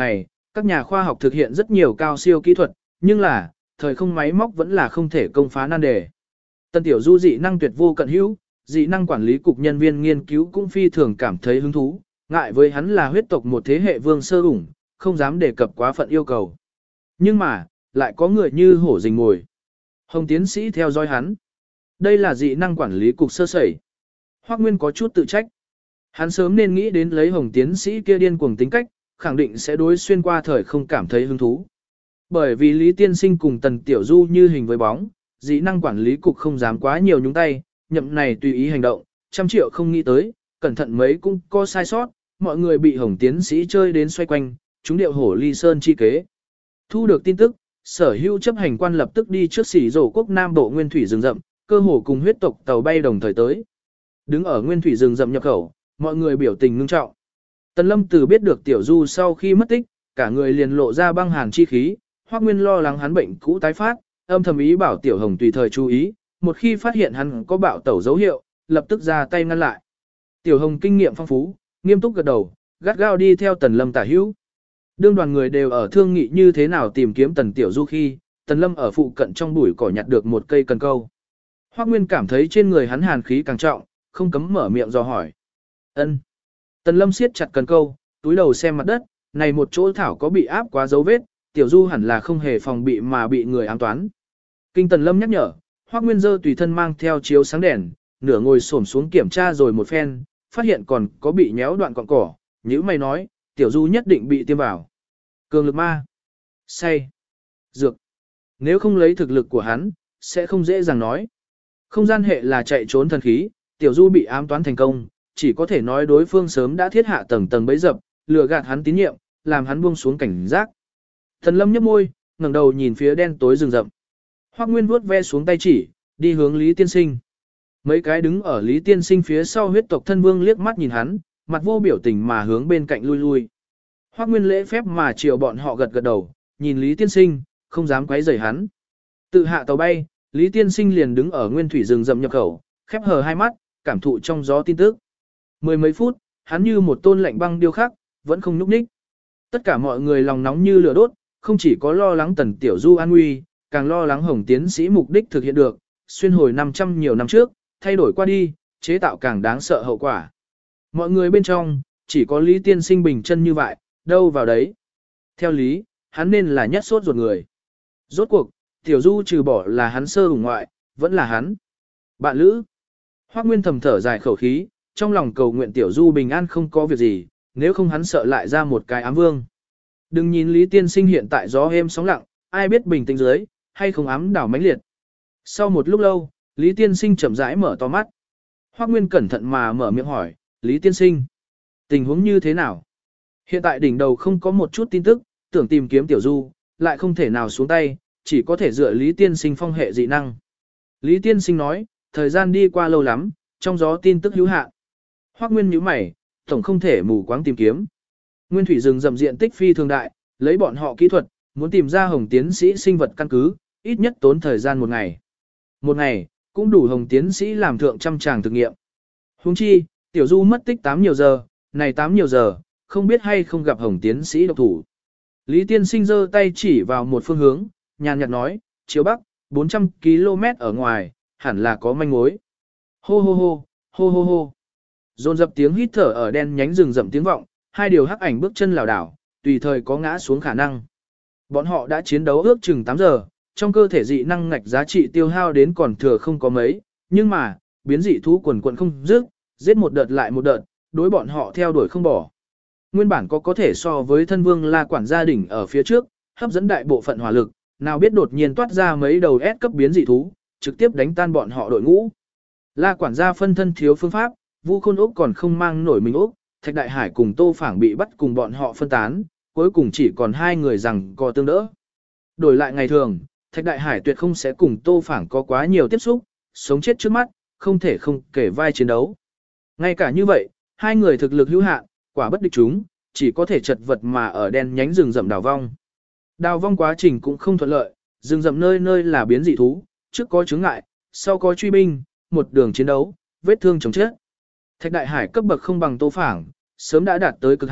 Các nhà khoa học thực hiện rất nhiều cao siêu kỹ thuật, nhưng là, thời không máy móc vẫn là không thể công phá nan đề. Tần Tiểu Du dị năng tuyệt vô cận hữu, dị năng quản lý cục nhân viên nghiên cứu cũng phi thường cảm thấy hứng thú, ngại với hắn là huyết tộc một thế hệ vương sơ ủng, không dám đề cập quá phận yêu cầu. Nhưng mà, lại có người như hổ rình mồi. Hồng tiến sĩ theo dõi hắn. Đây là dị năng quản lý cục sơ sẩy. Hoắc Nguyên có chút tự trách. Hắn sớm nên nghĩ đến lấy Hồng tiến sĩ kia điên cuồng tính cách, khẳng định sẽ đối xuyên qua thời không cảm thấy hứng thú. Bởi vì Lý Tiên Sinh cùng Tần Tiểu Du như hình với bóng, dị năng quản lý cục không dám quá nhiều nhúng tay, nhậm này tùy ý hành động, 100 triệu không nghĩ tới, cẩn thận mấy cũng có sai sót, mọi người bị Hồng tiến sĩ chơi đến xoay quanh, chúng điệu hổ ly sơn chi kế. Thu được tin tức, sở hữu chấp hành quan lập tức đi trước xỉ rổ quốc Nam Bộ Nguyên Thủy rừng rậm, cơ hồ cùng huyết tộc tàu bay đồng thời tới. Đứng ở Nguyên Thủy rừng rậm nhập khẩu, mọi người biểu tình ngưng trọng. Tần Lâm từ biết được Tiểu Du sau khi mất tích, cả người liền lộ ra băng hàn chi khí, Hoắc Nguyên lo lắng hắn bệnh cũ tái phát, âm thầm ý bảo Tiểu Hồng tùy thời chú ý, một khi phát hiện hắn có bạo tẩu dấu hiệu, lập tức ra tay ngăn lại. Tiểu Hồng kinh nghiệm phong phú, nghiêm túc gật đầu, gắt gao đi theo Tần Lâm tả hữu. Đương đoàn người đều ở thương nghị như thế nào tìm kiếm Tần Tiểu Du khi, Tần Lâm ở phụ cận trong bụi cỏ nhặt được một cây cần câu. Hoắc Nguyên cảm thấy trên người hắn hàn khí càng trọng, không cấm mở miệng dò hỏi. Ân. Tần Lâm siết chặt cần câu, túi đầu xem mặt đất, này một chỗ thảo có bị áp quá dấu vết, Tiểu Du hẳn là không hề phòng bị mà bị người ám toán. Kinh Tần Lâm nhắc nhở, Hoắc Nguyên giơ tùy thân mang theo chiếu sáng đèn, nửa ngồi xổm xuống kiểm tra rồi một phen, phát hiện còn có bị nhéo đoạn cọng cỏ, nhíu mày nói, Tiểu Du nhất định bị tiêm vào. Cường lực ma, say, dược. Nếu không lấy thực lực của hắn, sẽ không dễ dàng nói. Không gian hệ là chạy trốn thần khí, Tiểu Du bị ám toán thành công, chỉ có thể nói đối phương sớm đã thiết hạ tầng tầng bẫy dập, lừa gạt hắn tín nhiệm, làm hắn buông xuống cảnh giác. Thần Lâm nhếch môi, ngẩng đầu nhìn phía đen tối rừng rậm. Hoắc Nguyên vuốt ve xuống tay chỉ, đi hướng Lý Tiên Sinh. Mấy cái đứng ở Lý Tiên Sinh phía sau huyết tộc thân vương liếc mắt nhìn hắn, mặt vô biểu tình mà hướng bên cạnh lui lui. Hoắc Nguyên lễ phép mà chiều bọn họ gật gật đầu, nhìn Lý Tiên Sinh, không dám quấy rầy hắn. Tự hạ tàu bay, Lý Tiên Sinh liền đứng ở nguyên thủy rừng rậm nhập khẩu, khép hờ hai mắt, cảm thụ trong gió tin tức. Mười mấy phút, hắn như một tôn lạnh băng điêu khắc, vẫn không nhúc nhích. Tất cả mọi người lòng nóng như lửa đốt, không chỉ có lo lắng Tần Tiểu Du an nguy, càng lo lắng Hồng tiến sĩ mục đích thực hiện được, xuyên hồi 500 nhiều năm trước, thay đổi qua đi, chế tạo càng đáng sợ hậu quả. Mọi người bên trong, chỉ có Lý Tiên Sinh bình chân như vậy, đâu vào đấy. Theo lý, hắn nên là nhất sốt ruột người. Rốt cuộc, Tiểu Du trừ bỏ là hắn sơ ủng ngoại, vẫn là hắn. Bạn lữ. Hoắc Nguyên thầm thở dài khẩu khí, trong lòng cầu nguyện Tiểu Du bình an không có việc gì, nếu không hắn sợ lại ra một cái ám vương. Đừng nhìn Lý Tiên Sinh hiện tại gió êm sóng lặng, ai biết bình tĩnh dưới, hay không ám đảo mãnh liệt. Sau một lúc lâu, Lý Tiên Sinh chậm rãi mở to mắt. Hoắc Nguyên cẩn thận mà mở miệng hỏi, Lý Tiên Sinh, tình huống như thế nào? Hiện tại đỉnh đầu không có một chút tin tức, tưởng tìm kiếm Tiểu Du, lại không thể nào xuống tay, chỉ có thể dựa Lý Tiên Sinh phong hệ dị năng. Lý Tiên Sinh nói, thời gian đi qua lâu lắm, trong gió tin tức hữu hạn. Hoắc Nguyên nhíu mày, tổng không thể mù quáng tìm kiếm. Nguyên thủy rừng rậm diện tích phi thường đại, lấy bọn họ kỹ thuật, muốn tìm ra Hồng tiến sĩ sinh vật căn cứ, ít nhất tốn thời gian một ngày. Một ngày, cũng đủ Hồng tiến sĩ làm thượng trăm tràng thực nghiệm. Huống chi, Tiểu Du mất tích 8 nhiều giờ, này 8 nhiều giờ, không biết hay không gặp Hồng tiến sĩ độc thủ. Lý Tiên Sinh giơ tay chỉ vào một phương hướng, nhàn nhạt nói, chiếu bắc, 400 km ở ngoài, hẳn là có manh mối. Hô hô hô, hô hô hô. Dồn dập tiếng hít thở ở đen nhánh rừng rậm tiếng vọng, hai điều hắc ảnh bước chân lảo đảo, tùy thời có ngã xuống khả năng. Bọn họ đã chiến đấu ước chừng 8 giờ, trong cơ thể dị năng ngạch giá trị tiêu hao đến còn thừa không có mấy, nhưng mà, biến dị thú quần quần không dứt, giết một đợt lại một đợt, đối bọn họ theo đuổi không bỏ. Nguyên bản có thể so với thân vương La quản gia đỉnh ở phía trước, hấp dẫn đại bộ phận hỏa lực, nào biết đột nhiên toát ra mấy đầu S cấp biến dị thú, trực tiếp đánh tan bọn họ đội ngũ. La quản gia phân thân thiếu phương pháp, Vu Khôn Úc còn không mang nổi mình Úc, Thạch Đại Hải cùng Tô Phảng bị bắt cùng bọn họ phân tán, cuối cùng chỉ còn hai người rằng co tương đỡ. Đổi lại ngày thường, Thạch Đại Hải tuyệt không sẽ cùng Tô Phảng có quá nhiều tiếp xúc, sống chết trước mắt, không thể không kể vai chiến đấu. Ngay cả như vậy, hai người thực lực hữu hạn, quả bất địch chúng, chỉ có thể chật vật mà ở đen nhánh rừng rậm đào vong. Đào vong quá trình cũng không thuận lợi, rừng rậm nơi nơi là biến dị thú, trước có chướng ngại, sau có truy binh, một đường chiến đấu, vết thương chồng chết. Thạch Đại Hải cấp bậc không bằng Tô Phảng, sớm đã đạt tới cực hạn,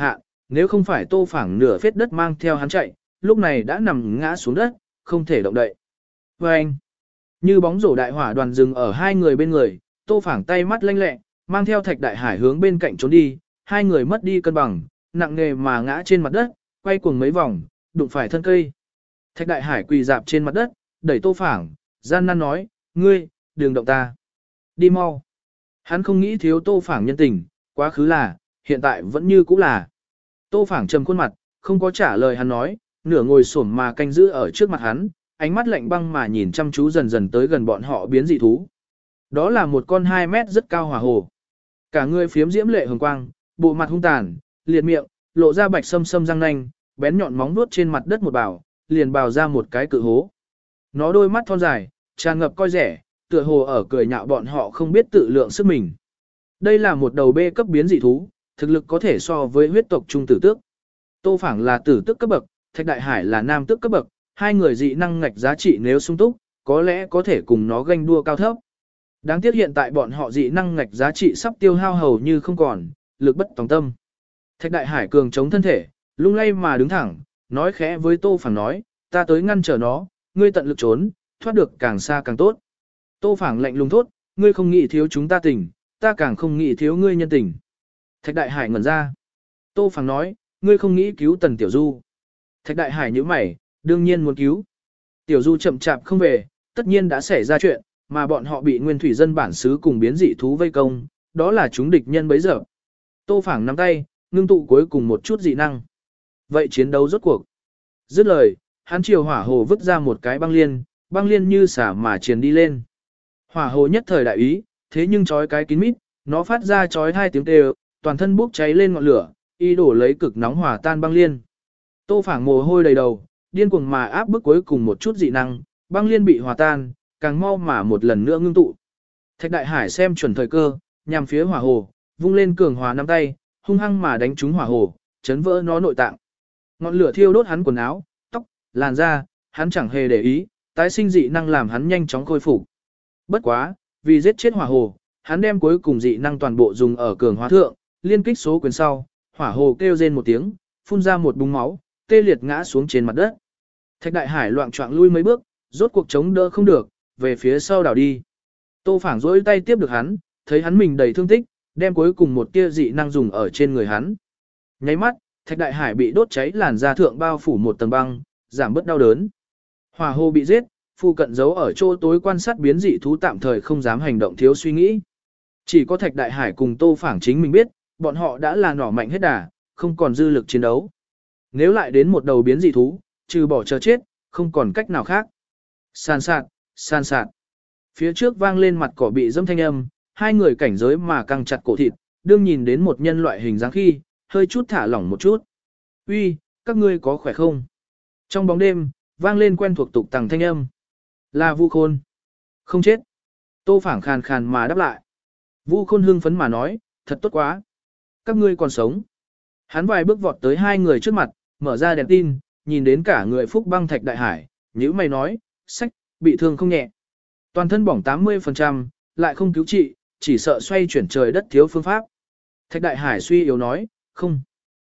nếu không phải Tô Phảng nửa phết đất mang theo hắn chạy, lúc này đã nằm ngã xuống đất, không thể động đậy. Và anh, như bóng rổ đại hỏa đoàn dừng ở hai người bên người, Tô Phảng tay mắt lanh lẹ, mang theo Thạch Đại Hải hướng bên cạnh trốn đi, hai người mất đi cân bằng, nặng nề mà ngã trên mặt đất, quay cuồng mấy vòng, đụng phải thân cây. Thạch Đại Hải quỳ dạp trên mặt đất, đẩy Tô Phảng, gian nan nói, ngươi, đừng động ta. Đi mau. Hắn không nghĩ thiếu Tô Phảng nhân tình, quá khứ là, hiện tại vẫn như cũ là. Tô Phảng trầm khuôn mặt, không có trả lời hắn nói, nửa ngồi xổm mà canh giữ ở trước mặt hắn, ánh mắt lạnh băng mà nhìn chăm chú dần dần tới gần bọn họ biến dị thú. Đó là một con 2 mét rất cao hỏa hồ. Cả người phiếm diễm lệ hồng quang, bộ mặt hung tàn, liệt miệng, lộ ra bạch sâm sâm răng nanh, bén nhọn móng vuốt trên mặt đất một bào, liền bào ra một cái cự hố. Nó đôi mắt thon dài, tràn ngập coi rẻ, tựa hồ ở cười nhạo bọn họ không biết tự lượng sức mình. Đây là một đầu B cấp biến dị thú, thực lực có thể so với huyết tộc trung tử tước. Tô Phảng là tử tước cấp bậc, Thạch Đại Hải là nam tước cấp bậc, hai người dị năng ngạch giá trị nếu sung túc, có lẽ có thể cùng nó ganh đua cao thấp. Đáng tiếc hiện tại bọn họ dị năng ngạch giá trị sắp tiêu hao hầu như không còn, lực bất tòng tâm. Thạch Đại Hải cường chống thân thể, lung lay mà đứng thẳng, nói khẽ với Tô Phảng nói, ta tới ngăn trở nó, ngươi tận lực trốn, thoát được càng xa càng tốt. Tô Phảng lạnh lùng thốt, ngươi không nghĩ thiếu chúng ta tình, ta càng không nghĩ thiếu ngươi nhân tình. Thạch Đại Hải ngẩn ra. Tô Phảng nói, ngươi không nghĩ cứu Tần Tiểu Du. Thạch Đại Hải nhíu mày, đương nhiên muốn cứu. Tiểu Du chậm chạp không về, tất nhiên đã xảy ra chuyện, mà bọn họ bị nguyên thủy dân bản xứ cùng biến dị thú vây công, đó là chúng địch nhân bấy giờ. Tô Phảng nắm tay, ngưng tụ cuối cùng một chút dị năng. Vậy chiến đấu rốt cuộc. Dứt lời, hắn chiều hỏa hồ vứt ra một cái băng liên như xả mà truyền đi lên. Hỏa hồ nhất thời đại ý, thế nhưng chói cái kín mít, nó phát ra chói hai tiếng kêu, toàn thân bốc cháy lên ngọn lửa, y đổ lấy cực nóng hỏa tan băng liên. Tô Phảng mồ hôi đầy đầu, điên cuồng mà áp bức cuối cùng một chút dị năng, băng liên bị hòa tan, càng mau mà một lần nữa ngưng tụ. Thạch Đại Hải xem chuẩn thời cơ, nhằm phía hỏa hồ, vung lên cường hòa nắm tay, hung hăng mà đánh trúng hỏa hồ, chấn vỡ nó nội tạng. Ngọn lửa thiêu đốt hắn quần áo, tóc, làn da, hắn chẳng hề để ý, tái sinh dị năng làm hắn nhanh chóng khôi phục. Bất quá, vì giết chết hỏa hồ, hắn đem cuối cùng dị năng toàn bộ dùng ở cường hóa thượng, liên kích số quyền sau, hỏa hồ kêu rên một tiếng, phun ra một búng máu, tê liệt ngã xuống trên mặt đất. Thạch Đại Hải loạng choạng lui mấy bước, rốt cuộc chống đỡ không được, về phía sau đảo đi. Tô Phảng rỗi tay tiếp được hắn, thấy hắn mình đầy thương tích, đem cuối cùng một tia dị năng dùng ở trên người hắn. Nháy mắt, Thạch Đại Hải bị đốt cháy làn da thượng bao phủ một tầng băng, giảm bớt đau đớn. Hỏa hồ bị giết, phu cận giấu ở chỗ tối quan sát biến dị thú tạm thời không dám hành động thiếu suy nghĩ. Chỉ có Thạch Đại Hải cùng Tô Phảng chính mình biết, bọn họ đã là nỏ mạnh hết đà, không còn dư lực chiến đấu. Nếu lại đến một đầu biến dị thú, trừ bỏ chờ chết, không còn cách nào khác. San sạt, san sạt. Phía trước vang lên mặt cỏ bị dâm thanh âm, hai người cảnh giới mà căng chặt cổ thịt, đương nhìn đến một nhân loại hình dáng khi, hơi chút thả lỏng một chút. Uy, các ngươi có khỏe không? Trong bóng đêm, vang lên quen thuộc tục tằng thanh âm. Là Vu Khôn. Không chết. Tô Phảng khàn khàn mà đáp lại. Vu Khôn hưng phấn mà nói, thật tốt quá. Các ngươi còn sống. Hắn vài bước vọt tới hai người trước mặt, mở ra đèn tin, nhìn đến cả người phúc băng Thạch Đại Hải, nhíu mày nói, sách, bị thương không nhẹ. Toàn thân bỏng 80%, lại không cứu trị, chỉ sợ xoay chuyển trời đất thiếu phương pháp. Thạch Đại Hải suy yếu nói, không.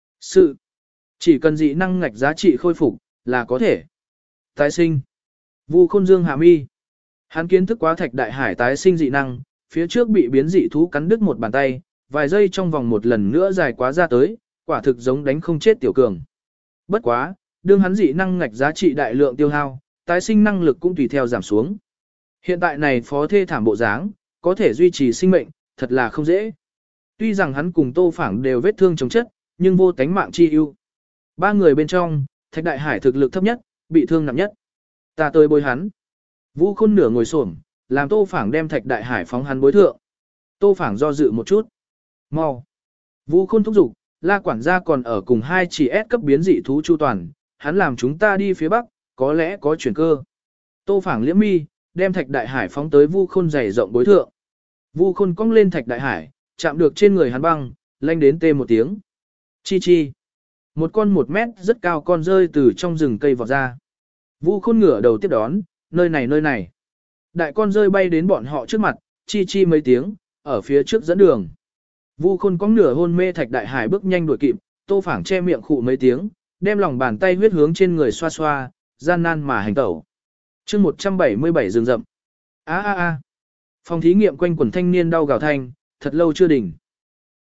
Chỉ cần dị năng ngạch giá trị khôi phục, là có thể. Tái sinh. Vu Khôn dương hạ mi. Hắn kiến thức quá Thạch Đại Hải tái sinh dị năng, phía trước bị biến dị thú cắn đứt một bàn tay, vài giây trong vòng một lần nữa dài quá ra tới, quả thực giống đánh không chết tiểu cường. Bất quá, đương hắn dị năng ngạch giá trị đại lượng tiêu hao, tái sinh năng lực cũng tùy theo giảm xuống. Hiện tại này phó thê thảm bộ dáng, có thể duy trì sinh mệnh, thật là không dễ. Tuy rằng hắn cùng Tô Phảng đều vết thương chống chất, nhưng vô tánh mạng chi ưu. Ba người bên trong, Thạch Đại Hải thực lực thấp nhất, bị thương nặng nhất. Ta tới bồi hắn. Vu Khôn nửa ngồi xổm, làm Tô Phảng đem Thạch Đại Hải phóng hắn bối thượng. Tô Phảng do dự một chút. Mau. Vu Khôn thúc giục, La quản gia còn ở cùng hai chỉ S cấp biến dị thú chu toàn, hắn làm chúng ta đi phía bắc, có lẽ có chuyển cơ. Tô Phảng liễm mi, đem Thạch Đại Hải phóng tới Vu Khôn dày rộng bối thượng. Vu Khôn cong lên Thạch Đại Hải, chạm được trên người hắn băng, lanh đến tê một tiếng. Chi chi. Một con 1 mét rất cao con rơi từ trong rừng cây vọt ra. Vu Khôn ngửa đầu tiếp đón, nơi này. Đại con rơi bay đến bọn họ trước mặt, chi chi mấy tiếng, ở phía trước dẫn đường. Vu Khôn có nửa hôn mê Thạch Đại Hải bước nhanh đuổi kịp, Tô Phảng che miệng khụ mấy tiếng, đem lòng bàn tay huyết hướng trên người xoa xoa, gian nan mà hành tẩu. chương 177 rừng rậm. Phòng thí nghiệm quanh quần thanh niên đau gào thanh, thật lâu chưa đỉnh.